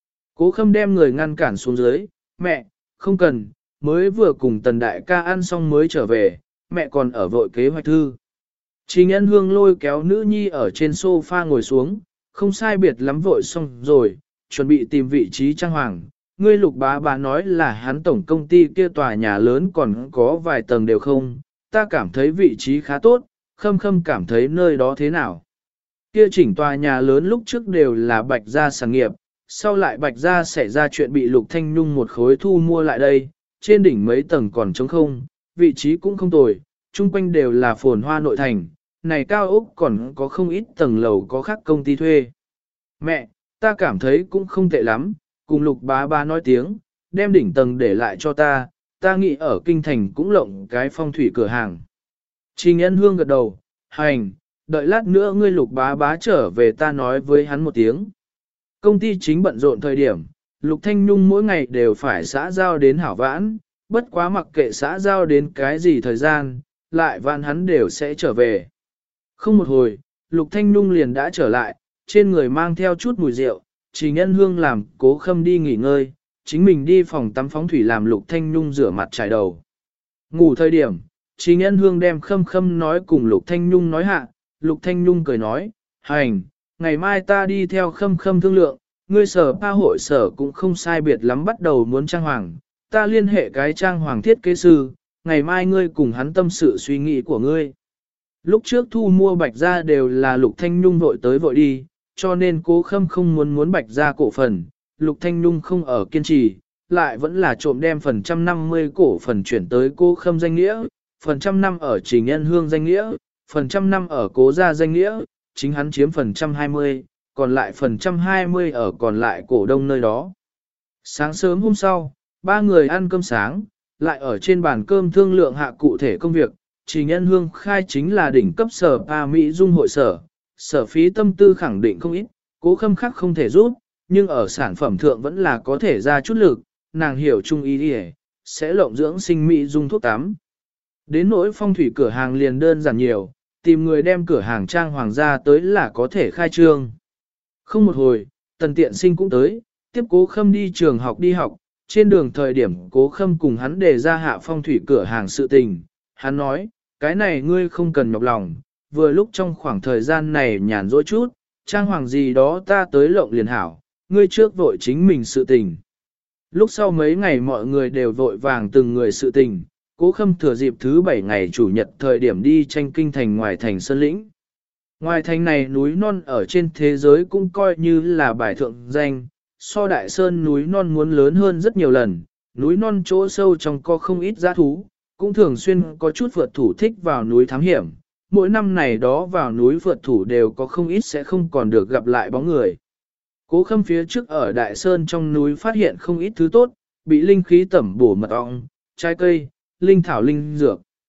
Cố Khâm đem người ngăn cản xuống dưới, mẹ, không cần, mới vừa cùng Tần đại ca ăn xong mới trở về, mẹ còn ở vội kế hoạch thư. Trình Nhân Hương lôi kéo nữ nhi ở trên sofa ngồi xuống, không sai biệt lắm vội xong rồi, chuẩn bị tìm vị trí trang hoàng. Ngươi Lục bá nói là hắn tổng công ty kia tòa nhà lớn còn có vài tầng đều không, ta cảm thấy vị trí khá tốt, Khâm Khâm cảm thấy nơi đó thế nào. Kia chỉnh tòa nhà lớn lúc trước đều là Bạch Gia sản nghiệp, sau lại Bạch Gia xảy ra chuyện bị Lục Thanh Nhung một khối thu mua lại đây, trên đỉnh mấy tầng còn trống không, vị trí cũng không tồi, chung quanh đều là phồn hoa nội thành, này cao ốc còn có không ít tầng lầu có khác công ty thuê. Mẹ, ta cảm thấy cũng không tệ lắm, cùng Lục bá nói tiếng, đem đỉnh tầng để lại cho ta nghĩ ở kinh thành cũng lộng cái phong thủy cửa hàng. Trình Nhân Hương gật đầu, hành, đợi lát nữa ngươi Lục bá trở về ta nói với hắn một tiếng. Công ty chính bận rộn thời điểm, Lục Thanh Nhung mỗi ngày đều phải xã giao đến hảo vãn, bất quá mặc kệ xã giao đến cái gì thời gian, lại vãn hắn đều sẽ trở về. Không một hồi, Lục Thanh Nhung liền đã trở lại, trên người mang theo chút mùi rượu, Trình Nhân Hương làm Cố Khâm đi nghỉ ngơi, chính mình đi phòng tắm phóng thủy làm Lục Thanh Nhung rửa mặt trải đầu. Ngủ thời điểm, Trình Nhân Hương đem Khâm nói cùng Lục Thanh Nhung nói hạ, Lục Thanh Nhung cười nói, hành, ngày mai ta đi theo Khâm thương lượng, ngươi sở pa hội sở cũng không sai biệt lắm bắt đầu muốn trang hoàng, ta liên hệ cái trang hoàng thiết kế sư, ngày mai ngươi cùng hắn tâm sự suy nghĩ của ngươi. Lúc trước thu mua Bạch Gia đều là Lục Thanh Nhung vội tới vội đi, cho nên Cố Khâm không muốn Bạch Gia cổ phần, Lục Thanh Nhung không ở kiên trì, lại vẫn là trộm đem phần 150 cổ phần chuyển tới Cố Khâm danh nghĩa, phần 100 ở Trình Nhân Hương danh nghĩa, phần 100 ở Cố Gia danh nghĩa, chính hắn chiếm phần 120, còn lại phần 120 ở còn lại cổ đông nơi đó. Sáng sớm hôm sau, ba người ăn cơm sáng, lại ở trên bàn cơm thương lượng hạ cụ thể công việc, Trình Nhân Hương khai chính là đỉnh cấp sở Pa Mỹ Dung hội sở phí tâm tư khẳng định không ít, Cố Khâm khác không thể giúp, nhưng ở sản phẩm thượng vẫn là có thể ra chút lực, nàng hiểu trung ý đi sẽ lộng dưỡng sinh Mỹ Dung thuốc tắm. Đến nỗi phong thủy cửa hàng liền đơn giản nhiều, tìm người đem cửa hàng trang hoàng ra tới là có thể khai trương. Không một hồi, Tần Tiện Sinh cũng tới, tiếp Cố Khâm đi trường học đi học, trên đường thời điểm Cố Khâm cùng hắn đề ra hạ phong thủy cửa hàng sự tình, hắn nói, cái này ngươi không cần nhọc lòng, vừa lúc trong khoảng thời gian này nhàn rỗi chút, trang hoàng gì đó ta tới lộng liền hảo, ngươi trước vội chính mình sự tình. Lúc sau mấy ngày mọi người đều vội vàng từng người sự tình, Cố Khâm thừa dịp thứ 7 ngày chủ nhật thời điểm đi tranh kinh thành ngoài thành Sơn Lĩnh. Ngoài thành này núi non ở trên thế giới cũng coi như là bài thượng danh, so Đại Sơn núi non muốn lớn hơn rất nhiều lần, núi non chỗ sâu trong có không ít dã thú, cũng thường xuyên có chút vượt thủ thích vào núi thám hiểm, mỗi năm này đó vào núi vượt thủ đều có không ít sẽ không còn được gặp lại bóng người. Cố Khâm phía trước ở Đại Sơn trong núi phát hiện không ít thứ tốt, bị linh khí tẩm bổ mật ong, trái cây, linh thảo linh dược.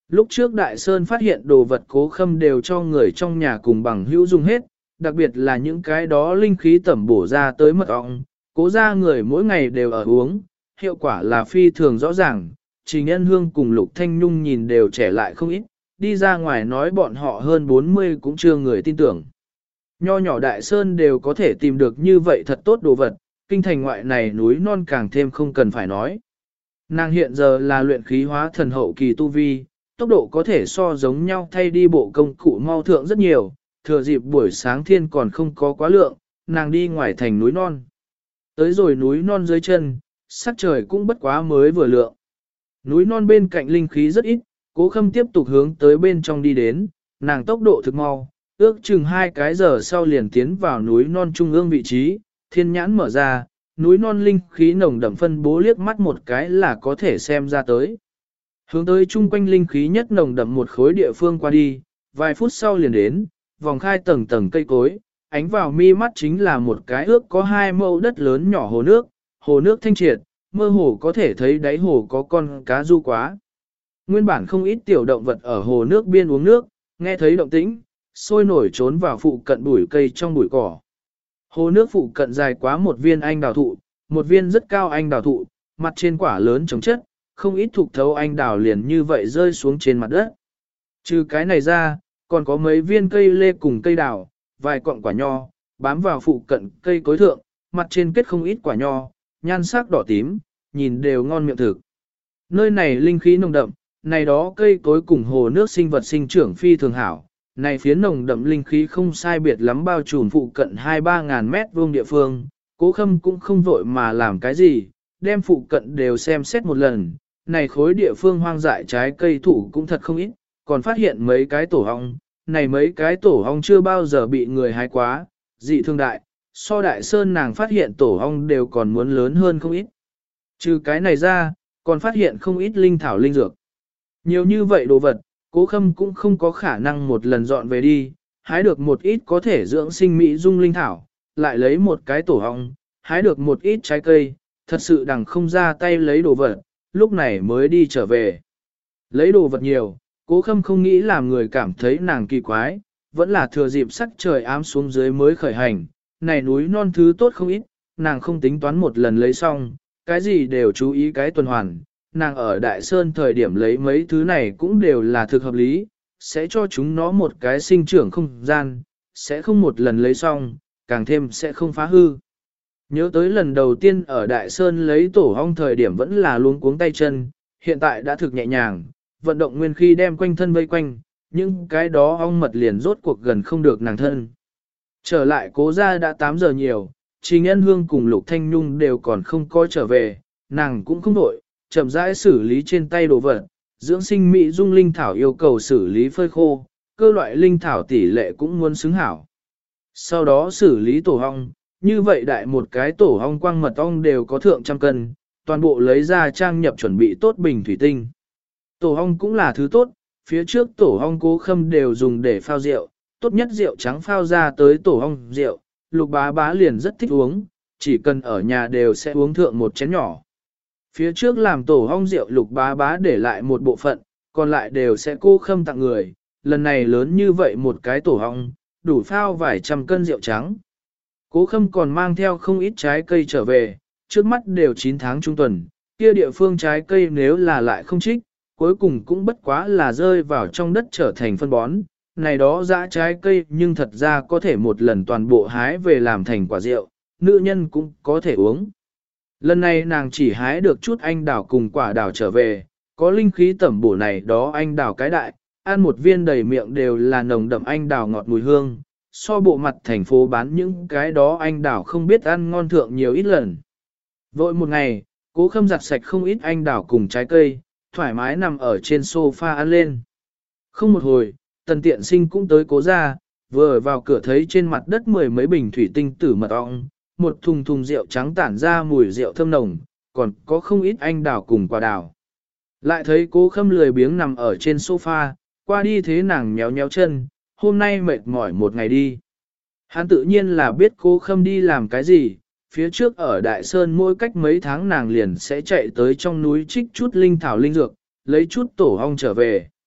Lúc trước Đại Sơn phát hiện đồ vật Cố Khâm đều cho người trong nhà cùng bằng hữu dùng hết, đặc biệt là những cái đó linh khí tẩm bổ ra tới mật ong, Cố ra người mỗi ngày đều ở uống, hiệu quả là phi thường rõ ràng. Trình Nhân Hương cùng Lục Thanh Nhung nhìn đều trẻ lại không ít, đi ra ngoài nói bọn họ hơn 40 cũng chưa người tin tưởng. Nho nhỏ Đại Sơn đều có thể tìm được như vậy thật tốt đồ vật, kinh thành ngoại này núi non càng thêm không cần phải nói. Nàng hiện giờ là luyện khí hóa thần hậu kỳ tu vi, tốc độ có thể so giống nhau thay đi bộ công cụ mau thượng rất nhiều, thừa dịp buổi sáng thiên còn không có quá lượng, nàng đi ngoài thành núi non. Tới rồi núi non dưới chân, sắc trời cũng bất quá mới vừa lượng. Núi non bên cạnh linh khí rất ít, Cố Khâm tiếp tục hướng tới bên trong đi đến, nàng tốc độ thực mau, ước chừng 2 cái giờ sau liền tiến vào núi non trung ương vị trí, thiên nhãn mở ra, núi non linh khí nồng đậm phân bố liếc mắt một cái là có thể xem ra tới. Hướng tới chung quanh linh khí nhất nồng đậm một khối địa phương qua đi, vài phút sau liền đến, vòng khai tầng tầng cây cối, ánh vào mi mắt chính là một cái ước có 2 mẫu đất lớn nhỏ hồ nước thanh triệt, mơ hồ có thể thấy đáy hồ có con cá du quá. Nguyên bản không ít tiểu động vật ở hồ nước biên uống nước, nghe thấy động tĩnh, sôi nổi trốn vào phụ cận bụi cây trong bụi cỏ. Hồ nước phụ cận dài quá một viên anh đào thụ, một viên rất cao anh đào thụ, mặt trên quả lớn chống chất, không ít thục thấu anh đào liền như vậy rơi xuống trên mặt đất. Trừ cái này ra, còn có mấy viên cây lê cùng cây đào, vài cọng quả nho, bám vào phụ cận cây cối thượng, mặt trên kết không ít quả nho, nhan sắc đỏ tím, nhìn đều ngon miệng thực. Nơi này linh khí nồng đậm, này đó cây cối cùng hồ nước sinh vật sinh trưởng phi thường hảo. Này phía nồng đậm linh khí không sai biệt lắm bao trùm phụ cận 2-3 ngàn mét vuông địa phương, Cố Khâm cũng không vội mà làm cái gì, đem phụ cận đều xem xét một lần. Này khối địa phương hoang dại trái cây thủ cũng thật không ít, còn phát hiện mấy cái tổ ong, này mấy cái tổ ong chưa bao giờ bị người hái quá, dị thương đại, so Đại Sơn nàng phát hiện tổ ong đều còn muốn lớn hơn không ít. Trừ cái này ra, còn phát hiện không ít linh thảo linh dược. Nhiều như vậy đồ vật, Cố Khâm cũng không có khả năng một lần dọn về đi, hái được một ít có thể dưỡng sinh mỹ dung linh thảo, lại lấy một cái tổ ong, hái được một ít trái cây, thật sự đằng không ra tay lấy đồ vật, lúc này mới đi trở về. Lấy đồ vật nhiều, Cố Khâm không nghĩ làm người cảm thấy nàng kỳ quái, vẫn là thừa dịp sắc trời ám xuống dưới mới khởi hành, này núi non thứ tốt không ít, nàng không tính toán một lần lấy xong, cái gì đều chú ý cái tuần hoàn. Nàng ở Đại Sơn thời điểm lấy mấy thứ này cũng đều là thực hợp lý, sẽ cho chúng nó một cái sinh trưởng không gian, sẽ không một lần lấy xong, càng thêm sẽ không phá hư. Nhớ tới lần đầu tiên ở Đại Sơn lấy tổ ong thời điểm vẫn là luống cuống tay chân, hiện tại đã thực nhẹ nhàng, vận động nguyên khí đem quanh thân vây quanh, nhưng cái đó ong mật liền rốt cuộc gần không được nàng thân. Trở lại Cố gia đã 8 giờ nhiều, Trình Nhân Hương cùng Lục Thanh Nhung đều còn không có trở về, nàng cũng không đổi, chậm rãi xử lý trên tay đồ vật, dưỡng sinh mỹ dung linh thảo yêu cầu xử lý phơi khô, cơ loại linh thảo tỷ lệ cũng muốn xứng hảo. Sau đó xử lý tổ ong, như vậy đại một cái tổ ong quang mật ong đều có thượng trăm cân, toàn bộ lấy ra trang nhập chuẩn bị tốt bình thủy tinh. Tổ ong cũng là thứ tốt, phía trước tổ ong Cố Khâm đều dùng để phao rượu, tốt nhất rượu trắng phao ra tới tổ ong rượu, Lục bá bá liền rất thích uống, chỉ cần ở nhà đều sẽ uống thượng một chén nhỏ. Phía trước làm tổ ong rượu Lục bá bá để lại một bộ phận, còn lại đều sẽ Cố Khâm tặng người, lần này lớn như vậy một cái tổ ong, đủ phao vài trăm cân rượu trắng. Cố Khâm còn mang theo không ít trái cây trở về, trước mắt đều 9 tháng trung tuần, kia địa phương trái cây nếu là lại không trích, cuối cùng cũng bất quá là rơi vào trong đất trở thành phân bón. Này đó dã trái cây nhưng thật ra có thể một lần toàn bộ hái về làm thành quả rượu, nữ nhân cũng có thể uống. Lần này nàng chỉ hái được chút anh đào cùng quả đào trở về, có linh khí tẩm bổ này đó anh đào cái đại, ăn một viên đầy miệng đều là nồng đậm anh đào ngọt mùi hương, so bộ mặt thành phố bán những cái đó anh đào không biết ăn ngon thượng nhiều ít lần. Vội một ngày, Cố Khâm giặt sạch không ít anh đào cùng trái cây, thoải mái nằm ở trên sofa ăn lên. Không một hồi, Tần Tiện Sinh cũng tới Cố gia, vừa vào cửa thấy trên mặt đất 10 mấy bình thủy tinh tử mật ong, một thùng thùng rượu trắng tản ra mùi rượu thơm nồng, còn có không ít anh đào cùng quả đào. Lại thấy Cố Khâm lười biếng nằm ở trên sofa, qua đi thế nàng nhéo nhéo chân, hôm nay mệt mỏi một ngày đi. Hắn tự nhiên là biết Cố Khâm đi làm cái gì, phía trước ở Đại Sơn mỗi cách mấy tháng nàng liền sẽ chạy tới trong núi trích chút linh thảo linh dược, lấy chút tổ ong trở về.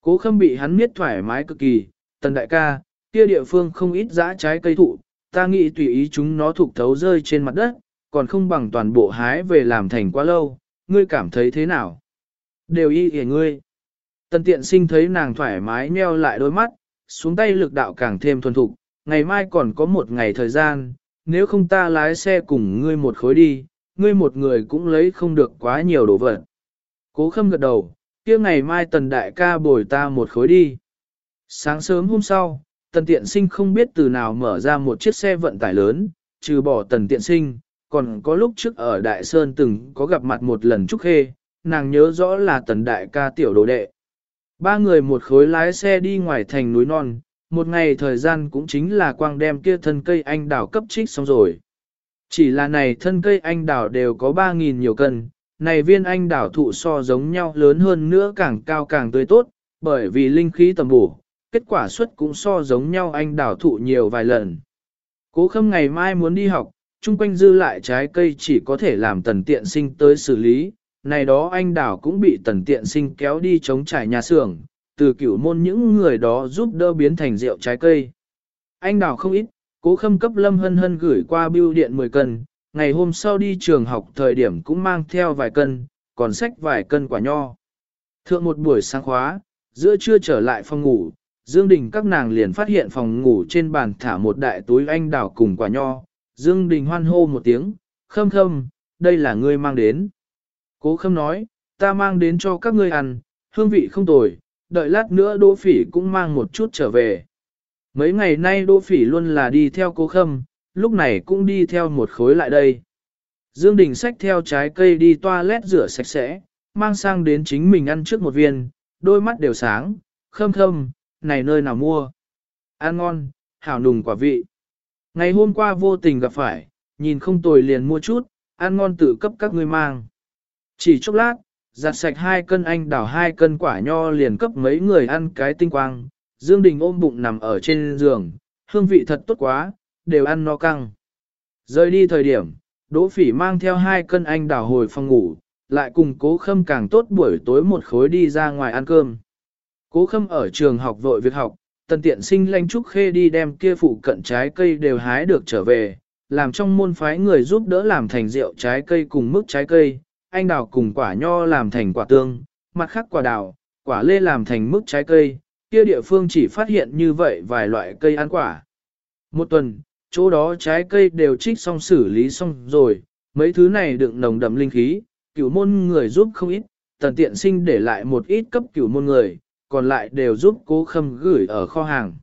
Cố Khâm bị hắn miết thoải mái cực kỳ, Tần đại ca, kia địa phương không ít dã trái cây thụ, ta nghĩ tùy ý chúng nó thục thấu rơi trên mặt đất, còn không bằng toàn bộ hái về làm thành quá lâu, ngươi cảm thấy thế nào? Đều y kìa ngươi. Tần Tiện Sinh thấy nàng thoải mái nheo lại đôi mắt, xuống tay lực đạo càng thêm thuần thục, ngày mai còn có một ngày thời gian, nếu không ta lái xe cùng ngươi một khối đi, ngươi một người cũng lấy không được quá nhiều đồ vật. Cố Khâm gật đầu, kia ngày mai Tần đại ca bồi ta một khối đi. Sáng sớm hôm sau, Tần Tiện Sinh không biết từ nào mở ra một chiếc xe vận tải lớn, trừ bỏ Tần Tiện Sinh, còn có lúc trước ở Đại Sơn từng có gặp mặt một lần Trúc Khê, nàng nhớ rõ là Tần đại ca tiểu đồ đệ. Ba người một khối lái xe đi ngoài thành núi non, một ngày thời gian cũng chính là quang đem kia thân cây anh đào cấp trích xong rồi. Chỉ là này thân cây anh đào đều có 3.000 nhiều cân, này viên anh đào thụ so giống nhau lớn hơn nữa càng cao càng tươi tốt, bởi vì linh khí tầm bổ, kết quả suất cũng so giống nhau anh đào thụ nhiều vài lần. Cố Khâm ngày mai muốn đi học, chung quanh dư lại trái cây chỉ có thể làm Tần Tiện Sinh tới xử lý, này đó anh đào cũng bị Tần Tiện Sinh kéo đi chống trải nhà xưởng, từ cửu môn những người đó giúp đỡ biến thành rượu trái cây. Anh đào không ít, Cố Khâm cấp Lâm Hân Hân gửi qua bưu điện 10 cân, ngày hôm sau đi trường học thời điểm cũng mang theo vài cân, còn xách vài cân quả nho. Thượng một buổi sáng khóa, giữa trưa trở lại phòng ngủ, Dương Đình các nàng liền phát hiện phòng ngủ trên bàn thả một đại túi anh đào cùng quả nho. Dương Đình hoan hô một tiếng, Khâm Khâm, đây là ngươi mang đến. Cố Khâm nói, ta mang đến cho các ngươi ăn, hương vị không tồi, đợi lát nữa Đỗ Phỉ cũng mang một chút trở về. Mấy ngày nay Đỗ Phỉ luôn là đi theo Cố Khâm, lúc này cũng đi theo một khối lại đây. Dương Đình xách theo trái cây đi toilet rửa sạch sẽ, mang sang đến chính mình ăn trước một viên, đôi mắt đều sáng, Khâm Khâm, này nơi nào mua? Ăn ngon, hảo nùng quả vị. Ngày hôm qua vô tình gặp phải, nhìn không tồi liền mua chút, ăn ngon tự cấp các ngươi mang. Chỉ chốc lát, giặt sạch 2 cân anh đào 2 cân quả nho liền cấp mấy người ăn cái tinh quang. Dương Đình ôm bụng nằm ở trên giường, hương vị thật tốt quá, đều ăn no căng. Rời đi thời điểm, Đỗ Phỉ mang theo 2 cân anh đào hồi phòng ngủ, lại cùng Cố Khâm càng tốt buổi tối một khối đi ra ngoài ăn cơm. Cố Khâm ở trường học vội việc học, Tần Tiện Sinh lãnh Trúc Khê đi đem kia phụ cận trái cây đều hái được trở về, làm trong môn phái người giúp đỡ làm thành rượu trái cây cùng mức trái cây, anh đào cùng quả nho làm thành quả tương, mặt khác quả đào, quả lê làm thành mức trái cây, kia địa phương chỉ phát hiện như vậy vài loại cây ăn quả. Một tuần, chỗ đó trái cây đều trích xong xử lý xong rồi, mấy thứ này đựng nồng đậm linh khí, cửu môn người giúp không ít, Tần Tiện Sinh để lại một ít cấp cửu môn người, còn lại đều giúp Cố Khâm gửi ở kho hàng.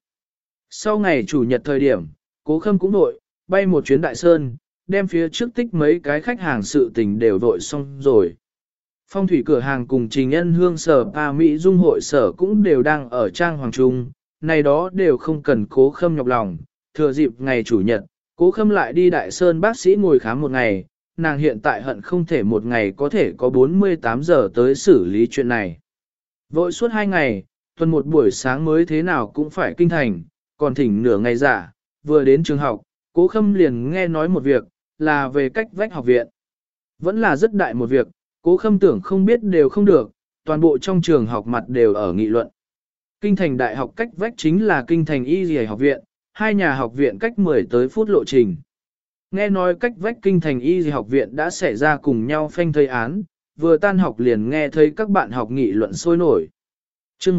Sau ngày chủ nhật thời điểm, Cố Khâm cũng vội, bay một chuyến Đại Sơn, đem phía trước tích mấy cái khách hàng sự tình đều vội xong rồi. Phong thủy cửa hàng cùng Trình Nhân Hương sở Pa Mỹ Dung hội sở cũng đều đang ở trang hoàng trung, này đó đều không cần Cố Khâm nhọc lòng. Thừa dịp ngày chủ nhật, Cố Khâm lại đi Đại Sơn bác sĩ ngồi khám một ngày, nàng hiện tại hận không thể một ngày có thể có 48 giờ tới xử lý chuyện này. Vội suốt 2 ngày, tuần một buổi sáng mới thế nào cũng phải kinh thành, còn thỉnh nửa ngày giả, vừa đến trường học, Cố Khâm liền nghe nói một việc, là về cách vách học viện. Vẫn là rất đại một việc, Cố Khâm tưởng không biết đều không được, toàn bộ trong trường học mặt đều ở nghị luận. Kinh thành đại học cách vách chính là kinh thành y dì học viện, hai nhà học viện cách 10 tới phút lộ trình. Nghe nói cách vách kinh thành y dì học viện đã xảy ra cùng nhau phanh thây án, vừa tan học liền nghe thấy các bạn học nghị luận sôi nổi. Chương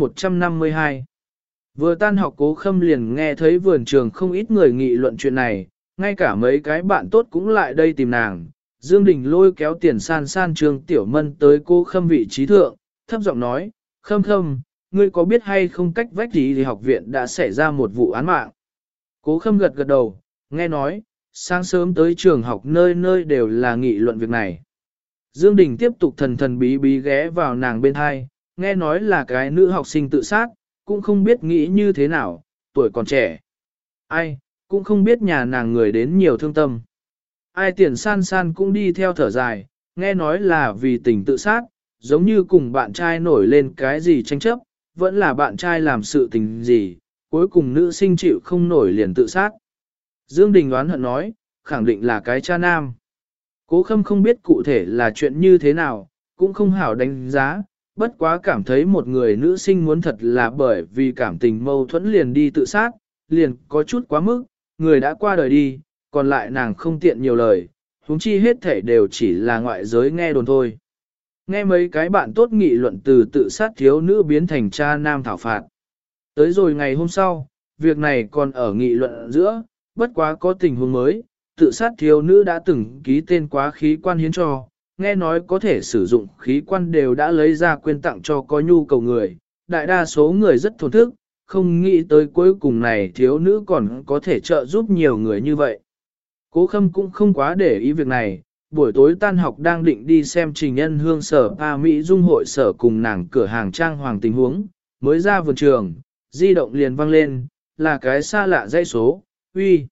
152 Vừa tan học Cố Khâm liền nghe thấy vườn trường không ít người nghị luận chuyện này, ngay cả mấy cái bạn tốt cũng lại đây tìm nàng. Dương Đình lôi kéo Tiền San San Trương Tiểu Mân tới Cố Khâm vị trí thượng, thấp giọng nói, Khâm Khâm, ngươi có biết hay không cách vách thì học viện đã xảy ra một vụ án mạng. Cố Khâm gật gật đầu, nghe nói, sáng sớm tới trường học nơi nơi đều là nghị luận việc này. Dương Đình tiếp tục thần thần bí bí ghé vào nàng bên hai, nghe nói là cái nữ học sinh tự sát, cũng không biết nghĩ như thế nào, tuổi còn trẻ. Ai, cũng không biết nhà nàng người đến nhiều thương tâm. Ai Tiền San San cũng đi theo thở dài, nghe nói là vì tình tự sát, giống như cùng bạn trai nổi lên cái gì tranh chấp, vẫn là bạn trai làm sự tình gì, cuối cùng nữ sinh chịu không nổi liền tự sát. Dương Đình đoán hận nói, khẳng định là cái cha nam. Cố Khâm không biết cụ thể là chuyện như thế nào, cũng không hảo đánh giá, bất quá cảm thấy một người nữ sinh muốn thật là bởi vì cảm tình mâu thuẫn liền đi tự sát, liền có chút quá mức, người đã qua đời đi, còn lại nàng không tiện nhiều lời, huống chi hết thể đều chỉ là ngoại giới nghe đồn thôi. Nghe mấy cái bạn tốt nghị luận từ tự sát thiếu nữ biến thành cha nam thảo phạt. Tới rồi ngày hôm sau, việc này còn ở nghị luận giữa, bất quá có tình huống mới, tự sát thiếu nữ đã từng ký tên quá khí quan hiến cho, nghe nói có thể sử dụng khí quan đều đã lấy ra quyên tặng cho có nhu cầu người, đại đa số người rất thổn thức, không nghĩ tới cuối cùng này thiếu nữ còn có thể trợ giúp nhiều người như vậy. Cố Khâm cũng không quá để ý việc này, buổi tối tan học đang định đi xem Trình Nhân Hương sở Pa Mỹ Dung hội sở cùng nàng cửa hàng trang hoàng tình huống, mới ra vườn trường, di động liền vang lên, là cái xa lạ dãy số, uy,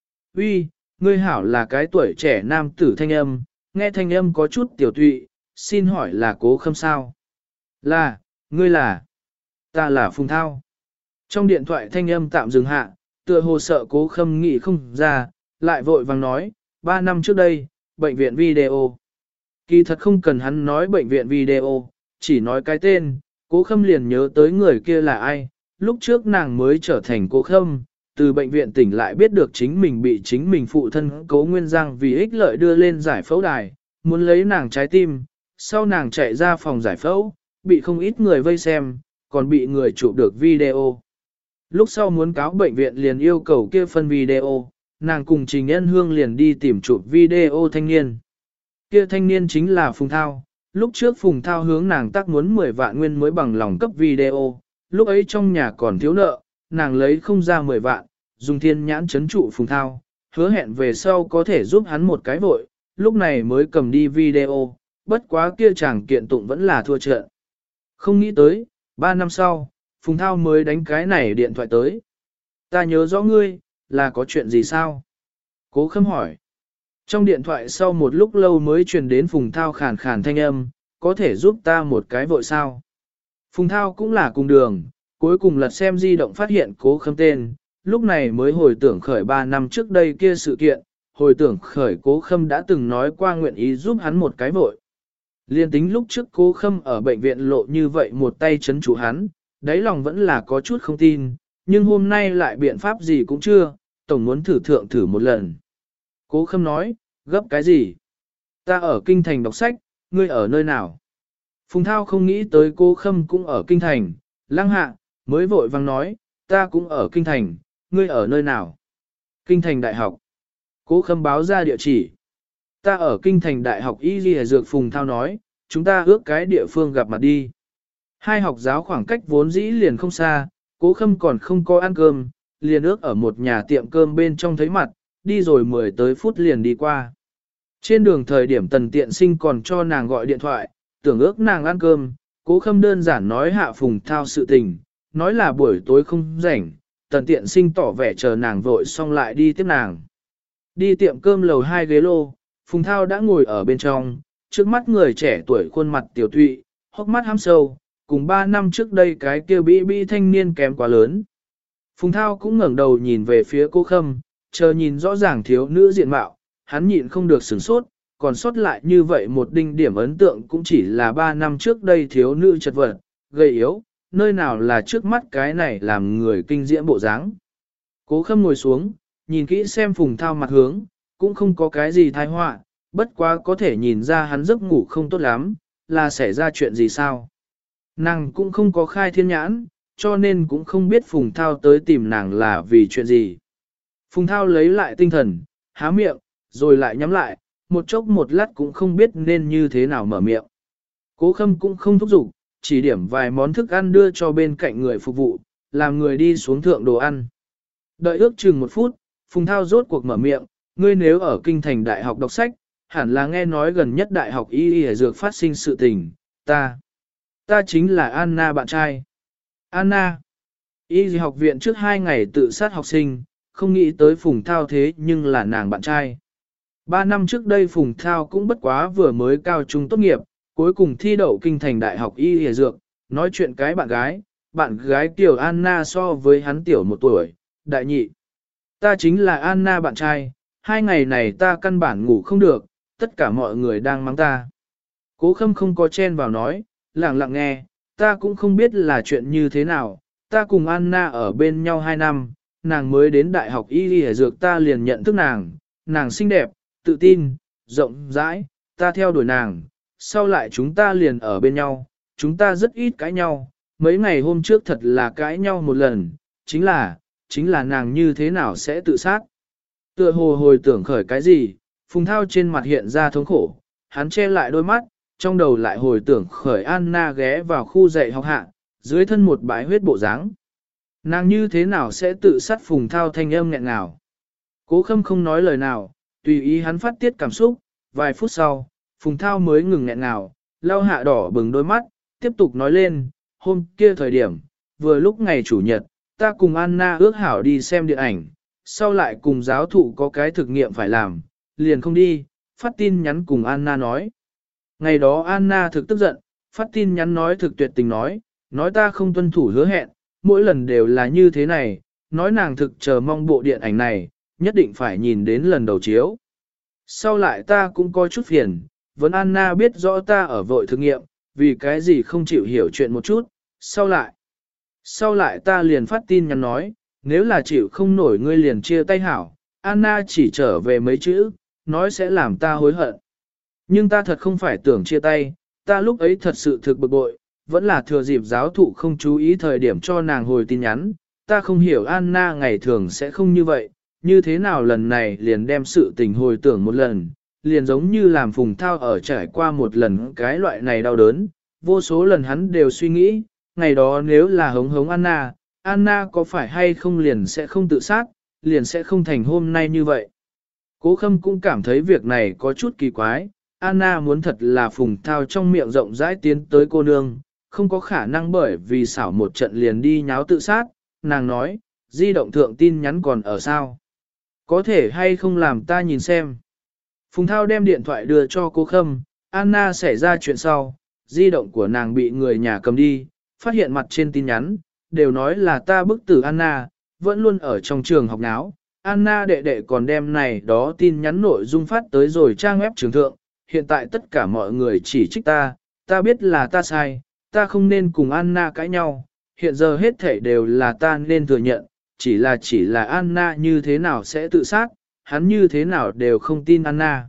uy, ngươi hảo là cái tuổi trẻ nam tử thanh âm, nghe thanh âm có chút tiểu tụy, xin hỏi là Cố Khâm sao? Là, ngươi là, ta là Phùng Thao. Trong điện thoại thanh âm tạm dừng hạ, tựa hồ sợ Cố Khâm nghĩ không ra, lại vội vàng nói, 3 năm trước đây, bệnh viện video. Kỳ thật không cần hắn nói bệnh viện video, chỉ nói cái tên, Cố Khâm liền nhớ tới người kia là ai, lúc trước nàng mới trở thành Cố Khâm, từ bệnh viện tỉnh lại biết được chính mình bị chính mình phụ thân Cố Nguyên Giang vì ích lợi đưa lên giải phẫu đài, muốn lấy nàng trái tim, sau nàng chạy ra phòng giải phẫu, bị không ít người vây xem, còn bị người chụp được video. Lúc sau muốn cáo bệnh viện liền yêu cầu kia phân video, nàng cùng Trình Nhân Hương liền đi tìm chụp video thanh niên. Kia thanh niên chính là Phùng Thao, lúc trước Phùng Thao hướng nàng tác muốn 10 vạn nguyên mới bằng lòng cấp video, lúc ấy trong nhà còn thiếu nợ, nàng lấy không ra 10 vạn, dùng thiên nhãn chấn trụ Phùng Thao, hứa hẹn về sau có thể giúp hắn một cái vội, lúc này mới cầm đi video, bất quá kia chàng kiện tụng vẫn là thua trận. Không nghĩ tới, 3 năm sau, Phùng Thao mới đánh cái này điện thoại tới. Ta nhớ rõ ngươi, là có chuyện gì sao? Cố Khâm hỏi. Trong điện thoại sau một lúc lâu mới truyền đến Phùng Thao khàn khàn thanh âm, có thể giúp ta một cái vội sao? Phùng Thao cũng là cùng đường, cuối cùng lật xem di động phát hiện Cố Khâm tên, lúc này mới hồi tưởng khởi 3 năm trước đây kia sự kiện, hồi tưởng khởi Cố Khâm đã từng nói qua nguyện ý giúp hắn một cái vội. Liên tính lúc trước Cố Khâm ở bệnh viện lộ như vậy một tay chấn chủ hắn, đáy lòng vẫn là có chút không tin, nhưng hôm nay lại biện pháp gì cũng chưa, tổng muốn thử một lần. Cố Khâm nói, gấp cái gì? Ta ở Kinh Thành đọc sách, ngươi ở nơi nào? Phùng Thao không nghĩ tới Cố Khâm cũng ở Kinh Thành, lăng hạ, mới vội vang nói, ta cũng ở Kinh Thành, ngươi ở nơi nào? Kinh Thành Đại học. Cố Khâm báo ra địa chỉ. Ta ở Kinh Thành Đại học Y Ghi Dược. Phùng Thao nói, chúng ta ước cái địa phương gặp mặt đi. Hai học giáo khoảng cách vốn dĩ liền không xa, Cố Khâm còn không có ăn cơm, liền ước ở một nhà tiệm cơm bên trong thấy mặt, đi rồi 10 tới phút liền đi qua. Trên đường thời điểm Tần Tiện Sinh còn cho nàng gọi điện thoại, tưởng ước nàng ăn cơm, Cố Khâm đơn giản nói hạ Phùng Thao sự tình, nói là buổi tối không rảnh, Tần Tiện Sinh tỏ vẻ chờ nàng vội xong lại đi tiếp nàng. Đi tiệm cơm lầu 2 ghế lô, Phùng Thao đã ngồi ở bên trong, trước mắt người trẻ tuổi khuôn mặt tiểu thụy, hốc mắt hăm sâu, cùng 3 năm trước đây cái kia bị thanh niên kém quá lớn. Phùng Thao cũng ngẩng đầu nhìn về phía Cố Khâm, chờ nhìn rõ ràng thiếu nữ diện mạo, hắn nhịn không được sửng sốt, còn sót lại như vậy một đinh điểm ấn tượng cũng chỉ là 3 năm trước đây thiếu nữ chật vật, gầy yếu, nơi nào là trước mắt cái này làm người kinh diễm bộ dáng. Cố Khâm ngồi xuống, nhìn kỹ xem Phùng Thao mặt hướng, cũng không có cái gì tai họa, bất quá có thể nhìn ra hắn giấc ngủ không tốt lắm, là xảy ra chuyện gì sao. Nàng cũng không có khai thiên nhãn, cho nên cũng không biết Phùng Thao tới tìm nàng là vì chuyện gì. Phùng Thao lấy lại tinh thần, há miệng, rồi lại nhắm lại, một chốc một lát cũng không biết nên như thế nào mở miệng. Cố Khâm cũng không thúc giục, chỉ điểm vài món thức ăn đưa cho bên cạnh người phục vụ, làm người đi xuống thượng đồ ăn. Đợi ước chừng 1 phút, Phùng Thao rốt cuộc mở miệng, ngươi nếu ở Kinh Thành Đại học đọc sách, hẳn là nghe nói gần nhất Đại học Y Dược phát sinh sự tình, ta chính là Anna bạn trai. Anna, Y học viện trước 2 ngày tự sát học sinh, không nghĩ tới Phùng Thao thế nhưng là nàng bạn trai. 3 năm trước đây Phùng Thao cũng bất quá vừa mới cao trung tốt nghiệp, cuối cùng thi đậu Kinh Thành Đại học Y Dược, nói chuyện cái bạn gái tiểu Anna so với hắn tiểu 1 tuổi, đại nhị. Ta chính là Anna bạn trai, 2 ngày này ta căn bản ngủ không được, tất cả mọi người đang mắng ta. Cố Khâm không có chen vào nói, lặng lặng nghe, ta cũng không biết là chuyện như thế nào, ta cùng Anna ở bên nhau 2 năm, nàng mới đến đại học y dược ta liền nhận thức nàng xinh đẹp, tự tin, rộng rãi, ta theo đuổi nàng, sau lại chúng ta liền ở bên nhau, chúng ta rất ít cãi nhau, mấy ngày hôm trước thật là cãi nhau một lần, chính là nàng như thế nào sẽ tự sát. Tựa hồ hồi tưởng khởi cái gì, Phùng Thao trên mặt hiện ra thống khổ, hắn che lại đôi mắt, trong đầu lại hồi tưởng khởi Anna ghé vào khu dạy học hạ, dưới thân một bãi huyết bộ dáng. Nàng như thế nào sẽ tự sát? Phùng Thao thanh âm nghẹn ngào. Cố Khâm không nói lời nào, tùy ý hắn phát tiết cảm xúc, vài phút sau, Phùng Thao mới ngừng nghẹn ngào, lau hạ đỏ bừng đôi mắt, tiếp tục nói lên, hôm kia thời điểm, vừa lúc ngày chủ nhật, ta cùng Anna ước hảo đi xem điện ảnh, sau lại cùng giáo thụ có cái thực nghiệm phải làm, liền không đi, phát tin nhắn cùng Anna nói. Ngày đó Anna thực tức giận, phát tin nhắn nói thực tuyệt tình nói ta không tuân thủ hứa hẹn, mỗi lần đều là như thế này, nói nàng thực chờ mong bộ điện ảnh này, nhất định phải nhìn đến lần đầu chiếu. Sau lại ta cũng có chút phiền, vẫn Anna biết rõ ta ở vội thực nghiệm, vì cái gì không chịu hiểu chuyện một chút, sau lại ta liền phát tin nhắn nói, nếu là chịu không nổi ngươi liền chia tay hảo, Anna chỉ trở về mấy chữ, nói sẽ làm ta hối hận. Nhưng ta thật không phải tưởng chia tay, ta lúc ấy thật sự thực bực bội, vẫn là thừa dịp giáo thụ không chú ý thời điểm cho nàng hồi tin nhắn, ta không hiểu Anna ngày thường sẽ không như vậy, như thế nào lần này liền đem sự tình hồi tưởng một lần, liền giống như làm Phùng Thao ở trải qua một lần cái loại này đau đớn, vô số lần hắn đều suy nghĩ, ngày đó nếu là hống Anna có phải hay không liền sẽ không tự sát, liền sẽ không thành hôm nay như vậy. Cố Khâm cũng cảm thấy việc này có chút kỳ quái, Anna muốn thật là Phùng Thao trong miệng rộng rãi tiến tới cô nương, không có khả năng bởi vì xảo một trận liền đi nháo tự sát, nàng nói, di động thượng tin nhắn còn ở sao? Có thể hay không làm ta nhìn xem? Phùng Thao đem điện thoại đưa cho Cố Khâm, Anna xảy ra chuyện sau, di động của nàng bị người nhà cầm đi, phát hiện mặt trên tin nhắn, đều nói là ta bức tử Anna, vẫn luôn ở trong trường học náo. Anna đệ đệ còn đem này đó tin nhắn nội dung phát tới rồi trang web trường thượng, hiện tại tất cả mọi người chỉ trích ta biết là ta sai, ta không nên cùng Anna cãi nhau, hiện giờ hết thảy đều là ta nên thừa nhận, chỉ là Anna như thế nào sẽ tự sát, hắn như thế nào đều không tin Anna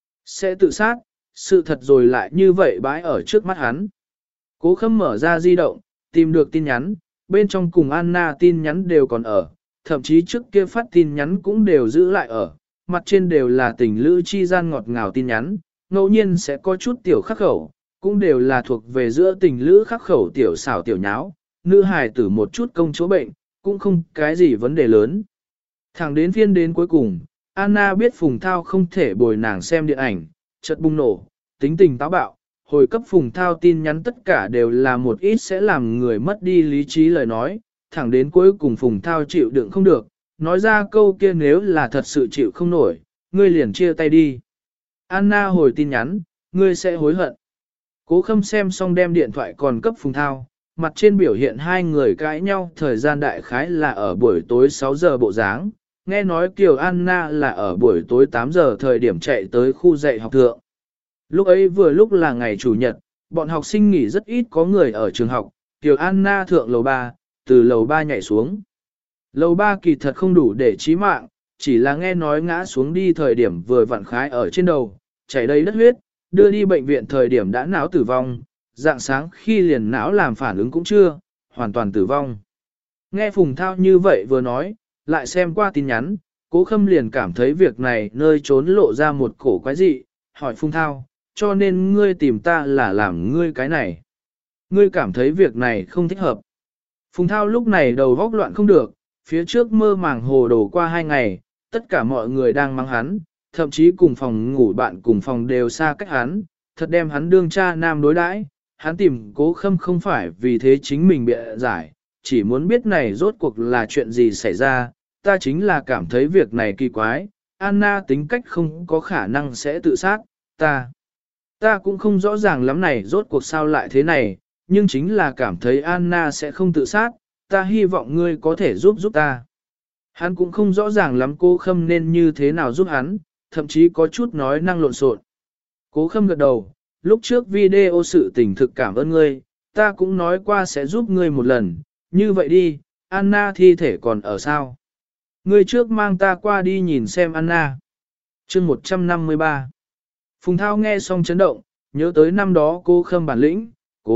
sẽ tự sát, sự thật rồi lại như vậy bãi ở trước mắt hắn. Cố Khâm mở ra di động, tìm được tin nhắn, bên trong cùng Anna tin nhắn đều còn ở, thậm chí trước kia phát tin nhắn cũng đều giữ lại ở, mặt trên đều là tình lữ chi gian ngọt ngào tin nhắn, ngẫu nhiên sẽ có chút tiểu khắc khẩu, cũng đều là thuộc về giữa tình lữ khắc khẩu tiểu xảo tiểu nháo, nữ hài tử một chút công chỗ bệnh, cũng không cái gì vấn đề lớn. Thẳng đến phiên đến cuối cùng, Anna biết Phùng Thao không thể bồi nàng xem điện ảnh, chợt bùng nổ, tính tình táo bạo, hồi cấp Phùng Thao tin nhắn tất cả đều là một ít sẽ làm người mất đi lý trí lời nói, thẳng đến cuối cùng Phùng Thao chịu đựng không được, nói ra câu kia nếu là thật sự chịu không nổi, ngươi liền chia tay đi. Anna hồi tin nhắn, ngươi sẽ hối hận. Cố Khâm xem xong đem điện thoại còn cấp Phùng Thao, mặt trên biểu hiện hai người cãi nhau thời gian đại khái là ở buổi tối 6 giờ bộ dáng, nghe nói Kiều Anna là ở buổi tối 8 giờ thời điểm chạy tới khu dạy học thượng. Lúc ấy vừa lúc là ngày chủ nhật, bọn học sinh nghỉ rất ít có người ở trường học, Kiều Anna thượng lầu 3, từ lầu 3 nhảy xuống. Lầu 3 kỳ thật không đủ để chí mạng, chỉ là nghe nói ngã xuống đi thời điểm vừa vặn khái ở trên đầu, chảy đầy đất huyết, đưa đi bệnh viện thời điểm đã não tử vong, dạng sáng khi liền não làm phản ứng cũng chưa, hoàn toàn tử vong. Nghe Phùng Thao như vậy vừa nói, lại xem qua tin nhắn, Cố Khâm liền cảm thấy việc này nơi trốn lộ ra một cổ quái dị, hỏi Phùng Thao, cho nên ngươi tìm ta là làm ngươi cái này. Ngươi cảm thấy việc này không thích hợp. Phùng Thao lúc này đầu góc loạn không được, phía trước mơ màng hồ đồ qua 2 ngày, tất cả mọi người đang mắng hắn, thậm chí cùng phòng ngủ bạn cùng phòng đều xa cách hắn, thật đem hắn đương cha nam đối đãi. Hắn tìm Cố Khâm không phải vì thế chính mình bịa giải, chỉ muốn biết này rốt cuộc là chuyện gì xảy ra, ta chính là cảm thấy việc này kỳ quái, Anna tính cách không có khả năng sẽ tự sát, ta cũng không rõ ràng lắm này rốt cuộc sao lại thế này, nhưng chính là cảm thấy Anna sẽ không tự sát, ta hy vọng ngươi có thể giúp ta. Hắn cũng không rõ ràng lắm Cố Khâm nên như thế nào giúp hắn, thậm chí có chút nói năng lộn xộn. Cố Khâm gật đầu, lúc trước video sự tình thực cảm ơn ngươi, ta cũng nói qua sẽ giúp ngươi một lần, như vậy đi, Anna thi thể còn ở sao? Ngươi trước mang ta qua đi nhìn xem Anna. Chương 153. Phùng Thao nghe xong chấn động, nhớ tới năm đó cô Khâm bản lĩnh,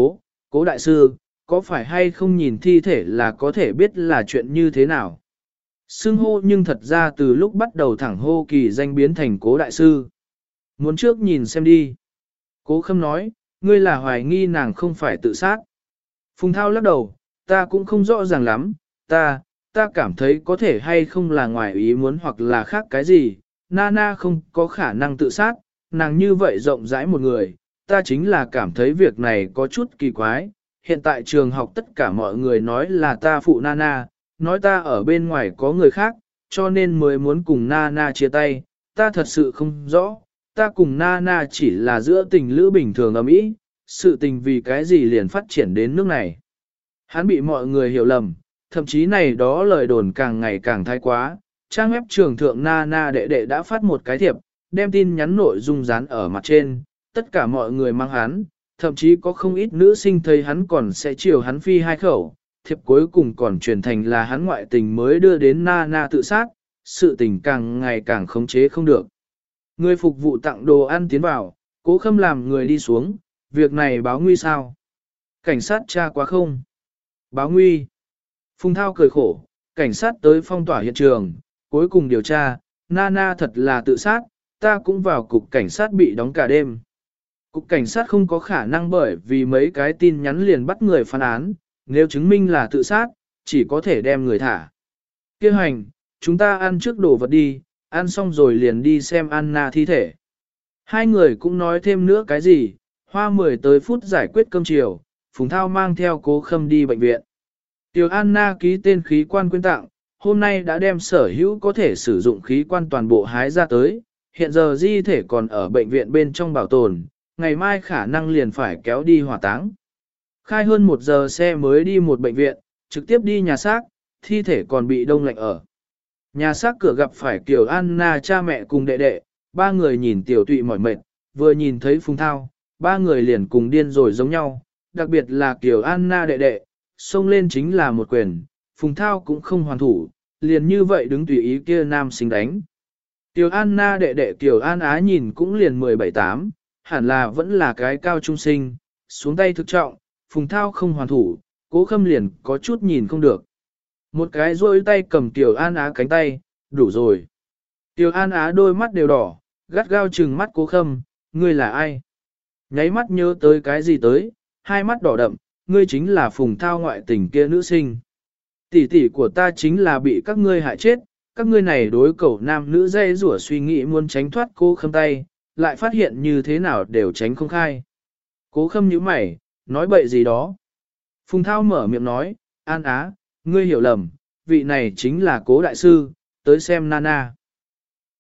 cố đại sư, có phải hay không nhìn thi thể là có thể biết là chuyện như thế nào? Xưng hô nhưng thật ra từ lúc bắt đầu thẳng hô kỳ danh biến thành cố đại sư. Muốn trước nhìn xem đi. Cố Khâm nói, ngươi là hoài nghi nàng không phải tự sát. Phùng Thao lắc đầu, ta cũng không rõ ràng lắm, ta cảm thấy có thể hay không là ngoài ý muốn hoặc là khác cái gì. Nana không có khả năng tự sát, nàng như vậy rộng rãi một người, ta chính là cảm thấy việc này có chút kỳ quái. Hiện tại trường học tất cả mọi người nói là ta phụ Nana, nói ta ở bên ngoài có người khác, cho nên mới muốn cùng Nana chia tay, ta thật sự không rõ, ta cùng Nana chỉ là giữa tình lữ bình thường ấm ý, sự tình vì cái gì liền phát triển đến nước này. Hắn bị mọi người hiểu lầm, thậm chí này đó lời đồn càng ngày càng thái quá, trang web trường thượng Nana đệ đệ đã phát một cái thiệp, đem tin nhắn nội dung dán ở mặt trên, tất cả mọi người mang hắn, thậm chí có không ít nữ sinh thấy hắn còn sẽ chiều hắn phi hai khẩu, thiệp cuối cùng còn truyền thành là hắn ngoại tình mới đưa đến Nana tự sát, sự tình càng ngày càng khống chế không được. Người phục vụ tặng đồ ăn tiến vào, Cố Khâm làm người đi xuống, việc này báo nguy sao? Cảnh sát tra quá không? Báo nguy. Phùng Thao cười khổ, cảnh sát tới phong tỏa hiện trường, cuối cùng điều tra, Nana thật là tự sát, ta cũng vào cục cảnh sát bị đóng cả đêm. Cục cảnh sát không có khả năng bởi vì mấy cái tin nhắn liền bắt người phán án, nếu chứng minh là tự sát, chỉ có thể đem người thả. Kêu hành, chúng ta ăn trước đồ vật đi, ăn xong rồi liền đi xem Anna thi thể. Hai người cũng nói thêm nữa cái gì, hoa 10 tới phút giải quyết cơm chiều, Phùng Thao mang theo Cố Khâm đi bệnh viện. Tiểu Anna ký tên khí quan quyên tặng, hôm nay đã đem sở hữu có thể sử dụng khí quan toàn bộ hái ra tới, hiện giờ di thể còn ở bệnh viện bên trong bảo tồn, ngày mai khả năng liền phải kéo đi hỏa táng. Khai hơn 1 giờ xe mới đi một bệnh viện, trực tiếp đi nhà xác, thi thể còn bị đông lạnh ở. Nhà xác cửa gặp phải Kiều Anna cha mẹ cùng đệ đệ, ba người nhìn tiểu tụy mỏi mệt, vừa nhìn thấy Phùng Thao, ba người liền cùng điên rồi giống nhau, đặc biệt là Kiều Anna đệ đệ, xông lên chính là một quyền, Phùng Thao cũng không hoàn thủ, liền như vậy đứng tùy ý kia nam sinh đánh. Kiều Anna đệ đệ Kiều An Á nhìn cũng liền 17-8, hẳn là vẫn là cái cao trung sinh, xuống tay thực trọng, Phùng Thao không hoàn thủ, Cố Khâm liền có chút nhìn không được. Một cái rôi tay cầm Tiểu An Á cánh tay, đủ rồi. Tiểu An Á đôi mắt đều đỏ, gắt gao trừng mắt Cố Khâm, ngươi là ai? Nháy mắt nhớ tới cái gì tới, hai mắt đỏ đậm, ngươi chính là Phùng Thao ngoại tình kia nữ sinh. Tỷ tỷ của ta chính là bị các ngươi hại chết, các ngươi này đối cẩu nam nữ dây rủa suy nghĩ muốn tránh thoát Cố Khâm tay, lại phát hiện như thế nào đều tránh không khai. Cố Khâm nhíu mày, nói bậy gì đó. Phùng Thao mở miệng nói, An Á, ngươi hiểu lầm, vị này chính là Cố đại sư, tới xem Nana.